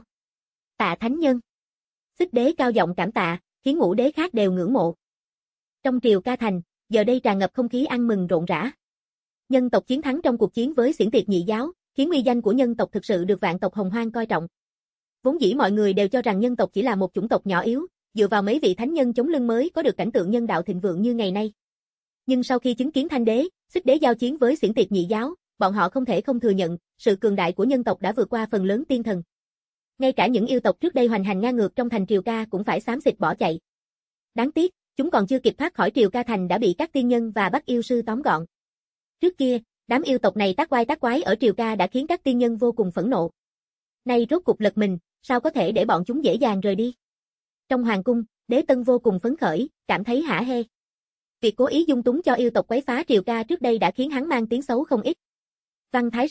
Tạ thánh nhân. Xích Đế cao giọng cảm tạ, khiến ngũ đế khác đều ngưỡng mộ. Trong triều ca thành, giờ đây tràn ngập không khí ăn mừng rộn rã. Nhân tộc chiến thắng trong cuộc chiến với xiển tiệt nhị giáo, khiến uy danh của nhân tộc thực sự được vạn tộc Hồng Hoang coi trọng. Vốn dĩ mọi người đều cho rằng nhân tộc chỉ là một chủng tộc nhỏ yếu, dựa vào mấy vị thánh nhân chống lưng mới có được cảnh tượng nhân đạo thịnh vượng như ngày nay. Nhưng sau khi chứng kiến Thanh Đế, Xích Đế giao chiến với xiển tiệt nhị giáo, bọn họ không thể không thừa nhận, sự cường đại của nhân tộc đã vượt qua phần lớn tiên thần. Ngay cả những yêu tộc trước đây hoành hành ngang ngược trong thành triều ca cũng phải xám xịt bỏ chạy. Đáng tiếc, chúng còn chưa kịp thoát khỏi triều ca thành đã bị các tiên nhân và Bắc yêu sư tóm gọn. Trước kia, đám yêu tộc này tác oai tác quái ở triều ca đã khiến các tiên nhân vô cùng phẫn nộ. Nay rốt cục lật mình, sao có thể để bọn chúng dễ dàng rời đi? Trong hoàng cung, Đế Tân vô cùng phấn khởi, cảm thấy hả hê. Việc cố ý dung túng cho yêu tộc quấy phá triều ca trước đây đã khiến hắn mang tiếng xấu không ít. Văn Thái Sư,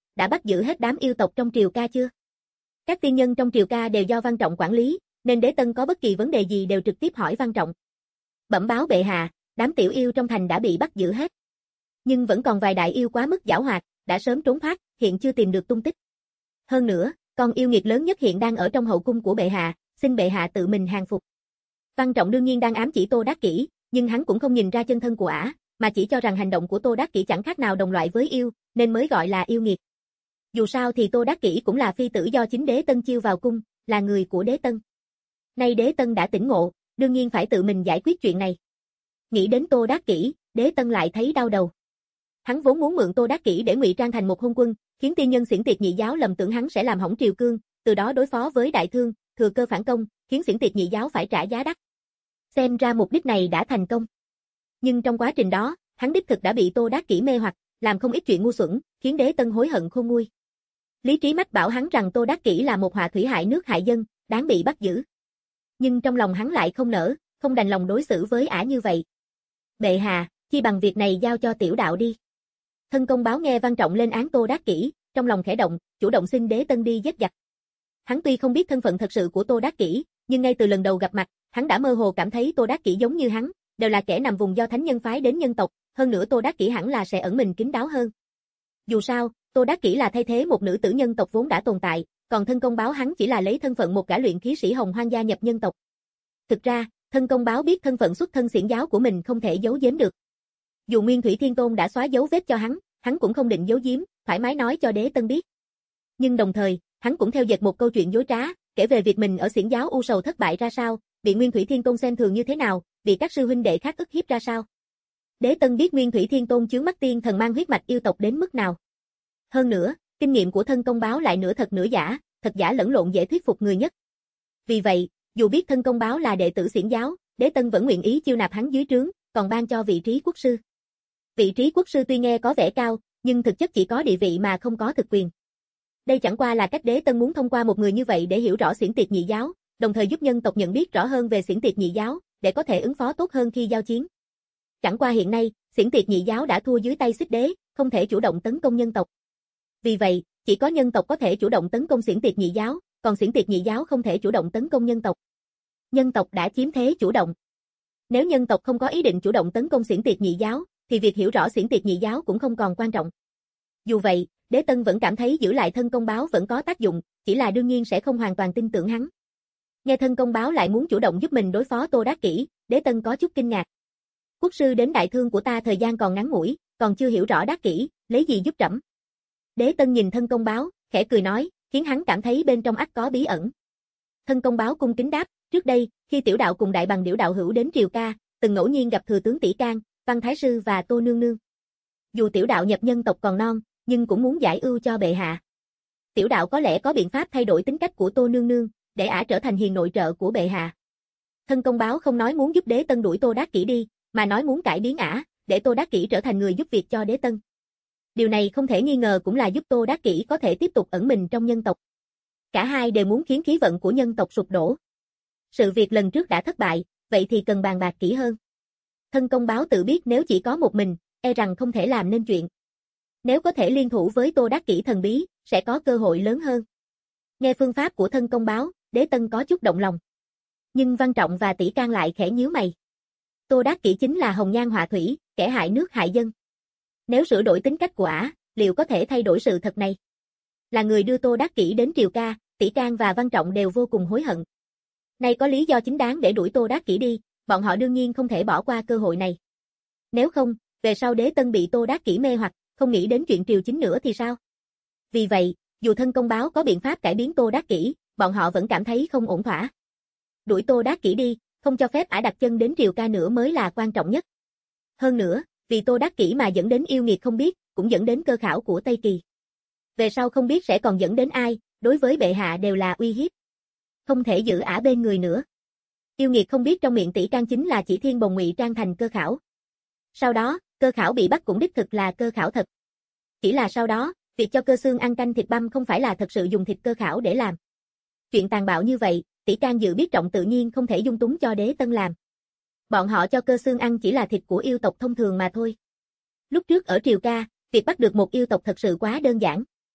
đã bắt giữ hết đám yêu tộc trong triều ca chưa? Các tiên nhân trong triều ca đều do Văn Trọng quản lý, nên Đế Tân có bất kỳ vấn đề gì đều trực tiếp hỏi Văn Trọng. Bẩm báo bệ hạ, đám tiểu yêu trong thành đã bị bắt giữ hết. Nhưng vẫn còn vài đại yêu quá mức giảo hoạt, đã sớm trốn thoát, hiện chưa tìm được tung tích. Hơn nữa, con yêu nghiệt lớn nhất hiện đang ở trong hậu cung của bệ hạ, xin bệ hạ tự mình hàng phục. Văn Trọng đương nhiên đang ám chỉ Tô Đắc Kỷ, nhưng hắn cũng không nhìn ra chân thân của ả, mà chỉ cho rằng hành động của Tô Đắc Kỷ chẳng khác nào đồng loại với yêu, nên mới gọi là yêu nghiệt. Dù sao thì Tô Đắc Kỷ cũng là phi tử do chính Đế Tân chiêu vào cung, là người của Đế Tân. Nay Đế Tân đã tỉnh ngộ, đương nhiên phải tự mình giải quyết chuyện này. Nghĩ đến Tô Đắc Kỷ, Đế Tân lại thấy đau đầu. Hắn vốn muốn mượn Tô Đắc Kỷ để ngụy trang thành một hôn quân, khiến tiên nhân Xiển Tiệt Nhị Giáo lầm tưởng hắn sẽ làm hỏng triều cương, từ đó đối phó với đại thương, thừa cơ phản công, khiến Xiển Tiệt Nhị Giáo phải trả giá đắt. Xem ra mục đích này đã thành công. Nhưng trong quá trình đó, hắn đích thực đã bị Tô Đắc Kỷ mê hoặc, làm không ít chuyện ngu xuẩn, khiến Đế Tân hối hận khôn nguôi. Lý trí mách bảo hắn rằng Tô Đắc Kỷ là một họa thủy hại nước hại dân, đáng bị bắt giữ. Nhưng trong lòng hắn lại không nỡ, không đành lòng đối xử với ả như vậy. Bệ hạ, chi bằng việc này giao cho tiểu đạo đi. Thân công báo nghe Văn Trọng lên án Tô Đắc Kỷ, trong lòng khẽ động, chủ động xin Đế Tân đi giết giặc. Hắn tuy không biết thân phận thật sự của Tô Đắc Kỷ, nhưng ngay từ lần đầu gặp mặt, hắn đã mơ hồ cảm thấy Tô Đắc Kỷ giống như hắn, đều là kẻ nằm vùng do thánh nhân phái đến nhân tộc, hơn nữa Tô Đắc Kỷ hẳn là sẽ ẩn mình kín đáo hơn. Dù sao, Tô Đắc Kỷ là thay thế một nữ tử nhân tộc vốn đã tồn tại, còn thân công báo hắn chỉ là lấy thân phận một gã luyện khí sĩ hồng hoang gia nhập nhân tộc. Thực ra, thân công báo biết thân phận xuất thân xiển giáo của mình không thể giấu giếm được. Dù Nguyên Thủy Thiên Tôn đã xóa dấu vết cho hắn, hắn cũng không định giấu giếm, thoải mái nói cho Đế Tân biết. Nhưng đồng thời, hắn cũng theo dệt một câu chuyện dối trá, kể về việc mình ở xiển giáo u sầu thất bại ra sao, bị Nguyên Thủy Thiên Tôn xem thường như thế nào, bị các sư huynh đệ khác ức hiếp ra sao. Đế Tân biết Nguyên Thủy Thiên Tôn chướng mắt tiên thần mang huyết mạch yêu tộc đến mức nào. Hơn nữa, kinh nghiệm của thân công báo lại nửa thật nửa giả, thật giả lẫn lộn dễ thuyết phục người nhất. Vì vậy, dù biết thân công báo là đệ tử xiển giáo, Đế Tân vẫn nguyện ý chiêu nạp hắn dưới trướng, còn ban cho vị trí quốc sư. Vị trí quốc sư tuy nghe có vẻ cao, nhưng thực chất chỉ có địa vị mà không có thực quyền. Đây chẳng qua là cách Đế Tân muốn thông qua một người như vậy để hiểu rõ Xiển Tiệt Nhị Giáo, đồng thời giúp nhân tộc nhận biết rõ hơn về Xiển Tiệt Nhị Giáo, để có thể ứng phó tốt hơn khi giao chiến. Chẳng qua hiện nay, Xiển Tiệt Nhị Giáo đã thua dưới tay Xích Đế, không thể chủ động tấn công nhân tộc. Vì vậy, chỉ có nhân tộc có thể chủ động tấn công Xiển Tiệt Nhị Giáo, còn Xiển Tiệt Nhị Giáo không thể chủ động tấn công nhân tộc. Nhân tộc đã chiếm thế chủ động. Nếu nhân tộc không có ý định chủ động tấn công Xiển Tiệt Nhị Giáo, thì việc hiểu rõ Xiển Tiệt Nhị Giáo cũng không còn quan trọng. Dù vậy, Đế Tân vẫn cảm thấy giữ lại thân công báo vẫn có tác dụng, chỉ là đương nhiên sẽ không hoàn toàn tin tưởng hắn. Nghe thân công báo lại muốn chủ động giúp mình đối phó Tô Đắc Kỷ, Đế Tân có chút kinh ngạc. Quốc sư đến đại thương của ta thời gian còn ngắn ngủi, còn chưa hiểu rõ Đắc Kỷ, lấy gì giúp trẫm? Đế Tân nhìn thân công báo, khẽ cười nói, khiến hắn cảm thấy bên trong ắt có bí ẩn. Thân công báo cung kính đáp, trước đây, khi tiểu đạo cùng đại bằng điểu đạo hữu đến triều ca, từng ngẫu nhiên gặp thừa tướng Tỷ Can, Văn Thái sư và Tô Nương Nương. Dù tiểu đạo nhập nhân tộc còn non, nhưng cũng muốn giải ưu cho bệ hạ. Tiểu đạo có lẽ có biện pháp thay đổi tính cách của Tô Nương Nương, để ả trở thành hiền nội trợ của bệ hạ. Thân công báo không nói muốn giúp Đế Tân đuổi Tô Đắc Kỷ đi, mà nói muốn cải biến ả, để Tô Đắc Kỷ trở thành người giúp việc cho Đế Tân. Điều này không thể nghi ngờ cũng là giúp Tô Đắc Kỷ có thể tiếp tục ẩn mình trong nhân tộc. Cả hai đều muốn khiến khí vận của nhân tộc sụp đổ. Sự việc lần trước đã thất bại, vậy thì cần bàn bạc kỹ hơn. Thân công báo tự biết nếu chỉ có một mình, e rằng không thể làm nên chuyện. Nếu có thể liên thủ với Tô Đắc Kỷ thần bí, sẽ có cơ hội lớn hơn. Nghe phương pháp của thân công báo, Đế Tân có chút động lòng. Nhưng Văn Trọng và Tỷ Can lại khẽ nhíu mày. Tô Đắc Kỷ chính là hồng nhan họa thủy, kẻ hại nước hại dân. Nếu sửa đổi tính cách của ả, liệu có thể thay đổi sự thật này? Là người đưa Tô Đắc Kỷ đến triều ca, Tỷ Can và Văn Trọng đều vô cùng hối hận. Nay có lý do chính đáng để đuổi Tô Đắc Kỷ đi, bọn họ đương nhiên không thể bỏ qua cơ hội này. Nếu không, về sau Đế Tân bị Tô Đắc Kỷ mê hoặc, không nghĩ đến chuyện triều chính nữa thì sao? Vì vậy, dù thân công báo có biện pháp cải biến Tô Đắc Kỷ, bọn họ vẫn cảm thấy không ổn thỏa. Đuổi Tô Đắc Kỷ đi, không cho phép ả đặt chân đến triều ca nữa mới là quan trọng nhất. Hơn nữa, vì Tô Đắc Kỷ mà dẫn đến yêu nghiệt không biết, cũng dẫn đến cơ khảo của Tây Kỳ. Về sau không biết sẽ còn dẫn đến ai, đối với bệ hạ đều là uy hiếp. Không thể giữ ả bên người nữa. Yêu nghiệt không biết trong miệng Tỷ Can chính là chỉ thiên bồng ngụy trang thành cơ khảo. Sau đó, cơ khảo bị bắt cũng đích thực là cơ khảo thật. Chỉ là sau đó, việc cho cơ xương ăn canh thịt băm không phải là thật sự dùng thịt cơ khảo để làm. Chuyện tàn bạo như vậy, Tỷ Can dự biết trọng tự nhiên không thể dung túng cho Đế Tân làm. Bọn họ cho cơ xương ăn chỉ là thịt của yêu tộc thông thường mà thôi. Lúc trước ở triều ca, việc bắt được một yêu tộc thật sự quá đơn giản.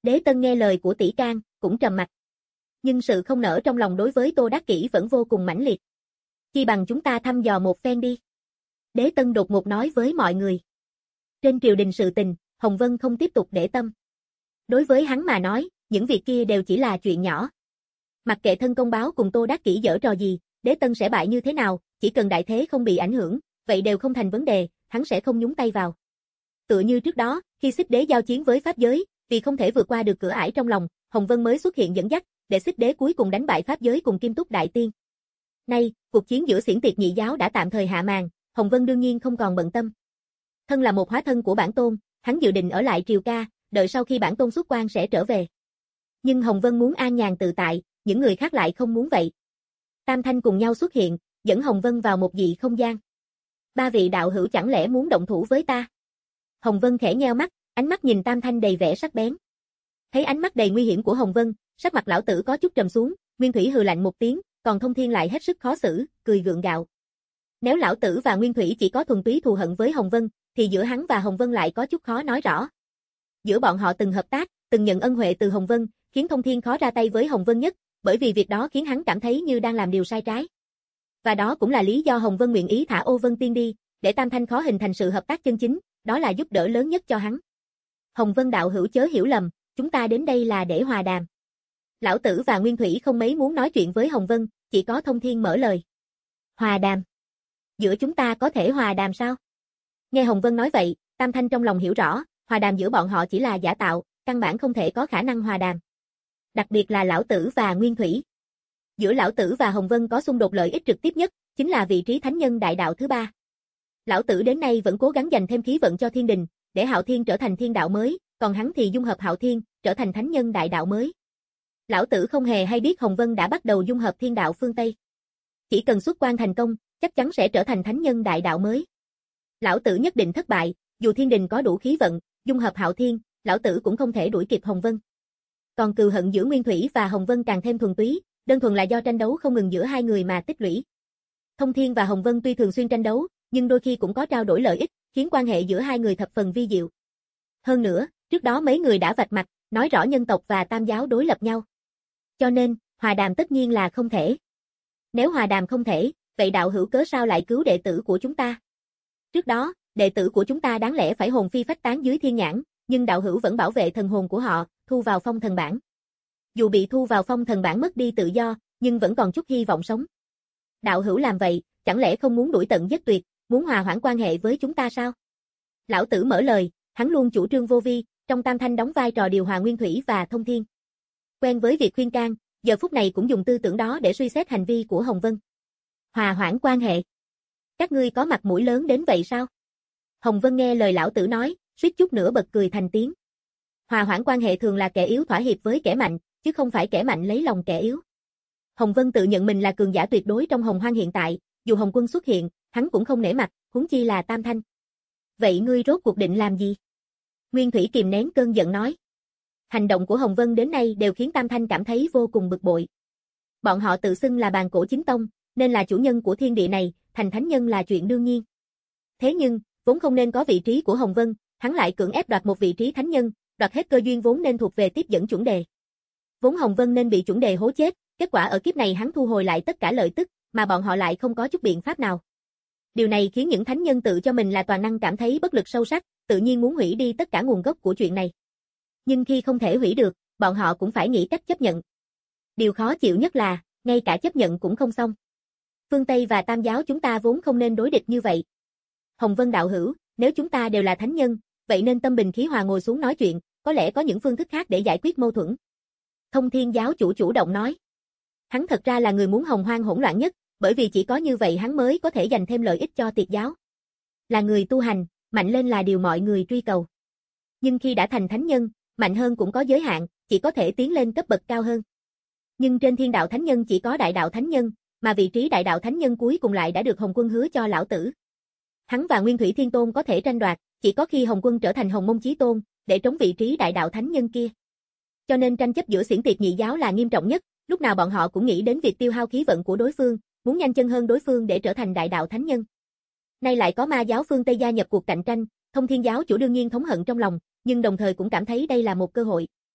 Đế Tân nghe lời của tỷ can, cũng trầm mặt. Nhưng sự không nỡ trong lòng đối với Tô Đắc Kỷ vẫn vô cùng mãnh liệt. Chi bằng chúng ta thăm dò một phen đi. Đế Tân đột ngột nói với mọi người. Trên triều đình sự tình, Hồng Vân không tiếp tục để tâm. Đối với hắn mà nói, những việc kia đều chỉ là chuyện nhỏ. Mặc kệ thân công báo cùng Tô Đắc Kỷ giở trò gì, Đế Tân sẽ bại như thế nào, chỉ cần đại thế không bị ảnh hưởng, vậy đều không thành vấn đề, hắn sẽ không nhúng tay vào. Tựa như trước đó, khi Xích Đế giao chiến với Pháp giới, vì không thể vượt qua được cửa ải trong lòng, Hồng Vân mới xuất hiện dẫn dắt, để Xích Đế cuối cùng đánh bại Pháp giới cùng Kim Túc Đại Tiên. Nay, cuộc chiến giữa Xiển Tiệt nhị giáo đã tạm thời hạ màn, Hồng Vân đương nhiên không còn bận tâm. Thân là một hóa thân của bản tôn, hắn dự định ở lại triều ca, đợi sau khi bản tôn xuất quan sẽ trở về. Nhưng Hồng Vân muốn an nhàn tự tại, những người khác lại không muốn vậy. Tam Thanh cùng nhau xuất hiện, dẫn Hồng Vân vào một dị không gian. Ba vị đạo hữu chẳng lẽ muốn động thủ với ta? Hồng Vân khẽ nheo mắt, ánh mắt nhìn Tam Thanh đầy vẻ sắc bén. Thấy ánh mắt đầy nguy hiểm của Hồng Vân, sắc mặt lão tử có chút trầm xuống, Nguyên Thủy hừ lạnh một tiếng, còn Thông Thiên lại hết sức khó xử, cười gượng gạo. Nếu lão tử và Nguyên Thủy chỉ có thuần túy thù hận với Hồng Vân, thì giữa hắn và Hồng Vân lại có chút khó nói rõ. Giữa bọn họ từng hợp tác, từng nhận ân huệ từ Hồng Vân, khiến Thông Thiên khó ra tay với Hồng Vân nhất, bởi vì việc đó khiến hắn cảm thấy như đang làm điều sai trái. Và đó cũng là lý do Hồng Vân nguyện ý thả Ô Vân Tiên đi, để Tam Thanh khó hình thành sự hợp tác chân chính, đó là giúp đỡ lớn nhất cho hắn. Hồng Vân đạo hữu chớ hiểu lầm, chúng ta đến đây là để hòa đàm. Lão tử và Nguyên Thủy không mấy muốn nói chuyện với Hồng Vân, chỉ có Thông Thiên mở lời. Hòa đàm? Giữa chúng ta có thể hòa đàm sao? Nghe Hồng Vân nói vậy, Tam Thanh trong lòng hiểu rõ, hòa đàm giữa bọn họ chỉ là giả tạo, căn bản không thể có khả năng hòa đàm. Đặc biệt là lão tử và Nguyên Thủy. Giữa lão tử và Hồng Vân có xung đột lợi ích trực tiếp nhất, chính là vị trí thánh nhân đại đạo thứ ba. Lão tử đến nay vẫn cố gắng dành thêm khí vận cho thiên đình, để Hạo Thiên trở thành thiên đạo mới, còn hắn thì dung hợp Hạo Thiên, trở thành thánh nhân đại đạo mới. Lão tử không hề hay biết Hồng Vân đã bắt đầu dung hợp thiên đạo phương Tây. Chỉ cần xuất quan thành công, chắc chắn sẽ trở thành thánh nhân đại đạo mới. Lão tử nhất định thất bại, dù thiên đình có đủ khí vận, dung hợp Hạo Thiên, lão tử cũng không thể đuổi kịp Hồng Vân. Còn cừu hận giữa Nguyên Thủy và Hồng Vân càng thêm thuần túy, đơn thuần là do tranh đấu không ngừng giữa hai người mà tích lũy. Thông Thiên và Hồng Vân tuy thường xuyên tranh đấu, nhưng đôi khi cũng có trao đổi lợi ích, khiến quan hệ giữa hai người thập phần vi diệu. Hơn nữa, trước đó mấy người đã vạch mặt, nói rõ nhân tộc và tam giáo đối lập nhau. Cho nên, hòa đàm tất nhiên là không thể. Nếu hòa đàm không thể, vậy đạo hữu cớ sao lại cứu đệ tử của chúng ta? Trước đó, đệ tử của chúng ta đáng lẽ phải hồn phi phách tán dưới thiên nhãn, nhưng đạo hữu vẫn bảo vệ thần hồn của họ, thu vào phong thần bảng. Dù bị thu vào phong thần bảng mất đi tự do, nhưng vẫn còn chút hy vọng sống. Đạo hữu làm vậy, chẳng lẽ không muốn đuổi tận giết tuyệt, muốn hòa hoãn quan hệ với chúng ta sao? Lão tử mở lời, hắn luôn chủ trương vô vi, trong Tam Thanh đóng vai trò điều hòa Nguyên Thủy và Thông Thiên. Quen với việc khuyên can, giờ phút này cũng dùng tư tưởng đó để suy xét hành vi của Hồng Vân. Hòa hoãn quan hệ. Các ngươi có mặt mũi lớn đến vậy sao? Hồng Vân nghe lời lão tử nói, suýt chút nữa bật cười thành tiếng. Hòa hoãn quan hệ thường là kẻ yếu thỏa hiệp với kẻ mạnh, chứ không phải kẻ mạnh lấy lòng kẻ yếu. Hồng Vân tự nhận mình là cường giả tuyệt đối trong Hồng Hoang hiện tại, dù Hồng Quân xuất hiện, hắn cũng không nể mặt, huống chi là Tam Thanh. Vậy ngươi rốt cuộc định làm gì? Nguyên Thủy kìm nén cơn giận nói. Hành động của Hồng Vân đến nay đều khiến Tam Thanh cảm thấy vô cùng bực bội. Bọn họ tự xưng là bàn cổ chính tông, nên là chủ nhân của thiên địa này, thành thánh nhân là chuyện đương nhiên. Thế nhưng, vốn không nên có vị trí của Hồng Vân, hắn lại cưỡng ép đoạt một vị trí thánh nhân, đoạt hết cơ duyên vốn nên thuộc về tiếp dẫn chuẩn đề. Vốn Hồng Vân nên bị chuẩn đề hố chết, kết quả ở kiếp này hắn thu hồi lại tất cả lợi tức, mà bọn họ lại không có chút biện pháp nào. Điều này khiến những thánh nhân tự cho mình là toàn năng cảm thấy bất lực sâu sắc, tự nhiên muốn hủy đi tất cả nguồn gốc của chuyện này. Nhưng khi không thể hủy được, bọn họ cũng phải nghĩ cách chấp nhận. Điều khó chịu nhất là, ngay cả chấp nhận cũng không xong. Phương Tây và Tam giáo chúng ta vốn không nên đối địch như vậy. Hồng Vân đạo hữu, nếu chúng ta đều là thánh nhân, vậy nên tâm bình khí hòa ngồi xuống nói chuyện, có lẽ có những phương thức khác để giải quyết mâu thuẫn. Thông Thiên giáo chủ chủ động nói. Hắn thật ra là người muốn Hồng Hoang hỗn loạn nhất, bởi vì chỉ có như vậy hắn mới có thể dành thêm lợi ích cho Tiệt giáo. Là người tu hành, mạnh lên là điều mọi người truy cầu. Nhưng khi đã thành thánh nhân, mạnh hơn cũng có giới hạn, chỉ có thể tiến lên cấp bậc cao hơn. Nhưng trên thiên đạo thánh nhân chỉ có đại đạo thánh nhân, mà vị trí đại đạo thánh nhân cuối cùng lại đã được Hồng Quân hứa cho lão tử. Hắn và Nguyên Thủy Thiên Tôn có thể tranh đoạt, chỉ có khi Hồng Quân trở thành Hồng Mông Chí Tôn, để trống vị trí đại đạo thánh nhân kia. Cho nên tranh chấp giữa Xiển Tiệt nhị giáo là nghiêm trọng nhất, lúc nào bọn họ cũng nghĩ đến việc tiêu hao khí vận của đối phương, muốn nhanh chân hơn đối phương để trở thành đại đạo thánh nhân. Nay lại có ma giáo phương Tây gia nhập cuộc cạnh tranh, Thông Thiên giáo chủ đương nhiên thống hận trong lòng, nhưng đồng thời cũng cảm thấy đây là một cơ hội.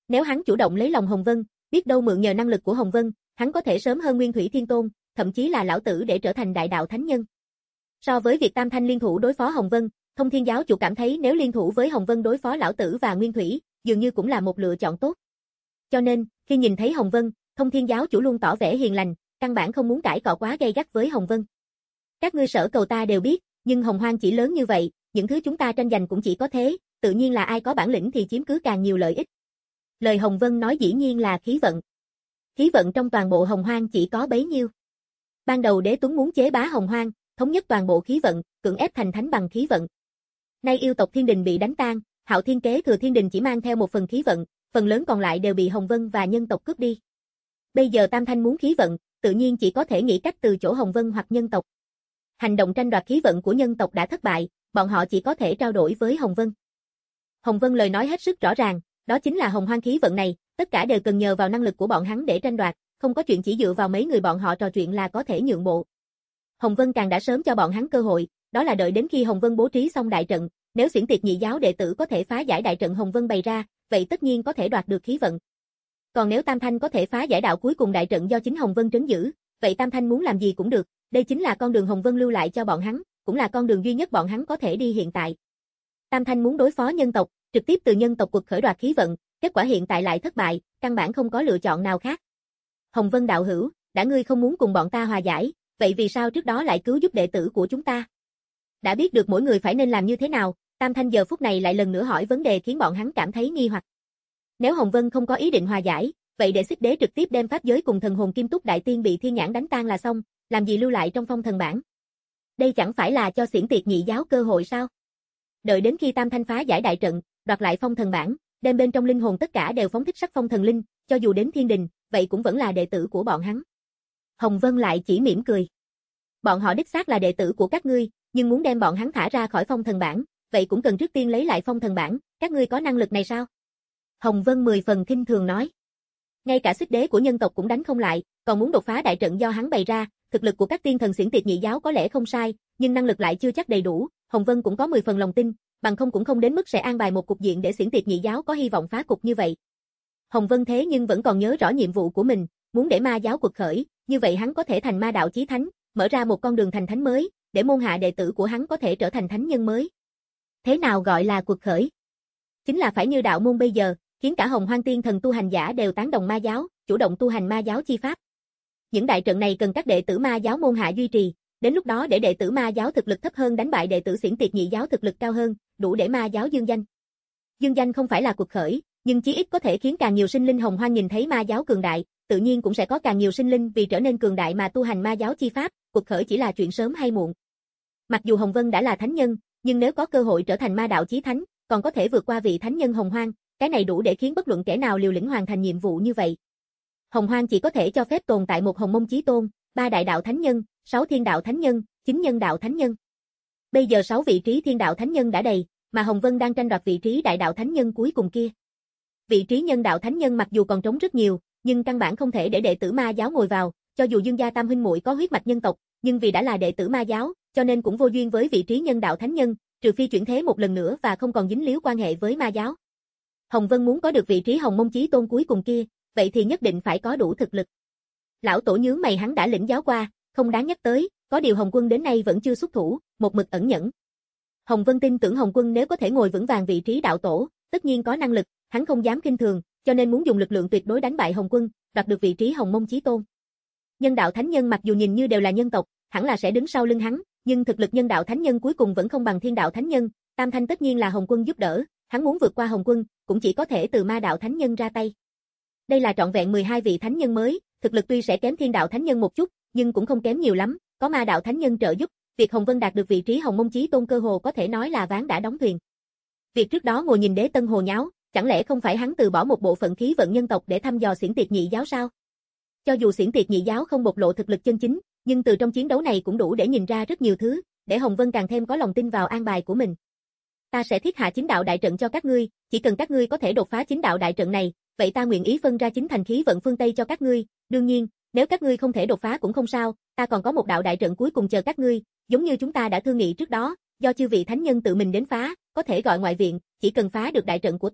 Nếu hắn chủ động lấy lòng Hồng Vân, biết đâu mượn nhờ năng lực của Hồng Vân, hắn có thể sớm hơn Nguyên Thủy Thiên Tôn, thậm chí là lão tử để trở thành đại đạo thánh nhân. So với việc Tam Thanh liên thủ đối phó Hồng Vân, Thông Thiên giáo chủ cảm thấy nếu liên thủ với Hồng Vân đối phó lão tử và Nguyên Thủy, dường như cũng là một lựa chọn tốt. Cho nên, khi nhìn thấy Hồng Vân, Thông Thiên giáo chủ luôn tỏ vẻ hiền lành, căn bản không muốn cãi cọ quá gay gắt với Hồng Vân. Các ngươi sở cầu ta đều biết, nhưng Hồng Hoang chỉ lớn như vậy, những thứ chúng ta tranh giành cũng chỉ có thế, tự nhiên là ai có bản lĩnh thì chiếm cứ càng nhiều lợi ích. Lời Hồng Vân nói dĩ nhiên là khí vận. Khí vận trong toàn bộ Hồng Hoang chỉ có bấy nhiêu. Ban đầu Đế Tuấn muốn chế bá Hồng Hoang, thống nhất toàn bộ khí vận, cưỡng ép thành thánh bằng khí vận. Nay yêu tộc Thiên Đình bị đánh tan, Hạo Thiên kế thừa Thiên Đình chỉ mang theo một phần khí vận, phần lớn còn lại đều bị Hồng Vân và nhân tộc cướp đi. Bây giờ Tam Thanh muốn khí vận, tự nhiên chỉ có thể nghĩ cách từ chỗ Hồng Vân hoặc nhân tộc. Hành động tranh đoạt khí vận của nhân tộc đã thất bại, bọn họ chỉ có thể trao đổi với Hồng Vân. Hồng Vân lời nói hết sức rõ ràng, đó chính là Hồng Hoang khí vận này, tất cả đều cần nhờ vào năng lực của bọn hắn để tranh đoạt, không có chuyện chỉ dựa vào mấy người bọn họ trò chuyện là có thể nhượng bộ. Hồng Vân càng đã sớm cho bọn hắn cơ hội, đó là đợi đến khi Hồng Vân bố trí xong đại trận, nếu Xiển Tiệt Nhị giáo đệ tử có thể phá giải đại trận Hồng Vân bày ra, vậy tất nhiên có thể đoạt được khí vận. Còn nếu Tam Thanh có thể phá giải đạo cuối cùng đại trận do chính Hồng Vân trấn giữ, vậy Tam Thanh muốn làm gì cũng được, đây chính là con đường Hồng Vân lưu lại cho bọn hắn, cũng là con đường duy nhất bọn hắn có thể đi hiện tại. Tam Thanh muốn đối phó nhân tộc, trực tiếp từ nhân tộc quật khởi đoạt khí vận, kết quả hiện tại lại thất bại, căn bản không có lựa chọn nào khác. Hồng Vân đạo hữu, đã ngươi không muốn cùng bọn ta hòa giải, vậy vì sao trước đó lại cứu giúp đệ tử của chúng ta? Đã biết được mỗi người phải nên làm như thế nào, Tam Thanh giờ phút này lại lần nữa hỏi vấn đề khiến bọn hắn cảm thấy nghi hoặc. Nếu Hồng Vân không có ý định hòa giải, vậy để Xích Đế trực tiếp đem pháp giới cùng thần hồn Kim Túc Đại Tiên bị Thiên Nhãn đánh tan là xong, làm gì lưu lại trong phong thần bảng? Đây chẳng phải là cho Xiển Tiệt Nhị giáo cơ hội sao? Đợi đến khi Tam Thanh phá giải đại trận, đoạt lại phong thần bảng, đem bên trong linh hồn tất cả đều phóng thích sắc phong thần linh, cho dù đến thiên đình, vậy cũng vẫn là đệ tử của bọn hắn. Hồng Vân lại chỉ mỉm cười. Bọn họ đích xác là đệ tử của các ngươi, nhưng muốn đem bọn hắn thả ra khỏi phong thần bảng, vậy cũng cần trước tiên lấy lại phong thần bảng, các ngươi có năng lực này sao? Hồng Vân mười phần khinh thường nói. Ngay cả Xích Đế của nhân tộc cũng đánh không lại, còn muốn đột phá đại trận do hắn bày ra, thực lực của các tiên thần Xiển Tiệt Nhị giáo có lẽ không sai, nhưng năng lực lại chưa chắc đầy đủ, Hồng Vân cũng có mười phần lòng tin, bằng không cũng không đến mức sẽ an bài một cục diện để Xiển Tiệt Nhị giáo có hy vọng phá cục như vậy. Hồng Vân thế nhưng vẫn còn nhớ rõ nhiệm vụ của mình, muốn để ma giáo quật khởi, như vậy hắn có thể thành ma đạo chí thánh, mở ra một con đường thành thánh mới, để môn hạ đệ tử của hắn có thể trở thành thánh nhân mới. Thế nào gọi là quật khởi? Chính là phải như đạo môn bây giờ, khiến cả Hồng Hoang tiên thần tu hành giả đều tán đồng ma giáo, chủ động tu hành ma giáo chi pháp. Những đại trận này cần các đệ tử ma giáo môn hạ duy trì, đến lúc đó để đệ tử ma giáo thực lực thấp hơn đánh bại đệ tử Xiển Tiệt Nhị giáo thực lực cao hơn, đủ để ma giáo dương danh. Dương danh không phải là quật khởi, nhưng chí ít có thể khiến càng nhiều sinh linh Hồng Hoang nhìn thấy ma giáo cường đại, tự nhiên cũng sẽ có càng nhiều sinh linh vì trở nên cường đại mà tu hành ma giáo chi pháp, quật khởi chỉ là chuyện sớm hay muộn. Mặc dù Hồng Vân đã là thánh nhân, nhưng nếu có cơ hội trở thành ma đạo chí thánh, còn có thể vượt qua vị thánh nhân Hồng Hoang, cái này đủ để khiến bất luận kẻ nào liều lĩnh hoàn thành nhiệm vụ như vậy. Hồng Hoang chỉ có thể cho phép tồn tại một Hồng Mông Chí Tôn, ba đại đạo thánh nhân, sáu thiên đạo thánh nhân, chín nhân đạo thánh nhân. Bây giờ sáu vị trí thiên đạo thánh nhân đã đầy, mà Hồng Vân đang tranh đoạt vị trí đại đạo thánh nhân cuối cùng kia. Vị trí nhân đạo thánh nhân mặc dù còn trống rất nhiều, nhưng căn bản không thể để đệ tử ma giáo ngồi vào, cho dù Dương gia tam huynh muội có huyết mạch nhân tộc, nhưng vì đã là đệ tử ma giáo, cho nên cũng vô duyên với vị trí nhân đạo thánh nhân, trừ phi chuyển thế một lần nữa và không còn dính líu quan hệ với ma giáo. Hồng Vân muốn có được vị trí Hồng Mông Chí Tôn cuối cùng kia, vậy thì nhất định phải có đủ thực lực. Lão tổ nhướng mày, hắn đã lĩnh giáo qua, không đáng nhắc tới, có điều Hồng Quân đến nay vẫn chưa xuất thủ, một mực ẩn nhẫn. Hồng Vân tin tưởng Hồng Quân nếu có thể ngồi vững vàng vị trí đạo tổ, tất nhiên có năng lực, hắn không dám khinh thường, cho nên muốn dùng lực lượng tuyệt đối đánh bại Hồng Quân, đoạt được vị trí Hồng Mông Chí Tôn. Nhân đạo thánh nhân mặc dù nhìn như đều là nhân tộc, hẳn là sẽ đứng sau lưng hắn, nhưng thực lực nhân đạo thánh nhân cuối cùng vẫn không bằng thiên đạo thánh nhân, Tam Thanh tất nhiên là Hồng Quân giúp đỡ, hắn muốn vượt qua Hồng Quân, cũng chỉ có thể từ ma đạo thánh nhân ra tay. Đây là trọn vẹn mười hai vị thánh nhân mới, thực lực tuy sẽ kém thiên đạo thánh nhân một chút, nhưng cũng không kém nhiều lắm, có ma đạo thánh nhân trợ giúp, việc Hồng Vân đạt được vị trí Hồng Mông Chí Tôn cơ hồ có thể nói là ván đã đóng thuyền. Việc trước đó ngồi nhìn Đế Tân hồ nháo, chẳng lẽ không phải hắn từ bỏ một bộ phận khí vận nhân tộc để thăm dò Xiển Tiệt Nhị giáo sao? Cho dù Xiển Tiệt Nhị giáo không bộc lộ thực lực chân chính, nhưng từ trong chiến đấu này cũng đủ để nhìn ra rất nhiều thứ, để Hồng Vân càng thêm có lòng tin vào an bài của mình. Ta sẽ thiết hạ chính đạo đại trận cho các ngươi, chỉ cần các ngươi có thể đột phá chính đạo đại trận này, vậy ta nguyện ý phân ra chính thành khí vận phương Tây cho các ngươi, đương nhiên, nếu các ngươi không thể đột phá cũng không sao, ta còn có một đạo đại trận cuối cùng chờ các ngươi, giống như chúng ta đã thương nghị trước đó, do chư vị thánh nhân tự mình đến phá, có thể gọi ngoại viện, chỉ cần phá được đại trận của ta,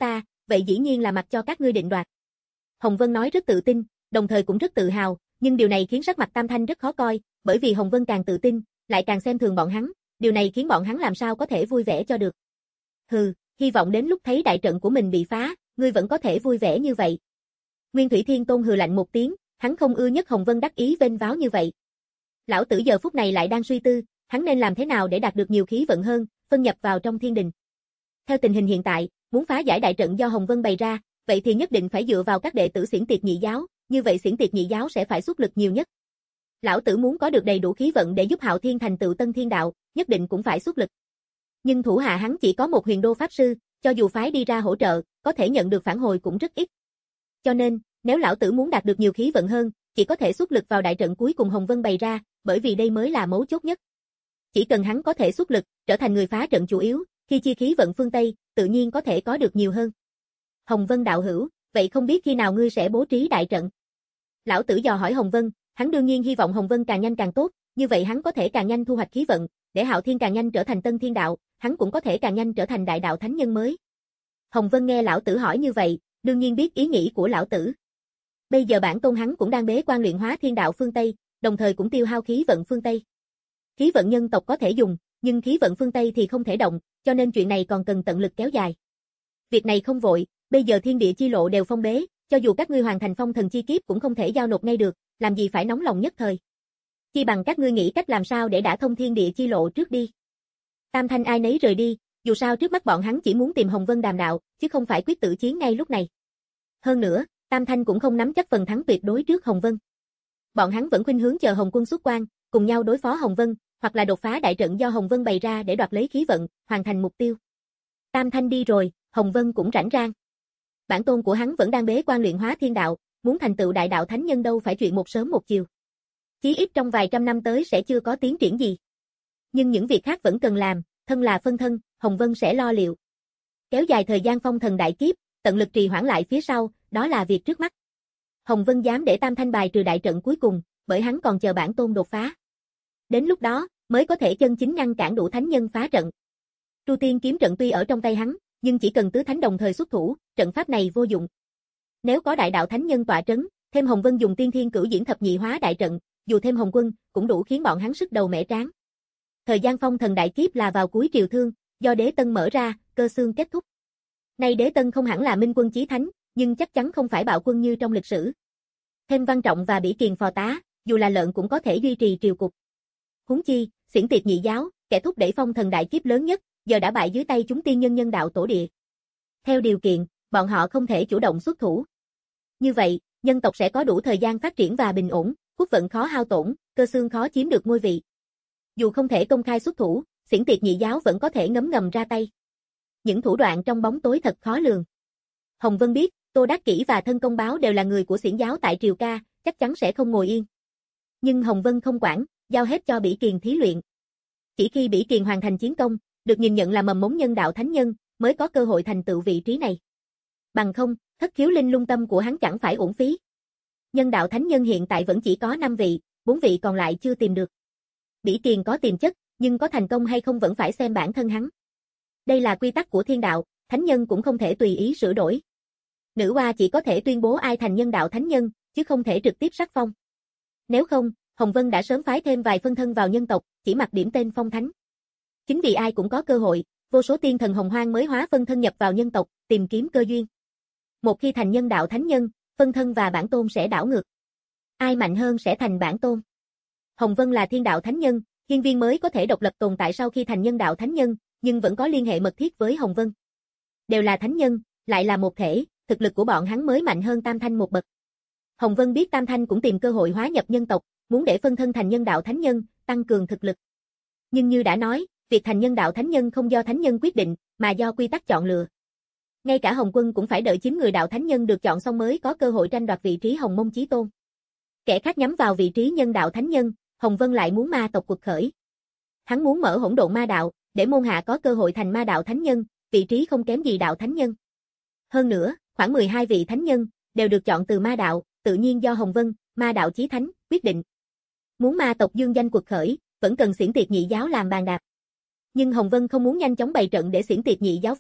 vậy dĩ nhiên là mặc cho các ngươi định đoạt. Hồng Vân nói rất tự tin, đồng thời cũng rất tự hào, nhưng điều này khiến sắc mặt Tam Thanh rất khó coi, bởi vì Hồng Vân càng tự tin, lại càng xem thường bọn hắn, điều này khiến bọn hắn làm sao có thể vui vẻ cho được. Hừ, hy vọng đến lúc thấy đại trận của mình bị phá, ngươi vẫn có thể vui vẻ như vậy. Nguyên Thủy Thiên Tôn hừ lạnh một tiếng, hắn không ưa nhất Hồng Vân đắc ý vênh váo như vậy. Lão tử giờ phút này lại đang suy tư, hắn nên làm thế nào để đạt được nhiều khí vận hơn, phân nhập vào trong thiên đình. Theo tình hình hiện tại, muốn phá giải đại trận do Hồng Vân bày ra, vậy thì nhất định phải dựa vào các đệ tử Xiển Tiệt Nhị giáo, như vậy Xiển Tiệt Nhị giáo sẽ phải xuất lực nhiều nhất. Lão tử muốn có được đầy đủ khí vận để giúp Hạo Thiên thành tựu Tân Thiên đạo, nhất định cũng phải xuất lực. Nhưng thủ hạ hắn chỉ có một Huyền Đô pháp sư, cho dù phái đi ra hỗ trợ, có thể nhận được phản hồi cũng rất ít. Cho nên, nếu lão tử muốn đạt được nhiều khí vận hơn, chỉ có thể xuất lực vào đại trận cuối cùng Hồng Vân bày ra, bởi vì đây mới là mấu chốt nhất. Chỉ cần hắn có thể xuất lực, trở thành người phá trận chủ yếu, khi chia khí vận phương Tây, tự nhiên có thể có được nhiều hơn. Hồng Vân đạo hữu, vậy không biết khi nào ngươi sẽ bố trí đại trận? Lão tử dò hỏi Hồng Vân, hắn đương nhiên hy vọng Hồng Vân càng nhanh càng tốt, như vậy hắn có thể càng nhanh thu hoạch khí vận, để Hạo Thiên càng nhanh trở thành Tân Thiên đạo, hắn cũng có thể càng nhanh trở thành đại đạo thánh nhân mới. Hồng Vân nghe lão tử hỏi như vậy, đương nhiên biết ý nghĩ của lão tử. Bây giờ bản tôn hắn cũng đang bế quan luyện hóa thiên đạo phương Tây, đồng thời cũng tiêu hao khí vận phương Tây. Khí vận nhân tộc có thể dùng, nhưng khí vận phương Tây thì không thể động, cho nên chuyện này còn cần tận lực kéo dài. Việc này không vội, bây giờ thiên địa chi lộ đều phong bế, cho dù các ngươi hoàn thành phong thần chi kiếp cũng không thể giao nộp ngay được, làm gì phải nóng lòng nhất thời. Chi bằng các ngươi nghĩ cách làm sao để đả thông thiên địa chi lộ trước đi. Tam Thanh ai nấy rời đi, dù sao trước mắt bọn hắn chỉ muốn tìm Hồng Vân đàm đạo, chứ không phải quyết tử chiến ngay lúc này. Hơn nữa, Tam Thanh cũng không nắm chắc phần thắng tuyệt đối trước Hồng Vân. Bọn hắn vẫn khuynh hướng chờ Hồng Quân xuất quan, cùng nhau đối phó Hồng Vân, hoặc là đột phá đại trận do Hồng Vân bày ra để đoạt lấy khí vận, hoàn thành mục tiêu. Tam Thanh đi rồi, Hồng Vân cũng rảnh rang. Bản tôn của hắn vẫn đang bế quan luyện hóa thiên đạo, muốn thành tựu đại đạo thánh nhân đâu phải chuyện một sớm một chiều. Chí ít trong vài trăm năm tới sẽ chưa có tiến triển gì. Nhưng những việc khác vẫn cần làm, thân là phân thân, Hồng Vân sẽ lo liệu. Kéo dài thời gian phong thần đại kiếp, tận lực trì hoãn lại phía sau, đó là việc trước mắt. Hồng Vân dám để Tam Thanh bài trừ đại trận cuối cùng, bởi hắn còn chờ bản tôn đột phá. Đến lúc đó, mới có thể chân chính ngăn cản đủ thánh nhân phá trận. Tru Tiên kiếm trận tuy ở trong tay hắn, nhưng chỉ cần tứ thánh đồng thời xuất thủ, trận pháp này vô dụng. Nếu có đại đạo thánh nhân tọa trấn, thêm Hồng Vân dùng tiên thiên cửu diễn thập nhị hóa đại trận, dù thêm Hồng Quân, cũng đủ khiến bọn hắn sức đầu mẻ trán. Thời gian phong thần đại kiếp là vào cuối triều Thương, do Đế Tân mở ra, cơ xương kết thúc. Nay Đế Tân không hẳn là minh quân chí thánh, nhưng chắc chắn không phải bạo quân như trong lịch sử. Thêm Văn Trọng và Bỉ Kiền phò tá, dù là lợn cũng có thể duy trì triều cục. Huống chi, Xiển Tiệt Nhị giáo, kẻ thúc đẩy phong thần đại kiếp lớn nhất, giờ đã bại dưới tay chúng tiên nhân nhân đạo tổ địa. Theo điều kiện, bọn họ không thể chủ động xuất thủ. Như vậy, nhân tộc sẽ có đủ thời gian phát triển và bình ổn, quốc vận khó hao tổn, cơ xương khó chiếm được ngôi vị. Dù không thể công khai xuất thủ, Xiển Tiệt Nhị giáo vẫn có thể ngấm ngầm ra tay. Những thủ đoạn trong bóng tối thật khó lường. Hồng Vân biết, Tô Đắc Kỷ và Thân Công Báo đều là người của Xiển giáo tại Triều Ca, chắc chắn sẽ không ngồi yên. Nhưng Hồng Vân không quản, giao hết cho Bỉ Kiền thí luyện. Chỉ khi Bỉ Kiền hoàn thành chiến công, được nhìn nhận là mầm mống nhân đạo thánh nhân, mới có cơ hội thành tựu vị trí này. Bằng không, thất khiếu linh lung tâm của hắn chẳng phải uổng phí. Nhân đạo thánh nhân hiện tại vẫn chỉ có năm vị, bốn vị còn lại chưa tìm được. Bỉ Kiền có tiềm chất, nhưng có thành công hay không vẫn phải xem bản thân hắn. Đây là quy tắc của thiên đạo, thánh nhân cũng không thể tùy ý sửa đổi. Nữ oa chỉ có thể tuyên bố ai thành nhân đạo thánh nhân, chứ không thể trực tiếp sắc phong. Nếu không, Hồng Vân đã sớm phái thêm vài phân thân vào nhân tộc, chỉ mặc điểm tên phong thánh. Chính vì ai cũng có cơ hội, vô số tiên thần hồng hoang mới hóa phân thân nhập vào nhân tộc, tìm kiếm cơ duyên. Một khi thành nhân đạo thánh nhân, phân thân và bản tôn sẽ đảo ngược. Ai mạnh hơn sẽ thành bản tôn. Hồng Vân là thiên đạo thánh nhân, hiên viên mới có thể độc lập tồn tại sau khi thành nhân đạo thánh nhân, nhưng vẫn có liên hệ mật thiết với Hồng Vân. Đều là thánh nhân, lại là một thể, thực lực của bọn hắn mới mạnh hơn Tam Thanh một bậc. Hồng Vân biết Tam Thanh cũng tìm cơ hội hóa nhập nhân tộc, muốn để phân thân thành nhân đạo thánh nhân, tăng cường thực lực. Nhưng như đã nói, việc thành nhân đạo thánh nhân không do thánh nhân quyết định, mà do quy tắc chọn lựa. Ngay cả Hồng Quân cũng phải đợi chín người đạo thánh nhân được chọn xong mới có cơ hội tranh đoạt vị trí Hồng Mông Chí Tôn. Kẻ khác nhắm vào vị trí nhân đạo thánh nhân, Hồng Vân lại muốn ma tộc quật khởi. Hắn muốn mở hỗn độn ma đạo, để môn hạ có cơ hội thành ma đạo thánh nhân, vị trí không kém gì đạo thánh nhân. Hơn nữa, khoảng mười hai vị thánh nhân đều được chọn từ ma đạo, tự nhiên do Hồng Vân, ma đạo chí thánh quyết định. Muốn ma tộc dương danh quật khởi, vẫn cần Xiển Tiệt Nhị giáo làm bàn đạp. Nhưng Hồng Vân không muốn nhanh chóng bày trận để Xiển Tiệt Nhị giáo phá,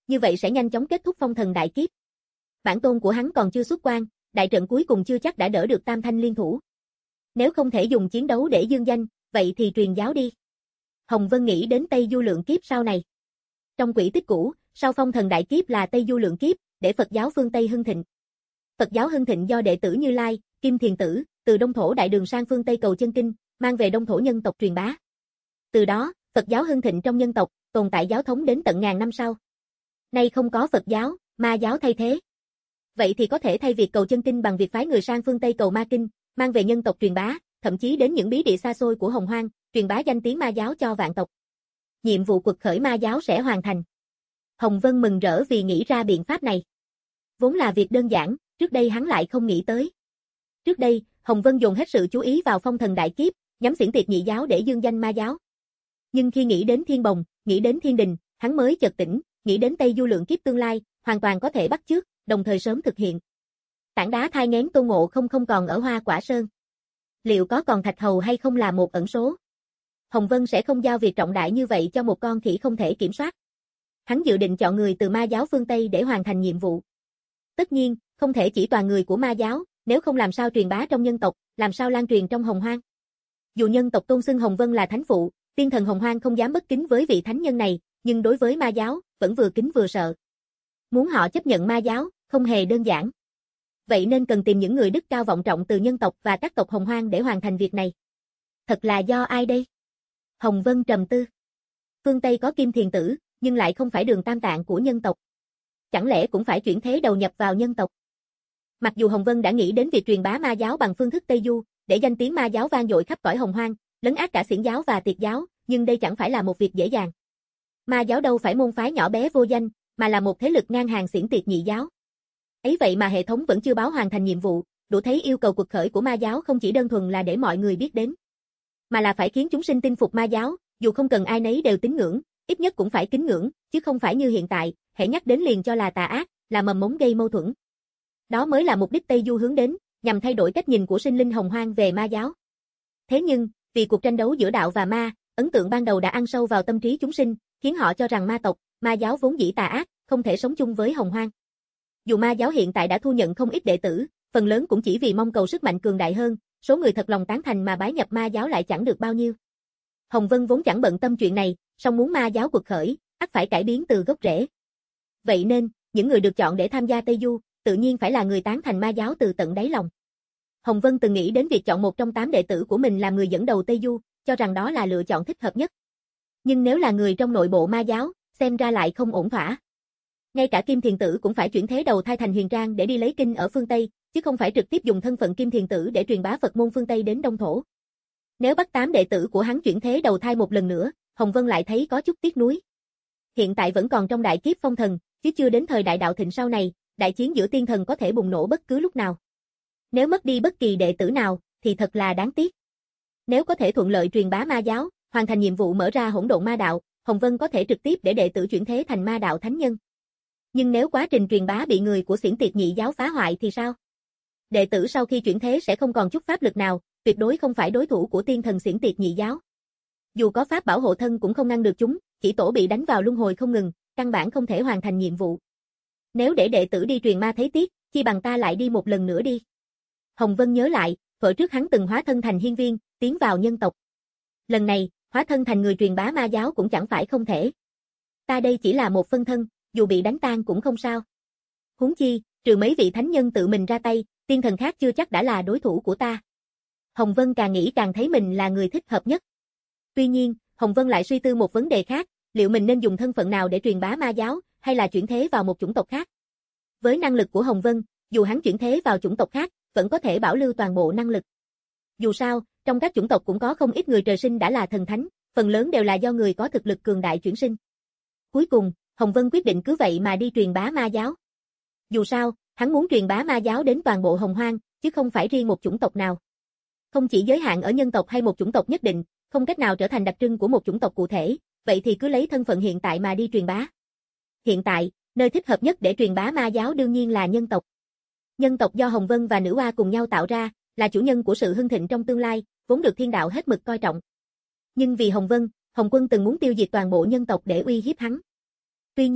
như vậy sẽ nhanh chóng kết thúc phong thần đại kiếp. Bản tôn của hắn còn chưa xuất quan, đại trận cuối cùng chưa chắc đã đỡ được tam thanh liên thủ. Nếu không thể dùng chiến đấu để dương danh, vậy thì truyền giáo đi. Hồng Vân nghĩ đến Tây Du lượng kiếp sau này. Trong quỹ tích cũ, sau phong thần đại kiếp là Tây Du lượng kiếp, để Phật giáo phương Tây hưng thịnh. Phật giáo hưng thịnh do đệ tử Như Lai, Kim Thiền Tử, từ Đông Thổ đại đường sang phương Tây cầu chân kinh, mang về Đông Thổ nhân tộc truyền bá. Từ đó, Phật giáo hưng thịnh trong nhân tộc, tồn tại giáo thống đến tận ngàn năm sau. Nay không có Phật giáo, ma giáo thay thế. Vậy thì có thể thay việc cầu chân kinh bằng việc phái người sang phương Tây cầu ma kinh, mang về nhân tộc truyền bá, thậm chí đến những bí địa xa xôi của Hồng Hoang, truyền bá danh tiếng ma giáo cho vạn tộc. Nhiệm vụ quật khởi ma giáo sẽ hoàn thành. Hồng Vân mừng rỡ vì nghĩ ra biện pháp này. Vốn là việc đơn giản, trước đây hắn lại không nghĩ tới. Trước đây, Hồng Vân dồn hết sự chú ý vào phong thần đại kiếp, nhắm xiển tiệt nhị giáo để dương danh ma giáo. Nhưng khi nghĩ đến Thiên Bồng, nghĩ đến Thiên Đình, hắn mới chợt tỉnh, nghĩ đến Tây Du lượng kiếp tương lai, hoàn toàn có thể bắt chước, đồng thời sớm thực hiện. Tảng đá thai nghén Tôn Ngộ Không không còn ở Hoa Quả Sơn. Liệu có còn Thạch Hầu hay không là một ẩn số? Hồng Vân sẽ không giao việc trọng đại như vậy cho một con khỉ không thể kiểm soát. Hắn dự định chọn người từ ma giáo phương Tây để hoàn thành nhiệm vụ. Tất nhiên, không thể chỉ toàn người của ma giáo, nếu không làm sao truyền bá trong nhân tộc, làm sao lan truyền trong Hồng Hoang. Dù nhân tộc tôn xưng Hồng Vân là thánh phụ, tiên thần Hồng Hoang không dám bất kính với vị thánh nhân này, nhưng đối với ma giáo, vẫn vừa kính vừa sợ. Muốn họ chấp nhận ma giáo, không hề đơn giản. Vậy nên cần tìm những người đức cao vọng trọng từ nhân tộc và các tộc Hồng Hoang để hoàn thành việc này. Thật là do ai đây? Hồng Vân trầm tư. Phương Tây có Kim Thiền Tử, nhưng lại không phải đường tam tạng của nhân tộc. Chẳng lẽ cũng phải chuyển thế đầu nhập vào nhân tộc? Mặc dù Hồng Vân đã nghĩ đến việc truyền bá ma giáo bằng phương thức Tây Du, để danh tiếng ma giáo vang dội khắp cõi Hồng Hoang, lấn át cả xiển giáo và tiệt giáo, nhưng đây chẳng phải là một việc dễ dàng. Ma giáo đâu phải môn phái nhỏ bé vô danh, mà là một thế lực ngang hàng xiển tiệt nhị giáo. Ấy vậy mà hệ thống vẫn chưa báo hoàn thành nhiệm vụ, đủ thấy yêu cầu cuộc khởi của ma giáo không chỉ đơn thuần là để mọi người biết đến, mà là phải khiến chúng sinh tin phục ma giáo, dù không cần ai nấy đều tín ngưỡng, ít nhất cũng phải kính ngưỡng, chứ không phải như hiện tại, hễ nhắc đến liền cho là tà ác, là mầm mống gây mâu thuẫn. Đó mới là mục đích Tây Du hướng đến, nhằm thay đổi cách nhìn của sinh linh Hồng Hoang về ma giáo. Thế nhưng, vì cuộc tranh đấu giữa đạo và ma, ấn tượng ban đầu đã ăn sâu vào tâm trí chúng sinh, khiến họ cho rằng ma tộc, ma giáo vốn dĩ tà ác, không thể sống chung với Hồng Hoang. Dù ma giáo hiện tại đã thu nhận không ít đệ tử, phần lớn cũng chỉ vì mong cầu sức mạnh cường đại hơn, số người thật lòng tán thành mà bái nhập ma giáo lại chẳng được bao nhiêu. Hồng Vân vốn chẳng bận tâm chuyện này, song muốn ma giáo quật khởi, ắt phải cải biến từ gốc rễ. Vậy nên, những người được chọn để tham gia Tây Du, tự nhiên phải là người tán thành ma giáo từ tận đáy lòng. Hồng Vân từng nghĩ đến việc chọn một trong tám đệ tử của mình làm người dẫn đầu Tây Du, cho rằng đó là lựa chọn thích hợp nhất. Nhưng nếu là người trong nội bộ ma giáo, xem ra lại không ổn thỏa. Ngay cả Kim Thiền Tử cũng phải chuyển thế đầu thai thành Huyền Trang để đi lấy kinh ở phương Tây, chứ không phải trực tiếp dùng thân phận Kim Thiền Tử để truyền bá Phật môn phương Tây đến Đông Thổ. Nếu bắt tám đệ tử của hắn chuyển thế đầu thai một lần nữa, Hồng Vân lại thấy có chút tiếc nuối. Hiện tại vẫn còn trong đại kiếp phong thần, chứ chưa đến thời đại đạo thịnh sau này, đại chiến giữa tiên thần có thể bùng nổ bất cứ lúc nào. Nếu mất đi bất kỳ đệ tử nào, thì thật là đáng tiếc. Nếu có thể thuận lợi truyền bá ma giáo, hoàn thành nhiệm vụ mở ra hỗn độn ma đạo, Hồng Vân có thể trực tiếp để đệ tử chuyển thế thành ma đạo thánh nhân. Nhưng nếu quá trình truyền bá bị người của xiển tiệt nhị giáo phá hoại thì sao? Đệ tử sau khi chuyển thế sẽ không còn chút pháp lực nào, tuyệt đối không phải đối thủ của tiên thần xiển tiệt nhị giáo. Dù có pháp bảo hộ thân cũng không ngăn được chúng, chỉ tổ bị đánh vào luân hồi không ngừng, căn bản không thể hoàn thành nhiệm vụ. Nếu để đệ tử đi truyền ma thấy tiếc, chi bằng ta lại đi một lần nữa đi. Hồng Vân nhớ lại, thuở trước hắn từng hóa thân thành hiên viên, tiến vào nhân tộc. Lần này, hóa thân thành người truyền bá ma giáo cũng chẳng phải không thể. Ta đây chỉ là một phân thân, dù bị đánh tan cũng không sao. Huống chi, trừ mấy vị thánh nhân tự mình ra tay, tiên thần khác chưa chắc đã là đối thủ của ta. Hồng Vân càng nghĩ càng thấy mình là người thích hợp nhất. Tuy nhiên, Hồng Vân lại suy tư một vấn đề khác, liệu mình nên dùng thân phận nào để truyền bá ma giáo, hay là chuyển thế vào một chủng tộc khác? Với năng lực của Hồng Vân, dù hắn chuyển thế vào chủng tộc khác, vẫn có thể bảo lưu toàn bộ năng lực. Dù sao, trong các chủng tộc cũng có không ít người trời sinh đã là thần thánh, phần lớn đều là do người có thực lực cường đại chuyển sinh. Cuối cùng, Hồng Vân quyết định cứ vậy mà đi truyền bá ma giáo. Dù sao, hắn muốn truyền bá ma giáo đến toàn bộ Hồng Hoang, chứ không phải riêng một chủng tộc nào. Không chỉ giới hạn ở nhân tộc hay một chủng tộc nhất định, không cách nào trở thành đặc trưng của một chủng tộc cụ thể, vậy thì cứ lấy thân phận hiện tại mà đi truyền bá. Hiện tại, nơi thích hợp nhất để truyền bá ma giáo đương nhiên là nhân tộc. Nhân tộc do Hồng Vân và Nữ Oa cùng nhau tạo ra, là chủ nhân của sự hưng thịnh trong tương lai, vốn được thiên đạo hết mực coi trọng. Nhưng vì Hồng Vân, Hồng Quân từng muốn tiêu diệt toàn bộ nhân tộc để uy hiếp hắn. Tuy nhiên,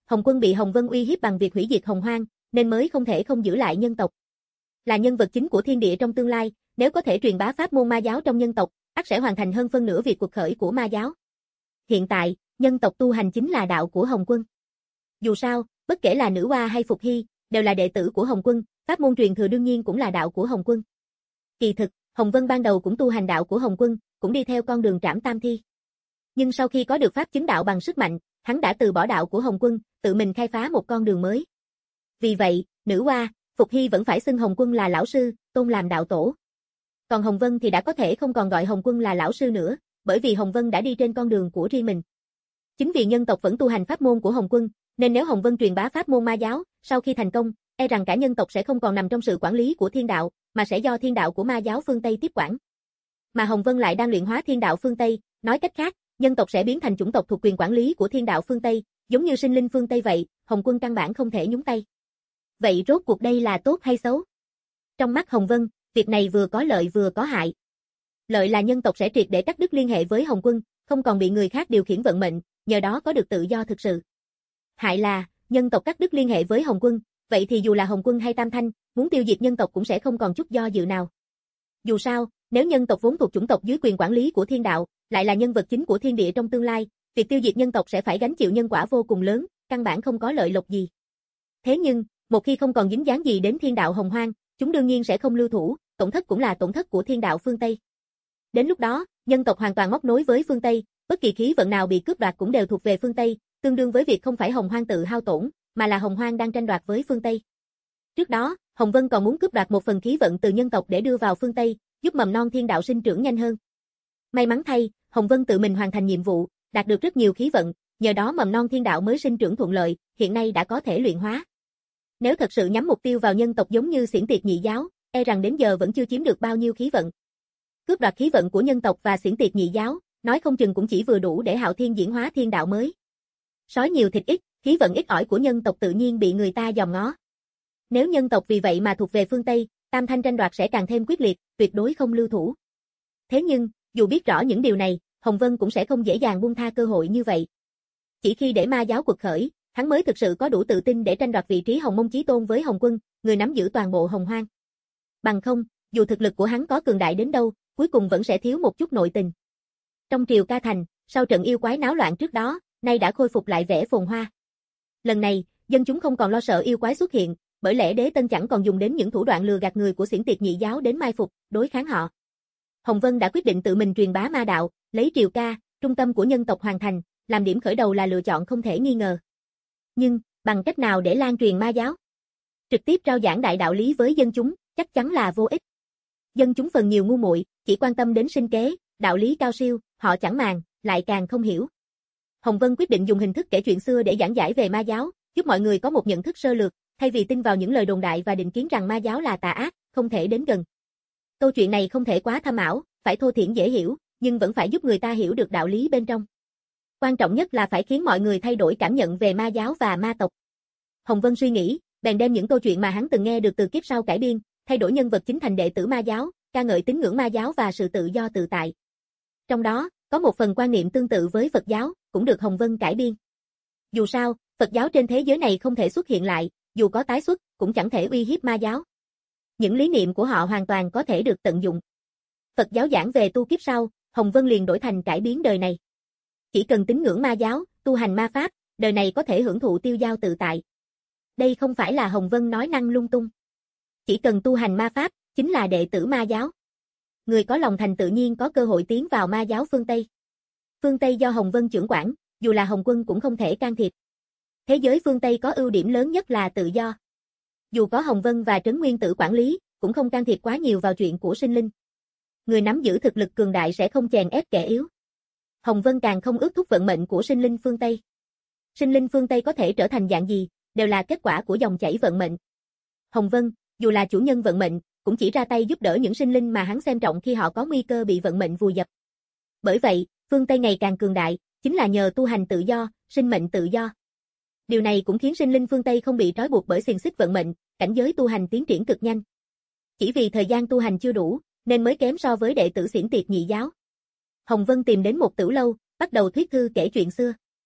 Hồng Quân bị Hồng Vân uy hiếp bằng việc hủy diệt Hồng Hoang, nên mới không thể không giữ lại nhân tộc. Là nhân vật chính của thiên địa trong tương lai, nếu có thể truyền bá pháp môn ma giáo trong nhân tộc, ắt sẽ hoàn thành hơn phân nửa việc cuộc khởi của ma giáo. Hiện tại, nhân tộc tu hành chính là đạo của Hồng Quân. Dù sao, bất kể là Nữ Hoa hay Phục Hy, đều là đệ tử của Hồng Quân, pháp môn truyền thừa đương nhiên cũng là đạo của Hồng Quân. Kỳ thực, Hồng Vân ban đầu cũng tu hành đạo của Hồng Quân, cũng đi theo con đường trảm tam thi. Nhưng sau khi có được pháp chứng đạo bằng sức mạnh, hắn đã từ bỏ đạo của Hồng Quân, tự mình khai phá một con đường mới. Vì vậy, Nữ Hoa, Phục Hy vẫn phải xưng Hồng Quân là lão sư, tôn làm đạo tổ. Còn Hồng Vân thì đã có thể không còn gọi Hồng Quân là lão sư nữa, bởi vì Hồng Vân đã đi trên con đường của riêng mình. Chính vì nhân tộc vẫn tu hành pháp môn của Hồng Quân, nên nếu Hồng Vân truyền bá pháp môn ma giáo, sau khi thành công, e rằng cả nhân tộc sẽ không còn nằm trong sự quản lý của thiên đạo, mà sẽ do thiên đạo của ma giáo phương Tây tiếp quản. Mà Hồng Vân lại đang luyện hóa thiên đạo phương Tây, nói cách khác, nhân tộc sẽ biến thành chủng tộc thuộc quyền quản lý của thiên đạo phương Tây, giống như sinh linh phương Tây vậy, Hồng Quân căn bản không thể nhúng tay. Vậy rốt cuộc đây là tốt hay xấu? Trong mắt Hồng Vân, việc này vừa có lợi vừa có hại. Lợi là nhân tộc sẽ triệt để cắt đứt liên hệ với Hồng Quân, không còn bị người khác điều khiển vận mệnh, nhờ đó có được tự do thực sự. Hại là, nhân tộc cắt đứt liên hệ với Hồng Quân, vậy thì dù là Hồng Quân hay Tam Thanh, muốn tiêu diệt nhân tộc cũng sẽ không còn chút do dự nào. Dù sao, nếu nhân tộc vốn thuộc chủng tộc dưới quyền quản lý của thiên đạo, lại là nhân vật chính của thiên địa trong tương lai, việc tiêu diệt nhân tộc sẽ phải gánh chịu nhân quả vô cùng lớn, căn bản không có lợi lộc gì. Thế nhưng, một khi không còn dính dáng gì đến thiên đạo Hồng Hoang, chúng đương nhiên sẽ không lưu thủ, tổn thất cũng là tổn thất của thiên đạo phương Tây. Đến lúc đó, nhân tộc hoàn toàn móc nối với phương Tây, bất kỳ khí vận nào bị cướp đoạt cũng đều thuộc về phương Tây, tương đương với việc không phải Hồng Hoang tự hao tổn, mà là Hồng Hoang đang tranh đoạt với phương Tây. Trước đó, Hồng Vân còn muốn cướp đoạt một phần khí vận từ nhân tộc để đưa vào phương Tây, giúp mầm non thiên đạo sinh trưởng nhanh hơn. May mắn thay, Hồng Vân tự mình hoàn thành nhiệm vụ, đạt được rất nhiều khí vận, nhờ đó mầm non thiên đạo mới sinh trưởng thuận lợi, hiện nay đã có thể luyện hóa. Nếu thật sự nhắm mục tiêu vào nhân tộc giống như Xiển Tiệt Nhị Giáo, e rằng đến giờ vẫn chưa chiếm được bao nhiêu khí vận. Cướp đoạt khí vận của nhân tộc và Xiển Tiệt Nhị Giáo, nói không chừng cũng chỉ vừa đủ để Hạo Thiên diễn hóa thiên đạo mới. Sói nhiều thịt ít, khí vận ít ỏi của nhân tộc tự nhiên bị người ta dòm ngó. Nếu nhân tộc vì vậy mà thuộc về phương Tây, Tam Thanh tranh đoạt sẽ càng thêm quyết liệt, tuyệt đối không lưu thủ. Thế nhưng, dù biết rõ những điều này, Hồng Vân cũng sẽ không dễ dàng buông tha cơ hội như vậy. Chỉ khi để ma giáo quật khởi, hắn mới thực sự có đủ tự tin để tranh đoạt vị trí Hồng Mông Chí Tôn với Hồng Quân, người nắm giữ toàn bộ Hồng Hoang. Bằng không, dù thực lực của hắn có cường đại đến đâu, cuối cùng vẫn sẽ thiếu một chút nội tình. Trong triều Ca Thành, sau trận yêu quái náo loạn trước đó, nay đã khôi phục lại vẻ phồn hoa. Lần này, dân chúng không còn lo sợ yêu quái xuất hiện, bởi lẽ Đế Tân chẳng còn dùng đến những thủ đoạn lừa gạt người của Xiển Tiệt Nhị Giáo đến mai phục, đối kháng họ. Hồng Vân đã quyết định tự mình truyền bá ma đạo, lấy triều ca, trung tâm của nhân tộc hoàn thành, làm điểm khởi đầu là lựa chọn không thể nghi ngờ. Nhưng, bằng cách nào để lan truyền ma giáo? Trực tiếp rao giảng đại đạo lý với dân chúng, chắc chắn là vô ích. Dân chúng phần nhiều ngu muội, chỉ quan tâm đến sinh kế, đạo lý cao siêu, họ chẳng màng, lại càng không hiểu. Hồng Vân quyết định dùng hình thức kể chuyện xưa để giảng giải về ma giáo, giúp mọi người có một nhận thức sơ lược, thay vì tin vào những lời đồn đại và định kiến rằng ma giáo là tà ác, không thể đến gần. Câu chuyện này không thể quá thâm ảo, phải thô thiển dễ hiểu, nhưng vẫn phải giúp người ta hiểu được đạo lý bên trong. Quan trọng nhất là phải khiến mọi người thay đổi cảm nhận về ma giáo và ma tộc. Hồng Vân suy nghĩ, bèn đem những câu chuyện mà hắn từng nghe được từ kiếp sau cải biên, thay đổi nhân vật chính thành đệ tử ma giáo, ca ngợi tín ngưỡng ma giáo và sự tự do tự tại. Trong đó, có một phần quan niệm tương tự với Phật giáo, cũng được Hồng Vân cải biên. Dù sao, Phật giáo trên thế giới này không thể xuất hiện lại, dù có tái xuất, cũng chẳng thể uy hiếp ma giáo. Những lý niệm của họ hoàn toàn có thể được tận dụng. Phật giáo giảng về tu kiếp sau, Hồng Vân liền đổi thành cải biến đời này. Chỉ cần tín ngưỡng ma giáo, tu hành ma pháp, đời này có thể hưởng thụ tiêu dao tự tại. Đây không phải là Hồng Vân nói năng lung tung. Chỉ cần tu hành ma pháp, chính là đệ tử ma giáo. Người có lòng thành tự nhiên có cơ hội tiến vào ma giáo phương Tây. Phương Tây do Hồng Vân trưởng quản, dù là Hồng Quân cũng không thể can thiệp. Thế giới phương Tây có ưu điểm lớn nhất là tự do. Dù có Hồng Vân và Trấn Nguyên Tử quản lý, cũng không can thiệp quá nhiều vào chuyện của sinh linh. Người nắm giữ thực lực cường đại sẽ không chèn ép kẻ yếu. Hồng Vân càng không ước thúc vận mệnh của sinh linh phương Tây. Sinh linh phương Tây có thể trở thành dạng gì, đều là kết quả của dòng chảy vận mệnh. Hồng Vân, dù là chủ nhân vận mệnh, cũng chỉ ra tay giúp đỡ những sinh linh mà hắn xem trọng khi họ có nguy cơ bị vận mệnh vùi dập. Bởi vậy, phương Tây ngày càng cường đại, chính là nhờ tu hành tự do, sinh mệnh tự do. Điều này cũng khiến sinh linh phương Tây không bị trói buộc bởi xiềng xích vận mệnh, cảnh giới tu hành tiến triển cực nhanh. Chỉ vì thời gian tu hành chưa đủ, nên mới kém so với đệ tử Xiển Tiệt Nhị Giáo. Hồng Vân tìm đến một tử lâu, bắt đầu thuyết thư kể chuyện xưa.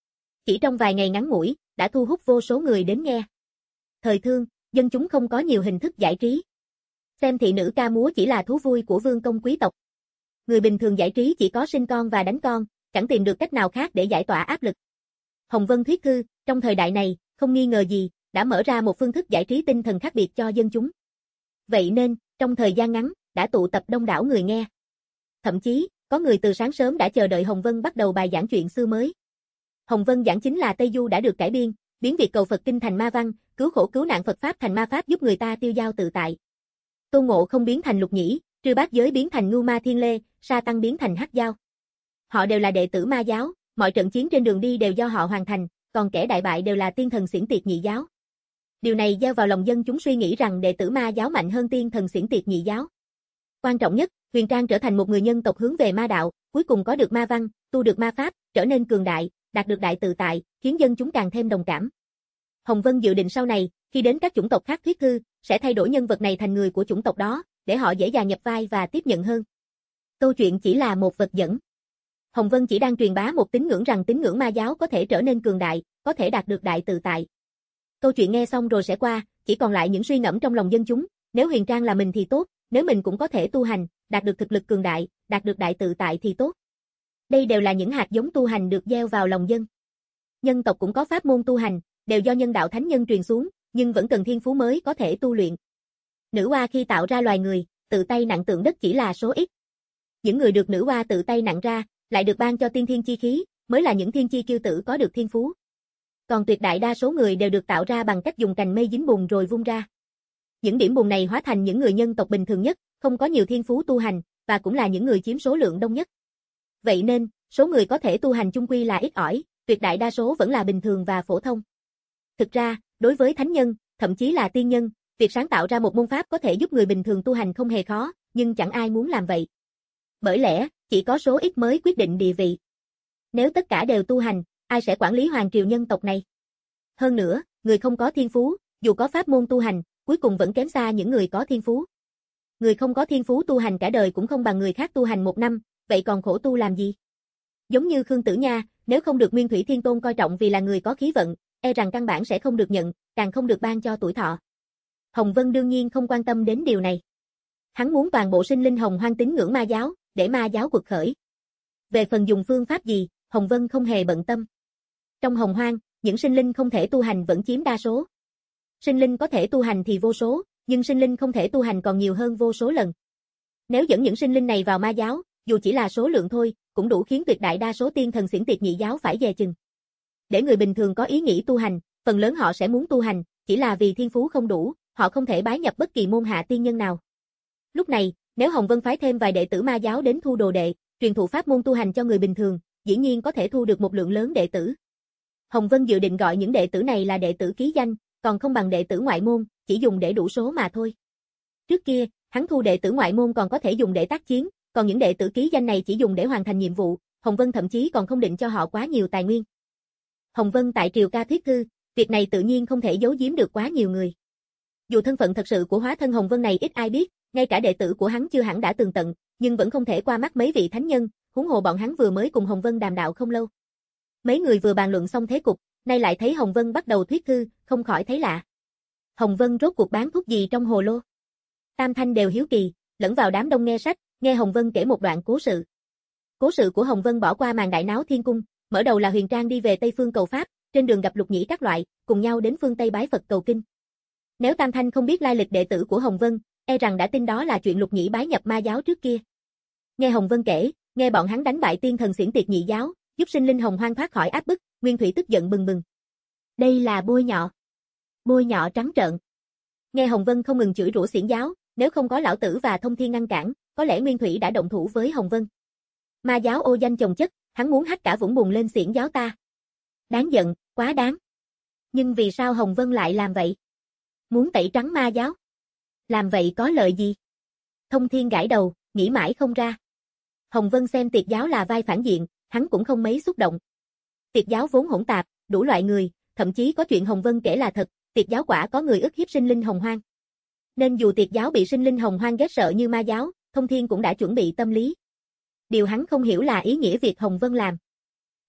Chỉ trong vài ngày ngắn ngủi, đã thu hút vô số người đến nghe. Thời thương, dân chúng không có nhiều hình thức giải trí. Xem thị nữ ca múa chỉ là thú vui của vương công quý tộc. Người bình thường giải trí chỉ có sinh con và đánh con, chẳng tìm được cách nào khác để giải tỏa áp lực. Hồng Vân thuyết thư, trong thời đại này, không nghi ngờ gì, đã mở ra một phương thức giải trí tinh thần khác biệt cho dân chúng. Vậy nên, trong thời gian ngắn, đã tụ tập đông đảo người nghe. Thậm chí, có người từ sáng sớm đã chờ đợi Hồng Vân bắt đầu bài giảng chuyện xưa mới. Hồng Vân giảng chính là Tây Du đã được cải biên, biến việc cầu Phật kinh thành ma văn, cứu khổ cứu nạn Phật Pháp thành ma Pháp giúp người ta tiêu dao tự tại. Tôn Ngộ không biến thành Lục Nhĩ, Trư Bát Giới biến thành Ngưu Ma Thiên Lê, Sa Tăng biến thành Hắc Dao. Họ đều là đệ tử ma giáo, mọi trận chiến trên đường đi đều do họ hoàn thành, còn kẻ đại bại đều là tiên thần xiển tiệt nhị giáo. Điều này gieo vào lòng dân chúng suy nghĩ rằng đệ tử ma giáo mạnh hơn tiên thần xiển tiệt nhị giáo. Quan trọng nhất, Huyền Trang trở thành một người nhân tộc hướng về ma đạo, cuối cùng có được ma văn, tu được ma pháp, trở nên cường đại, đạt được đại tự tại, khiến dân chúng càng thêm đồng cảm. Hồng Vân dự định sau này, khi đến các chủng tộc khác thuyết thư, sẽ thay đổi nhân vật này thành người của chủng tộc đó, để họ dễ dàng nhập vai và tiếp nhận hơn. Câu chuyện chỉ là một vật dẫn. Hồng Vân chỉ đang truyền bá một tín ngưỡng rằng tín ngưỡng ma giáo có thể trở nên cường đại, có thể đạt được đại tự tại. Câu chuyện nghe xong rồi sẽ qua, chỉ còn lại những suy ngẫm trong lòng dân chúng, nếu Huyền Trang là mình thì tốt, nếu mình cũng có thể tu hành, đạt được thực lực cường đại, đạt được đại tự tại thì tốt. Đây đều là những hạt giống tu hành được gieo vào lòng dân. Nhân tộc cũng có pháp môn tu hành, đều do nhân đạo thánh nhân truyền xuống, nhưng vẫn cần thiên phú mới có thể tu luyện. Nữ hoa khi tạo ra loài người, tự tay nặng tượng đất chỉ là số ít. Những người được nữ hoa tự tay nặng ra, lại được ban cho tiên thiên chi khí, mới là những thiên chi kiêu tử có được thiên phú. Còn tuyệt đại đa số người đều được tạo ra bằng cách dùng cành mây dính bùn rồi vung ra. Những điểm bùn này hóa thành những người nhân tộc bình thường nhất, không có nhiều thiên phú tu hành, và cũng là những người chiếm số lượng đông nhất. Vậy nên, số người có thể tu hành chung quy là ít ỏi, tuyệt đại đa số vẫn là bình thường và phổ thông. Thực ra, đối với thánh nhân, thậm chí là tiên nhân, việc sáng tạo ra một môn pháp có thể giúp người bình thường tu hành không hề khó, nhưng chẳng ai muốn làm vậy. Bởi lẽ, chỉ có số ít mới quyết định địa vị. Nếu tất cả đều tu hành, ai sẽ quản lý hoàng triều nhân tộc này? Hơn nữa, người không có thiên phú, dù có pháp môn tu hành, cuối cùng vẫn kém xa những người có thiên phú. Người không có thiên phú tu hành cả đời cũng không bằng người khác tu hành một năm, vậy còn khổ tu làm gì? Giống như Khương Tử Nha, nếu không được Nguyên Thủy Thiên Tôn coi trọng vì là người có khí vận, e rằng căn bản sẽ không được nhận, càng không được ban cho tuổi thọ. Hồng Vân đương nhiên không quan tâm đến điều này. Hắn muốn toàn bộ sinh linh Hồng Hoang tín ngưỡng ma giáo, để ma giáo quật khởi. Về phần dùng phương pháp gì, Hồng Vân không hề bận tâm. Trong Hồng Hoang, những sinh linh không thể tu hành vẫn chiếm đa số. Sinh linh có thể tu hành thì vô số, nhưng sinh linh không thể tu hành còn nhiều hơn vô số lần. Nếu dẫn những sinh linh này vào ma giáo, dù chỉ là số lượng thôi, cũng đủ khiến tuyệt đại đa số tiên thần xiển tiệt nhị giáo phải dè chừng. Để người bình thường có ý nghĩ tu hành, phần lớn họ sẽ muốn tu hành, chỉ là vì thiên phú không đủ, họ không thể bái nhập bất kỳ môn hạ tiên nhân nào. Lúc này, nếu Hồng Vân phái thêm vài đệ tử ma giáo đến thu đồ đệ, truyền thụ pháp môn tu hành cho người bình thường, dĩ nhiên có thể thu được một lượng lớn đệ tử. Hồng Vân dự định gọi những đệ tử này là đệ tử ký danh, còn không bằng đệ tử ngoại môn, chỉ dùng để đủ số mà thôi. Trước kia, hắn thu đệ tử ngoại môn còn có thể dùng để tác chiến, còn những đệ tử ký danh này chỉ dùng để hoàn thành nhiệm vụ, Hồng Vân thậm chí còn không định cho họ quá nhiều tài nguyên. Hồng Vân tại triều ca thuyết thư, việc này tự nhiên không thể giấu giếm được quá nhiều người. Dù thân phận thật sự của hóa thân Hồng Vân này ít ai biết, ngay cả đệ tử của hắn chưa hẳn đã tường tận, nhưng vẫn không thể qua mắt mấy vị thánh nhân, huống hồ bọn hắn vừa mới cùng Hồng Vân đàm đạo không lâu. Mấy người vừa bàn luận xong thế cục, nay lại thấy Hồng Vân bắt đầu thuyết thư, không khỏi thấy lạ. Hồng Vân rốt cuộc bán thuốc gì trong hồ lô? Tam Thanh đều hiếu kỳ, lẫn vào đám đông nghe sách, nghe Hồng Vân kể một đoạn cố sự. Cố sự của Hồng Vân bỏ qua màn đại náo thiên cung, mở đầu là Huyền Trang đi về Tây Phương cầu pháp, trên đường gặp Lục Nhĩ các loại, cùng nhau đến phương Tây bái Phật cầu kinh. Nếu Tam Thanh không biết lai lịch đệ tử của Hồng Vân, e rằng đã tin đó là chuyện Lục Nhĩ bái nhập ma giáo trước kia. Nghe Hồng Vân kể, nghe bọn hắn đánh bại tiên thần xiển tiệt nhị giáo, giúp sinh linh Hồng Hoang thoát khỏi áp bức, Nguyên Thủy tức giận bừng bừng. Đây là bôi nhọ. Bôi nhọ trắng trợn. Nghe Hồng Vân không ngừng chửi rủa xiển giáo, nếu không có lão tử và Thông Thiên ngăn cản, có lẽ Nguyên Thủy đã động thủ với Hồng Vân. Ma giáo ô danh chồng chất, hắn muốn hách cả Vũng Bùn lên xiển giáo ta. Đáng giận, quá đáng. Nhưng vì sao Hồng Vân lại làm vậy? Muốn tẩy trắng ma giáo? Làm vậy có lợi gì? Thông Thiên gãi đầu, nghĩ mãi không ra. Hồng Vân xem Tiệt giáo là vai phản diện, hắn cũng không mấy xúc động. Tiệt giáo vốn hỗn tạp, đủ loại người, thậm chí có chuyện Hồng Vân kể là thật, Tiệt giáo quả có người ức hiếp sinh linh Hồng Hoang. Nên dù Tiệt giáo bị sinh linh Hồng Hoang ghét sợ như ma giáo, Thông Thiên cũng đã chuẩn bị tâm lý. Điều hắn không hiểu là ý nghĩa việc Hồng Vân làm.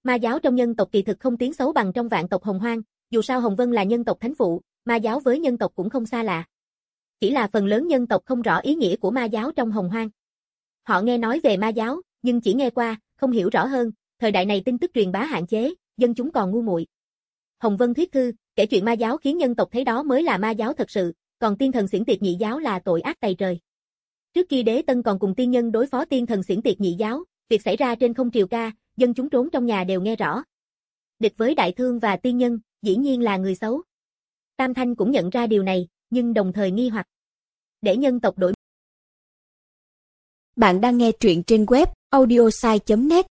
Ma giáo trong nhân tộc kỳ thực không tiếng xấu bằng trong vạn tộc Hồng Hoang, dù sao Hồng Vân là nhân tộc thánh phụ, ma giáo với nhân tộc cũng không xa lạ. Chỉ là phần lớn nhân tộc không rõ ý nghĩa của ma giáo trong Hồng Hoang. Họ nghe nói về ma giáo, nhưng chỉ nghe qua, không hiểu rõ hơn, thời đại này tin tức truyền bá hạn chế, dân chúng còn ngu muội. Hồng Vân thuyết thư, kể chuyện ma giáo khiến nhân tộc thấy đó mới là ma giáo thật sự, còn tiên thần xiển tiệt nhị giáo là tội ác tày trời. Trước kia Đế Tân còn cùng tiên nhân đối phó tiên thần xiển tiệt nhị giáo, việc xảy ra trên không triều ca, dân chúng trốn trong nhà đều nghe rõ. Địch với đại thương và tiên nhân, dĩ nhiên là người xấu. Tam Thanh cũng nhận ra điều này, nhưng đồng thời nghi hoặc. Để nhân tộc đổi. Bạn đang nghe truyện trên web audiosai chấm net.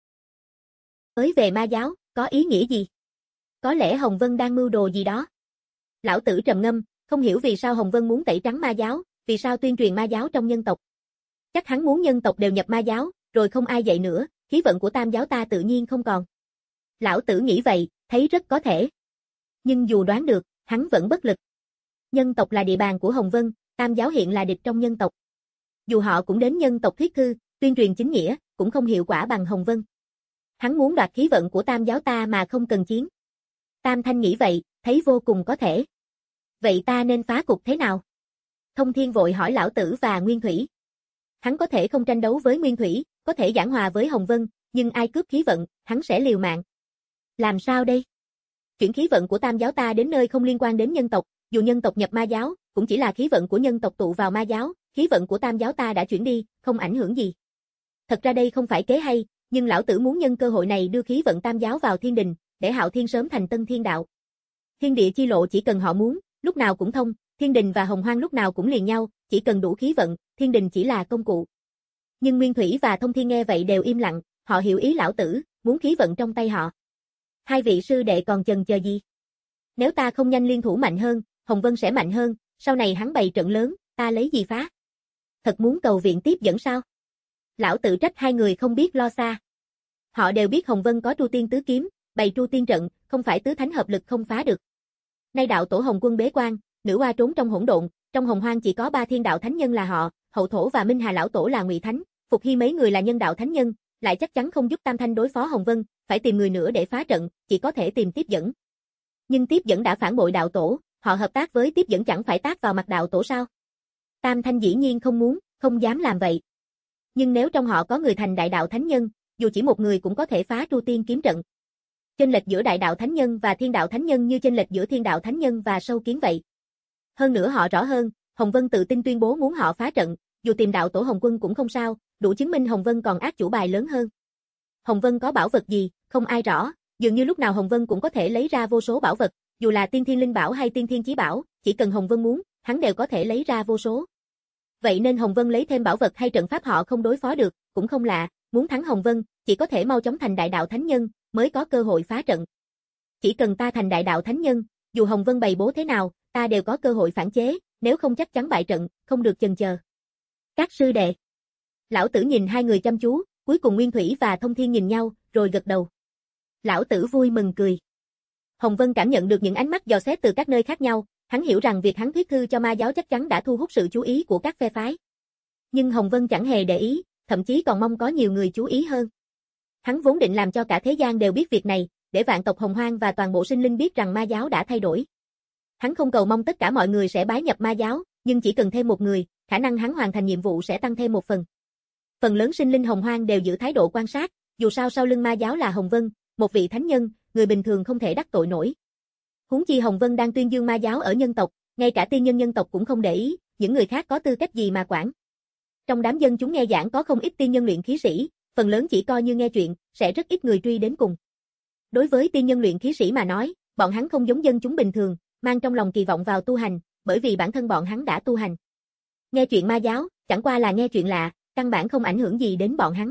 Mới về ma giáo, có ý nghĩa gì? Có lẽ Hồng Vân đang mưu đồ gì đó. Lão Tử trầm ngâm, không hiểu vì sao Hồng Vân muốn tẩy trắng ma giáo, vì sao tuyên truyền ma giáo trong nhân tộc. Chắc hắn muốn nhân tộc đều nhập ma giáo, rồi không ai dạy nữa, khí vận của tam giáo ta tự nhiên không còn. Lão Tử nghĩ vậy, thấy rất có thể. Nhưng dù đoán được, hắn vẫn bất lực. Nhân tộc là địa bàn của Hồng Vân, tam giáo hiện là địch trong nhân tộc. Dù họ cũng đến nhân tộc thuyết thư, tuyên truyền chính nghĩa, cũng không hiệu quả bằng Hồng Vân. Hắn muốn đoạt khí vận của tam giáo ta mà không cần chiến. Tam Thanh nghĩ vậy, thấy vô cùng có thể. Vậy ta nên phá cục thế nào? Thông Thiên vội hỏi Lão Tử và Nguyên Thủy. Hắn có thể không tranh đấu với Nguyên Thủy, có thể giảng hòa với Hồng Vân, nhưng ai cướp khí vận, hắn sẽ liều mạng. Làm sao đây? Chuyển khí vận của tam giáo ta đến nơi không liên quan đến nhân tộc, dù nhân tộc nhập ma giáo, cũng chỉ là khí vận của nhân tộc tụ vào ma giáo, khí vận của tam giáo ta đã chuyển đi, không ảnh hưởng gì. Thật ra đây không phải kế hay, nhưng Lão Tử muốn nhân cơ hội này đưa khí vận tam giáo vào thiên đình, để Hạo Thiên sớm thành tân thiên đạo. Thiên địa chi lộ chỉ cần họ muốn, lúc nào cũng thông, thiên đình và Hồng Hoang lúc nào cũng liền nhau, chỉ cần đủ khí vận, thiên đình chỉ là công cụ. Nhưng Nguyên Thủy và Thông Thiên nghe vậy đều im lặng, họ hiểu ý Lão Tử, muốn khí vận trong tay họ. Hai vị sư đệ còn chần chờ gì? Nếu ta không nhanh liên thủ mạnh hơn, Hồng Vân sẽ mạnh hơn, sau này hắn bày trận lớn, ta lấy gì phá? Thật muốn cầu viện tiếp dẫn sao? Lão Tử trách hai người không biết lo xa. Họ đều biết Hồng Vân có Tru Tiên tứ kiếm, bày Tru Tiên trận, không phải tứ thánh hợp lực không phá được. Nay đạo tổ Hồng Quân bế quan, nữ oa trốn trong hỗn độn, trong Hồng Hoang chỉ có ba thiên đạo thánh nhân là họ, Hậu Thổ và Minh Hà lão tổ là Ngụy Thánh, Phục Hy mấy người là nhân đạo thánh nhân, lại chắc chắn không giúp Tam Thanh đối phó Hồng Vân, phải tìm người nữa để phá trận, chỉ có thể tìm tiếp dẫn. Nhưng tiếp dẫn đã phản bội đạo tổ, họ hợp tác với tiếp dẫn chẳng phải tác vào mặt đạo tổ sao? Tam Thanh dĩ nhiên không muốn, không dám làm vậy. Nhưng nếu trong họ có người thành đại đạo thánh nhân, dù chỉ một người cũng có thể phá Tru Tiên kiếm trận. Chênh lệch giữa đại đạo thánh nhân và thiên đạo thánh nhân như chênh lệch giữa thiên đạo thánh nhân và sâu kiến vậy. Hơn nữa họ rõ hơn, Hồng Vân tự tin tuyên bố muốn họ phá trận, dù tìm đạo tổ Hồng Quân cũng không sao, đủ chứng minh Hồng Vân còn ác chủ bài lớn hơn. Hồng Vân có bảo vật gì, không ai rõ, dường như lúc nào Hồng Vân cũng có thể lấy ra vô số bảo vật, dù là tiên thiên linh bảo hay tiên thiên chí bảo, chỉ cần Hồng Vân muốn, hắn đều có thể lấy ra vô số. Vậy nên Hồng Vân lấy thêm bảo vật hay trận pháp họ không đối phó được, cũng không lạ, muốn thắng Hồng Vân, chỉ có thể mau chóng thành đại đạo thánh nhân, mới có cơ hội phá trận. Chỉ cần ta thành đại đạo thánh nhân, dù Hồng Vân bày bố thế nào, ta đều có cơ hội phản chế, nếu không chắc chắn bại trận, không được chần chờ. Các sư đệ. Lão Tử nhìn hai người chăm chú, cuối cùng Nguyên Thủy và Thông Thiên nhìn nhau, rồi gật đầu. Lão Tử vui mừng cười. Hồng Vân cảm nhận được những ánh mắt dò xét từ các nơi khác nhau, hắn hiểu rằng việc hắn thuyết thư cho ma giáo chắc chắn đã thu hút sự chú ý của các phe phái. Nhưng Hồng Vân chẳng hề để ý, thậm chí còn mong có nhiều người chú ý hơn. Hắn vốn định làm cho cả thế gian đều biết việc này, để vạn tộc Hồng Hoang và toàn bộ sinh linh biết rằng ma giáo đã thay đổi. Hắn không cầu mong tất cả mọi người sẽ bái nhập ma giáo, nhưng chỉ cần thêm một người, khả năng hắn hoàn thành nhiệm vụ sẽ tăng thêm một phần. Phần lớn sinh linh Hồng Hoang đều giữ thái độ quan sát, dù sao sau lưng ma giáo là Hồng Vân, một vị thánh nhân, người bình thường không thể đắc tội nổi. Huống chi Hồng Vân đang tuyên dương ma giáo ở nhân tộc, ngay cả tiên nhân nhân tộc cũng không để ý, những người khác có tư cách gì mà quản. Trong đám dân chúng nghe giảng có không ít tiên nhân luyện khí sĩ, phần lớn chỉ coi như nghe chuyện, sẽ rất ít người truy đến cùng. Đối với tiên nhân luyện khí sĩ mà nói, bọn hắn không giống dân chúng bình thường, mang trong lòng kỳ vọng vào tu hành, bởi vì bản thân bọn hắn đã tu hành. Nghe chuyện ma giáo, chẳng qua là nghe chuyện lạ, căn bản không ảnh hưởng gì đến bọn hắn.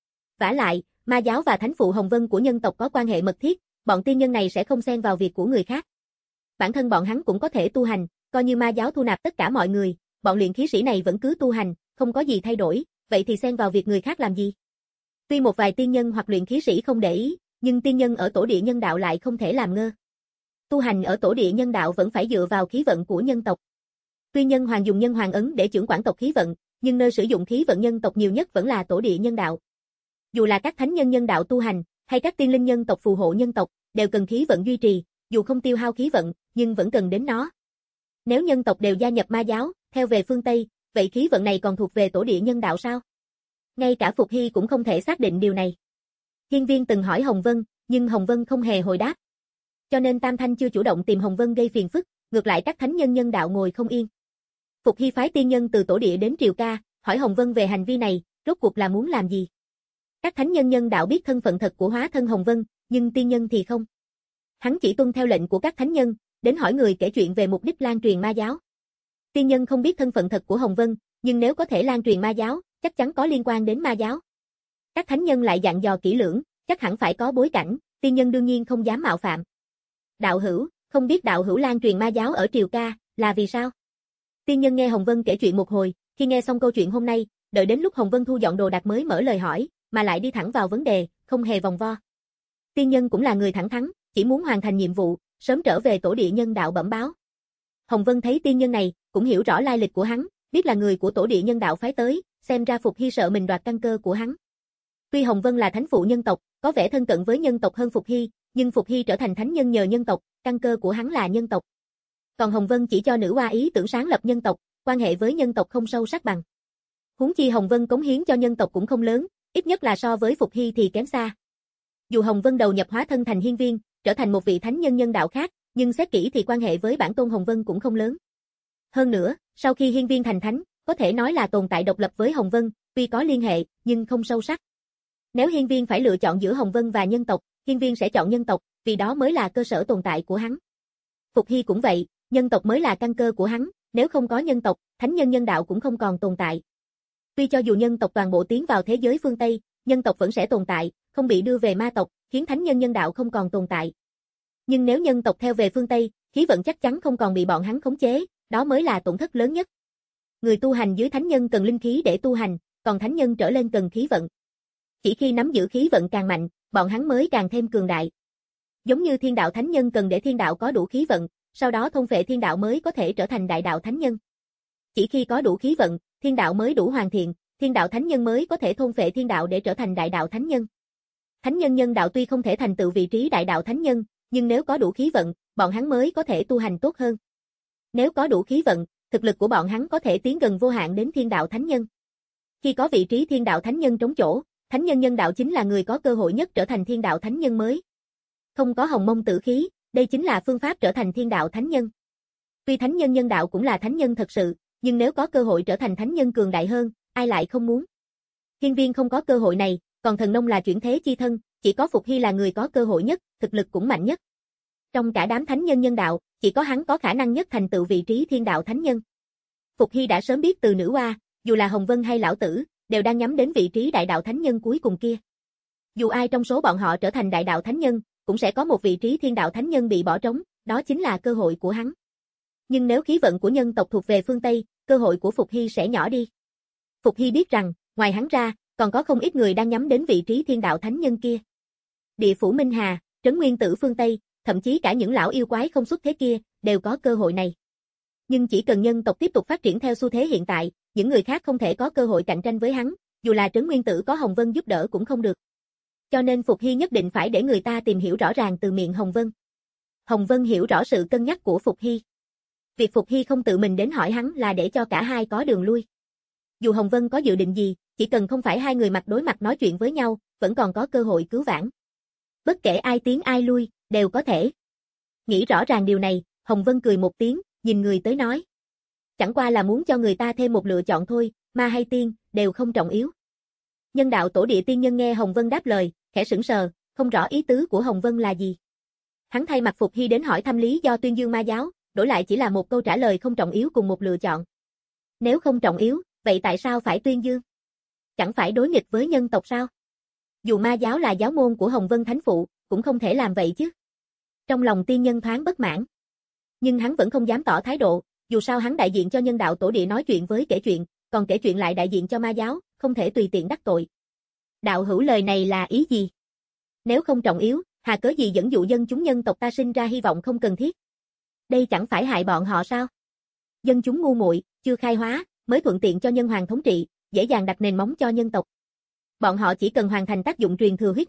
Vả lại, ma giáo và thánh phụ Hồng Vân của nhân tộc có quan hệ mật thiết, bọn tiên nhân này sẽ không xen vào việc của người khác. Bản thân bọn hắn cũng có thể tu hành, coi như ma giáo thu nạp tất cả mọi người, bọn luyện khí sĩ này vẫn cứ tu hành, không có gì thay đổi, vậy thì xen vào việc người khác làm gì? Tuy một vài tiên nhân hoặc luyện khí sĩ không để ý, nhưng tiên nhân ở tổ địa nhân đạo lại không thể làm ngơ. Tu hành ở tổ địa nhân đạo vẫn phải dựa vào khí vận của nhân tộc. Tuy nhân hoàng dùng nhân hoàng ấn để trưởng quản tộc khí vận, nhưng nơi sử dụng khí vận nhân tộc nhiều nhất vẫn là tổ địa nhân đạo. Dù là các thánh nhân nhân đạo tu hành, hay các tiên linh nhân tộc phù hộ nhân tộc, đều cần khí vận duy trì, dù không tiêu hao khí vận, nhưng vẫn cần đến nó. Nếu nhân tộc đều gia nhập ma giáo, theo về phương Tây, vậy khí vận này còn thuộc về tổ địa nhân đạo sao? Ngay cả Phục Hy cũng không thể xác định điều này. Hiên Viên từng hỏi Hồng Vân, nhưng Hồng Vân không hề hồi đáp. Cho nên Tam Thanh chưa chủ động tìm Hồng Vân gây phiền phức, ngược lại các thánh nhân nhân đạo ngồi không yên. Phục Hy phái tiên nhân từ tổ địa đến Triều Ca, hỏi Hồng Vân về hành vi này, rốt cuộc là muốn làm gì? Các thánh nhân nhân đạo biết thân phận thật của hóa thân Hồng Vân, nhưng tiên nhân thì không. Hắn chỉ tuân theo lệnh của các thánh nhân, đến hỏi người kể chuyện về mục đích lan truyền ma giáo. Tiên nhân không biết thân phận thật của Hồng Vân, nhưng nếu có thể lan truyền ma giáo, chắc chắn có liên quan đến ma giáo. Các thánh nhân lại dặn dò kỹ lưỡng, chắc hẳn phải có bối cảnh, tiên nhân đương nhiên không dám mạo phạm. Đạo hữu, không biết đạo hữu lan truyền ma giáo ở Triều Ca, là vì sao? Tiên nhân nghe Hồng Vân kể chuyện một hồi, khi nghe xong câu chuyện hôm nay, đợi đến lúc Hồng Vân thu dọn đồ đạc mới mở lời hỏi, mà lại đi thẳng vào vấn đề, không hề vòng vo. Tiên nhân cũng là người thẳng thắn, chỉ muốn hoàn thành nhiệm vụ, sớm trở về tổ địa nhân đạo bẩm báo. Hồng Vân thấy tiên nhân này, cũng hiểu rõ lai lịch của hắn, biết là người của tổ địa nhân đạo phái tới, xem ra Phục Hy sợ mình đoạt căn cơ của hắn. Tuy Hồng Vân là thánh phụ nhân tộc, có vẻ thân cận với nhân tộc hơn Phục Hy, nhưng Phục Hy trở thành thánh nhân nhờ nhân tộc, căn cơ của hắn là nhân tộc. Còn Hồng Vân chỉ cho nữ hoa ý tưởng sáng lập nhân tộc, quan hệ với nhân tộc không sâu sắc bằng. Huống chi Hồng Vân cống hiến cho nhân tộc cũng không lớn, ít nhất là so với Phục Hy thì kém xa. Dù Hồng Vân đầu nhập hóa thân thành Hiên Viên, trở thành một vị thánh nhân nhân đạo khác, nhưng xét kỹ thì quan hệ với bản tôn Hồng Vân cũng không lớn. Hơn nữa, sau khi Hiên Viên thành thánh, có thể nói là tồn tại độc lập với Hồng Vân, tuy có liên hệ, nhưng không sâu sắc. Nếu Hiên Viên phải lựa chọn giữa Hồng Vân và nhân tộc, Hiên Viên sẽ chọn nhân tộc, vì đó mới là cơ sở tồn tại của hắn. Phục Hy cũng vậy, nhân tộc mới là căn cơ của hắn, nếu không có nhân tộc, thánh nhân nhân đạo cũng không còn tồn tại. Tuy cho dù nhân tộc toàn bộ tiến vào thế giới phương Tây, nhân tộc vẫn sẽ tồn tại, không bị đưa về ma tộc, khiến thánh nhân nhân đạo không còn tồn tại. Nhưng nếu nhân tộc theo về phương Tây, khí vận chắc chắn không còn bị bọn hắn khống chế, đó mới là tổn thất lớn nhất. Người tu hành dưới thánh nhân cần linh khí để tu hành, còn thánh nhân trở lên cần khí vận. Chỉ khi nắm giữ khí vận càng mạnh, bọn hắn mới càng thêm cường đại. Giống như thiên đạo thánh nhân cần để thiên đạo có đủ khí vận, sau đó thôn phệ thiên đạo mới có thể trở thành đại đạo thánh nhân. Chỉ khi có đủ khí vận, thiên đạo mới đủ hoàn thiện, thiên đạo thánh nhân mới có thể thôn phệ thiên đạo để trở thành đại đạo thánh nhân. Thánh nhân nhân đạo tuy không thể thành tựu vị trí đại đạo thánh nhân, nhưng nếu có đủ khí vận, bọn hắn mới có thể tu hành tốt hơn. Nếu có đủ khí vận, thực lực của bọn hắn có thể tiến gần vô hạn đến thiên đạo thánh nhân. Khi có vị trí thiên đạo thánh nhân trống chỗ, thánh nhân nhân đạo chính là người có cơ hội nhất trở thành thiên đạo thánh nhân mới. Không có hồng mông tử khí, đây chính là phương pháp trở thành thiên đạo thánh nhân. Tuy thánh nhân nhân đạo cũng là thánh nhân thật sự, nhưng nếu có cơ hội trở thành thánh nhân cường đại hơn, ai lại không muốn. Hiên Viên không có cơ hội này, còn Thần Nông là chuyển thế chi thân, chỉ có Phục Hy là người có cơ hội nhất, thực lực cũng mạnh nhất. Trong cả đám thánh nhân nhân đạo, chỉ có hắn có khả năng nhất thành tựu vị trí thiên đạo thánh nhân. Phục Hy đã sớm biết từ nữ hoa, dù là Hồng Vân hay Lão Tử, đều đang nhắm đến vị trí đại đạo thánh nhân cuối cùng kia. Dù ai trong số bọn họ trở thành đại đạo thánh nhân, cũng sẽ có một vị trí thiên đạo thánh nhân bị bỏ trống, đó chính là cơ hội của hắn. Nhưng nếu khí vận của nhân tộc thuộc về phương Tây, cơ hội của Phục Hy sẽ nhỏ đi. Phục Hy biết rằng, ngoài hắn ra, còn có không ít người đang nhắm đến vị trí thiên đạo thánh nhân kia. Địa phủ Minh Hà, Trấn Nguyên Tử phương Tây, thậm chí cả những lão yêu quái không xuất thế kia, đều có cơ hội này. Nhưng chỉ cần nhân tộc tiếp tục phát triển theo xu thế hiện tại, những người khác không thể có cơ hội cạnh tranh với hắn, dù là Trấn Nguyên Tử có Hồng Vân giúp đỡ cũng không được. Cho nên Phục Hy nhất định phải để người ta tìm hiểu rõ ràng từ miệng Hồng Vân. Hồng Vân hiểu rõ sự cân nhắc của Phục Hy. Việc Phục Hy không tự mình đến hỏi hắn là để cho cả hai có đường lui. Dù Hồng Vân có dự định gì, chỉ cần không phải hai người mặt đối mặt nói chuyện với nhau, vẫn còn có cơ hội cứu vãn. Bất kể ai tiến ai lui, đều có thể. Nghĩ rõ ràng điều này, Hồng Vân cười một tiếng, nhìn người tới nói. Chẳng qua là muốn cho người ta thêm một lựa chọn thôi, ma hay tiên, đều không trọng yếu. Nhân đạo tổ địa tiên nhân nghe Hồng Vân đáp lời, khẽ sững sờ, không rõ ý tứ của Hồng Vân là gì. Hắn thay mặt Phục Hy đến hỏi thăm lý do tuyên dương ma giáo, đổi lại chỉ là một câu trả lời không trọng yếu cùng một lựa chọn. Nếu không trọng yếu, vậy tại sao phải tuyên dương? Chẳng phải đối nghịch với nhân tộc sao? Dù ma giáo là giáo môn của Hồng Vân Thánh Phụ, cũng không thể làm vậy chứ. Trong lòng tiên nhân thoáng bất mãn. Nhưng hắn vẫn không dám tỏ thái độ, dù sao hắn đại diện cho nhân đạo tổ địa nói chuyện với kể chuyện, còn kể chuyện lại đại diện cho ma giáo, không thể tùy tiện đắc tội. Đạo hữu lời này là ý gì? Nếu không trọng yếu, hà cớ gì dẫn dụ dân chúng nhân tộc ta sinh ra hy vọng không cần thiết? Đây chẳng phải hại bọn họ sao? Dân chúng ngu muội, chưa khai hóa, mới thuận tiện cho nhân hoàng thống trị, dễ dàng đặt nền móng cho nhân tộc. Bọn họ chỉ cần hoàn thành tác dụng truyền thừa huyết mạch,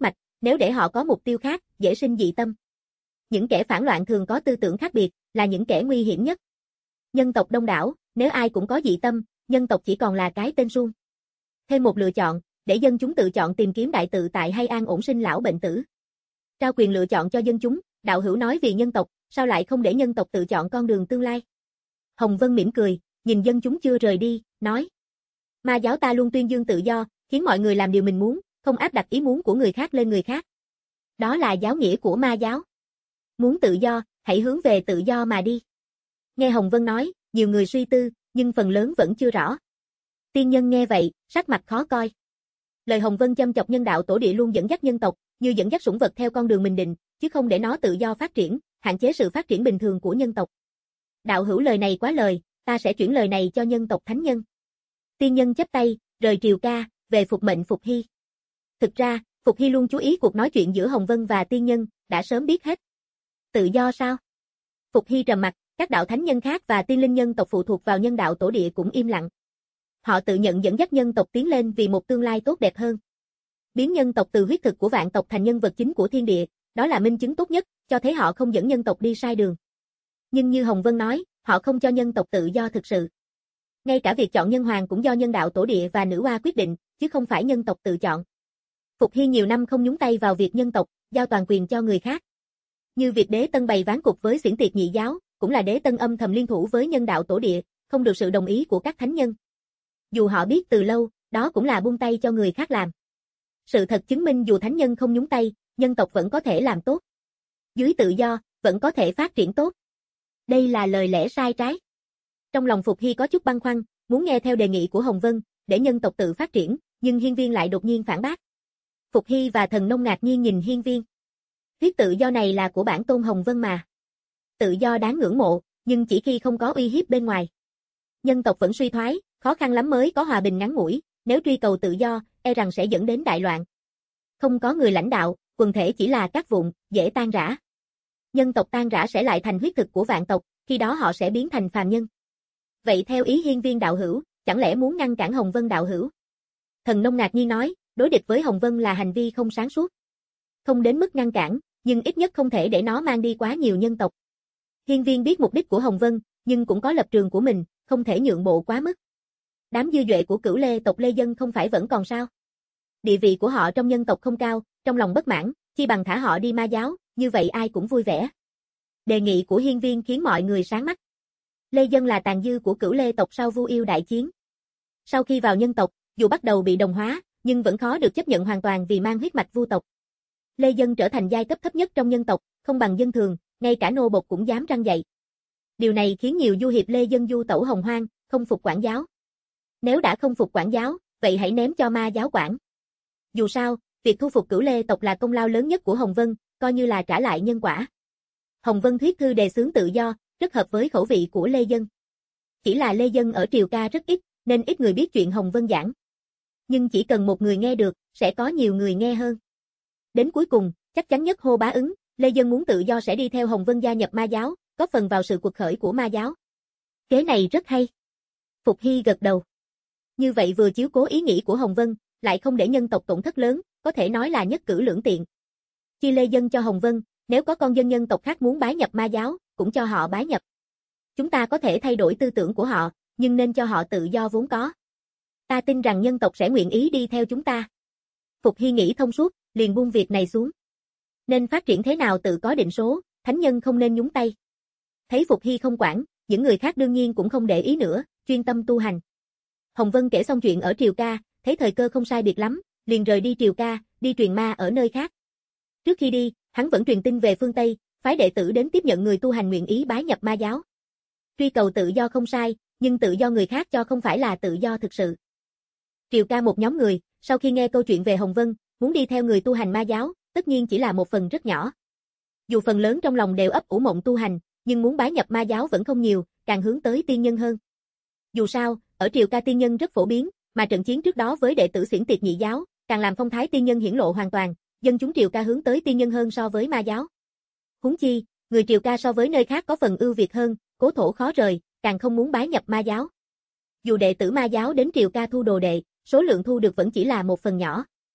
nếu để họ có mục tiêu khác, dễ sinh dị tâm. Những kẻ phản loạn thường có tư tưởng khác biệt, là những kẻ nguy hiểm nhất. Nhân tộc đông đảo, nếu ai cũng có dị tâm, nhân tộc chỉ còn là cái tên suông. Thêm một lựa chọn, để dân chúng tự chọn tìm kiếm đại tự tại hay an ổn sinh lão bệnh tử. Trao quyền lựa chọn cho dân chúng, đạo hữu nói vì nhân tộc, sao lại không để nhân tộc tự chọn con đường tương lai? Hồng Vân mỉm cười, nhìn dân chúng chưa rời đi, nói. Ma giáo ta luôn tuyên dương tự do, khiến mọi người làm điều mình muốn, không áp đặt ý muốn của người khác lên người khác. Đó là giáo nghĩa của ma giáo. Muốn tự do, hãy hướng về tự do mà đi. Nghe Hồng Vân nói, nhiều người suy tư, nhưng phần lớn vẫn chưa rõ. Tiên nhân nghe vậy, sắc mặt khó coi. Lời Hồng Vân châm chọc nhân đạo tổ địa luôn dẫn dắt nhân tộc, như dẫn dắt sủng vật theo con đường mình định, chứ không để nó tự do phát triển, hạn chế sự phát triển bình thường của nhân tộc. Đạo hữu lời này quá lời, ta sẽ chuyển lời này cho nhân tộc thánh nhân. Tiên nhân chắp tay, rời triều ca, về phục mệnh Phục Hy. Thực ra, Phục Hy luôn chú ý cuộc nói chuyện giữa Hồng Vân và tiên nhân, đã sớm biết hết. Tự do sao? Phục Hy trầm mặt, các đạo thánh nhân khác và tiên linh nhân tộc phụ thuộc vào nhân đạo tổ địa cũng im lặng. Họ tự nhận dẫn dắt nhân tộc tiến lên vì một tương lai tốt đẹp hơn. Biến nhân tộc từ huyết thực của vạn tộc thành nhân vật chính của thiên địa, đó là minh chứng tốt nhất, cho thấy họ không dẫn nhân tộc đi sai đường. Nhưng như Hồng Vân nói, họ không cho nhân tộc tự do thực sự. Ngay cả việc chọn nhân hoàng cũng do nhân đạo tổ địa và nữ oa quyết định, chứ không phải nhân tộc tự chọn. Phục Hy nhiều năm không nhúng tay vào việc nhân tộc, giao toàn quyền cho người khác. Như việc Đế Tân bày ván cục với xiển tiệt nhị giáo, cũng là Đế Tân âm thầm liên thủ với nhân đạo tổ địa, không được sự đồng ý của các thánh nhân. Dù họ biết từ lâu, đó cũng là buông tay cho người khác làm. Sự thật chứng minh dù thánh nhân không nhúng tay, nhân tộc vẫn có thể làm tốt. Dưới tự do, vẫn có thể phát triển tốt. Đây là lời lẽ sai trái. Trong lòng Phục Hy có chút băn khoăn, muốn nghe theo đề nghị của Hồng Vân, để nhân tộc tự phát triển, nhưng Hiên Viên lại đột nhiên phản bác. Phục Hy và Thần Nông ngạc nhiên nhìn Hiên Viên. Thuyết tự do này là của bản tôn Hồng Vân mà. Tự do đáng ngưỡng mộ, nhưng chỉ khi không có uy hiếp bên ngoài. Nhân tộc vẫn suy thoái, khó khăn lắm mới có hòa bình ngắn ngủi, nếu truy cầu tự do, e rằng sẽ dẫn đến đại loạn. Không có người lãnh đạo, quần thể chỉ là các vụn, dễ tan rã. Nhân tộc tan rã sẽ lại thành huyết thực của vạn tộc, khi đó họ sẽ biến thành phàm nhân. Vậy theo ý Hiên Viên đạo hữu, chẳng lẽ muốn ngăn cản Hồng Vân đạo hữu? Thần Nông ngạc nhiên nói, đối địch với Hồng Vân là hành vi không sáng suốt. Không đến mức ngăn cản, nhưng ít nhất không thể để nó mang đi quá nhiều nhân tộc. Hiên Viên biết mục đích của Hồng Vân, nhưng cũng có lập trường của mình, không thể nhượng bộ quá mức. Đám dư duệ của Cửu Lê tộc Lê Dân không phải vẫn còn sao? Địa vị của họ trong nhân tộc không cao, trong lòng bất mãn, chi bằng thả họ đi ma giáo, như vậy ai cũng vui vẻ. Đề nghị của Hiên Viên khiến mọi người sáng mắt. Lê Dân là tàn dư của Cửu Lê tộc sau Vu Yêu đại chiến. Sau khi vào nhân tộc, dù bắt đầu bị đồng hóa, nhưng vẫn khó được chấp nhận hoàn toàn vì mang huyết mạch Vu tộc. Lê Dân trở thành giai cấp thấp nhất trong nhân tộc, không bằng dân thường, ngay cả nô bộc cũng dám răn dạy. Điều này khiến nhiều du hiệp Lê Dân du tẩu hồng hoang, không phục quản giáo. Nếu đã không phục quản giáo, vậy hãy ném cho ma giáo quản. Dù sao, việc thu phục Cửu Lê tộc là công lao lớn nhất của Hồng Vân, coi như là trả lại nhân quả. Hồng Vân thuyết thư đề xướng tự do, rất hợp với khẩu vị của Lê Dân. Chỉ là Lê Dân ở triều ca rất ít, nên ít người biết chuyện Hồng Vân giảng. Nhưng chỉ cần một người nghe được, sẽ có nhiều người nghe hơn. Đến cuối cùng, chắc chắn nhất Hô Bá ứng, Lê Dân muốn tự do sẽ đi theo Hồng Vân gia nhập ma giáo, góp phần vào sự quật khởi của ma giáo. Kế này rất hay. Phục Hy gật đầu. Như vậy vừa chiếu cố ý nghĩ của Hồng Vân, lại không để nhân tộc tổn thất lớn, có thể nói là nhất cử lưỡng tiện. Chia Lê Dân cho Hồng Vân, nếu có con dân nhân tộc khác muốn bái nhập ma giáo, cũng cho họ bái nhập. Chúng ta có thể thay đổi tư tưởng của họ, nhưng nên cho họ tự do vốn có. Ta tin rằng nhân tộc sẽ nguyện ý đi theo chúng ta. Phục Hy nghĩ thông suốt, liền buông việc này xuống. Nên phát triển thế nào tự có định số, thánh nhân không nên nhúng tay. Thấy Phục Hy không quản, những người khác đương nhiên cũng không để ý nữa, chuyên tâm tu hành. Hồng Vân kể xong chuyện ở triều ca, thấy thời cơ không sai biệt lắm, liền rời đi triều ca, đi truyền ma ở nơi khác. Trước khi đi, hắn vẫn truyền tin về phương Tây, phái đệ tử đến tiếp nhận người tu hành nguyện ý bái nhập ma giáo. Truy cầu tự do không sai, nhưng tự do người khác cho không phải là tự do thực sự. Triều ca một nhóm người, sau khi nghe câu chuyện về Hồng Vân, muốn đi theo người tu hành ma giáo, tất nhiên chỉ là một phần rất nhỏ. Dù phần lớn trong lòng đều ấp ủ mộng tu hành, nhưng muốn bái nhập ma giáo vẫn không nhiều, càng hướng tới tiên nhân hơn. Dù sao, ở triều ca tiên nhân rất phổ biến, mà trận chiến trước đó với đệ tử xiển tiệt nhị giáo, càng làm phong thái tiên nhân hiển lộ hoàn toàn, dân chúng triều ca hướng tới tiên nhân hơn so với ma giáo. Huống chi, người triều ca so với nơi khác có phần ưu việt hơn, cố thổ khó rời, càng không muốn bái nhập ma giáo. Dù đệ tử ma giáo đến triều ca thu đồ đệ, số lượng thu được vẫn chỉ là một phần nhỏ.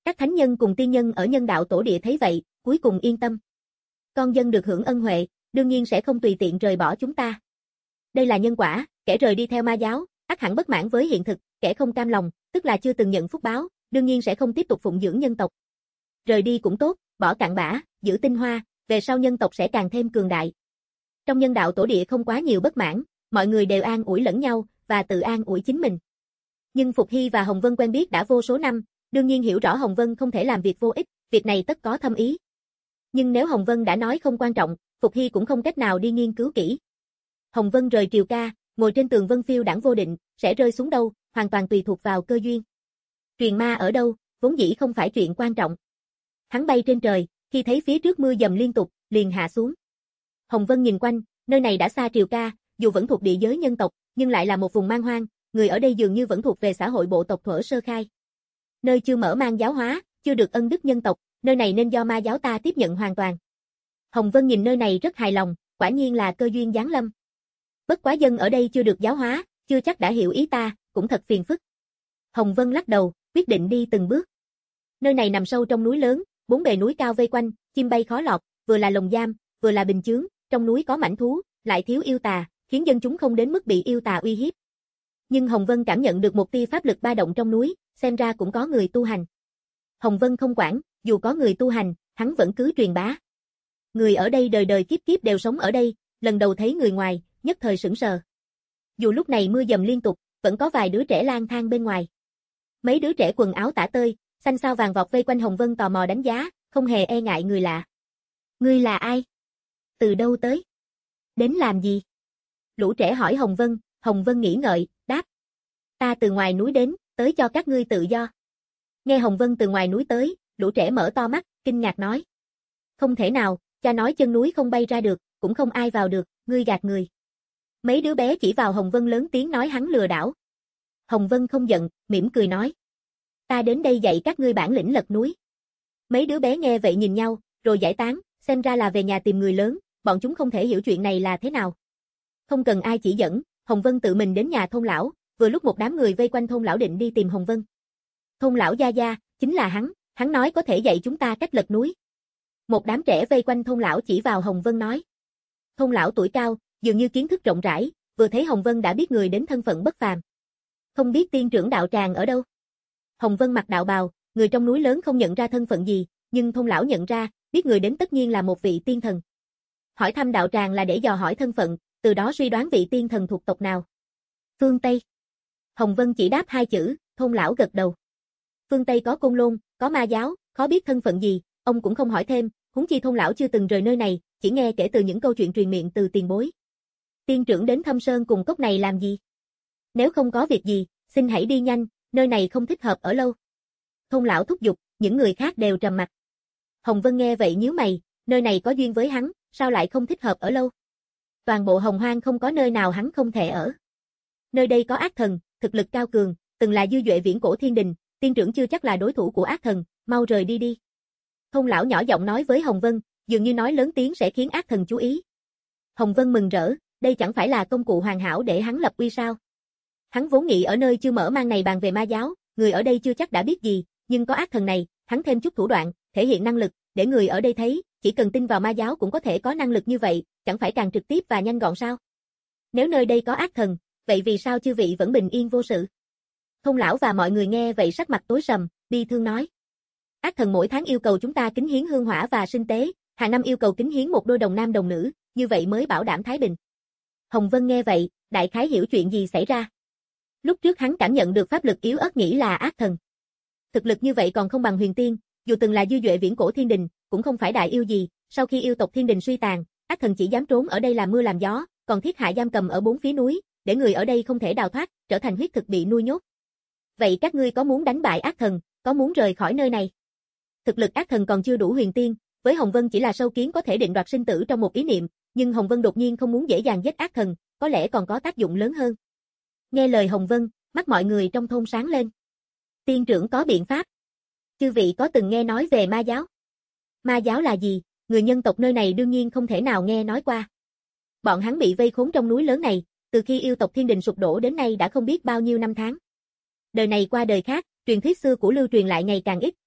Các thánh nhân cùng tiên nhân ở nhân đạo tổ địa thấy vậy, cuối cùng yên tâm. Con dân được hưởng ân huệ, đương nhiên sẽ không tùy tiện rời bỏ chúng ta. Đây là nhân quả, kẻ rời đi theo ma giáo, ắt hẳn bất mãn với hiện thực, kẻ không cam lòng, tức là chưa từng nhận phúc báo, đương nhiên sẽ không tiếp tục phụng dưỡng nhân tộc. Rời đi cũng tốt, bỏ cặn bã, giữ tinh hoa, về sau nhân tộc sẽ càng thêm cường đại. Trong nhân đạo tổ địa không quá nhiều bất mãn, mọi người đều an ủi lẫn nhau, và tự an ủi chính mình. Nhưng Phục Hy và Hồng Vân quen biết đã vô số năm, đương nhiên hiểu rõ Hồng Vân không thể làm việc vô ích, việc này tất có thâm ý. Nhưng nếu Hồng Vân đã nói không quan trọng, Phục Hy cũng không cách nào đi nghiên cứu kỹ. Hồng Vân rời triều ca, ngồi trên tường vân phiêu đãng vô định, sẽ rơi xuống đâu, hoàn toàn tùy thuộc vào cơ duyên. Truyền ma ở đâu, vốn dĩ không phải chuyện quan trọng. Hắn bay trên trời, khi thấy phía trước mưa dầm liên tục, liền hạ xuống. Hồng Vân nhìn quanh, nơi này đã xa triều ca, dù vẫn thuộc địa giới nhân tộc, nhưng lại là một vùng man hoang, người ở đây dường như vẫn thuộc về xã hội bộ tộc thuở sơ khai. Nơi chưa mở mang giáo hóa, chưa được ân đức nhân tộc, nơi này nên do ma giáo ta tiếp nhận hoàn toàn. Hồng Vân nhìn nơi này rất hài lòng, quả nhiên là cơ duyên giáng lâm. Bất quá dân ở đây chưa được giáo hóa, chưa chắc đã hiểu ý ta, cũng thật phiền phức. Hồng Vân lắc đầu, quyết định đi từng bước. Nơi này nằm sâu trong núi lớn, bốn bề núi cao vây quanh, chim bay khó lọt, vừa là lồng giam, vừa là bình chướng, trong núi có mãnh thú, lại thiếu yêu tà, khiến dân chúng không đến mức bị yêu tà uy hiếp. Nhưng Hồng Vân cảm nhận được một tia pháp lực ba động trong núi, xem ra cũng có người tu hành. Hồng Vân không quản, dù có người tu hành, hắn vẫn cứ truyền bá. Người ở đây đời đời kiếp kiếp đều sống ở đây, lần đầu thấy người ngoài, nhất thời sững sờ. Dù lúc này mưa dầm liên tục, vẫn có vài đứa trẻ lang thang bên ngoài. Mấy đứa trẻ quần áo tả tơi, xanh xao vàng vọt vây quanh Hồng Vân tò mò đánh giá, không hề e ngại người lạ. Ngươi là ai? Từ đâu tới? Đến làm gì? Lũ trẻ hỏi Hồng Vân, Hồng Vân nghĩ ngợi, đáp. Ta từ ngoài núi đến, tới cho các ngươi tự do. Nghe Hồng Vân từ ngoài núi tới, lũ trẻ mở to mắt, kinh ngạc nói. Không thể nào, cha nói chân núi không bay ra được, cũng không ai vào được, ngươi gạt người. Mấy đứa bé chỉ vào Hồng Vân lớn tiếng nói hắn lừa đảo. Hồng Vân không giận, mỉm cười nói. Ta đến đây dạy các ngươi bản lĩnh lật núi. Mấy đứa bé nghe vậy nhìn nhau, rồi giải tán, xem ra là về nhà tìm người lớn, bọn chúng không thể hiểu chuyện này là thế nào. Không cần ai chỉ dẫn, Hồng Vân tự mình đến nhà thôn lão, vừa lúc một đám người vây quanh thôn lão định đi tìm Hồng Vân. Thôn lão gia gia, chính là hắn, hắn nói có thể dạy chúng ta cách lật núi. Một đám trẻ vây quanh thôn lão chỉ vào Hồng Vân nói. Thôn lão tuổi cao, dường như kiến thức rộng rãi, vừa thấy Hồng Vân đã biết người đến thân phận bất phàm. Không biết tiên trưởng đạo tràng ở đâu? Hồng Vân mặc đạo bào, người trong núi lớn không nhận ra thân phận gì, nhưng thôn lão nhận ra, biết người đến tất nhiên là một vị tiên thần. Hỏi thăm đạo tràng là để dò hỏi thân phận, từ đó suy đoán vị tiên thần thuộc tộc nào. Phương Tây. Hồng Vân chỉ đáp hai chữ, thôn lão gật đầu. Phương Tây có Côn Lôn, có ma giáo, khó biết thân phận gì, ông cũng không hỏi thêm, huống chi thôn lão chưa từng rời nơi này, chỉ nghe kể từ những câu chuyện truyền miệng từ tiền bối. Tiên trưởng đến Thâm Sơn cùng cốc này làm gì? Nếu không có việc gì, xin hãy đi nhanh, nơi này không thích hợp ở lâu. Thôn lão thúc giục, những người khác đều trầm mặc. Hồng Vân nghe vậy nhíu mày, nơi này có duyên với hắn, sao lại không thích hợp ở lâu? Toàn bộ Hồng Hoang không có nơi nào hắn không thể ở. Nơi đây có ác thần, thực lực cao cường, từng là dư duệ viễn cổ thiên đình, tiên trưởng chưa chắc là đối thủ của ác thần, mau rời đi đi. Thôn lão nhỏ giọng nói với Hồng Vân, dường như nói lớn tiếng sẽ khiến ác thần chú ý. Hồng Vân mừng rỡ, đây chẳng phải là công cụ hoàn hảo để hắn lập uy sao? Hắn vốn nghĩ ở nơi chưa mở mang này bàn về ma giáo, người ở đây chưa chắc đã biết gì, nhưng có ác thần này, hắn thêm chút thủ đoạn, thể hiện năng lực, để người ở đây thấy, chỉ cần tin vào ma giáo cũng có thể có năng lực như vậy, chẳng phải càng trực tiếp và nhanh gọn sao? Nếu nơi đây có ác thần, vậy vì sao chư vị vẫn bình yên vô sự? Thôn lão và mọi người nghe vậy sắc mặt tối sầm, bi thương nói. Ác thần mỗi tháng yêu cầu chúng ta kính hiến hương hỏa và sinh tế, hàng năm yêu cầu kính hiến một đôi đồng nam đồng nữ, như vậy mới bảo đảm thái bình. Hồng Vân nghe vậy, đại khái hiểu chuyện gì xảy ra. Lúc trước hắn cảm nhận được pháp lực yếu ớt nghĩ là ác thần. Thực lực như vậy còn không bằng huyền tiên, dù từng là dư duệ viễn cổ thiên đình, cũng không phải đại yêu gì, sau khi yêu tộc thiên đình suy tàn, ác thần chỉ dám trốn ở đây làm mưa làm gió, còn thiết hạ giam cầm ở bốn phía núi, để người ở đây không thể đào thoát, trở thành huyết thực bị nuôi nhốt. Vậy các ngươi có muốn đánh bại ác thần, có muốn rời khỏi nơi này? Thực lực ác thần còn chưa đủ huyền tiên, với Hồng Vân chỉ là sâu kiến có thể định đoạt sinh tử trong một ý niệm, nhưng Hồng Vân đột nhiên không muốn dễ dàng giết ác thần, có lẽ còn có tác dụng lớn hơn. Nghe lời Hồng Vân, mắt mọi người trong thôn sáng lên. Tiên trưởng có biện pháp. Chư vị có từng nghe nói về ma giáo? Ma giáo là gì? Người nhân tộc nơi này đương nhiên không thể nào nghe nói qua. Bọn hắn bị vây khốn trong núi lớn này, từ khi yêu tộc thiên đình sụp đổ đến nay đã không biết bao nhiêu năm tháng. Đời này qua đời khác, truyền thuyết xưa của lưu truyền lại ngày càng ít,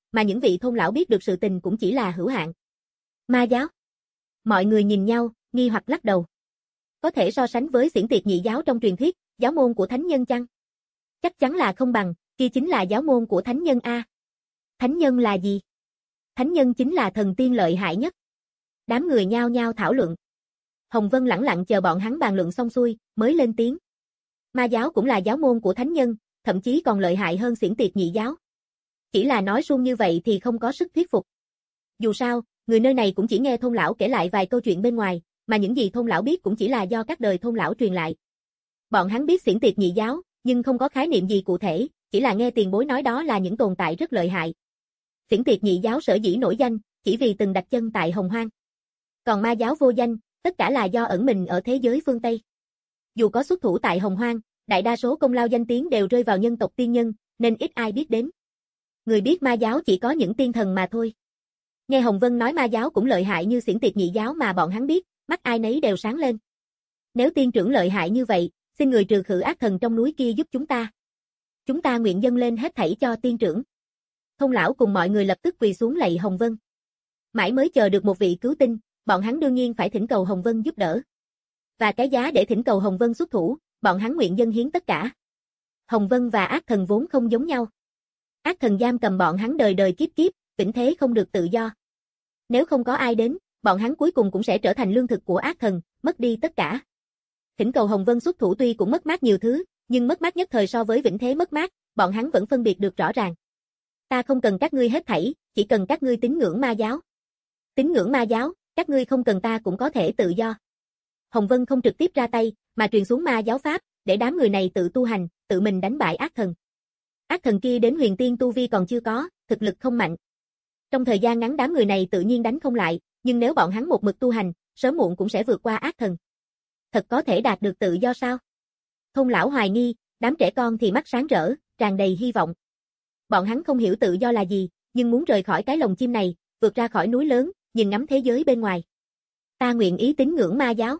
mà những vị thôn lão biết được sự tình cũng chỉ là hữu hạn. Ma giáo. Mọi người nhìn nhau, nghi hoặc lắc đầu. Có thể so sánh với xiển tiệt nhị giáo trong truyền thuyết, giáo môn của thánh nhân chăng? Chắc chắn là không bằng, kia chính là giáo môn của thánh nhân a. Thánh nhân là gì? Thánh nhân chính là thần tiên lợi hại nhất. Đám người nhao nhao thảo luận. Hồng Vân lẳng lặng chờ bọn hắn bàn luận xong xuôi, mới lên tiếng. Ma giáo cũng là giáo môn của thánh nhân, thậm chí còn lợi hại hơn xiển tiệt nhị giáo. Chỉ là nói suông như vậy thì không có sức thuyết phục. Dù sao, người nơi này cũng chỉ nghe thôn lão kể lại vài câu chuyện bên ngoài, mà những gì thôn lão biết cũng chỉ là do các đời thôn lão truyền lại. Bọn hắn biết xiển tiệt nhị giáo, nhưng không có khái niệm gì cụ thể, chỉ là nghe tiền bối nói đó là những tồn tại rất lợi hại. Xiển tiệt nhị giáo sở dĩ nổi danh, chỉ vì từng đặt chân tại Hồng Hoang. Còn ma giáo vô danh, tất cả là do ẩn mình ở thế giới phương Tây. Dù có xuất thủ tại Hồng Hoang, đại đa số công lao danh tiếng đều rơi vào nhân tộc tiên nhân, nên ít ai biết đến. Người biết ma giáo chỉ có những tiên thần mà thôi. Nghe Hồng Vân nói ma giáo cũng lợi hại như xiển tiệt nhị giáo mà bọn hắn biết, mắt ai nấy đều sáng lên. Nếu tiên trưởng lợi hại như vậy, xin người trừ khử ác thần trong núi kia giúp chúng ta. Chúng ta nguyện dâng lên hết thảy cho tiên trưởng. Thôn lão cùng mọi người lập tức quỳ xuống lạy Hồng Vân. Mãi mới chờ được một vị cứu tinh, bọn hắn đương nhiên phải thỉnh cầu Hồng Vân giúp đỡ. Và cái giá để thỉnh cầu Hồng Vân xuất thủ, bọn hắn nguyện dâng hiến tất cả. Hồng Vân và ác thần vốn không giống nhau. Ác thần giam cầm bọn hắn đời đời kiếp kiếp, vĩnh thế không được tự do. Nếu không có ai đến, bọn hắn cuối cùng cũng sẽ trở thành lương thực của ác thần, mất đi tất cả. Thỉnh cầu Hồng Vân xuất thủ tuy cũng mất mát nhiều thứ, nhưng mất mát nhất thời so với vĩnh thế mất mát, bọn hắn vẫn phân biệt được rõ ràng. Ta không cần các ngươi hết thảy, chỉ cần các ngươi tín ngưỡng ma giáo. Tín ngưỡng ma giáo, các ngươi không cần ta cũng có thể tự do. Hồng Vân không trực tiếp ra tay, mà truyền xuống ma giáo pháp, để đám người này tự tu hành, tự mình đánh bại ác thần. Ác thần kia đến huyền tiên tu vi còn chưa có, thực lực không mạnh. Trong thời gian ngắn đám người này tự nhiên đánh không lại, nhưng nếu bọn hắn một mực tu hành, sớm muộn cũng sẽ vượt qua ác thần. Thật có thể đạt được tự do sao? Thôn lão hoài nghi, đám trẻ con thì mắt sáng rỡ, tràn đầy hy vọng. Bọn hắn không hiểu tự do là gì, nhưng muốn rời khỏi cái lồng chim này, vượt ra khỏi núi lớn, nhìn ngắm thế giới bên ngoài. Ta nguyện ý tín ngưỡng ma giáo.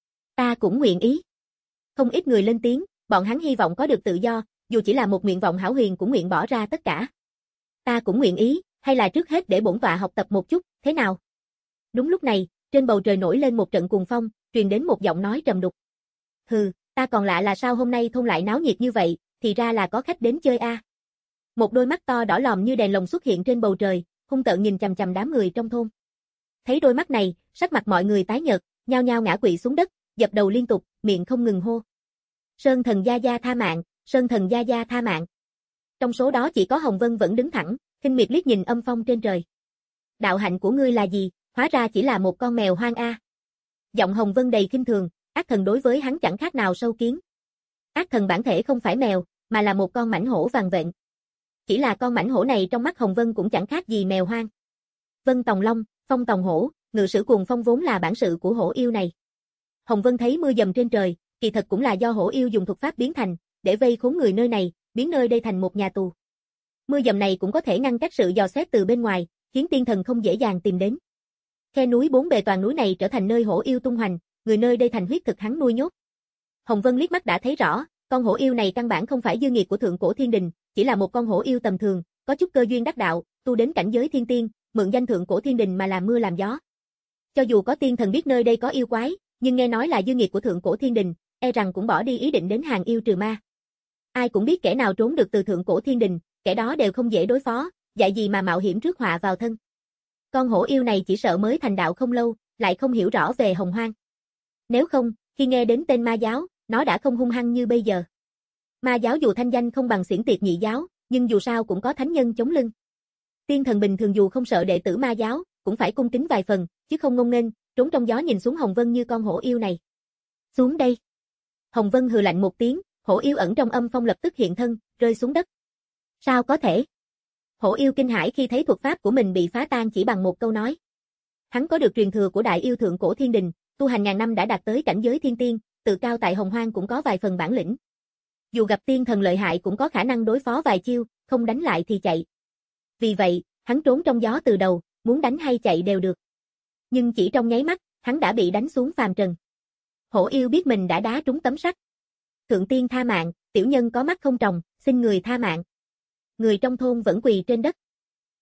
Ta cũng nguyện ý. Không ít người lên tiếng, bọn hắn hy vọng có được tự do, dù chỉ là một nguyện vọng hão huyền cũng nguyện bỏ ra tất cả. Ta cũng nguyện ý, hay là trước hết để bổn tọa học tập một chút, thế nào? Đúng lúc này, trên bầu trời nổi lên một trận cuồng phong, truyền đến một giọng nói trầm đục. Hừ, ta còn lạ là sao hôm nay thôn lại náo nhiệt như vậy, thì ra là có khách đến chơi a. À. Một đôi mắt to đỏ lòm như đèn lồng xuất hiện trên bầu trời, hung tợn nhìn chằm chằm đám người trong thôn. Thấy đôi mắt này, sắc mặt mọi người tái nhợt, nhao nhao ngã quỵ xuống đất, dập đầu liên tục, miệng không ngừng hô. Sơn thần gia gia tha mạng, Sơn thần gia gia tha mạng. Trong số đó chỉ có Hồng Vân vẫn đứng thẳng, khinh miệt liếc nhìn âm phong trên trời. Đạo hạnh của ngươi là gì, hóa ra chỉ là một con mèo hoang a. Giọng Hồng Vân đầy khinh thường, ác thần đối với hắn chẳng khác nào sâu kiến. Ác thần bản thể không phải mèo, mà là một con mãnh hổ vàng vện. Chỉ là con mãnh hổ này trong mắt Hồng Vân cũng chẳng khác gì mèo hoang. Vân Tòng Long, Phong Tòng Hổ, ngự sử cuồng phong vốn là bản sự của hổ yêu này. Hồng Vân thấy mưa dầm trên trời, kỳ thật cũng là do hổ yêu dùng thuật pháp biến thành, để vây khốn người nơi này, biến nơi đây thành một nhà tù. Mưa dầm này cũng có thể ngăn cách sự dò xét từ bên ngoài, khiến tiên thần không dễ dàng tìm đến. Khe núi bốn bề toàn núi này trở thành nơi hổ yêu tung hoành, người nơi đây thành huyết thực hắn nuôi nhốt. Hồng Vân liếc mắt đã thấy rõ, con hổ yêu này căn bản không phải dư nghiệt của thượng cổ thiên đình, chỉ là một con hổ yêu tầm thường, có chút cơ duyên đắc đạo, tu đến cảnh giới thiên tiên, mượn danh thượng cổ thiên đình mà làm mưa làm gió. Cho dù có tiên thần biết nơi đây có yêu quái, nhưng nghe nói là dư nghiệt của thượng cổ thiên đình, e rằng cũng bỏ đi ý định đến hàng yêu trừ ma. Ai cũng biết kẻ nào trốn được từ thượng cổ thiên đình, kẻ đó đều không dễ đối phó, dạy gì mà mạo hiểm rước họa vào thân. Con hổ yêu này chỉ sợ mới thành đạo không lâu, lại không hiểu rõ về Hồng Hoang. Nếu không, khi nghe đến tên ma giáo, nó đã không hung hăng như bây giờ. Ma giáo dù thanh danh không bằng xiển tiệt nhị giáo, nhưng dù sao cũng có thánh nhân chống lưng. Tiên thần bình thường dù không sợ đệ tử ma giáo, cũng phải cung kính vài phần, chứ không ngông nghênh, trốn trong gió nhìn xuống Hồng Vân như con hổ yêu này. Xuống đây. Hồng Vân hừ lạnh một tiếng, hổ yêu ẩn trong âm phong lập tức hiện thân, rơi xuống đất. Sao có thể? Hổ yêu kinh hãi khi thấy thuật pháp của mình bị phá tan chỉ bằng một câu nói. Hắn có được truyền thừa của đại yêu thượng cổ thiên đình, tu hành ngàn năm đã đạt tới cảnh giới thiên tiên, tự cao tại Hồng Hoang cũng có vài phần bản lĩnh. Dù gặp tiên thần lợi hại cũng có khả năng đối phó vài chiêu, không đánh lại thì chạy. Vì vậy, hắn trốn trong gió từ đầu, muốn đánh hay chạy đều được. Nhưng chỉ trong nháy mắt, hắn đã bị đánh xuống phàm trần. Hổ yêu biết mình đã đá trúng tấm sắt. Thượng tiên tha mạng, tiểu nhân có mắt không tròng, xin người tha mạng. Người trong thôn vẫn quỳ trên đất.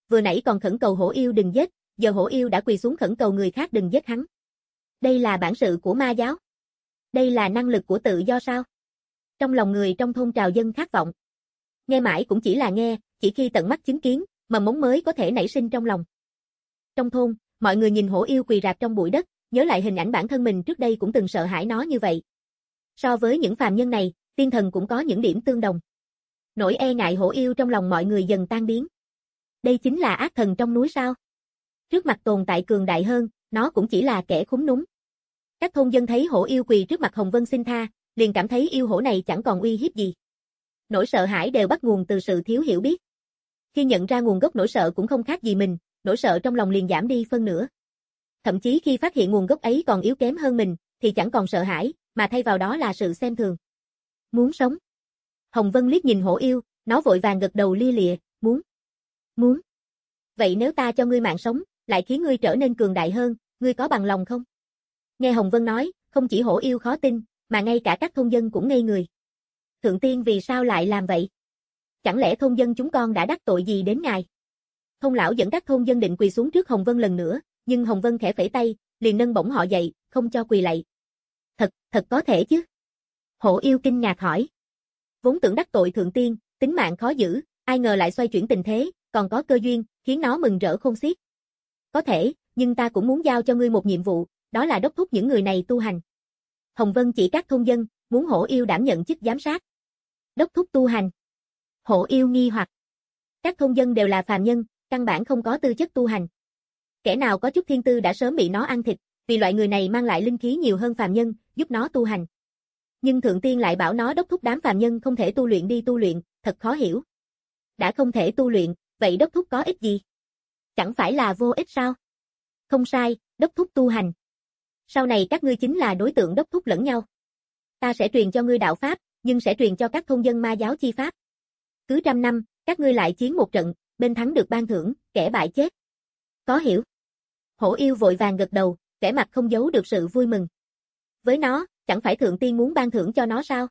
vừa nãy còn khẩn cầu hổ yêu đừng giết, giờ hổ yêu đã quỳ xuống khẩn cầu người khác đừng giết hắn. Đây là bản sự của ma giáo. Đây là năng lực của tự do sao? Trong lòng người trong thôn trào dâng khát vọng. Nghe mãi cũng chỉ là nghe, chỉ khi tận mắt chứng kiến, mầm mống mới có thể nảy sinh trong lòng. Trong thôn, mọi người nhìn hổ yêu quỳ rạp trong bụi đất, nhớ lại hình ảnh bản thân mình trước đây cũng từng sợ hãi nó như vậy. So với những phàm nhân này, tiên thần cũng có những điểm tương đồng. Nỗi e ngại hổ yêu trong lòng mọi người dần tan biến. Đây chính là ác thần trong núi sao? Trước mặt tồn tại cường đại hơn, nó cũng chỉ là kẻ khúm núm. Các thôn dân thấy hổ yêu quỳ trước mặt Hồng Vân xin tha, liền cảm thấy yêu hổ này chẳng còn uy hiếp gì. Nỗi sợ hãi đều bắt nguồn từ sự thiếu hiểu biết. Khi nhận ra nguồn gốc nỗi sợ cũng không khác gì mình, nỗi sợ trong lòng liền giảm đi phân nửa. Thậm chí khi phát hiện nguồn gốc ấy còn yếu kém hơn mình, thì chẳng còn sợ hãi, mà thay vào đó là sự xem thường. Muốn sống. Hồng Vân liếc nhìn hổ yêu, nó vội vàng gật đầu lia lịa, muốn. Muốn. Vậy nếu ta cho ngươi mạng sống, lại khiến ngươi trở nên cường đại hơn, ngươi có bằng lòng không? Nghe Hồng Vân nói, không chỉ hổ yêu khó tin, mà ngay cả các thôn dân cũng ngây người. Thượng tiên vì sao lại làm vậy? Chẳng lẽ thôn dân chúng con đã đắc tội gì đến ngài? Thôn lão dẫn các thôn dân định quỳ xuống trước Hồng Vân lần nữa, nhưng Hồng Vân khẽ phẩy tay, liền nâng bổng họ dậy, không cho quỳ lạy. Thật, thật có thể chứ? Hổ yêu kinh ngạc hỏi. Vốn tưởng đắc tội thượng tiên, tính mạng khó giữ, ai ngờ lại xoay chuyển tình thế, còn có cơ duyên, khiến nó mừng rỡ khôn xiết. Có thể, nhưng ta cũng muốn giao cho ngươi một nhiệm vụ, đó là đốc thúc những người này tu hành. Hồng Vân chỉ các thôn dân, muốn hổ yêu đảm nhận chức giám sát. Đốc thúc tu hành. Hổ yêu nghi hoặc. Các thôn dân đều là phàm nhân, căn bản không có tư chất tu hành. Kẻ nào có chút thiên tư đã sớm bị nó ăn thịt, vì loại người này mang lại linh khí nhiều hơn phàm nhân, giúp nó tu hành. Nhưng thượng tiên lại bảo nó đốc thúc đám phàm nhân không thể tu luyện đi tu luyện, thật khó hiểu. Đã không thể tu luyện, vậy đốc thúc có ích gì? Chẳng phải là vô ích sao? Không sai, đốc thúc tu hành. Sau này các ngươi chính là đối tượng đốc thúc lẫn nhau. Ta sẽ truyền cho ngươi đạo pháp, nhưng sẽ truyền cho các thôn dân ma giáo chi pháp. Cứ trăm năm, các ngươi lại chiến một trận, bên thắng được ban thưởng, kẻ bại chết. Có hiểu? Hổ yêu vội vàng gật đầu, vẻ mặt không giấu được sự vui mừng. Với nó, chẳng phải thượng tiên muốn ban thưởng cho nó sao?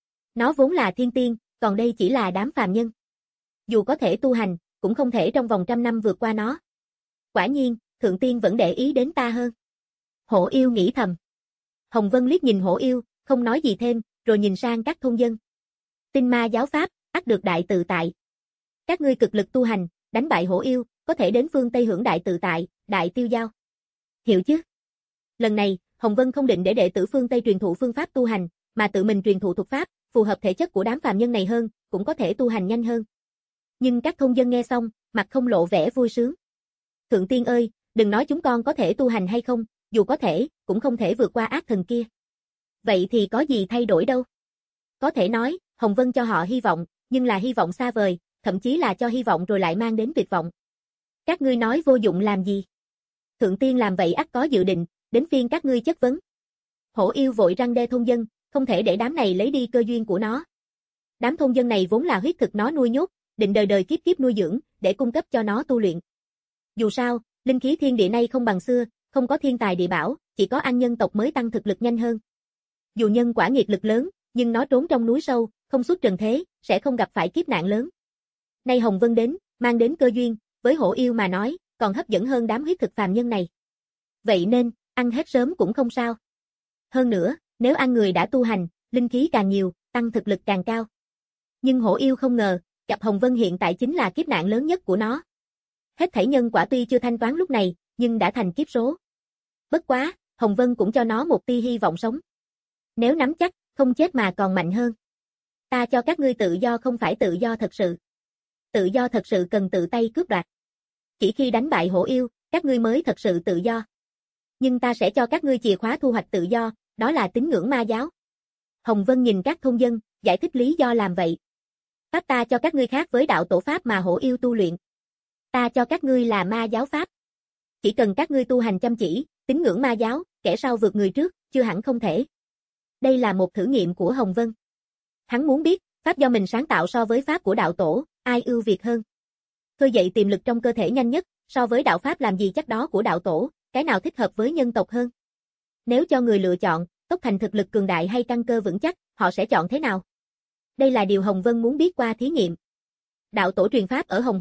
Nó vốn là thiên tiên, còn đây chỉ là đám phàm nhân. Dù có thể tu hành, cũng không thể trong vòng trăm năm vượt qua nó. Quả nhiên, thượng tiên vẫn để ý đến ta hơn. Hổ yêu nghĩ thầm. Hồng Vân liếc nhìn hổ yêu, không nói gì thêm, rồi nhìn sang các thôn dân. Tinh ma giáo pháp, ắt được đại tự tại. Các ngươi cực lực tu hành, đánh bại hổ yêu, có thể đến phương Tây hưởng đại tự tại, đại tiêu giao. Hiểu chứ? Lần này, Hồng Vân không định để đệ tử phương Tây truyền thụ phương pháp tu hành, mà tự mình truyền thụ thuật pháp, phù hợp thể chất của đám phàm nhân này hơn, cũng có thể tu hành nhanh hơn. Nhưng các thôn dân nghe xong, mặt không lộ vẻ vui sướng. Thượng tiên ơi, đừng nói chúng con có thể tu hành hay không, dù có thể, cũng không thể vượt qua ác thần kia. Vậy thì có gì thay đổi đâu? Có thể nói, Hồng Vân cho họ hy vọng, nhưng là hy vọng xa vời, thậm chí là cho hy vọng rồi lại mang đến tuyệt vọng. Các ngươi nói vô dụng làm gì? Thượng tiên làm vậy ắt có dự định, đến phiên các ngươi chất vấn. Hổ yêu vội răn đe thôn dân, không thể để đám này lấy đi cơ duyên của nó. Đám thôn dân này vốn là huyết thực nó nuôi nhốt, định đời đời kiếp kiếp nuôi dưỡng, để cung cấp cho nó tu luyện. Dù sao, linh khí thiên địa nay không bằng xưa, không có thiên tài địa bảo, chỉ có ăn nhân tộc mới tăng thực lực nhanh hơn. Dù nhân quả nghiệt lực lớn, nhưng nó trốn trong núi sâu, không xuất trần thế, sẽ không gặp phải kiếp nạn lớn. Nay Hồng Vân đến, mang đến cơ duyên, với hổ yêu mà nói, còn hấp dẫn hơn đám huyết thực phàm nhân này. Vậy nên, ăn hết sớm cũng không sao. Hơn nữa, nếu ăn người đã tu hành, linh khí càng nhiều, tăng thực lực càng cao. Nhưng hổ yêu không ngờ, gặp Hồng Vân hiện tại chính là kiếp nạn lớn nhất của nó. Hết thảy nhân quả tuy chưa thanh toán lúc này, nhưng đã thành kiếp số. Bất quá, Hồng Vân cũng cho nó một tia hy vọng sống. Nếu nắm chắc, không chết mà còn mạnh hơn. Ta cho các ngươi tự do không phải tự do thật sự. Tự do thật sự cần tự tay cướp đoạt. Chỉ khi đánh bại hổ yêu, các ngươi mới thật sự tự do. Nhưng ta sẽ cho các ngươi chìa khóa thu hoạch tự do, đó là tín ngưỡng ma giáo. Hồng Vân nhìn các thôn dân, giải thích lý do làm vậy. Pháp ta cho các ngươi khác với đạo tổ pháp mà hổ yêu tu luyện. Ta cho các ngươi là ma giáo pháp. Chỉ cần các ngươi tu hành chăm chỉ, tín ngưỡng ma giáo, kẻ sau vượt người trước, chưa hẳn không thể. Đây là một thử nghiệm của Hồng Vân. Hắn muốn biết, pháp do mình sáng tạo so với pháp của đạo tổ, ai ưu việt hơn. Khơi dậy tiềm lực trong cơ thể nhanh nhất, so với đạo pháp làm gì chắc đó của đạo tổ, cái nào thích hợp với nhân tộc hơn. Nếu cho người lựa chọn, tốc thành thực lực cường đại hay căn cơ vững chắc, họ sẽ chọn thế nào? Đây là điều Hồng Vân muốn biết qua thí nghiệm. Đạo tổ truyền pháp ở Hồng Hoang,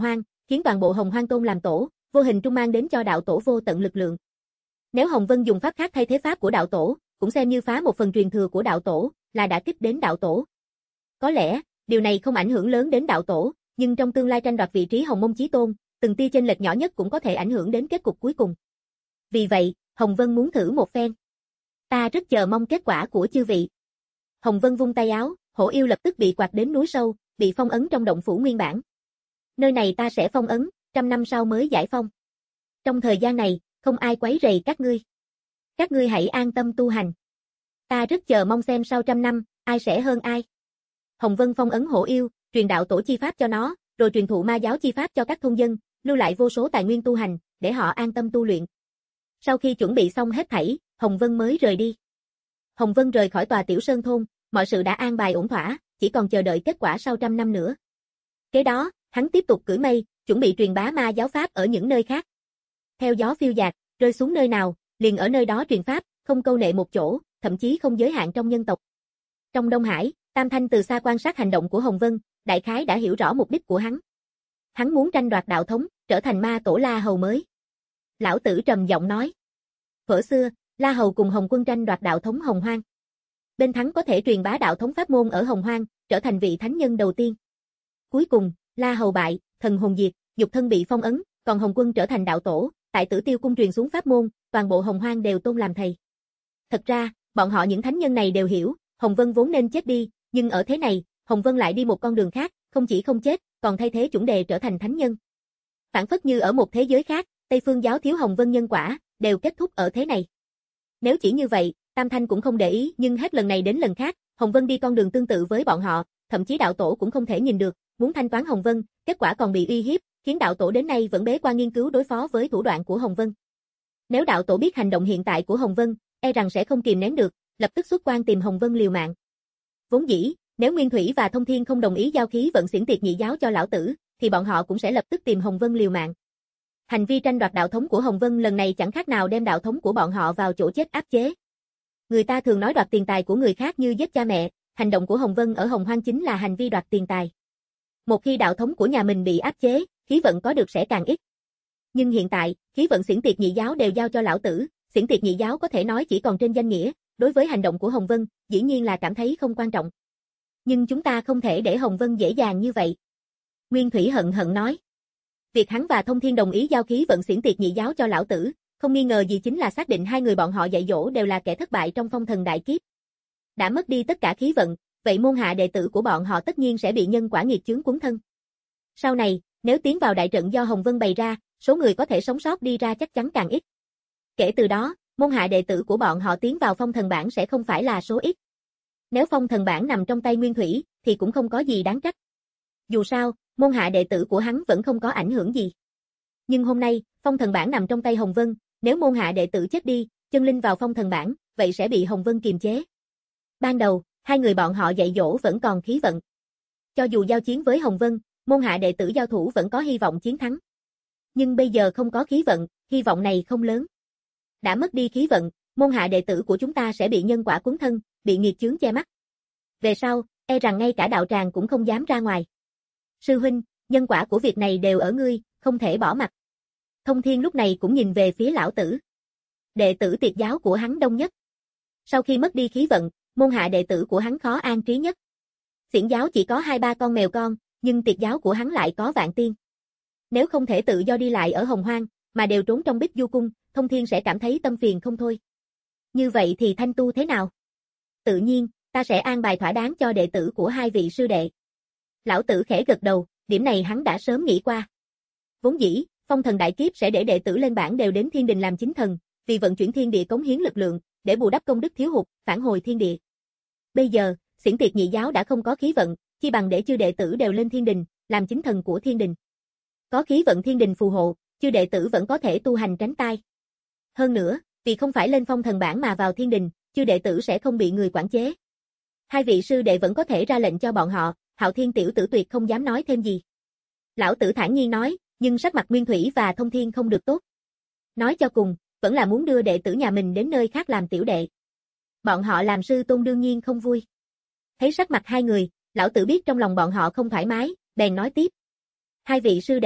khiến toàn bộ Hồng Hoang tôn làm tổ, vô hình trung mang đến cho đạo tổ vô tận lực lượng. Nếu Hồng Vân dùng pháp khác thay thế pháp của đạo tổ, cũng xem như phá một phần truyền thừa của đạo tổ, là đã kích đến đạo tổ. Có lẽ, điều này không ảnh hưởng lớn đến đạo tổ, nhưng trong tương lai tranh đoạt vị trí Hồng Mông Chí Tôn, từng tia chênh lệch nhỏ nhất cũng có thể ảnh hưởng đến kết cục cuối cùng. Vì vậy, Hồng Vân muốn thử một phen. Ta rất chờ mong kết quả của chư vị. Hồng Vân vung tay áo, hổ yêu lập tức bị quạt đến núi sâu, bị phong ấn trong động phủ nguyên bản. Nơi này ta sẽ phong ấn, trăm năm sau mới giải phong. Trong thời gian này, không ai quấy rầy các ngươi. Các ngươi hãy an tâm tu hành. Ta rất chờ mong xem sau trăm năm, ai sẽ hơn ai. Hồng Vân phong ấn hổ yêu, truyền đạo tổ chi pháp cho nó, rồi truyền thụ ma giáo chi pháp cho các thôn dân, lưu lại vô số tài nguyên tu hành, để họ an tâm tu luyện. Sau khi chuẩn bị xong hết thảy, Hồng Vân mới rời đi. Hồng Vân rời khỏi tòa Tiểu Sơn thôn, mọi sự đã an bài ổn thỏa, chỉ còn chờ đợi kết quả sau trăm năm nữa. Kế đó, hắn tiếp tục cưỡi mây, chuẩn bị truyền bá ma giáo pháp ở những nơi khác. Theo gió phiêu dạt, rơi xuống nơi nào, liền ở nơi đó truyền pháp, không câu nệ một chỗ, thậm chí không giới hạn trong nhân tộc. Trong Đông Hải, Tam Thanh từ xa quan sát hành động của Hồng Vân, đại khái đã hiểu rõ mục đích của hắn. Hắn muốn tranh đoạt đạo thống, trở thành ma tổ La Hầu mới. Lão Tử trầm giọng nói. Thuở xưa, La Hầu cùng Hồng Quân tranh đoạt đạo thống Hồng Hoang. Bên thắng có thể truyền bá đạo thống pháp môn ở Hồng Hoang, trở thành vị thánh nhân đầu tiên. Cuối cùng, La Hầu bại, thần hồn diệt, nhục thân bị phong ấn, còn Hồng Quân trở thành đạo tổ, tại Tử Tiêu cung truyền xuống pháp môn, toàn bộ Hồng Hoang đều tôn làm thầy. Thật ra, bọn họ những thánh nhân này đều hiểu, Hồng Vân vốn nên chết đi, nhưng ở thế này, Hồng Vân lại đi một con đường khác, không chỉ không chết, còn thay thế chuẩn đề trở thành thánh nhân. Phản phất như ở một thế giới khác, Tây Phương giáo thiếu Hồng Vân nhân quả, đều kết thúc ở thế này. Nếu chỉ như vậy, Tam Thanh cũng không để ý, nhưng hết lần này đến lần khác, Hồng Vân đi con đường tương tự với bọn họ, thậm chí đạo tổ cũng không thể nhìn được, muốn thanh toán Hồng Vân, kết quả còn bị uy hiếp, khiến đạo tổ đến nay vẫn bế quan nghiên cứu đối phó với thủ đoạn của Hồng Vân. Nếu đạo tổ biết hành động hiện tại của Hồng Vân, e rằng sẽ không kìm nén được, lập tức xuất quan tìm Hồng Vân liều mạng. Vốn dĩ, nếu Nguyên Thủy và Thông Thiên không đồng ý giao khí vận xiển tiệt nhị giáo cho lão tử, thì bọn họ cũng sẽ lập tức tìm Hồng Vân liều mạng. Hành vi tranh đoạt đạo thống của Hồng Vân lần này chẳng khác nào đem đạo thống của bọn họ vào chỗ chết áp chế. Người ta thường nói đoạt tiền tài của người khác như giết cha mẹ, hành động của Hồng Vân ở Hồng Hoang chính là hành vi đoạt tiền tài. Một khi đạo thống của nhà mình bị áp chế, khí vận có được sẽ càng ít. Nhưng hiện tại, khí vận xiển tiệt nhị giáo đều giao cho lão tử, xiển tiệt nhị giáo có thể nói chỉ còn trên danh nghĩa, đối với hành động của Hồng Vân, dĩ nhiên là cảm thấy không quan trọng. Nhưng chúng ta không thể để Hồng Vân dễ dàng như vậy. Nguyên Thủy hận hận nói. Việc hắn và Thông Thiên đồng ý giao khí vận xiển tiệt nhị giáo cho lão tử, không nghi ngờ gì chính là xác định hai người bọn họ dạy dỗ đều là kẻ thất bại trong phong thần đại kiếp. Đã mất đi tất cả khí vận, vậy môn hạ đệ tử của bọn họ tất nhiên sẽ bị nhân quả nghiệt chướng cuốn thân. Sau này, nếu tiến vào đại trận do Hồng Vân bày ra, số người có thể sống sót đi ra chắc chắn càng ít. Kể từ đó, môn hạ đệ tử của bọn họ tiến vào phong thần bảng sẽ không phải là số ít. Nếu phong thần bảng nằm trong tay Nguyên Thủy, thì cũng không có gì đáng trách. Dù sao, môn hạ đệ tử của hắn vẫn không có ảnh hưởng gì. Nhưng hôm nay, phong thần bảng nằm trong tay Hồng Vân, nếu môn hạ đệ tử chết đi, chân linh vào phong thần bảng, vậy sẽ bị Hồng Vân kiềm chế. Ban đầu, hai người bọn họ dạy dỗ vẫn còn khí vận. Cho dù giao chiến với Hồng Vân, môn hạ đệ tử giao thủ vẫn có hy vọng chiến thắng. Nhưng bây giờ không có khí vận, hy vọng này không lớn. Đã mất đi khí vận, môn hạ đệ tử của chúng ta sẽ bị nhân quả cuốn thân, bị nghiệt chướng che mắt. Về sau, e rằng ngay cả đạo tràng cũng không dám ra ngoài. Sư huynh, nhân quả của việc này đều ở ngươi, không thể bỏ mặc. Thông Thiên lúc này cũng nhìn về phía lão tử. Đệ tử tiệt giáo của hắn đông nhất. Sau khi mất đi khí vận, môn hạ đệ tử của hắn khó an trí nhất. Xiển giáo chỉ có hai ba con mèo con, nhưng tiệt giáo của hắn lại có vạn tiên. Nếu không thể tự do đi lại ở Hồng Hoang, mà đều trốn trong Bích Du Cung, Thông Thiên sẽ cảm thấy tâm phiền không thôi. Như vậy thì thanh tu thế nào? Tự nhiên, ta sẽ an bài thỏa đáng cho đệ tử của hai vị sư đệ. Lão tử khẽ gật đầu, điểm này hắn đã sớm nghĩ qua. Vốn dĩ, phong thần đại kiếp sẽ để đệ tử lên bảng đều đến thiên đình làm chính thần, vì vận chuyển thiên địa cống hiến lực lượng, để bù đắp công đức thiếu hụt, phản hồi thiên địa. Bây giờ, xiển tiệt nhị giáo đã không có khí vận, chi bằng để chư đệ tử đều lên thiên đình, làm chính thần của thiên đình. Có khí vận thiên đình phù hộ, chư đệ tử vẫn có thể tu hành tránh tai. Hơn nữa, vì không phải lên phong thần bảng mà vào thiên đình, chư đệ tử sẽ không bị người quản chế. Hai vị sư đệ vẫn có thể ra lệnh cho bọn họ, Hạo Thiên tiểu tử tuyệt không dám nói thêm gì. Lão tử thản nhiên nói, nhưng sắc mặt Nguyên Thủy và Thông Thiên không được tốt. Nói cho cùng, vẫn là muốn đưa đệ tử nhà mình đến nơi khác làm tiểu đệ. Bọn họ làm sư tôn đương nhiên không vui. Thấy sắc mặt hai người, lão tử biết trong lòng bọn họ không thoải mái, bèn nói tiếp. Hai vị sư đệ,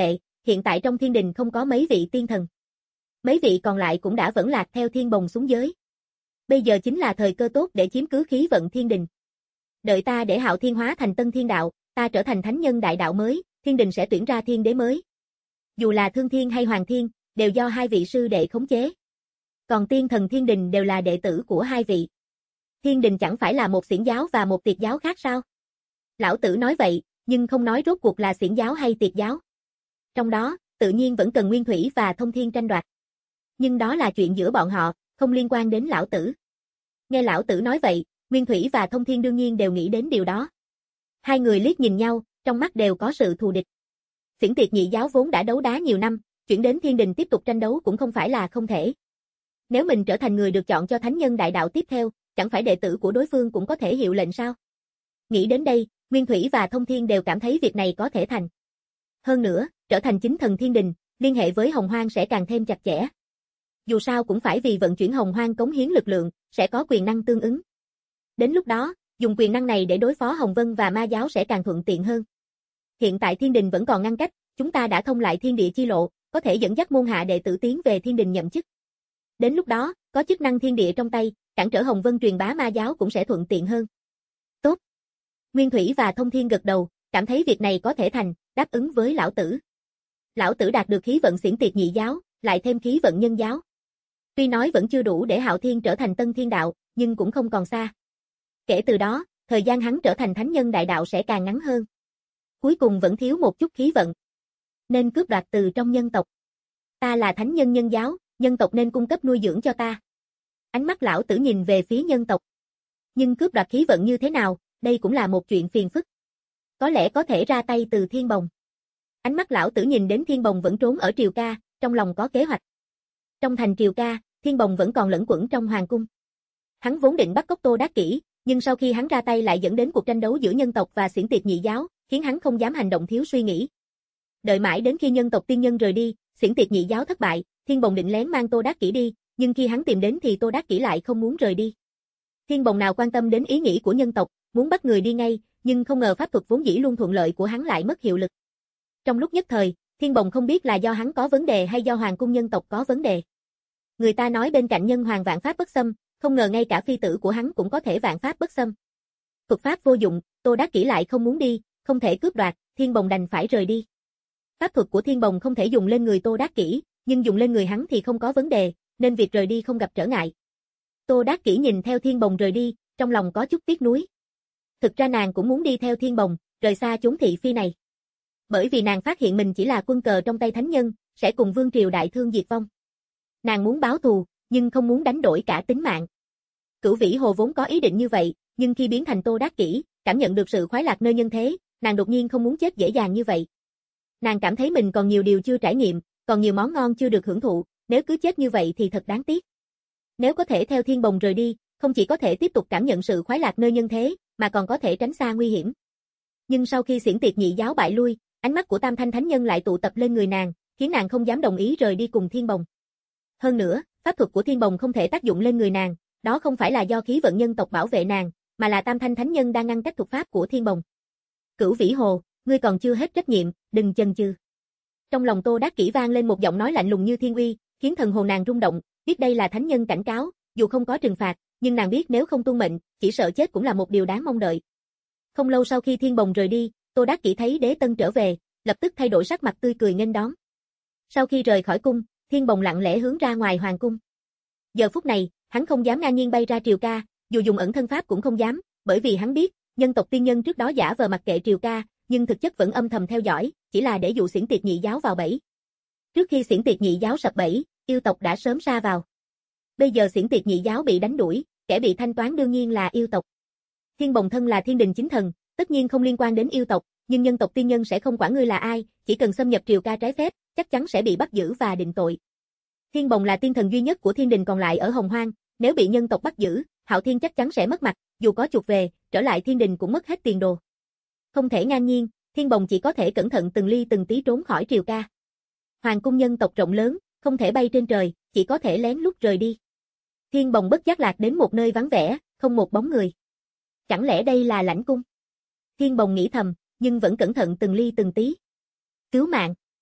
hiện tại trong thiên đình không có mấy vị tiên thần. Mấy vị còn lại cũng đã vẫn lạc theo thiên bồng xuống giới. Bây giờ chính là thời cơ tốt để chiếm cứ khí vận thiên đình. Đợi ta để Hạo Thiên hóa thành tân thiên đạo, ta trở thành thánh nhân đại đạo mới, thiên đình sẽ tuyển ra thiên đế mới. Dù là Thương Thiên hay Hoàng Thiên, đều do hai vị sư đệ khống chế. Còn tiên thần thiên đình đều là đệ tử của hai vị. Thiên đình chẳng phải là một xiển giáo và một tiệt giáo khác sao? Lão tử nói vậy, nhưng không nói rốt cuộc là xiển giáo hay tiệt giáo. Trong đó, tự nhiên vẫn cần Nguyên Thủy và Thông Thiên tranh đoạt. Nhưng đó là chuyện giữa bọn họ, không liên quan đến lão tử. Nghe lão tử nói vậy, Nguyên Thủy và Thông Thiên đương nhiên đều nghĩ đến điều đó. Hai người liếc nhìn nhau, trong mắt đều có sự thù địch. Xiển tiệt nhị giáo vốn đã đấu đá nhiều năm, chuyển đến thiên đình tiếp tục tranh đấu cũng không phải là không thể. Nếu mình trở thành người được chọn cho thánh nhân đại đạo tiếp theo, chẳng phải đệ tử của đối phương cũng có thể hiệu lệnh sao? Nghĩ đến đây, Nguyên Thủy và Thông Thiên đều cảm thấy việc này có thể thành. Hơn nữa, trở thành chính thần thiên đình, liên hệ với Hồng Hoang sẽ càng thêm chặt chẽ. Dù sao cũng phải vì vận chuyển Hồng Hoang cống hiến lực lượng, sẽ có quyền năng tương ứng. Đến lúc đó, dùng quyền năng này để đối phó Hồng Vân và Ma giáo sẽ càng thuận tiện hơn. Hiện tại thiên đình vẫn còn ngăn cách, chúng ta đã thông lại thiên địa chi lộ, có thể dẫn dắt môn hạ đệ tử tiến về thiên đình nhậm chức. Đến lúc đó, có chức năng thiên địa trong tay, cản trở Hồng Vân truyền bá Ma giáo cũng sẽ thuận tiện hơn. Tốt. Nguyên Thủy và Thông Thiên gật đầu, cảm thấy việc này có thể thành, đáp ứng với lão tử. Lão tử đạt được khí vận xiển tiệt nhị giáo, lại thêm khí vận nhân giáo. Tuy nói vẫn chưa đủ để Hạo Thiên trở thành tân thiên đạo, nhưng cũng không còn xa. Kể từ đó, thời gian hắn trở thành thánh nhân đại đạo sẽ càng ngắn hơn. Cuối cùng vẫn thiếu một chút khí vận. Nên cướp đoạt từ trong nhân tộc. Ta là thánh nhân nhân giáo, nhân tộc nên cung cấp nuôi dưỡng cho ta. Ánh mắt lão tử nhìn về phía nhân tộc. Nhưng cướp đoạt khí vận như thế nào, đây cũng là một chuyện phiền phức. Có lẽ có thể ra tay từ Thiên Bồng. Ánh mắt lão tử nhìn đến Thiên Bồng vẫn trốn ở Triều Ca, trong lòng có kế hoạch. Trong thành Triều Ca, Thiên Bồng vẫn còn lẫn quẩn trong hoàng cung. Hắn vốn định bắt cóc Tô Đắc Kỷ, nhưng sau khi hắn ra tay lại dẫn đến cuộc tranh đấu giữa nhân tộc và xiển tiệt nhị giáo, khiến hắn không dám hành động thiếu suy nghĩ. Đợi mãi đến khi nhân tộc tiên nhân rời đi, xiển tiệt nhị giáo thất bại, Thiên Bồng định lén mang Tô Đắc Kỷ đi, nhưng khi hắn tìm đến thì Tô Đắc Kỷ lại không muốn rời đi. Thiên Bồng nào quan tâm đến ý nghĩ của nhân tộc, muốn bắt người đi ngay, nhưng không ngờ pháp thuật vốn dĩ luôn thuận lợi của hắn lại mất hiệu lực. Trong lúc nhất thời, Thiên Bồng không biết là do hắn có vấn đề hay do hoàng cung nhân tộc có vấn đề. Người ta nói bên cạnh nhân hoàng vạn pháp bất xâm, không ngờ ngay cả phi tử của hắn cũng có thể vạn pháp bất xâm. Thuật pháp vô dụng, Tô Đắc Kỷ lại không muốn đi, không thể cướp đoạt, Thiên Bồng đành phải rời đi. Pháp thuật của Thiên Bồng không thể dùng lên người Tô Đắc Kỷ, nhưng dùng lên người hắn thì không có vấn đề, nên việc rời đi không gặp trở ngại. Tô Đắc Kỷ nhìn theo Thiên Bồng rời đi, trong lòng có chút tiếc nuối. Thực ra nàng cũng muốn đi theo Thiên Bồng, rời xa chốn thị phi này. Bởi vì nàng phát hiện mình chỉ là quân cờ trong tay thánh nhân, sẽ cùng vương triều đại thương diệt vong. Nàng muốn báo thù, nhưng không muốn đánh đổi cả tính mạng. Cửu Vĩ Hồ vốn có ý định như vậy, nhưng khi biến thành Tô Đắc Kỷ, cảm nhận được sự khoái lạc nơi nhân thế, nàng đột nhiên không muốn chết dễ dàng như vậy. Nàng cảm thấy mình còn nhiều điều chưa trải nghiệm, còn nhiều món ngon chưa được hưởng thụ, nếu cứ chết như vậy thì thật đáng tiếc. Nếu có thể theo Thiên Bồng rời đi, không chỉ có thể tiếp tục cảm nhận sự khoái lạc nơi nhân thế, mà còn có thể tránh xa nguy hiểm. Nhưng sau khi xiển tiệt nhị giáo bại lui, ánh mắt của Tam Thanh Thánh Nhân lại tụ tập lên người nàng, khiến nàng không dám đồng ý rời đi cùng Thiên Bồng. Hơn nữa, pháp thuật của Thiên Bồng không thể tác dụng lên người nàng, đó không phải là do khí vận nhân tộc bảo vệ nàng, mà là Tam Thanh Thánh Nhân đang ngăn cách thuật pháp của Thiên Bồng. Cửu Vĩ Hồ, ngươi còn chưa hết trách nhiệm, đừng chần chừ. Trong lòng Tô Đắc Kỷ vang lên một giọng nói lạnh lùng như thiên uy, khiến thần hồn nàng rung động, biết đây là thánh nhân cảnh cáo, dù không có trừng phạt, nhưng nàng biết nếu không tuân mệnh, chỉ sợ chết cũng là một điều đáng mong đợi. Không lâu sau khi Thiên Bồng rời đi, Tô Đắc Kỷ thấy Đế Tân trở về, lập tức thay đổi sắc mặt tươi cười nghênh đón. Sau khi rời khỏi cung, Thiên Bồng lặng lẽ hướng ra ngoài hoàng cung. Giờ phút này, hắn không dám ngang nhiên bay ra Triều Ca, dù dùng ẩn thân pháp cũng không dám, bởi vì hắn biết, nhân tộc tiên nhân trước đó giả vờ mặc kệ Triều Ca, nhưng thực chất vẫn âm thầm theo dõi, chỉ là để dụ xiển tiệt nhị giáo vào bẫy. Trước khi xiển tiệt nhị giáo sập bẫy, yêu tộc đã sớm sa vào. Bây giờ xiển tiệt nhị giáo bị đánh đuổi, kẻ bị thanh toán đương nhiên là yêu tộc. Thiên Bồng thân là thiên đình chính thần, tất nhiên không liên quan đến yêu tộc, nhưng nhân tộc tiên nhân sẽ không quản ngươi là ai, chỉ cần xâm nhập Triều Ca trái phép, chắc chắn sẽ bị bắt giữ và định tội. Thiên Bồng là tiên thần duy nhất của thiên đình còn lại ở Hồng Hoang, nếu bị nhân tộc bắt giữ, Hạo Thiên chắc chắn sẽ mất mặt, dù có chuộc về, trở lại thiên đình cũng mất hết tiền đồ. Không thể ngang nhiên, Thiên Bồng chỉ có thể cẩn thận từng ly từng tí trốn khỏi Triều Ca. Hoàng cung nhân tộc rộng lớn, không thể bay trên trời, chỉ có thể lén lút rời đi. Thiên Bồng bất giác lạc đến một nơi vắng vẻ, không một bóng người. Chẳng lẽ đây là lãnh cung? Thiên Bồng nghĩ thầm, nhưng vẫn cẩn thận từng ly từng tí. Cứu mạng!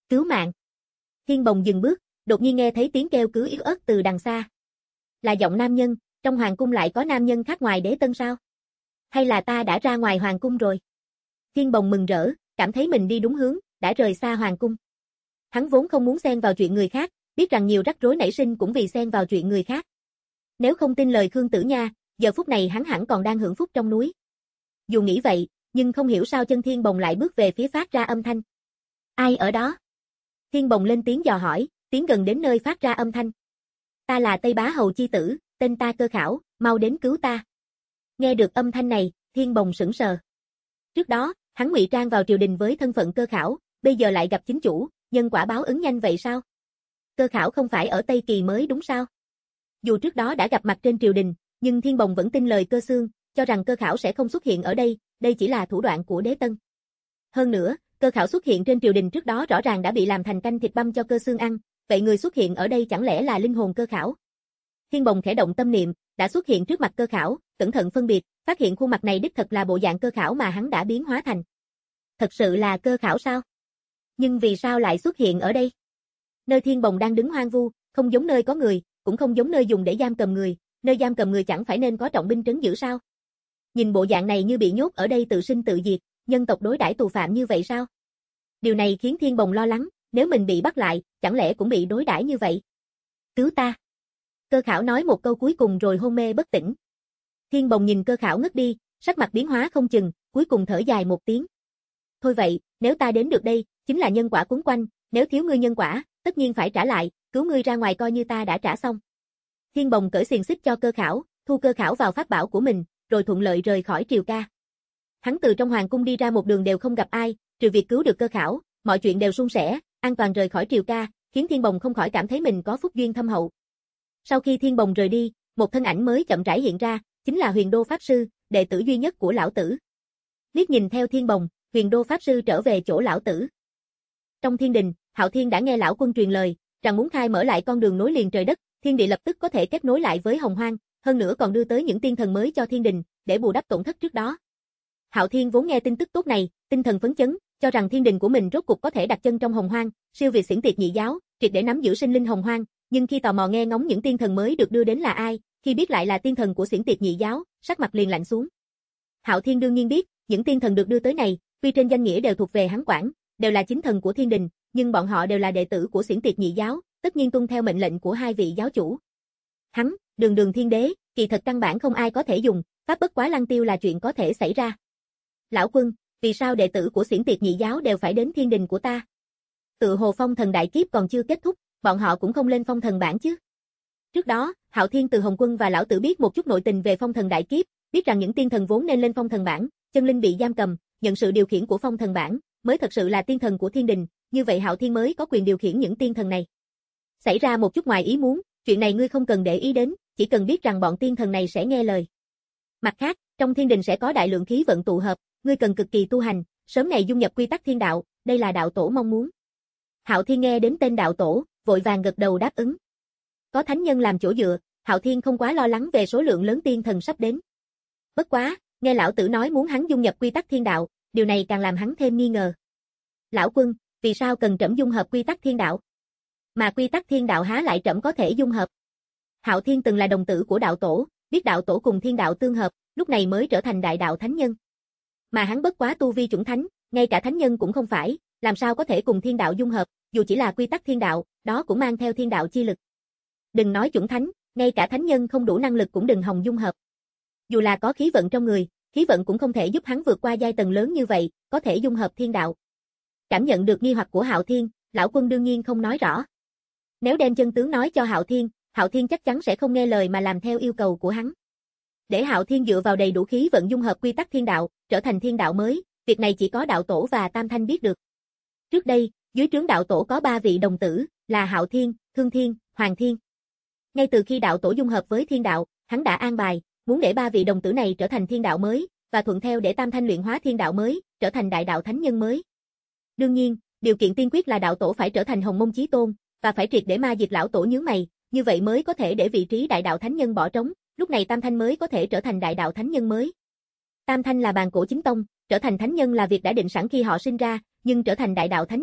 Cứu mạng. Thiên Bồng dừng bước, đột nhiên nghe thấy tiếng kêu cứu yếu ớt từ đằng xa. Là giọng nam nhân, trong hoàng cung lại có nam nhân khác ngoài Đế Tân sao? Hay là ta đã ra ngoài hoàng cung rồi? Thiên Bồng mừng rỡ, cảm thấy mình đi đúng hướng, đã rời xa hoàng cung. Hắn vốn không muốn xen vào chuyện người khác, biết rằng nhiều rắc rối nảy sinh cũng vì xen vào chuyện người khác. Nếu không tin lời Khương Tử Nha, giờ phút này hắn hẳn còn đang hưởng phúc trong núi. Dù nghĩ vậy, nhưng không hiểu sao chân Thiên Bồng lại bước về phía phát ra âm thanh. Ai ở đó? Thiên Bồng lên tiếng dò hỏi, tiến gần đến nơi phát ra âm thanh. Ta là Tây Bá Hầu chi tử, tên ta Cơ Khảo, mau đến cứu ta. Nghe được âm thanh này, Thiên Bồng sững sờ. Trước đó, hắn ngụy trang vào triều đình với thân phận Cơ Khảo, bây giờ lại gặp chính chủ, nhân quả báo ứng nhanh vậy sao? Cơ Khảo không phải ở Tây Kỳ mới đúng sao? Dù trước đó đã gặp mặt trên triều đình, nhưng Thiên Bồng vẫn tin lời Cơ Xương, cho rằng Cơ Khảo sẽ không xuất hiện ở đây, đây chỉ là thủ đoạn của Đế Tân. Hơn nữa, Cơ Khảo xuất hiện trên triều đình trước đó rõ ràng đã bị làm thành canh thịt băm cho Cơ Xương ăn, vậy người xuất hiện ở đây chẳng lẽ là linh hồn Cơ Khảo? Thiên Bồng khẽ động tâm niệm, đã xuất hiện trước mặt Cơ Khảo, cẩn thận phân biệt, phát hiện khuôn mặt này đích thật là bộ dạng Cơ Khảo mà hắn đã biến hóa thành. Thật sự là Cơ Khảo sao? Nhưng vì sao lại xuất hiện ở đây? Nơi Thiên Bồng đang đứng hoang vu, không giống nơi có người, cũng không giống nơi dùng để giam cầm người, nơi giam cầm người chẳng phải nên có trọng binh trấn giữ sao? Nhìn bộ dạng này như bị nhốt ở đây tự sinh tự diệt, nhân tộc đối đãi tù phạm như vậy sao? Điều này khiến Thiên Bồng lo lắng, nếu mình bị bắt lại, chẳng lẽ cũng bị đối đãi như vậy? Cứu ta! Cơ Khảo nói một câu cuối cùng rồi hôn mê bất tỉnh. Thiên Bồng nhìn Cơ Khảo ngất đi, sắc mặt biến hóa không chừng, cuối cùng thở dài một tiếng. Thôi vậy, nếu ta đến được đây, chính là nhân quả cuốn quanh, nếu thiếu ngươi nhân quả, tất nhiên phải trả lại, cứu ngươi ra ngoài coi như ta đã trả xong. Thiên Bồng cởi xiềng xích cho Cơ Khảo, thu Cơ Khảo vào pháp bảo của mình, rồi thuận lợi rời khỏi triều ca. Hắn từ trong hoàng cung đi ra một đường đều không gặp ai, trừ việc cứu được Cơ Khảo, mọi chuyện đều suôn sẻ, an toàn rời khỏi triều ca, khiến Thiên Bồng không khỏi cảm thấy mình có phúc duyên thâm hậu. Sau khi Thiên Bồng rời đi, một thân ảnh mới chậm rãi hiện ra, chính là Huyền Đô Pháp Sư, đệ tử duy nhất của lão tử. Liếc nhìn theo Thiên Bồng, Huyền Đô Pháp Sư trở về chỗ lão tử. Trong thiên đình, Hạo Thiên đã nghe lão quân truyền lời, rằng muốn khai mở lại con đường nối liền trời đất, thiên địa lập tức có thể kết nối lại với Hồng Hoang, hơn nữa còn đưa tới những tiên thần mới cho thiên đình, để bù đắp tổn thất trước đó. Hạo Thiên vốn nghe tin tức tốt này, tinh thần phấn chấn, cho rằng thiên đình của mình rốt cục có thể đặt chân trong Hồng Hoang, siêu việt xiển tiệt nhị giáo, triệt để nắm giữ sinh linh Hồng Hoang, nhưng khi tò mò nghe ngóng những tiên thần mới được đưa đến là ai, khi biết lại là tiên thần của xiển tiệt nhị giáo, sắc mặt liền lạnh xuống. Hạo Thiên đương nhiên biết, những tiên thần được đưa tới này, tuy trên danh nghĩa đều thuộc về hắn quản, đều là chính thần của thiên đình, nhưng bọn họ đều là đệ tử của xiển tiệt nhị giáo, tất nhiên tuân theo mệnh lệnh của hai vị giáo chủ. Hắn, Đường Đường Thiên Đế, kỳ thật căn bản không ai có thể dùng, pháp bất quá lăng tiêu là chuyện có thể xảy ra. Lão quân, vì sao đệ tử của xiển tiệt nhị giáo đều phải đến thiên đình của ta? Tự hồ phong thần đại kiếp còn chưa kết thúc, bọn họ cũng không lên phong thần bảng chứ? Trước đó, Hạo Thiên từ Hồng Quân và lão tử biết một chút nội tình về phong thần đại kiếp, biết rằng những tiên thần vốn nên lên phong thần bảng, chân linh bị giam cầm, nhận sự điều khiển của phong thần bảng, mới thật sự là tiên thần của thiên đình, như vậy Hạo Thiên mới có quyền điều khiển những tiên thần này. Xảy ra một chút ngoài ý muốn, chuyện này ngươi không cần để ý đến, chỉ cần biết rằng bọn tiên thần này sẽ nghe lời. Mặt khác, trong thiên đình sẽ có đại lượng khí vận tụ hợp, ngươi cần cực kỳ tu hành, sớm ngày dung nhập quy tắc thiên đạo, đây là đạo tổ mong muốn. Hạo Thiên nghe đến tên đạo tổ, vội vàng gật đầu đáp ứng. Có thánh nhân làm chỗ dựa, Hạo Thiên không quá lo lắng về số lượng lớn tiên thần sắp đến. Bất quá, nghe lão tử nói muốn hắn dung nhập quy tắc thiên đạo, điều này càng làm hắn thêm nghi ngờ. Lão quân, vì sao cần trẫm dung hợp quy tắc thiên đạo? Mà quy tắc thiên đạo há lại trẫm có thể dung hợp? Hạo Thiên từng là đồng tử của đạo tổ, biết đạo tổ cùng thiên đạo tương hợp, lúc này mới trở thành đại đạo thánh nhân. Mà hắn bất quá tu vi chủng thánh, ngay cả thánh nhân cũng không phải, làm sao có thể cùng thiên đạo dung hợp, dù chỉ là quy tắc thiên đạo, đó cũng mang theo thiên đạo chi lực. Đừng nói chủng thánh, ngay cả thánh nhân không đủ năng lực cũng đừng hòng dung hợp. Dù là có khí vận trong người, khí vận cũng không thể giúp hắn vượt qua giai tầng lớn như vậy, có thể dung hợp thiên đạo. Cảm nhận được nghi hoặc của Hạo Thiên, lão quân đương nhiên không nói rõ. Nếu đem chân tướng nói cho Hạo Thiên, Hạo Thiên chắc chắn sẽ không nghe lời mà làm theo yêu cầu của hắn. Để Hạo Thiên dựa vào đầy đủ khí vận dung hợp quy tắc thiên đạo, trở thành thiên đạo mới, việc này chỉ có đạo tổ và Tam Thanh biết được. Trước đây, dưới trướng đạo tổ có ba vị đồng tử, là Hạo Thiên, Thương Thiên, Hoàng Thiên. Ngay từ khi đạo tổ dung hợp với thiên đạo, hắn đã an bài, muốn để ba vị đồng tử này trở thành thiên đạo mới, và thuận theo để Tam Thanh luyện hóa thiên đạo mới, trở thành đại đạo thánh nhân mới. Đương nhiên, điều kiện tiên quyết là đạo tổ phải trở thành Hồng Mông Chí Tôn, và phải triệt để ma diệt lão tổ nhướng mày, như vậy mới có thể để vị trí đại đạo thánh nhân bỏ trống, lúc này Tam Thanh mới có thể trở thành đại đạo thánh nhân mới. Tam Thanh là bàn cổ chính tông, trở thành thánh nhân là việc đã định sẵn khi họ sinh ra, nhưng trở thành đại đạo thánh nhân,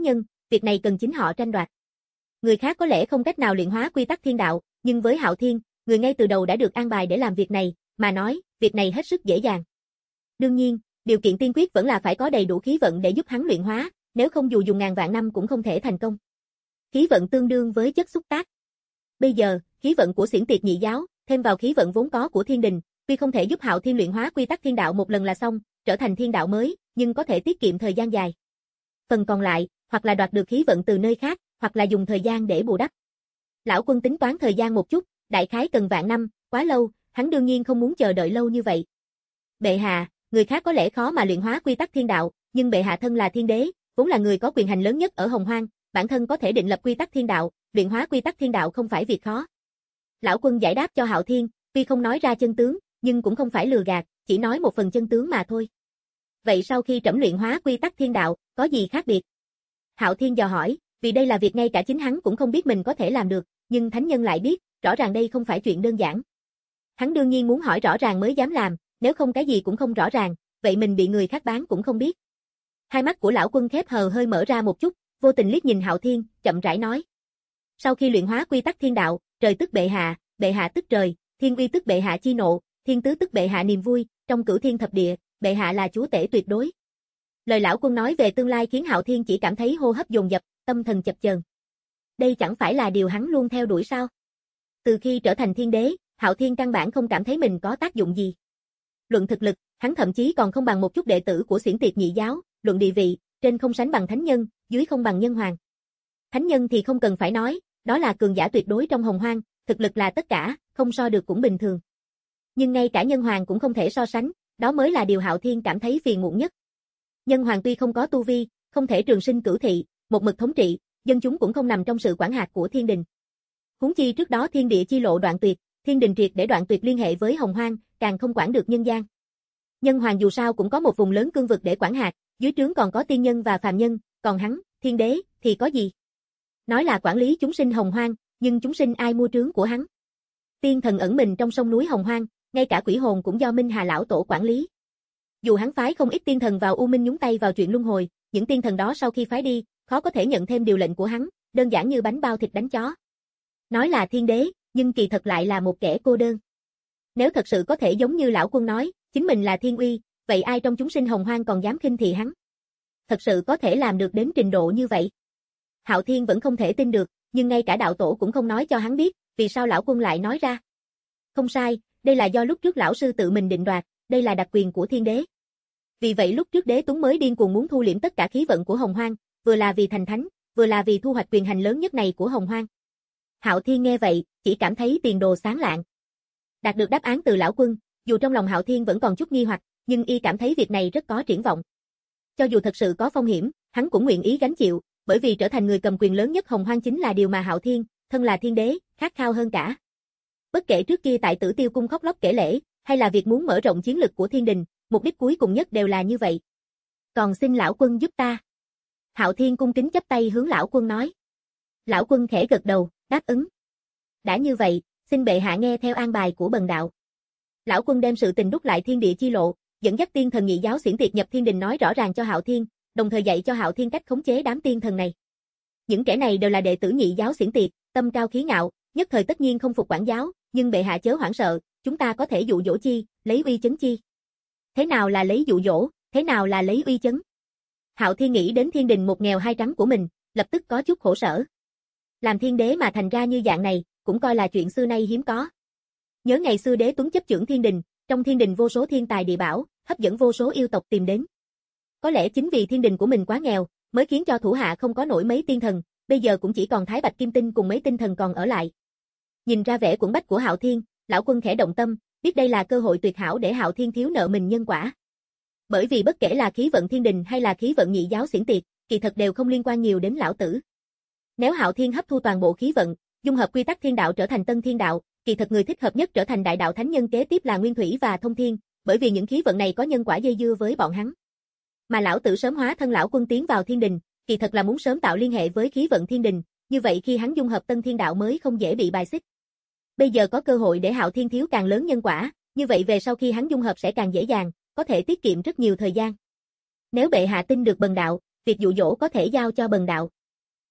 việc này cần chính họ tranh đoạt. Người khác có lẽ không cách nào luyện hóa quy tắc thiên đạo, nhưng với Hạo Thiên, người ngay từ đầu đã được an bài để làm việc này, mà nói, việc này hết sức dễ dàng. Đương nhiên, điều kiện tiên quyết vẫn là phải có đầy đủ khí vận để giúp hắn luyện hóa, nếu không dù dùng ngàn vạn năm cũng không thể thành công. Khí vận tương đương với chất xúc tác. Bây giờ, khí vận của Xiển Tiệt Nhị Giáo, thêm vào khí vận vốn có của Thiên Đình, tuy không thể giúp Hạo Thiên luyện hóa quy tắc thiên đạo một lần là xong, trở thành thiên đạo mới, nhưng có thể tiết kiệm thời gian dài. Phần còn lại, hoặc là đoạt được khí vận từ nơi khác, hoặc là dùng thời gian để bù đắp. Lão Quân tính toán thời gian một chút, đại khái cần vạn năm, quá lâu, hắn đương nhiên không muốn chờ đợi lâu như vậy. Bệ hạ, người khác có lẽ khó mà luyện hóa quy tắc thiên đạo, nhưng bệ hạ thân là thiên đế, vốn là người có quyền hành lớn nhất ở Hồng Hoang, bản thân có thể định lập quy tắc thiên đạo, luyện hóa quy tắc thiên đạo không phải việc khó. Lão Quân giải đáp cho Hạo Thiên, tuy không nói ra chân tướng, nhưng cũng không phải lừa gạt, chỉ nói một phần chân tướng mà thôi. Vậy sau khi trẫm luyện hóa quy tắc thiên đạo, có gì khác biệt? Hạo Thiên dò hỏi, vì đây là việc ngay cả chính hắn cũng không biết mình có thể làm được, nhưng thánh nhân lại biết, rõ ràng đây không phải chuyện đơn giản. Hắn đương nhiên muốn hỏi rõ ràng mới dám làm, nếu không cái gì cũng không rõ ràng, vậy mình bị người khác bán cũng không biết. Hai mắt của Lão Quân khép hờ hơi mở ra một chút, vô tình liếc nhìn Hạo Thiên, chậm rãi nói. Sau khi luyện hóa quy tắc thiên đạo, trời tức bệ hạ, bệ hạ tức trời, thiên uy tức bệ hạ chi nộ, thiên tứ tức bệ hạ niềm vui, trong cửu thiên thập địa, bệ hạ là chúa tể tuyệt đối. Lời Lão Quân nói về tương lai khiến Hạo Thiên chỉ cảm thấy hô hấp dồn dập, tâm thần chập chờn. Đây chẳng phải là điều hắn luôn theo đuổi sao? Từ khi trở thành thiên đế, Hạo Thiên căn bản không cảm thấy mình có tác dụng gì. Luận thực lực, hắn thậm chí còn không bằng một chút đệ tử của Xiển Tiệt Nhị Giáo, luận địa vị, trên không sánh bằng thánh nhân, dưới không bằng nhân hoàng. Thánh nhân thì không cần phải nói, đó là cường giả tuyệt đối trong Hồng Hoang, thực lực là tất cả, không so được cũng bình thường. Nhưng ngay cả nhân hoàng cũng không thể so sánh, đó mới là điều Hạo Thiên cảm thấy phiền muộn nhất. Nhân hoàng tuy không có tu vi, không thể trường sinh cửu thị, một mực thống trị, dân chúng cũng không nằm trong sự quản hạt của thiên đình. Huống chi trước đó thiên địa chi lộ đoạn tuyệt, thiên đình triệt để đoạn tuyệt liên hệ với Hồng Hoang, càng không quản được nhân gian. Nhân hoàng dù sao cũng có một vùng lớn cương vực để quản hạt, dưới trướng còn có tiên nhân và phàm nhân, còn hắn, thiên đế, thì có gì? Nói là quản lý chúng sinh Hồng Hoang, nhưng chúng sinh ai mua trướng của hắn? Tiên thần ẩn mình trong sông núi Hồng Hoang, ngay cả quỷ hồn cũng do Minh Hà lão tổ quản lý. Dù hắn phái không ít tiên thần vào U Minh nhúng tay vào chuyện luân hồi, những tiên thần đó sau khi phái đi, khó có thể nhận thêm điều lệnh của hắn, đơn giản như bánh bao thịt đánh chó. Nói là thiên đế, nhưng kỳ thật lại là một kẻ cô đơn. Nếu thật sự có thể giống như Lão Quân nói, chính mình là thiên uy, vậy ai trong chúng sinh Hồng Hoang còn dám khinh thị hắn? Thật sự có thể làm được đến trình độ như vậy? Hạo Thiên vẫn không thể tin được, nhưng ngay cả đạo tổ cũng không nói cho hắn biết, vì sao Lão Quân lại nói ra. Không sai, đây là do lúc trước lão sư tự mình định đoạt, đây là đặc quyền của thiên đế. Vì vậy lúc trước Đế Tuấn mới điên cuồng muốn thu liễm tất cả khí vận của Hồng Hoang, vừa là vì thành thánh, vừa là vì thu hoạch quyền hành lớn nhất này của Hồng Hoang. Hạo Thiên nghe vậy, chỉ cảm thấy tiền đồ sáng lạng. Đạt được đáp án từ Lão Quân, dù trong lòng Hạo Thiên vẫn còn chút nghi hoặc, nhưng y cảm thấy việc này rất có triển vọng. Cho dù thật sự có phong hiểm, hắn cũng nguyện ý gánh chịu, bởi vì trở thành người cầm quyền lớn nhất Hồng Hoang chính là điều mà Hạo Thiên, thân là thiên đế, khát khao hơn cả. Bất kể trước kia tại Tử Tiêu cung khóc lóc kể lể, hay là việc muốn mở rộng chiến lực của thiên đình, mục đích cuối cùng nhất đều là như vậy. Còn xin Lão Quân giúp ta. Hạo Thiên cung kính chắp tay hướng Lão Quân nói. Lão Quân khẽ gật đầu, đáp ứng. Đã như vậy, xin bệ hạ nghe theo an bài của bần đạo. Lão Quân đem sự tình đúc lại thiên địa chi lộ, dẫn dắt tiên thần Nhị Giáo Xiển Tiệt nhập thiên đình nói rõ ràng cho Hạo Thiên, đồng thời dạy cho Hạo Thiên cách khống chế đám tiên thần này. Những kẻ này đều là đệ tử Nhị Giáo Xiển Tiệt, tâm cao khí ngạo, nhất thời tất nhiên không phục quản giáo, nhưng bệ hạ chớ hoảng sợ, chúng ta có thể dụ dỗ chi, lấy uy chấn chi. Thế nào là lấy dụ dỗ, thế nào là lấy uy chấn? Hạo Thiên nghĩ đến thiên đình một nghèo hai trắng của mình, lập tức có chút khổ sở. Làm thiên đế mà thành ra như dạng này, cũng coi là chuyện xưa nay hiếm có. Nhớ ngày xưa Đế Tuấn chấp chưởng thiên đình, trong thiên đình vô số thiên tài địa bảo, hấp dẫn vô số yêu tộc tìm đến. Có lẽ chính vì thiên đình của mình quá nghèo, mới khiến cho thủ hạ không có nổi mấy tiên thần, bây giờ cũng chỉ còn Thái Bạch Kim Tinh cùng mấy tinh thần còn ở lại. Nhìn ra vẻ quẫn bách của Hạo Thiên, Lão Quân khẽ động tâm, biết đây là cơ hội tuyệt hảo để Hạo Thiên thiếu nợ mình nhân quả. Bởi vì bất kể là khí vận thiên đình hay là khí vận Nhị Giáo Xiển Tiệt, kỳ thật đều không liên quan nhiều đến lão tử. Nếu Hạo Thiên hấp thu toàn bộ khí vận, dung hợp quy tắc thiên đạo trở thành tân thiên đạo, kỳ thật người thích hợp nhất trở thành đại đạo thánh nhân kế tiếp là Nguyên Thủy và Thông Thiên, bởi vì những khí vận này có nhân quả dây dưa với bọn hắn. Mà lão tử sớm hóa thân Lão Quân tiến vào thiên đình, kỳ thật là muốn sớm tạo liên hệ với khí vận thiên đình, như vậy khi hắn dung hợp tân thiên đạo mới không dễ bị bài xích. Bây giờ có cơ hội để Hạo Thiên thiếu càng lớn nhân quả, như vậy về sau khi hắn dung hợp sẽ càng dễ dàng, có thể tiết kiệm rất nhiều thời gian. Nếu bệ hạ tin được bần đạo, việc dụ dỗ có thể giao cho bần đạo.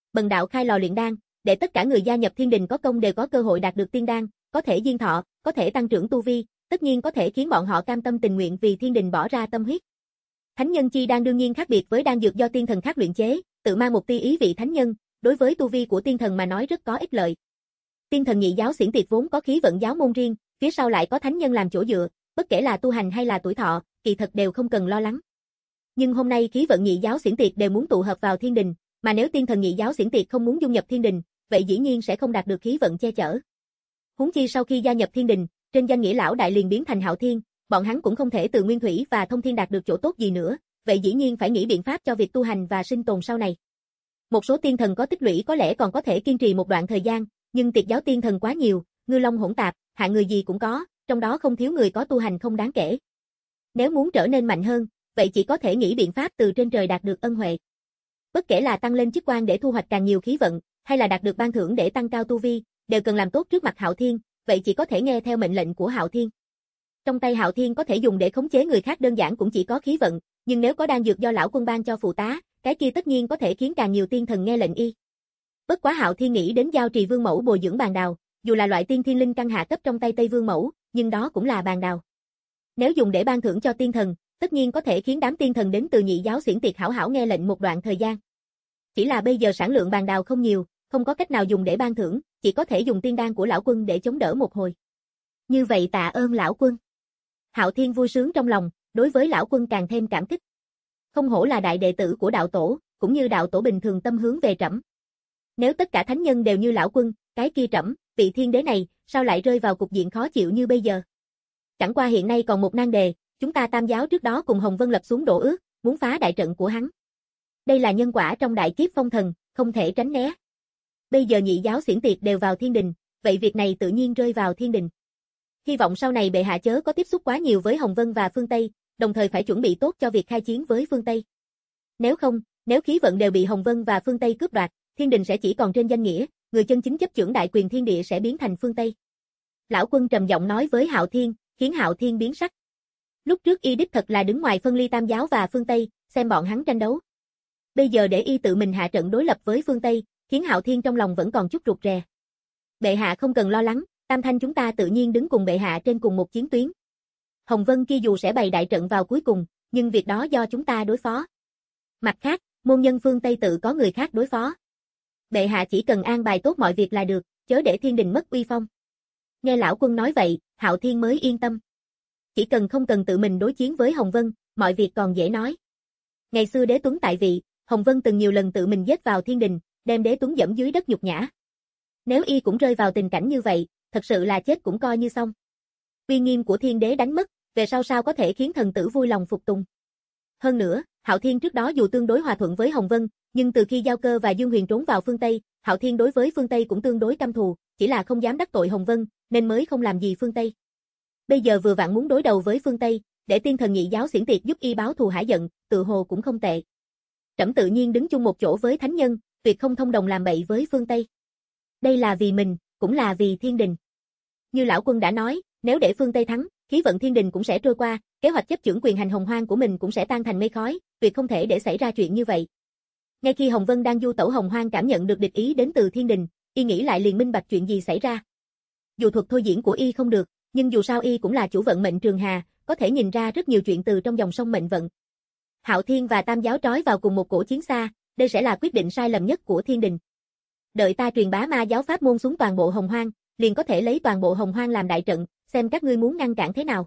bần đạo khai lò luyện đan, để tất cả người gia nhập thiên đình có công đều có cơ hội đạt được tiên đan, có thể diên thọ, có thể tăng trưởng tu vi, tất nhiên có thể khiến bọn họ cam tâm tình nguyện vì thiên đình bỏ ra tâm huyết. Thánh nhân chi đan đương nhiên khác biệt với đan dược do tiên thần khác luyện chế, tự mang một tia ý vị thánh nhân, đối với tu vi của tiên thần mà nói rất có ích lợi. Tiên thần nhị giáo xiển tiệt vốn có khí vận giáo môn riêng, phía sau lại có thánh nhân làm chỗ dựa, bất kể là tu hành hay là tuổi thọ, kỳ thật đều không cần lo lắng. Nhưng hôm nay khí vận nhị giáo xiển tiệt đều muốn tụ hợp vào thiên đình, mà nếu tiên thần nhị giáo xiển tiệt không muốn dung nhập thiên đình, vậy dĩ nhiên sẽ không đạt được khí vận che chở. Huống chi sau khi gia nhập thiên đình, trên danh nghĩa lão đại liền biến thành Hạo Thiên, bọn hắn cũng không thể từ nguyên thủy và thông thiên đạt được chỗ tốt gì nữa, vậy dĩ nhiên phải nghĩ biện pháp cho việc tu hành và sinh tồn sau này. Một số tiên thần có tích lũy có lẽ còn có thể kiên trì một đoạn thời gian, nhưng tiệt giáo tiên thần quá nhiều, ngư long hỗn tạp, hạng người gì cũng có, trong đó không thiếu người có tu hành không đáng kể. Nếu muốn trở nên mạnh hơn, vậy chỉ có thể nghĩ biện pháp từ trên trời đạt được ân huệ. Bất kể là tăng lên chức quan để thu hoạch càng nhiều khí vận, hay là đạt được ban thưởng để tăng cao tu vi, đều cần làm tốt trước mặt Hạo Thiên, vậy chỉ có thể nghe theo mệnh lệnh của Hạo Thiên. Trong tay Hạo Thiên có thể dùng để khống chế người khác đơn giản cũng chỉ có khí vận, nhưng nếu có đan dược do lão quân ban cho phụ tá, cái kia tất nhiên có thể khiến càng nhiều tiên thần nghe lệnh y. Bất quá Hạo Thiên nghĩ đến giao trì vương mẫu bồi dưỡng bàn đào, dù là loại tiên thiên linh căn hạ cấp trong tay Tây Vương mẫu, nhưng đó cũng là bàn đào. Nếu dùng để ban thưởng cho tiên thần, tất nhiên có thể khiến đám tiên thần đến từ nhị giáo xiển tiệt hảo hảo nghe lệnh một đoạn thời gian. Chỉ là bây giờ sản lượng bàn đào không nhiều, không có cách nào dùng để ban thưởng, chỉ có thể dùng tiên đan của lão quân để chống đỡ một hồi. Như vậy tạ ơn lão quân. Hạo Thiên vui sướng trong lòng, đối với lão quân càng thêm cảm kích. Không hổ là đại đệ tử của đạo tổ, cũng như đạo tổ bình thường tâm hướng về trẫm. Nếu tất cả thánh nhân đều như lão quân, cái kia trẫm, vị thiên đế này, sao lại rơi vào cục diện khó chịu như bây giờ? Chẳng qua hiện nay còn một nan đề, chúng ta tam giáo trước đó cùng Hồng Vân lập xuống đổ ước, muốn phá đại trận của hắn. Đây là nhân quả trong đại kiếp phong thần, không thể tránh né. Bây giờ nhị giáo xiển tiệt đều vào thiên đình, vậy việc này tự nhiên rơi vào thiên đình. Hy vọng sau này bệ hạ chớ có tiếp xúc quá nhiều với Hồng Vân và phương Tây, đồng thời phải chuẩn bị tốt cho việc khai chiến với phương Tây. Nếu không, nếu khí vận đều bị Hồng Vân và phương Tây cướp đoạt, thiên đình sẽ chỉ còn trên danh nghĩa, người chân chính chấp chưởng đại quyền thiên địa sẽ biến thành phương Tây. Lão quân trầm giọng nói với Hạo Thiên, khiến Hạo Thiên biến sắc. Lúc trước y đích thật là đứng ngoài phân ly tam giáo và phương Tây, xem bọn hắn tranh đấu. Bây giờ để y tự mình hạ trận đối lập với phương Tây, khiến Hạo Thiên trong lòng vẫn còn chút rụt rè. Bệ hạ không cần lo lắng, tam thanh chúng ta tự nhiên đứng cùng bệ hạ trên cùng một chiến tuyến. Hồng Vân kia dù sẽ bày đại trận vào cuối cùng, nhưng việc đó do chúng ta đối phó. Mặt khác, môn nhân phương Tây tự có người khác đối phó. Bệ hạ chỉ cần an bài tốt mọi việc là được, chớ để thiên đình mất uy phong. Nghe lão quân nói vậy, Hạo Thiên mới yên tâm. Chỉ cần không cần tự mình đối chiến với Hồng Vân, mọi việc còn dễ nói. Ngày xưa Đế Tuấn tại vị, Hồng Vân từng nhiều lần tự mình giết vào thiên đình, đem Đế Tuấn dẫm dưới đất nhục nhã. Nếu y cũng rơi vào tình cảnh như vậy, thật sự là chết cũng coi như xong. Uy nghiêm của thiên đế đánh mất, về sau sao có thể khiến thần tử vui lòng phục tùng. Hơn nữa, Hạo Thiên trước đó dù tương đối hòa thuận với Hồng Vân, nhưng từ khi Giao Cơ và Dương Huyền trốn vào phương Tây, Hạo Thiên đối với phương Tây cũng tương đối căm thù, chỉ là không dám đắc tội Hồng Vân, nên mới không làm gì phương Tây. Bây giờ vừa vặn muốn đối đầu với phương Tây, để tiên thần nhị giáo xiển tiệt giúp y báo thù hả giận, tự hồ cũng không tệ. Trẫm tự nhiên đứng chung một chỗ với thánh nhân, tuyệt không thông đồng làm bậy với phương Tây. Đây là vì mình, cũng là vì thiên đình. Như lão quân đã nói, nếu để phương Tây thắng, khí vận thiên đình cũng sẽ trôi qua, kế hoạch chấp chưởng quyền hành hồng hoang của mình cũng sẽ tan thành mây khói, tuyệt không thể để xảy ra chuyện như vậy. Ngay khi Hồng Vân đang du tẩu hồng hoang cảm nhận được địch ý đến từ thiên đình, y nghĩ lại liền minh bạch chuyện gì xảy ra. Dù thuật thôi diễn của y không được, nhưng dù sao y cũng là chủ vận mệnh trường hà, có thể nhìn ra rất nhiều chuyện từ trong dòng sông mệnh vận. Hạo Thiên và tam giáo trói vào cùng một cổ chiến xa, đây sẽ là quyết định sai lầm nhất của thiên đình. Đợi ta truyền bá ma giáo pháp môn xuống toàn bộ hồng hoang, liền có thể lấy toàn bộ hồng hoang làm đại trận, xem các ngươi muốn ngăn cản thế nào.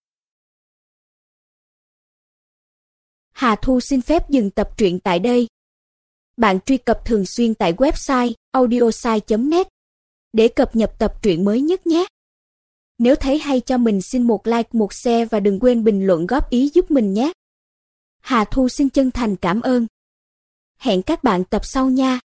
Hà Thu xin phép dừng tập truyện tại đây. Bạn truy cập thường xuyên tại website audiosai chấm net để cập nhật tập truyện mới nhất nhé. Nếu thấy hay cho mình xin một like, một share và đừng quên bình luận góp ý giúp mình nhé. Hà Thu xin chân thành cảm ơn. Hẹn các bạn tập sau nha.